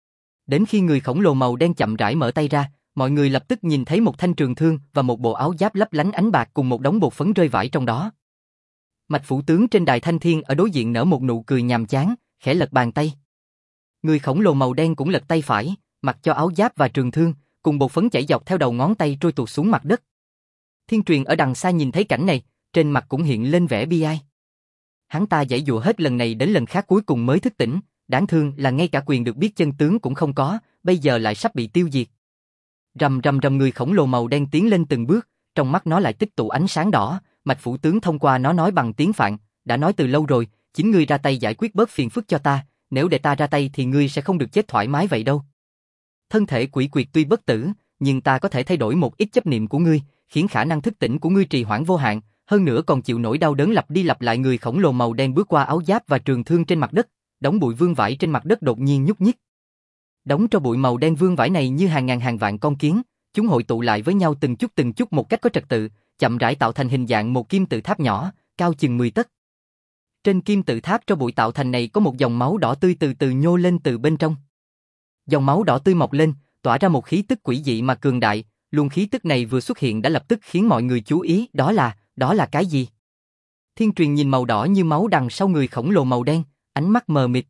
Đến khi người khổng lồ màu đen chậm rãi mở tay ra, mọi người lập tức nhìn thấy một thanh trường thương và một bộ áo giáp lấp lánh ánh bạc cùng một đống bột phấn rơi vãi trong đó. Mạch phủ tướng trên đài thanh thiên ở đối diện nở một nụ cười nhàm chán, khẽ lật bàn tay. Người khổng lồ màu đen cũng lật tay phải, mặc cho áo giáp và trường thương, cùng bột phấn chảy dọc theo đầu ngón tay trôi tuột xuống mặt đất. Thiên Truyền ở đằng xa nhìn thấy cảnh này, trên mặt cũng hiện lên vẻ bi ai. Hắn ta giãy giụa hết lần này đến lần khác cuối cùng mới thức tỉnh, đáng thương là ngay cả quyền được biết chân tướng cũng không có, bây giờ lại sắp bị tiêu diệt. Rầm rầm rầm, người khổng lồ màu đen tiến lên từng bước, trong mắt nó lại tích tụ ánh sáng đỏ, Mạch phủ tướng thông qua nó nói bằng tiếng Phạn, đã nói từ lâu rồi, chính ngươi ra tay giải quyết bớt phiền phức cho ta, nếu để ta ra tay thì ngươi sẽ không được chết thoải mái vậy đâu. Thân thể quỷ quyệt tuy bất tử, nhưng ta có thể thay đổi một ít chấp niệm của ngươi, khiến khả năng thức tỉnh của ngươi trì hoãn vô hạn, hơn nữa còn chịu nổi đau đớn lặp đi lặp lại. Người khổng lồ màu đen bước qua áo giáp và trường thương trên mặt đất, đống bụi vương vãi trên mặt đất đột nhiên nhúc nhích. Đống tro bụi màu đen vương vãi này như hàng ngàn hàng vạn con kiến, chúng hội tụ lại với nhau từng chút một cách có trật tự, chậm rãi tạo thành hình dạng một kim tự tháp nhỏ, cao chừng 10 tấc. Trên kim tự tháp tro bụi tạo thành này có một dòng máu đỏ tươi từ từ nhô lên từ bên trong. Dòng máu đỏ tươi mọc lên, tỏa ra một khí tức quỷ dị mà cường đại, luồng khí tức này vừa xuất hiện đã lập tức khiến mọi người chú ý, đó là cái gì? Thiên Truyền nhìn màu đỏ như máu đằng sau người khổng lồ màu đen, ánh mắt mờ mịt.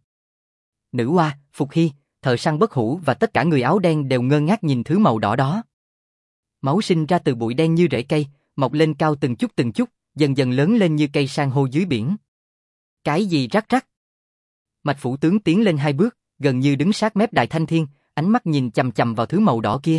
Nữ Hoa, Phục Hy, thợ săn bất hủ và tất cả người áo đen đều ngơ ngác nhìn thứ màu đỏ đó. Máu sinh ra từ bụi đen như rễ cây, mọc lên cao từng chút, dần dần lớn lên như cây san hô dưới biển. Cái gì rắc rắc? Mạch phủ tướng tiến lên 2 bước, gần như đứng sát mép đài thanh thiên, ánh mắt nhìn chằm chằm vào thứ màu đỏ kia.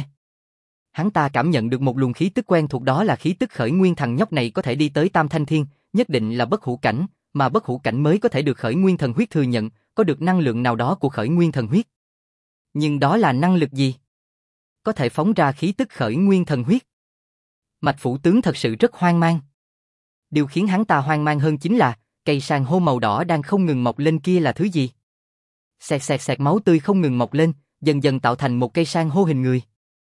Hắn ta cảm nhận được một luồng khí tức quen thuộc, đó là khí tức khởi nguyên. Thằng nhóc này có thể đi tới tam thanh thiên, nhất định là bất hủ cảnh, mà bất hủ cảnh mới có thể được khởi nguyên thần huyết thừa nhận, có được năng lượng nào đó của khởi nguyên thần huyết. Nhưng đó là năng lực gì? Có thể phóng ra khí tức khởi nguyên thần huyết. Mạch phủ tướng thật sự rất hoang mang. Điều khiến hắn ta hoang mang hơn chính là, cây san hô màu đỏ đang không ngừng mọc lên kia là thứ gì? Xẹt xẹt xẹt, máu tươi không ngừng mọc lên, dần dần tạo thành một cây san hô hình người.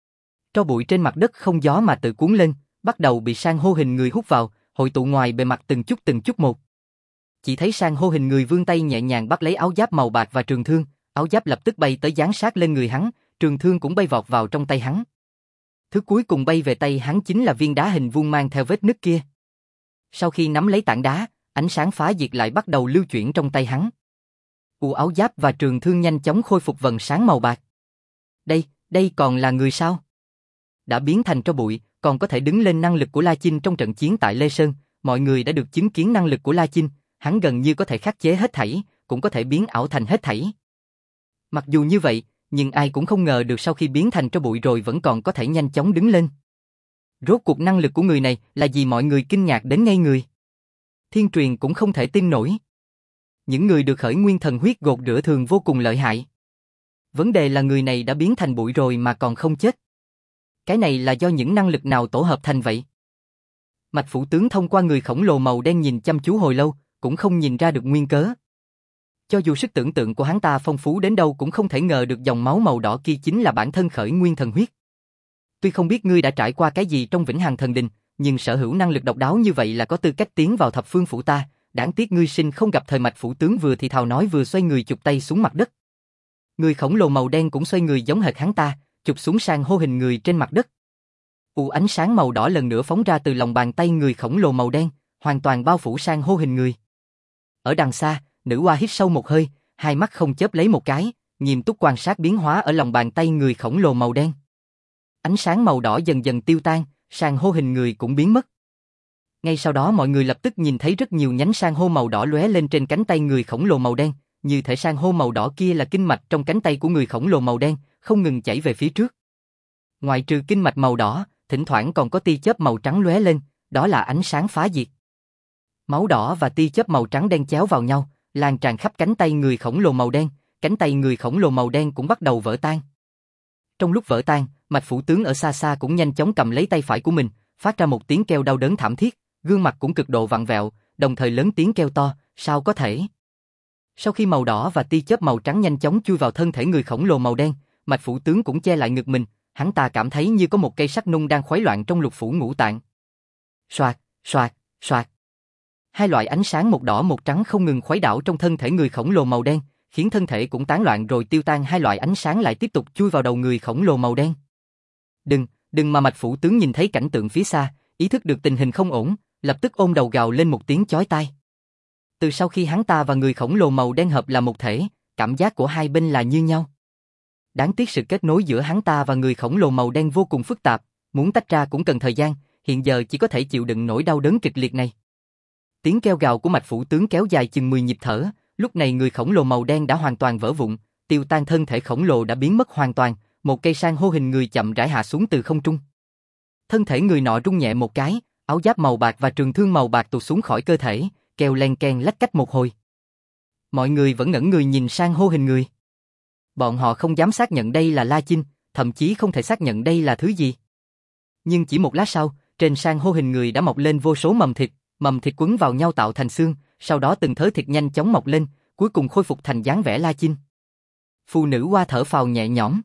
Tro bụi trên mặt đất không gió mà tự cuốn lên, bắt đầu bị san hô hình người hút vào, hội tụ ngoài bề mặt từng chút một. Chỉ thấy san hô hình người vươn tay nhẹ nhàng bắt lấy áo giáp màu bạc và trường thương, áo giáp lập tức bay tới dán sát lên người hắn, trường thương cũng bay vọt vào trong tay hắn. Thứ cuối cùng bay về tay hắn chính là viên đá hình vuông mang theo vết nứt kia. Sau khi nắm lấy tảng đá, ánh sáng phá diệt lại bắt đầu lưu chuyển trong tay hắn. Áo giáp và trường thương nhanh chóng khôi phục vầng sáng màu bạc. Đây còn là người sao? Đã biến thành tro bụi, còn có thể đứng lên. Năng lực của La Chinh trong trận chiến tại Lê Sơn, mọi người đã được chứng kiến năng lực của La Chinh, hắn gần như có thể khắc chế hết thảy, cũng có thể biến ảo thành hết thảy. Mặc dù như vậy, nhưng ai cũng không ngờ được sau khi biến thành tro bụi rồi vẫn còn có thể nhanh chóng đứng lên. Rốt cuộc năng lực của người này là gì? Mọi người kinh ngạc đến ngây người. Thiên Truyền cũng không thể tin nổi. Những người được khởi nguyên thần huyết gột rửa thường vô cùng lợi hại. Vấn đề là người này đã biến thành bụi rồi mà còn không chết. Cái này là do những năng lực nào tổ hợp thành vậy? Mạch phủ tướng thông qua người khổng lồ màu đen nhìn chăm chú hồi lâu, cũng không nhìn ra được nguyên cớ. Cho dù sức tưởng tượng của hắn ta phong phú đến đâu cũng không thể ngờ được dòng máu màu đỏ kia chính là bản thân khởi nguyên thần huyết. Tuy không biết ngươi đã trải qua cái gì trong Vĩnh Hằng Thần Đình, nhưng sở hữu năng lực độc đáo như vậy là có tư cách tiến vào thập phương phủ ta, đáng tiếc ngươi sinh không gặp thời. Mạch phủ tướng vừa thì thào nói vừa xoay người chụp tay xuống mặt đất. Người khổng lồ màu đen cũng xoay người giống hệt hắn ta, chụp xuống san hô hình người trên mặt đất. Ánh sáng màu đỏ lần nữa phóng ra từ lòng bàn tay người khổng lồ màu đen, hoàn toàn bao phủ san hô hình người. Ở đằng xa, Nữ Hoa hít sâu một hơi, hai mắt không chớp lấy một cái, nghiêm túc quan sát biến hóa ở lòng bàn tay người khổng lồ màu đen. Ánh sáng màu đỏ dần dần tiêu tan, san hô hình người cũng biến mất. Ngay sau đó mọi người lập tức nhìn thấy rất nhiều nhánh san hô màu đỏ lóe lên trên cánh tay người khổng lồ màu đen, như thể san hô màu đỏ kia là kinh mạch trong cánh tay của người khổng lồ màu đen, không ngừng chảy về phía trước. Ngoại trừ kinh mạch màu đỏ, thỉnh thoảng còn có tia chớp màu trắng lóe lên, đó là ánh sáng phá diệt. Máu đỏ và tia chớp màu trắng đen chéo vào nhau, lan tràn khắp cánh tay người khổng lồ màu đen, cánh tay người khổng lồ màu đen cũng bắt đầu vỡ tan. Trong lúc vỡ tan, Mạch Phủ Tướng ở xa xa cũng nhanh chóng cầm lấy tay phải của mình, phát ra một tiếng kêu đau đớn thảm thiết, gương mặt cũng cực độ vặn vẹo, đồng thời lớn tiếng kêu to, sao có thể? Sau khi màu đỏ và tia chớp màu trắng nhanh chóng chui vào thân thể người khổng lồ màu đen, Mạch Phủ Tướng cũng che lại ngực mình, hắn ta cảm thấy như có một cây sắt nung đang khuấy loạn trong lục phủ ngũ tạng. Soạt, soạt, soạt. Hai loại ánh sáng một đỏ một trắng không ngừng khuấy đảo trong thân thể người khổng lồ màu đen, khiến thân thể cũng tán loạn rồi tiêu tan. Hai loại ánh sáng lại tiếp tục chui vào đầu người khổng lồ màu đen. Đừng mà Mạch Phủ Tướng nhìn thấy cảnh tượng phía xa, ý thức được tình hình không ổn, lập tức ôm đầu gào lên một tiếng chói tai. Từ sau khi hắn ta và người khổng lồ màu đen hợp là một thể, cảm giác của hai bên là như nhau. Đáng tiếc sự kết nối giữa hắn ta và người khổng lồ màu đen vô cùng phức tạp, muốn tách ra cũng cần thời gian, hiện giờ chỉ có thể chịu đựng nỗi đau đớn kịch liệt này. Tiếng kêu gào của Mạch Phủ Tướng kéo dài chừng 10 nhịp thở, lúc này người khổng lồ màu đen đã hoàn toàn vỡ vụn, tiêu tan, thân thể khổng lồ đã biến mất hoàn toàn, một cây san hô hình người chậm rãi hạ xuống từ không trung. Thân thể người nọ rung nhẹ một cái, áo giáp màu bạc và trường thương màu bạc tụt xuống khỏi cơ thể, kêu len keng lách cách một hồi. Mọi người vẫn ngẩn người nhìn san hô hình người. Bọn họ không dám xác nhận đây là La Chinh, thậm chí không thể xác nhận đây là thứ gì. Nhưng chỉ một lát sau, trên san hô hình người đã mọc lên vô số mầm thịt quấn vào nhau tạo thành xương, sau đó từng thớ thịt nhanh chóng mọc lên, cuối cùng khôi phục thành dáng vẻ La Chinh. Phụ nữ Hoa thở phào nhẹ nhõm.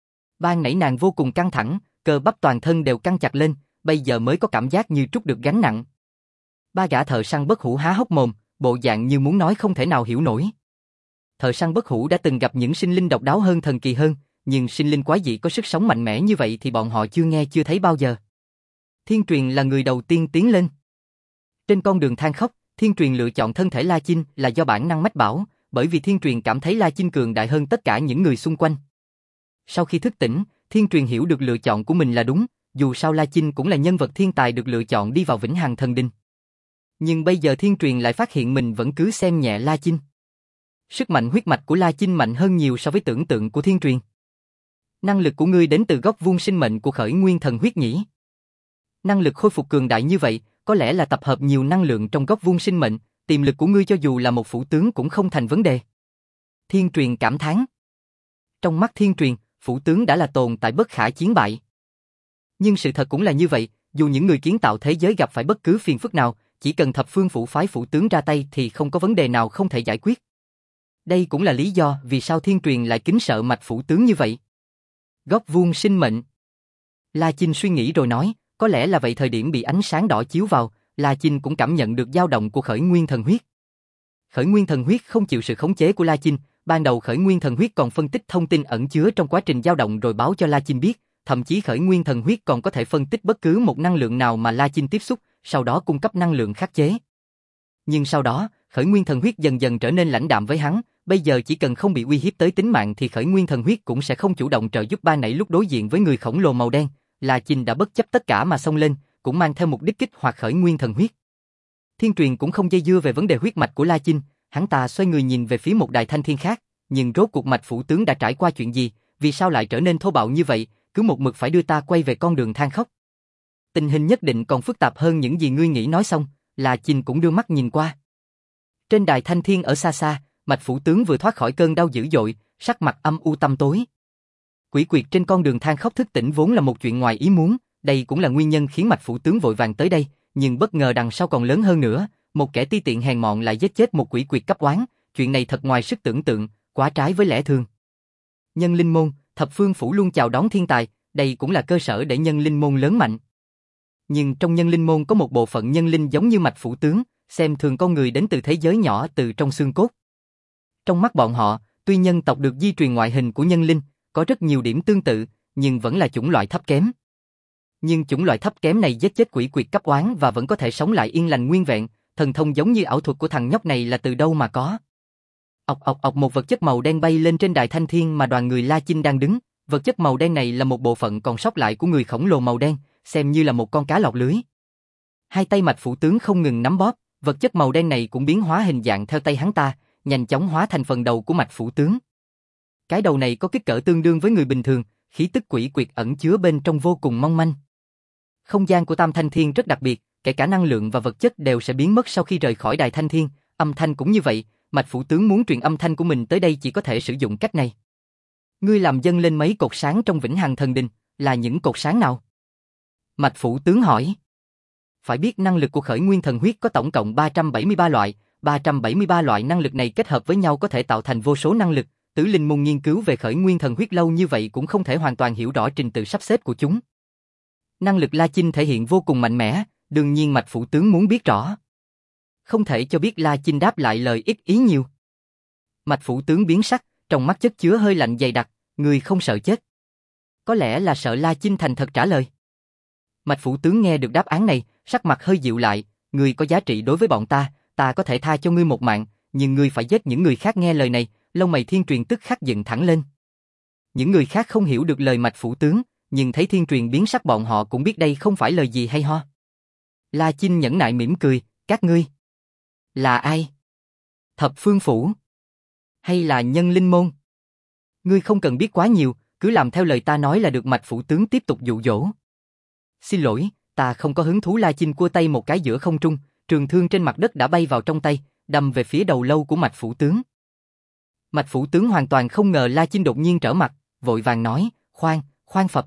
Ban nãy nàng vô cùng căng thẳng, cơ bắp toàn thân đều căng chặt lên, bây giờ mới có cảm giác như trút được gánh nặng. Ba gã thợ săn bất hủ há hốc mồm, bộ dạng như muốn nói không thể nào hiểu nổi. Thợ săn bất hủ đã từng gặp những sinh linh độc đáo hơn, thần kỳ hơn, nhưng sinh linh quái dị có sức sống mạnh mẽ như vậy thì bọn họ chưa nghe chưa thấy bao giờ. Thiên Truyền là người đầu tiên tiến lên. Trên con đường than khóc, Thiên Truyền lựa chọn thân thể La Chinh là do bản năng mách bảo, bởi vì Thiên Truyền cảm thấy La Chinh cường đại hơn tất cả những người xung quanh. Sau khi thức tỉnh, Thiên Truyền hiểu được lựa chọn của mình là đúng, dù sao La Chinh cũng là nhân vật thiên tài được lựa chọn đi vào Vĩnh Hằng Thần Đình. Nhưng bây giờ Thiên Truyền lại phát hiện mình vẫn cứ xem nhẹ La Chinh. Sức mạnh huyết mạch của La Chinh mạnh hơn nhiều so với tưởng tượng của Thiên Truyền. Năng lực của ngươi đến từ góc vuông sinh mệnh của khởi nguyên thần huyết nhỉ? Năng lực khôi phục cường đại như vậy, có lẽ là tập hợp nhiều năng lượng trong góc vuông sinh mệnh, tiềm lực của ngươi cho dù là một phủ tướng cũng không thành vấn đề. Thiên Truyền cảm thán. Trong mắt Thiên Truyền, phủ tướng đã là tồn tại bất khả chiến bại. Nhưng sự thật cũng là như vậy, dù những người kiến tạo thế giới gặp phải bất cứ phiền phức nào, chỉ cần thập phương phủ phái phủ tướng ra tay thì không có vấn đề nào không thể giải quyết. Đây cũng là lý do vì sao Thiên Truyền lại kính sợ Mạch phủ tướng như vậy. Góc vuông sinh mệnh. La Chinh suy nghĩ rồi nói, có lẽ là vậy. Thời điểm bị ánh sáng đỏ chiếu vào, La Chinh cũng cảm nhận được dao động của khởi nguyên thần huyết. Khởi nguyên thần huyết không chịu sự khống chế của La Chinh, ban đầu khởi nguyên thần huyết còn phân tích thông tin ẩn chứa trong quá trình dao động rồi báo cho La Chinh biết, thậm chí khởi nguyên thần huyết còn có thể phân tích bất cứ một năng lượng nào mà La Chinh tiếp xúc, sau đó cung cấp năng lượng khắc chế. Nhưng sau đó, khởi nguyên thần huyết dần dần trở nên lãnh đạm với hắn, bây giờ chỉ cần không bị uy hiếp tới tính mạng thì khởi nguyên thần huyết cũng sẽ không chủ động trợ giúp. Ban nãy lúc đối diện với người khổng lồ màu đen, La Chinh đã bất chấp tất cả mà xông lên, cũng mang theo mục đích kích hoạt khởi nguyên thần huyết. Thiên Truyền cũng không dây dưa về vấn đề huyết mạch của La Chinh, hắn ta xoay người nhìn về phía một đài thanh thiên khác, nhưng rốt cuộc Mạch phủ tướng đã trải qua chuyện gì, vì sao lại trở nên thô bạo như vậy, cứ một mực phải đưa ta quay về con đường than khóc. Tình hình nhất định còn phức tạp hơn những gì ngươi nghĩ. Nói xong, La Chinh cũng đưa mắt nhìn qua. Trên đài thanh thiên ở xa xa, Mạch phủ tướng vừa thoát khỏi cơn đau dữ dội, sắc mặt âm u tăm tối. Quỷ quyệt trên con đường than khóc thức tỉnh vốn là một chuyện ngoài ý muốn, đây cũng là nguyên nhân khiến Mạch phủ tướng vội vàng tới đây, nhưng bất ngờ đằng sau còn lớn hơn nữa, một kẻ ti tiện hèn mọn lại giết chết một quỷ quyệt cấp oán, chuyện này thật ngoài sức tưởng tượng, quá trái với lẽ thường. Nhân Linh môn, thập phương phủ luôn chào đón thiên tài, đây cũng là cơ sở để Nhân Linh môn lớn mạnh. Nhưng trong Nhân Linh môn có một bộ phận nhân linh giống như Mạch phủ tướng, xem thường con người đến từ thế giới nhỏ từ trong xương cốt. Trong mắt bọn họ, tuy nhân tộc được di truyền ngoại hình của nhân linh, có rất nhiều điểm tương tự, nhưng vẫn là chủng loại thấp kém. Nhưng chủng loại thấp kém này giết chết quỷ quyệt cấp oán và vẫn có thể sống lại yên lành nguyên vẹn, thần thông giống như ảo thuật của thằng nhóc này là từ đâu mà có. Ọc ọc ọc, một vật chất màu đen bay lên trên đài thanh thiên mà đoàn người La Chinh đang đứng, vật chất màu đen này là một bộ phận còn sót lại của người khổng lồ màu đen, xem như là một con cá lọt lưới. Hai tay Mạch phủ tướng không ngừng nắm bóp, vật chất màu đen này cũng biến hóa hình dạng theo tay hắn ta, nhanh chóng hóa thành phần đầu của Mạch phủ tướng. Cái đầu này có kích cỡ tương đương với người bình thường, khí tức quỷ quyệt ẩn chứa bên trong vô cùng mong manh. Không gian của Tam Thanh Thiên rất đặc biệt, kể cả năng lượng và vật chất đều sẽ biến mất sau khi rời khỏi đài Thanh Thiên, âm thanh cũng như vậy, Mạch phủ tướng muốn truyền âm thanh của mình tới đây chỉ có thể sử dụng cách này. Ngươi làm dâng lên mấy cột sáng trong Vĩnh Hằng Thần Đình, Là những cột sáng nào? Mạch Phủ tướng hỏi. Phải biết năng lực của khởi nguyên thần huyết có tổng cộng 373 loại, 373 loại năng lực này kết hợp với nhau có thể tạo thành vô số năng lực, Tử Linh môn nghiên cứu về khởi nguyên thần huyết lâu như vậy cũng không thể hoàn toàn hiểu rõ trình tự sắp xếp của chúng. Năng lực La Chinh thể hiện vô cùng mạnh mẽ, đương nhiên Mạch Phủ tướng muốn biết rõ. Không thể cho biết La Chinh đáp lại lời ít ý nhiều. Mạch Phủ tướng biến sắc, trong mắt chất chứa hơi lạnh dày đặc, người không sợ chết. Có lẽ là sợ La Chinh thành thật trả lời. Mạch Phủ tướng nghe được đáp án này, sắc mặt hơi dịu lại, ngươi có giá trị đối với bọn ta có thể tha cho ngươi một mạng, nhưng ngươi phải giết những người khác. Nghe lời này, lông mày Thiên Truyền tức khắc dựng thẳng lên. Những người khác không hiểu được lời Mạch Phủ tướng, nhưng thấy Thiên Truyền biến sắc bọn họ cũng biết đây không phải lời gì hay ho. La Chinh nhẫn nại mỉm cười, các ngươi là ai? Thập Phương Phủ? Hay là Nhân Linh Môn? Ngươi không cần biết quá nhiều, cứ làm theo lời ta nói là được. Mạch Phủ tướng tiếp tục dụ dỗ. Xin lỗi, ta không có hứng thú. La Chinh cua tay một cái giữa không trung, trường thương trên mặt đất đã bay vào trong tay, đâm về phía đầu lâu của Mạch Phủ tướng. Mạch Phủ tướng hoàn toàn không ngờ La Chinh đột nhiên trở mặt, vội vàng nói, khoan phập.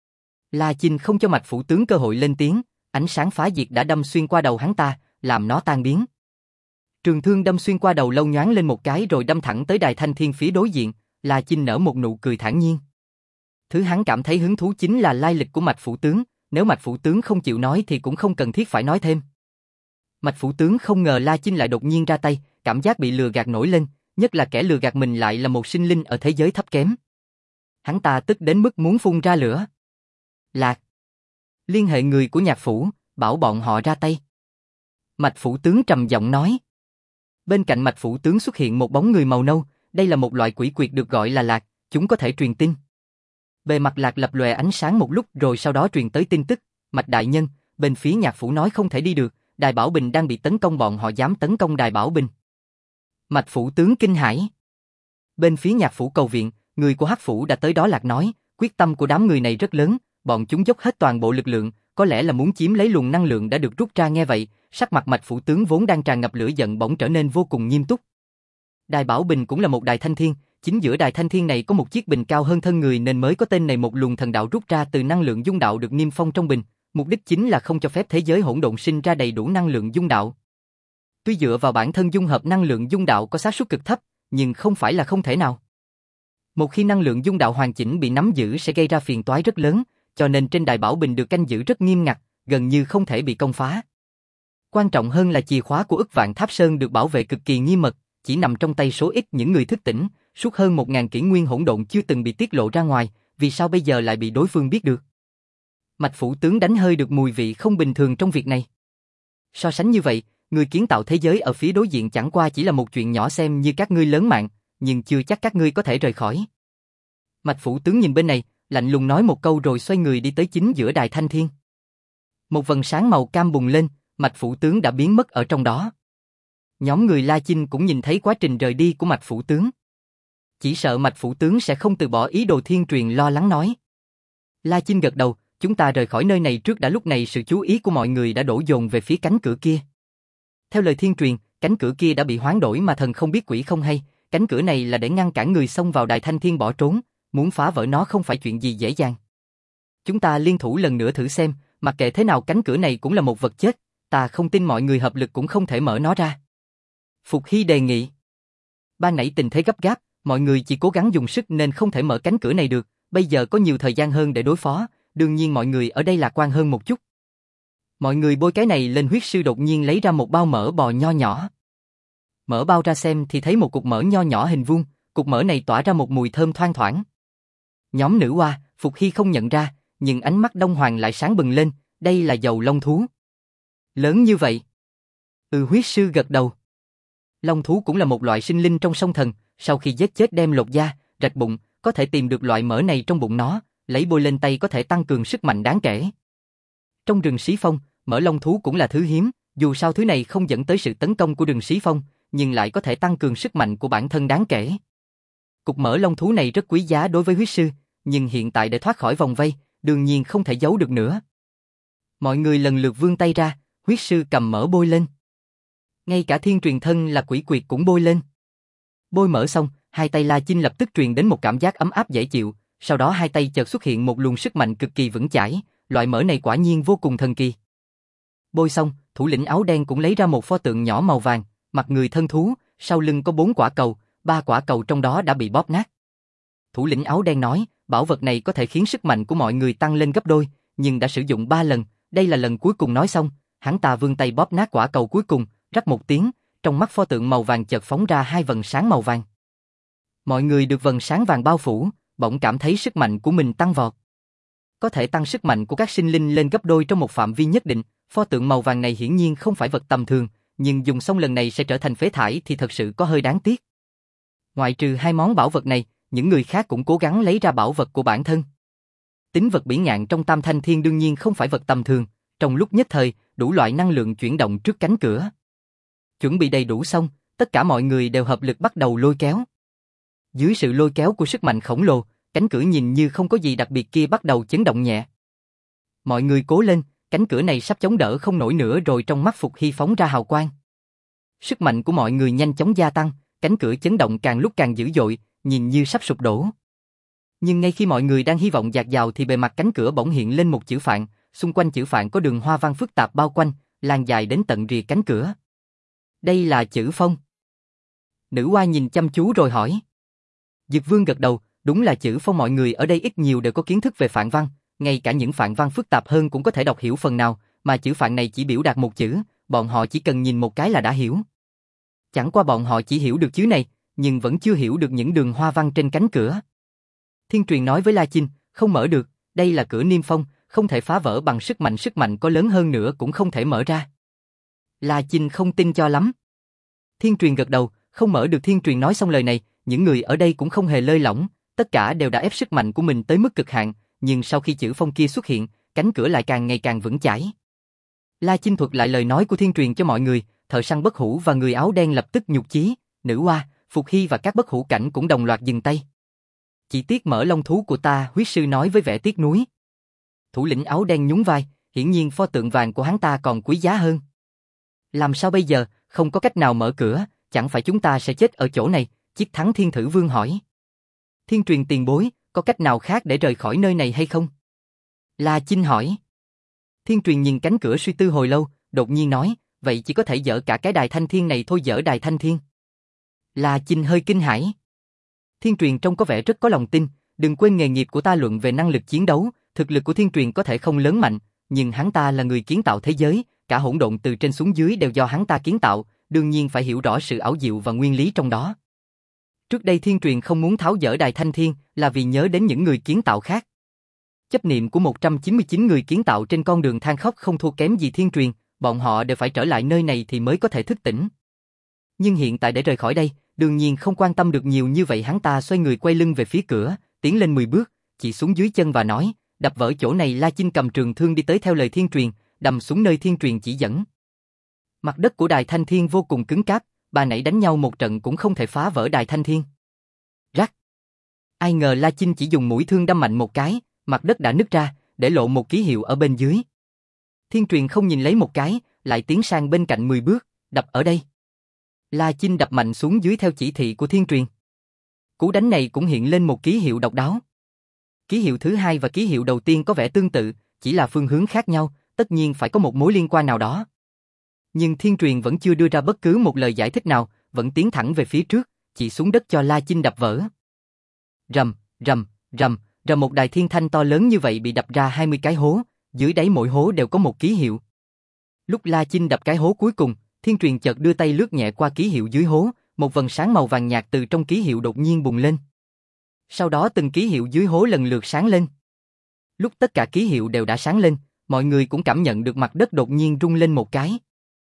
La Chinh không cho Mạch Phủ tướng cơ hội lên tiếng, ánh sáng phá diệt đã đâm xuyên qua đầu hắn ta, làm nó tan biến. Trường thương đâm xuyên qua đầu lâu nhoáng lên một cái rồi đâm thẳng tới Đài Thanh Thiên phía đối diện, La Chinh nở một nụ cười thản nhiên. Thứ hắn cảm thấy hứng thú chính là lai lịch của Mạch Phủ tướng, nếu Mạch Phủ tướng không chịu nói thì cũng không cần thiết phải nói thêm. Mạch Phủ tướng không ngờ La Chinh lại đột nhiên ra tay, cảm giác bị lừa gạt nổi lên, nhất là kẻ lừa gạt mình lại là một sinh linh ở thế giới thấp kém. Hắn ta tức đến mức muốn phun ra lửa. Lạc, liên hệ người của Nhạc phủ, bảo bọn họ ra tay. Mạch Phủ tướng trầm giọng nói. Bên cạnh Mạch Phủ tướng xuất hiện một bóng người màu nâu, đây là một loại quỷ quyệt được gọi là lạc, chúng có thể truyền tin. Bề mặt lạc lập lòe ánh sáng một lúc rồi sau đó truyền tới tin tức, Mạch đại nhân, bên phía Nhạc phủ nói không thể đi được, Đài Bảo Bình đang bị tấn công, bọn họ dám tấn công Đài Bảo Bình. Mạch Phủ tướng kinh hãi. Bên phía Nhạc phủ cầu viện, người của Hắc phủ đã tới đó. Lạc nói, quyết tâm của đám người này rất lớn, bọn chúng dốc hết toàn bộ lực lượng, có lẽ là muốn chiếm lấy luồng năng lượng đã được rút ra. Nghe vậy, sắc mặt Mạch Phủ tướng vốn đang tràn ngập lửa giận bỗng trở nên vô cùng nghiêm túc. Đài Bảo Bình cũng là một đài thanh thiên, chính giữa đài thanh thiên này có một chiếc bình cao hơn thân người nên mới có tên này. Một luồng thần đạo rút ra từ năng lượng dung đạo được niêm phong trong bình, mục đích chính là không cho phép thế giới hỗn độn sinh ra đầy đủ năng lượng dung đạo. Tuy dựa vào bản thân dung hợp năng lượng dung đạo có xác suất cực thấp, nhưng không phải là không thể nào. Một khi năng lượng dung đạo hoàn chỉnh bị nắm giữ sẽ gây ra phiền toái rất lớn, cho nên trên Đài Bảo Bình được canh giữ rất nghiêm ngặt, gần như không thể bị công phá. Quan trọng hơn là chìa khóa của Ức Vạn Tháp Sơn được bảo vệ cực kỳ nghiêm mật, chỉ nằm trong tay số ít những người thức tỉnh, suốt hơn 1000 kỷ nguyên hỗn độn chưa từng bị tiết lộ ra ngoài, vì sao bây giờ lại bị đối phương biết được? Mạch Phủ tướng đánh hơi được mùi vị không bình thường trong việc này. So sánh như vậy, người kiến tạo thế giới ở phía đối diện chẳng qua chỉ là một chuyện nhỏ, xem như các ngươi lớn mạng, nhưng chưa chắc các ngươi có thể rời khỏi. Mạch Phủ tướng nhìn bên này, lạnh lùng nói một câu rồi xoay người đi tới chính giữa đài thanh thiên. Một vầng sáng màu cam bùng lên, Mạch Phủ tướng đã biến mất ở trong đó. Nhóm người La Chinh cũng nhìn thấy quá trình rời đi của Mạch Phủ tướng. Chỉ sợ Mạch Phủ tướng sẽ không từ bỏ ý đồ. Thiên Truyền lo lắng nói. La Chinh gật đầu, chúng ta rời khỏi nơi này trước đã. Lúc này sự chú ý của mọi người đã đổ dồn về phía cánh cửa kia. Theo lời Thiên Truyền, cánh cửa kia đã bị hoán đổi mà thần không biết quỷ không hay. Cánh cửa này là để ngăn cản người xông vào Đài Thanh Thiên bỏ trốn, muốn phá vỡ nó không phải chuyện gì dễ dàng. Chúng ta liên thủ lần nữa thử xem, mặc kệ thế nào cánh cửa này cũng là một vật chết, ta không tin mọi người hợp lực cũng không thể mở nó ra. Phục Hy đề nghị. Ban nãy tình thế gấp gáp, mọi người chỉ cố gắng dùng sức nên không thể mở cánh cửa này được, bây giờ có nhiều thời gian hơn để đối phó, đương nhiên mọi người ở đây lạc quan hơn một chút. Mọi người bôi cái này lên. Huyết sư đột nhiên lấy ra một bao mỡ bò nho nhỏ. Mở bao ra xem thì thấy một cục mỡ nho nhỏ hình vuông, cục mỡ này tỏa ra một mùi thơm thoang thoảng. Nhóm nữ hoa, Phục Hy không nhận ra, nhưng ánh mắt Đông Hoàng lại sáng bừng lên, đây là dầu long thú. Lớn như vậy? Huyết sư gật đầu. Long thú cũng là một loại sinh linh trong sông thần, sau khi giết chết đem lột da, rạch bụng, có thể tìm được loại mỡ này trong bụng nó, lấy bôi lên tay có thể tăng cường sức mạnh đáng kể. Trong rừng Xí Phong, mỡ long thú cũng là thứ hiếm, dù sao thứ này không dẫn tới sự tấn công của rừng Xí Phong, nhưng lại có thể tăng cường sức mạnh của bản thân đáng kể. Cục mỡ long thú này rất quý giá đối với huyết sư, nhưng hiện tại để thoát khỏi vòng vây, đương nhiên không thể giấu được nữa. Mọi người lần lượt vươn tay ra, huyết sư cầm mỡ bôi lên. Ngay cả Thiên Truyền thân là quỷ quyệt cũng bôi lên. Bôi mỡ xong, hai tay La Chinh lập tức truyền đến một cảm giác ấm áp dễ chịu, sau đó hai tay chợt xuất hiện một luồng sức mạnh cực kỳ vững chãi, loại mỡ này quả nhiên vô cùng thần kỳ. Bôi xong, thủ lĩnh áo đen cũng lấy ra một pho tượng nhỏ màu vàng, mặt người thân thú, sau lưng có 4 quả cầu, 3 quả cầu trong đó đã bị bóp nát. Thủ lĩnh áo đen nói, bảo vật này có thể khiến sức mạnh của mọi người tăng lên gấp đôi, nhưng đã sử dụng 3 lần, đây là lần cuối cùng. Nói xong, hắn ta vươn tay bóp nát quả cầu cuối cùng, rắc một tiếng, trong mắt pho tượng màu vàng chợt phóng ra 2 vầng sáng màu vàng. Mọi người được vầng sáng vàng bao phủ, bỗng cảm thấy sức mạnh của mình tăng vọt. Có thể tăng sức mạnh của các sinh linh lên gấp đôi trong một phạm vi nhất định, pho tượng màu vàng này hiển nhiên không phải vật tầm thường, nhưng dùng xong lần này sẽ trở thành phế thải thì thật sự có hơi đáng tiếc. Ngoại trừ 2 món bảo vật này, những người khác cũng cố gắng lấy ra bảo vật của bản thân. Tính vật bỉ ngạn trong Tam Thanh Thiên đương nhiên không phải vật tầm thường, trong lúc nhất thời, đủ loại năng lượng chuyển động trước cánh cửa. Chuẩn bị đầy đủ xong, tất cả mọi người đều hợp lực bắt đầu lôi kéo. Dưới sự lôi kéo của sức mạnh khổng lồ, cánh cửa nhìn như không có gì đặc biệt kia bắt đầu chấn động nhẹ. Mọi người cố lên, cánh cửa này sắp chống đỡ không nổi nữa rồi. Trong mắt Phục Hy phóng ra hào quang. Sức mạnh của mọi người nhanh chóng gia tăng, cánh cửa chấn động càng lúc càng dữ dội, nhìn như sắp sụp đổ. Nhưng ngay khi mọi người đang hy vọng dạt dào thì bề mặt cánh cửa bỗng hiện lên một chữ phạn, xung quanh chữ phạn có đường hoa văn phức tạp bao quanh, lan dài đến tận rìa cánh cửa. Đây là chữ phong. Nữ oa nhìn chăm chú rồi hỏi. Dực Vương gật đầu, đúng là chữ phong. Mọi người ở đây ít nhiều đều có kiến thức về phạn văn, ngay cả những phạn văn phức tạp hơn cũng có thể đọc hiểu phần nào, mà chữ phạn này chỉ biểu đạt một chữ, bọn họ chỉ cần nhìn một cái là đã hiểu. Chẳng qua bọn họ chỉ hiểu được chữ này, nhưng vẫn chưa hiểu được những đường hoa văn trên cánh cửa. Thiên Truyền nói với La Chinh, không mở được, đây là cửa niêm phong, không thể phá vỡ bằng sức mạnh có lớn hơn nữa cũng không thể mở ra. La Chinh không tin cho lắm. Thiên Truyền gật đầu, không mở được. Thiên Truyền nói xong lời này, những người ở đây cũng không hề lơi lỏng, tất cả đều đã ép sức mạnh của mình tới mức cực hạn, nhưng sau khi chữ phong kia xuất hiện, cánh cửa lại càng ngày càng vững chãi. La Chinh thuật lại lời nói của Thiên Truyền cho mọi người, thợ săn bất hủ và người áo đen lập tức nhục chí, Nữ oa, Phục Hy và các bất hủ cảnh cũng đồng loạt dừng tay. Chỉ tiếc mở long thú của ta, huyết sư nói với vẻ tiếc nuối. Thủ lĩnh áo đen nhún vai, hiển nhiên pho tượng vàng của hắn ta còn quý giá hơn. Làm sao bây giờ, không có cách nào mở cửa, chẳng phải chúng ta sẽ chết ở chỗ này? Chiết Thắng Thiên Thử Vương hỏi. Thiên Truyền tiền bối, có cách nào khác để rời khỏi nơi này hay không? La Chinh hỏi. Thiên Truyền nhìn cánh cửa suy tư hồi lâu, đột nhiên nói, vậy chỉ có thể dỡ cả cái đài thanh thiên này thôi. Dỡ đài thanh thiên? La Chinh hơi kinh hãi. Thiên Truyền trông có vẻ rất có lòng tin, đừng quên nghề nghiệp của ta luận về năng lực chiến đấu, thực lực của Thiên Truyền có thể không lớn mạnh, nhưng hắn ta là người kiến tạo thế giới, cả hỗn độn từ trên xuống dưới đều do hắn ta kiến tạo, đương nhiên phải hiểu rõ sự ảo diệu và nguyên lý trong đó. Trước đây Thiên Truyền không muốn tháo dỡ đài thanh thiên là vì nhớ đến những người kiến tạo khác. Chấp niệm của 199 người kiến tạo trên con đường than khóc không thua kém gì Thiên Truyền, bọn họ đều phải trở lại nơi này thì mới có thể thức tỉnh. Nhưng hiện tại để rời khỏi đây, đương nhiên không quan tâm được nhiều như vậy. Hắn ta xoay người quay lưng về phía cửa, tiến lên 10 bước, chỉ xuống dưới chân và nói, đập vỡ chỗ này. La Chinh cầm trường thương đi tới theo lời Thiên Truyền, đâm xuống nơi Thiên Truyền chỉ dẫn. Mặt đất của đài thanh thiên vô cùng cứng cáp, bà nãy đánh nhau một trận cũng không thể phá vỡ đài thanh thiên. Rắc. Ai ngờ La Chinh chỉ dùng mũi thương đâm mạnh một cái, mặt đất đã nứt ra, để lộ một ký hiệu ở bên dưới. Thiên Truyền không nhìn lấy một cái, lại tiến sang bên cạnh 10 bước, đập ở đây. La Chinh đập mạnh xuống dưới theo chỉ thị của Thiên Truyền. Cú đánh này cũng hiện lên một ký hiệu độc đáo. Ký hiệu thứ hai và ký hiệu đầu tiên có vẻ tương tự, chỉ là phương hướng khác nhau, tất nhiên phải có một mối liên quan nào đó. Nhưng Thiên Truyền vẫn chưa đưa ra bất cứ một lời giải thích nào, vẫn tiến thẳng về phía trước, chỉ xuống đất cho La Chinh đập vỡ. Rầm, rầm, rầm, rầm, một đài thiên thanh to lớn như vậy bị đập ra 20 cái hố, dưới đáy mỗi hố đều có một ký hiệu. Lúc La Chinh đập cái hố cuối cùng, Thiên Truyền chợt đưa tay lướt nhẹ qua ký hiệu dưới hố, một vầng sáng màu vàng nhạt từ trong ký hiệu đột nhiên bùng lên. Sau đó từng ký hiệu dưới hố lần lượt sáng lên. Lúc tất cả ký hiệu đều đã sáng lên, mọi người cũng cảm nhận được mặt đất đột nhiên rung lên một cái.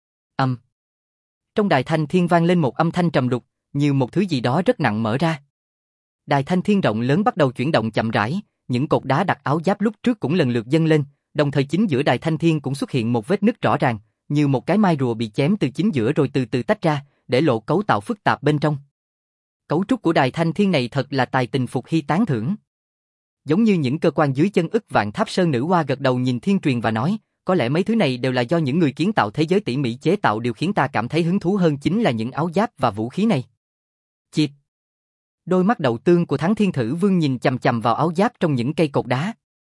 Trong đài thanh thiên vang lên một âm thanh trầm đục, như một thứ gì đó rất nặng mở ra. Đài thanh thiên rộng lớn bắt đầu chuyển động chậm rãi, những cột đá đặt áo giáp lúc trước cũng lần lượt dâng lên, đồng thời chính giữa đài thanh thiên cũng xuất hiện một vết nứt rõ ràng, như một cái mai rùa bị chém từ chính giữa rồi từ từ tách ra, để lộ cấu tạo phức tạp bên trong. Cấu trúc của đài thanh thiên này thật là tài tình. Phục Hy tán thưởng. Giống như những cơ quan dưới chân Ức Vạn Tháp Sơn. Nữ oa gật đầu nhìn Thiên Truyền và nói, có lẽ mấy thứ này đều là do những người kiến tạo thế giới tỉ mỉ chế tạo. Điều khiến ta cảm thấy hứng thú hơn chính là những áo giáp và vũ khí này. Chịp. Đôi mắt đậu tương của Thắng Thiên Thử Vương nhìn chằm chằm vào áo giáp trong những cây cột đá.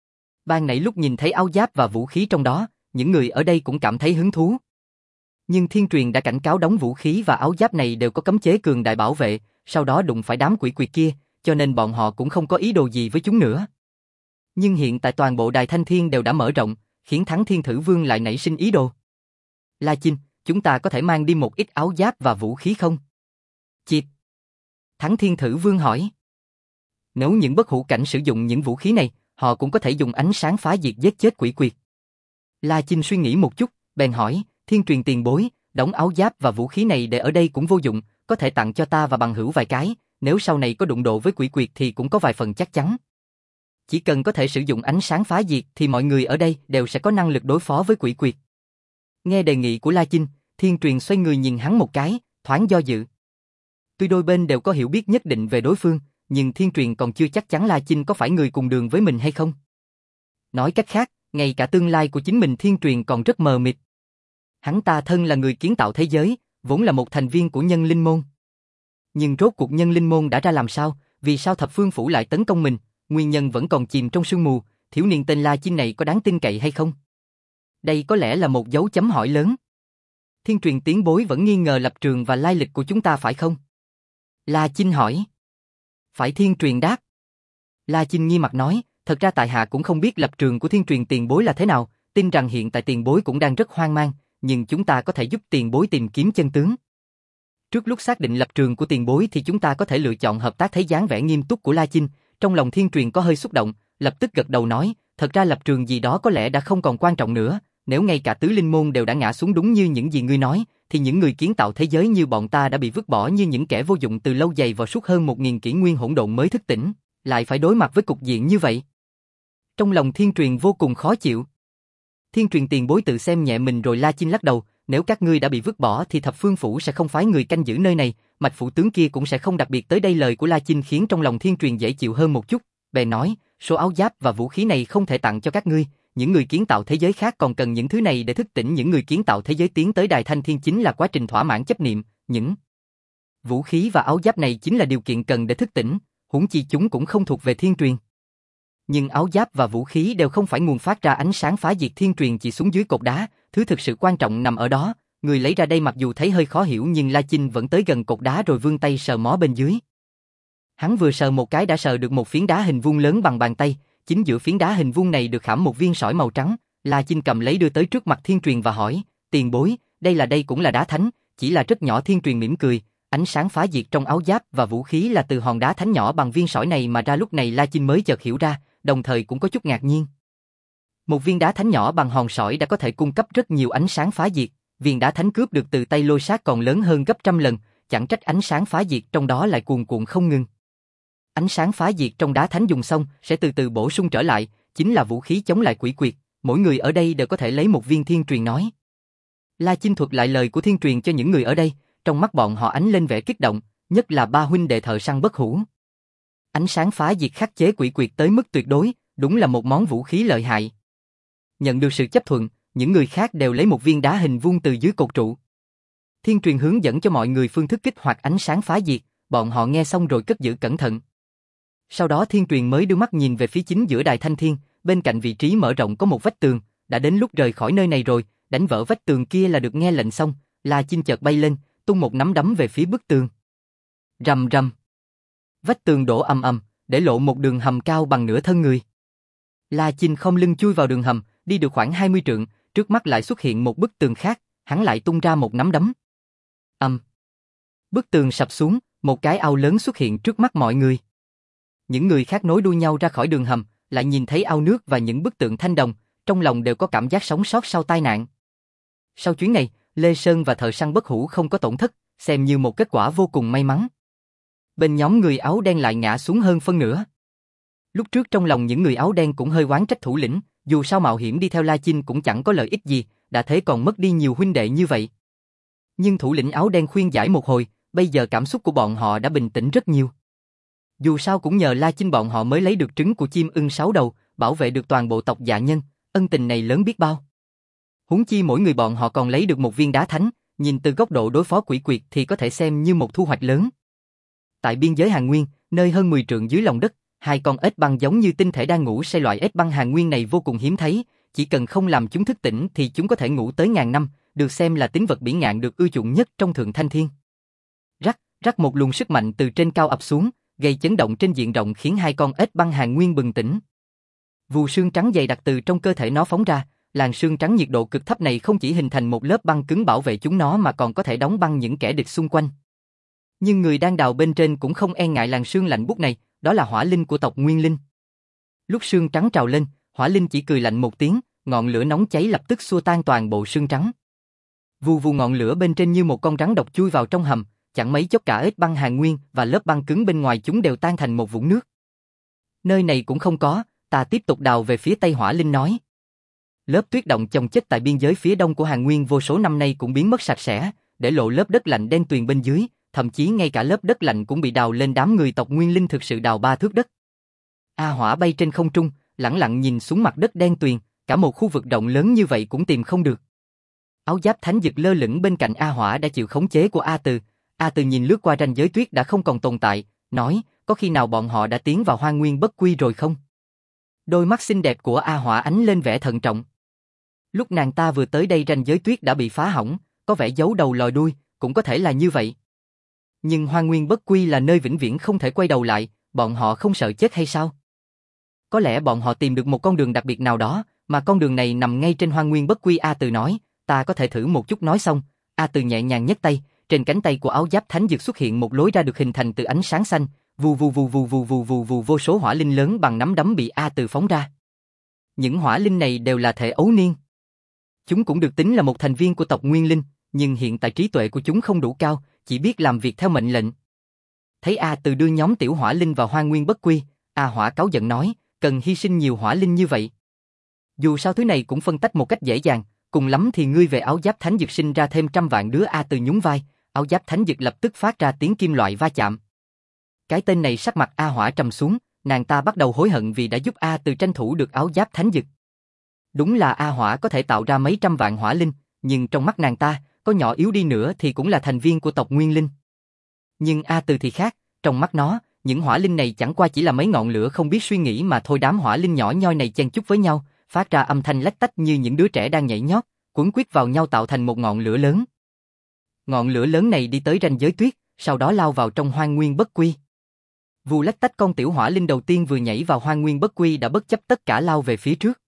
Ban nãy lúc nhìn thấy áo giáp và vũ khí trong đó, những người ở đây cũng cảm thấy hứng thú. Nhưng Thiên Truyền đã cảnh cáo đóng vũ khí và áo giáp này đều có cấm chế cường đại bảo vệ, sau đó đụng phải đám quỷ quyệt kia, cho nên bọn họ cũng không có ý đồ gì với chúng nữa. Nhưng hiện tại toàn bộ Đài Thanh Thiên đều đã mở rộng, khiến Thắng Thiên Thử Vương lại nảy sinh ý đồ. La Chinh, chúng ta có thể mang đi một ít áo giáp và vũ khí không? Chịp. Thắng Thiên Thử Vương hỏi. Nếu những bất hủ cảnh sử dụng những vũ khí này, họ cũng có thể dùng ánh sáng phá diệt giết chết quỷ quyệt. La Chinh suy nghĩ một chút, bèn hỏi, Thiên Truyền tiền bối, đóng áo giáp và vũ khí này để ở đây cũng vô dụng, có thể tặng cho ta và bằng hữu vài cái, nếu sau này có đụng độ với quỷ quyệt thì cũng có vài phần chắc chắn. Chỉ cần có thể sử dụng ánh sáng phá diệt thì mọi người ở đây đều sẽ có năng lực đối phó với quỷ quyệt. Nghe đề nghị của La Chinh, Thiên Truyền xoay người nhìn hắn một cái, thoáng do dự. Tuy đôi bên đều có hiểu biết nhất định về đối phương, nhưng Thiên Truyền còn chưa chắc chắn La Chinh có phải người cùng đường với mình hay không. Nói cách khác, ngay cả tương lai của chính mình Thiên Truyền còn rất mờ mịt. Hắn ta thân là người kiến tạo thế giới, vốn là một thành viên của Nhân Linh Môn. Nhưng rốt cuộc Nhân Linh Môn đã ra làm sao, vì sao Thập Phương Phủ lại tấn công mình, nguyên nhân vẫn còn chìm trong sương mù, thiếu niên tên La Chinh này có đáng tin cậy hay không? Đây có lẽ là một dấu chấm hỏi lớn. Thiên Truyền tiền bối vẫn nghi ngờ lập trường và lai lịch của chúng ta phải không? La Chinh hỏi. Phải, Thiên Truyền đáp. La Chinh nghi mặt nói, thật ra tại hạ cũng không biết lập trường của Thiên Truyền tiền bối là thế nào, tin rằng hiện tại tiền bối cũng đang rất hoang mang, nhưng chúng ta có thể giúp tiền bối tìm kiếm chân tướng. Trước lúc xác định lập trường của tiền bối thì chúng ta có thể lựa chọn hợp tác. Thấy dáng vẻ nghiêm túc của La Chinh, trong lòng Thiên Truyền có hơi xúc động, lập tức gật đầu nói, thật ra lập trường gì đó có lẽ đã không còn quan trọng nữa, nếu ngay cả tứ linh môn đều đã ngã xuống đúng như những gì ngươi nói, thì những người kiến tạo thế giới như bọn ta đã bị vứt bỏ như những kẻ vô dụng từ lâu dày vào suốt hơn 1000 kỷ nguyên hỗn độn mới thức tỉnh, lại phải đối mặt với cục diện như vậy. Trong lòng Thiên Truyền vô cùng khó chịu. Thiên Truyền tiền bối tự xem nhẹ mình rồi. La Chinh lắc đầu, nếu các ngươi đã bị vứt bỏ thì Thập Phương Phủ sẽ không phái người canh giữ nơi này, Mạch phủ tướng kia cũng sẽ không đặc biệt tới đây. Lời của La Chinh khiến trong lòng Thiên Truyền dễ chịu hơn một chút, bèn nói, số áo giáp và vũ khí này không thể tặng cho các ngươi, những người kiến tạo thế giới khác còn cần những thứ này để thức tỉnh những người kiến tạo thế giới tiến tới Đài Thanh Thiên chính là quá trình thỏa mãn chấp niệm, những vũ khí và áo giáp này chính là điều kiện cần để thức tỉnh, huống chi chúng cũng không thuộc về Thiên Truyền. Nhưng áo giáp và vũ khí đều không phải nguồn phát ra ánh sáng phá diệt. Thiên Truyền chỉ xuống dưới cột đá, thứ thực sự quan trọng nằm ở đó, người lấy ra đây mặc dù thấy hơi khó hiểu nhưng La Chinh vẫn tới gần cột đá rồi vươn tay sờ mó bên dưới. Hắn vừa sờ một cái đã sờ được một phiến đá hình vuông lớn bằng bàn tay, chính giữa phiến đá hình vuông này được khảm một viên sỏi màu trắng. La Chinh cầm lấy đưa tới trước mặt Thiên Truyền và hỏi, tiền bối, đây cũng là đá thánh, chỉ là rất nhỏ. Thiên Truyền mỉm cười, ánh sáng phá diệt trong áo giáp và vũ khí là từ hòn đá thánh nhỏ bằng viên sỏi này mà ra. Lúc này La Chinh mới chợt hiểu ra, đồng thời cũng có chút ngạc nhiên. Một viên đá thánh nhỏ bằng hòn sỏi đã có thể cung cấp rất nhiều ánh sáng phá diệt, viên đá thánh cướp được từ tay Lôi Sát còn lớn hơn gấp trăm lần, chẳng trách ánh sáng phá diệt trong đó lại cuồn cuộn không ngừng. Ánh sáng phá diệt trong đá thánh dùng xong sẽ từ từ bổ sung trở lại, chính là vũ khí chống lại quỷ quyệt, mỗi người ở đây đều có thể lấy một viên. Thiên Truyền nói. La Chinh thuật lại lời của Thiên Truyền cho những người ở đây, trong mắt bọn họ ánh lên vẻ kích động, nhất là ba huynh đệ thợ săn bất hủ. Ánh sáng phá diệt khắc chế quỷ quyệt tới mức tuyệt đối, đúng là một món vũ khí lợi hại. Nhận được sự chấp thuận, những người khác đều lấy một viên đá hình vuông từ dưới cột trụ. Thiên Truyền hướng dẫn cho mọi người phương thức kích hoạt ánh sáng phá diệt, bọn họ nghe xong rồi cất giữ cẩn thận. Sau đó Thiên Truyền mới đưa mắt nhìn về phía chính giữa Đài Thanh Thiên, bên cạnh vị trí mở rộng có một vách tường, đã đến lúc rời khỏi nơi này rồi, đánh vỡ vách tường kia là được. Nghe lệnh xong, La Chinh chợt bay lên, tung một nắm đấm về phía bức tường. Rầm rầm. Vách tường đổ ầm ầm, để lộ một đường hầm cao bằng nửa thân người. La Chinh không lưng chui vào đường hầm, đi được khoảng 20 trượng, trước mắt lại xuất hiện một bức tường khác, hắn lại tung ra một nắm đấm. Bức tường sập xuống, một cái ao lớn xuất hiện trước mắt mọi người. Những người khác nối đuôi nhau ra khỏi đường hầm, lại nhìn thấy ao nước và những bức tượng thanh đồng, trong lòng đều có cảm giác sống sót sau tai nạn. Sau chuyến này, Lê Sơn và thợ săn bất hủ không có tổn thất, xem như một kết quả vô cùng may mắn. Bên nhóm người áo đen lại ngã xuống hơn phân nửa. Lúc trước trong lòng những người áo đen cũng hơi oán trách thủ lĩnh, dù sao mạo hiểm đi theo La Chinh cũng chẳng có lợi ích gì, đã thế còn mất đi nhiều huynh đệ như vậy. Nhưng thủ lĩnh áo đen khuyên giải một hồi, bây giờ cảm xúc của bọn họ đã bình tĩnh rất nhiều. Dù sao cũng nhờ La Chinh bọn họ mới lấy được trứng của chim ưng 6 đầu, bảo vệ được toàn bộ tộc Dạ Nhân, ân tình này lớn biết bao. Huống chi mỗi người bọn họ còn lấy được một viên đá thánh, nhìn từ góc độ đối phó quỷ quyệt thì có thể xem như một thu hoạch lớn. Tại biên giới Hàn Nguyên, Nơi hơn 10 trượng dưới lòng đất, hai con ếch băng giống như tinh thể đang ngủ say. Loại ếch băng Hàn Nguyên này vô cùng hiếm thấy, chỉ cần không làm chúng thức tỉnh thì chúng có thể ngủ tới ngàn năm, được xem là tính vật bỉ ngạn được ưa chuộng nhất trong Thượng Thanh Thiên. Rắc, rắc, một luồng sức mạnh từ trên cao ập xuống, gây chấn động trên diện rộng khiến hai con ếch băng Hàn Nguyên bừng tỉnh. Vù xương trắng dày đặc từ trong cơ thể nó phóng ra, làn xương trắng nhiệt độ cực thấp này không chỉ hình thành một lớp băng cứng bảo vệ chúng nó mà còn có thể đóng băng những kẻ địch xung quanh. Nhưng người đang đào bên trên cũng không e ngại làn sương lạnh buốt này, đó là hỏa linh của tộc Nguyên Linh. Lúc sương trắng trào lên, hỏa linh chỉ cười lạnh một tiếng, ngọn lửa nóng cháy lập tức xua tan toàn bộ sương trắng. Vù vù, ngọn lửa bên trên như một con rắn độc chui vào trong hầm, chẳng mấy chốc cả ếch băng Hàn Nguyên và lớp băng cứng bên ngoài chúng đều tan thành một vũng nước. Nơi này cũng không có, ta tiếp tục đào về phía tây. Hỏa linh nói. Lớp tuyết động chồng chất tại biên giới phía đông của Hàn Nguyên vô số năm nay cũng biến mất sạch sẽ, để lộ lớp đất lạnh đen tuyền bên dưới, thậm chí ngay cả lớp đất lạnh cũng bị đào lên. Đám người tộc Nguyên Linh thực sự đào 3 thước đất. A Hỏa bay trên không trung, lẳng lặng nhìn xuống mặt đất đen tuyền, cả một khu vực rộng lớn như vậy cũng tìm không được. Áo giáp thánh dực lơ lửng bên cạnh A Hỏa đã chịu khống chế của A Từ. A Từ nhìn lướt qua ranh giới tuyết đã không còn tồn tại, nói, có khi nào bọn họ đã tiến vào Hoang Nguyên Bất Quy rồi không? Đôi mắt xinh đẹp của A Hỏa ánh lên vẻ thận trọng. Lúc nàng ta vừa tới đây ranh giới tuyết đã bị phá hỏng, có vẻ giấu đầu lòi đuôi, cũng có thể là như vậy. Nhưng Hoang Nguyên Bất Quy là nơi vĩnh viễn không thể quay đầu lại, bọn họ không sợ chết hay sao? Có lẽ bọn họ tìm được một con đường đặc biệt nào đó, mà con đường này nằm ngay trên Hoang Nguyên Bất Quy. A Từ nói, ta có thể thử một chút. Nói xong, A Từ nhẹ nhàng nhấc tay, trên cánh tay của áo giáp thánh dược xuất hiện một lối ra được hình thành từ ánh sáng xanh, vù vù vù vù vù vù vù vù, vô số hỏa linh lớn bằng nắm đấm bị A Từ phóng ra. Những hỏa linh này đều là thể ấu niên. Chúng cũng được tính là một thành viên của tộc Nguyên Linh, nhưng hiện tại trí tuệ của chúng không đủ cao, chỉ biết làm việc theo mệnh lệnh. Thấy A Từ đưa nhóm tiểu hỏa linh vào Hoang Nguyên Bất Quy, A Hỏa cáu giận nói, cần hy sinh nhiều hỏa linh như vậy. Dù sao thứ này cũng phân tách một cách dễ dàng, cùng lắm thì ngươi về áo giáp thánh dực sinh ra thêm trăm vạn đứa. A Từ nhún vai, áo giáp thánh dực lập tức phát ra tiếng kim loại va chạm. Cái tên này sắc mặt A Hỏa trầm xuống, nàng ta bắt đầu hối hận vì đã giúp A Từ tranh thủ được áo giáp thánh dực. Đúng là A Hỏa có thể tạo ra mấy trăm vạn hỏa linh, nhưng trong mắt nàng ta, có nhỏ yếu đi nữa thì cũng là thành viên của tộc Nguyên Linh. Nhưng A Từ thì khác, trong mắt nó, những hỏa linh này chẳng qua chỉ là mấy ngọn lửa không biết suy nghĩ mà thôi. Đám hỏa linh nhỏ nhoi này chen chúc với nhau, phát ra âm thanh lách tách như những đứa trẻ đang nhảy nhót, quấn quýt vào nhau tạo thành một ngọn lửa lớn. Ngọn lửa lớn này đi tới ranh giới tuyết, sau đó lao vào trong Hoang Nguyên Bất Quy. Vù lách tách, con tiểu hỏa linh đầu tiên vừa nhảy vào Hoang Nguyên Bất Quy đã bất chấp tất cả lao về phía trước.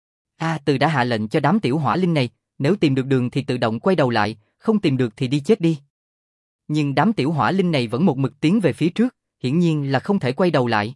A Từ đã hạ lệnh cho đám tiểu hỏa linh này, nếu tìm được đường thì tự động quay đầu lại, không tìm được thì đi chết đi. Nhưng đám tiểu hỏa linh này vẫn một mực tiến về phía trước, hiển nhiên là không thể quay đầu lại.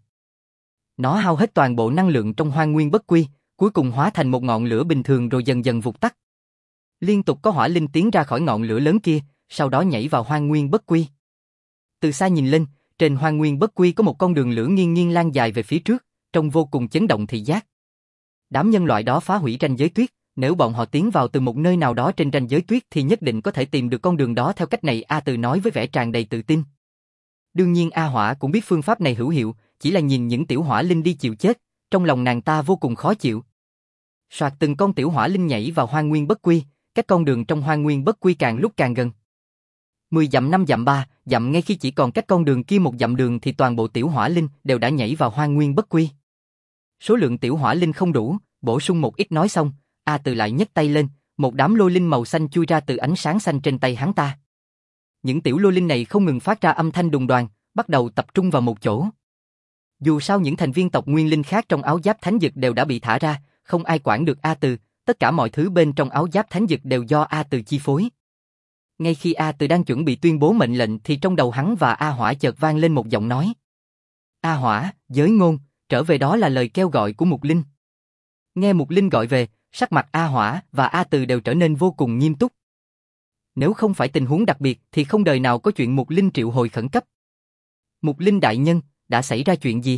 Nó hao hết toàn bộ năng lượng trong Hoang Nguyên Bất Quy, cuối cùng hóa thành một ngọn lửa bình thường rồi dần dần vụt tắt. Liên tục có hỏa linh tiến ra khỏi ngọn lửa lớn kia, sau đó nhảy vào Hoang Nguyên Bất Quy. Từ xa nhìn lên, trên Hoang Nguyên Bất Quy có một con đường lửa nghiêng nghiêng lan dài về phía trước, trông vô cùng chấn động thị giác. Đám nhân loại đó phá hủy ranh giới tuyết, nếu bọn họ tiến vào từ một nơi nào đó trên ranh giới tuyết thì nhất định có thể tìm được con đường đó theo cách này. A Từ nói với vẻ tràn đầy tự tin. Đương nhiên A Hỏa cũng biết phương pháp này hữu hiệu, chỉ là nhìn những tiểu hỏa linh đi chịu chết, trong lòng nàng ta vô cùng khó chịu. Soạt, từng con tiểu hỏa linh nhảy vào Hoang Nguyên Bất Quy, cách con đường trong Hoang Nguyên Bất Quy càng lúc càng gần. 10 dặm, 5 dặm, 3 dặm, ngay khi chỉ còn cách con đường kia 1 dặm đường thì toàn bộ tiểu hỏa linh đều đã nhảy vào Hoang Nguyên Bất Quy. Số lượng tiểu hỏa linh không đủ, bổ sung một ít. Nói xong, A Từ lại nhấc tay lên, một đám lôi linh màu xanh chui ra từ ánh sáng xanh trên tay hắn ta. Những tiểu lôi linh này không ngừng phát ra âm thanh đùng đoàng, bắt đầu tập trung vào một chỗ. Dù sao những thành viên tộc Nguyên Linh khác trong áo giáp thánh dực đều đã bị thả ra, không ai quản được A Từ, tất cả mọi thứ bên trong áo giáp thánh dực đều do A Từ chi phối. Ngay khi A Từ đang chuẩn bị tuyên bố mệnh lệnh thì trong đầu hắn và A Hỏa chợt vang lên một giọng nói. A Hỏa, giới ngôn, trở về. Đó là lời kêu gọi của Mục Linh. Nghe Mục Linh gọi về, sắc mặt A Hỏa và A Từ đều trở nên vô cùng nghiêm túc. Nếu không phải tình huống đặc biệt thì không đời nào có chuyện Mục Linh triệu hồi khẩn cấp. Mục Linh đại nhân, đã xảy ra chuyện gì?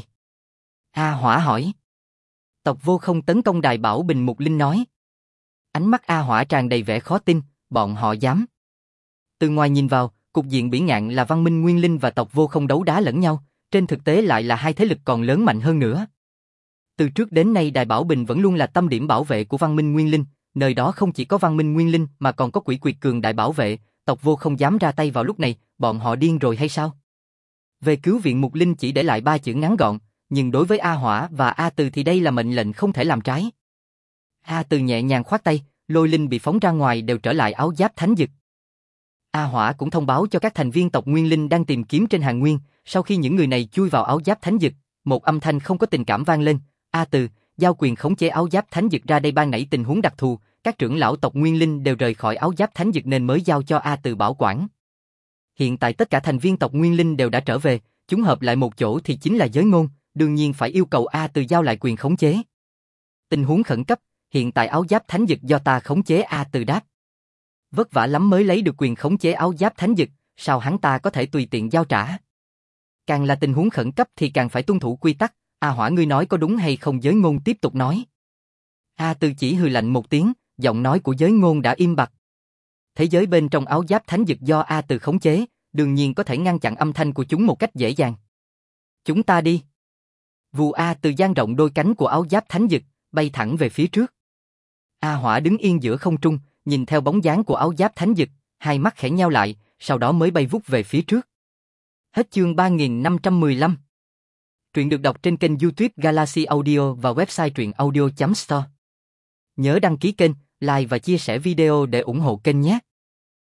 A Hỏa hỏi. Tộc Vô Không tấn công Đài Bảo Bình. Mục Linh nói. Ánh mắt A Hỏa tràn đầy vẻ khó tin, bọn họ dám. Từ ngoài nhìn vào, cục diện bỉ ngạn là Văn Minh Nguyên Linh và tộc Vô Không đấu đá lẫn nhau, trên thực tế lại là hai thế lực còn lớn mạnh hơn nữa. Từ trước đến nay Đài Bảo Bình vẫn luôn là tâm điểm bảo vệ của Văn Minh Nguyên Linh, nơi đó không chỉ có Văn Minh Nguyên Linh mà còn có Quỷ Quyệt cường đại bảo vệ, tộc Vô Không dám ra tay vào lúc này, bọn họ điên rồi hay sao? Về cứu viện Mục Linh chỉ để lại 3 chữ ngắn gọn, nhưng đối với A Hỏa và A Từ thì đây là mệnh lệnh không thể làm trái. A Từ nhẹ nhàng khoát tay, lôi linh bị phóng ra ngoài đều trở lại áo giáp thánh dực. A Hỏa cũng thông báo cho các thành viên tộc Nguyên Linh đang tìm kiếm trên Hàn Nguyên, sau khi những người này chui vào áo giáp thánh dực, một âm thanh không có tình cảm vang lên, A Từ, giao quyền khống chế áo giáp thánh dực ra đây. Ban nãy tình huống đặc thù, các trưởng lão tộc Nguyên Linh đều rời khỏi áo giáp thánh dực nên mới giao cho A Từ bảo quản. Hiện tại tất cả thành viên tộc Nguyên Linh đều đã trở về, chúng hợp lại một chỗ thì chính là Giới Ngôn, đương nhiên phải yêu cầu A Từ giao lại quyền khống chế. Tình huống khẩn cấp, hiện tại áo giáp thánh dực do ta khống chế. A Từ đáp. Vất vả lắm mới lấy được quyền khống chế áo giáp thánh dực, sao hắn ta có thể tùy tiện giao trả? Càng là tình huống khẩn cấp thì càng phải tuân thủ quy tắc. A Hỏa, ngươi nói có đúng hay không? Giới Ngôn tiếp tục nói. A Từ chỉ hừ lạnh một tiếng, giọng nói của Giới Ngôn đã im bặt. Thế giới bên trong áo giáp thánh dực do A Từ khống chế, đương nhiên có thể ngăn chặn âm thanh của chúng một cách dễ dàng. Chúng ta đi. Vù. A Từ dang rộng đôi cánh của áo giáp thánh dực, bay thẳng về phía trước. A Hỏa đứng yên giữa không trung, nhìn theo bóng dáng của áo giáp thánh dực, hai mắt khẽ nheo lại, sau đó mới bay vút về phía trước. Hết chương 3515. Truyện được đọc trên kênh YouTube Galaxy Audio và website truyệnaudio.store. Nhớ đăng ký kênh, like và chia sẻ video để ủng hộ kênh nhé.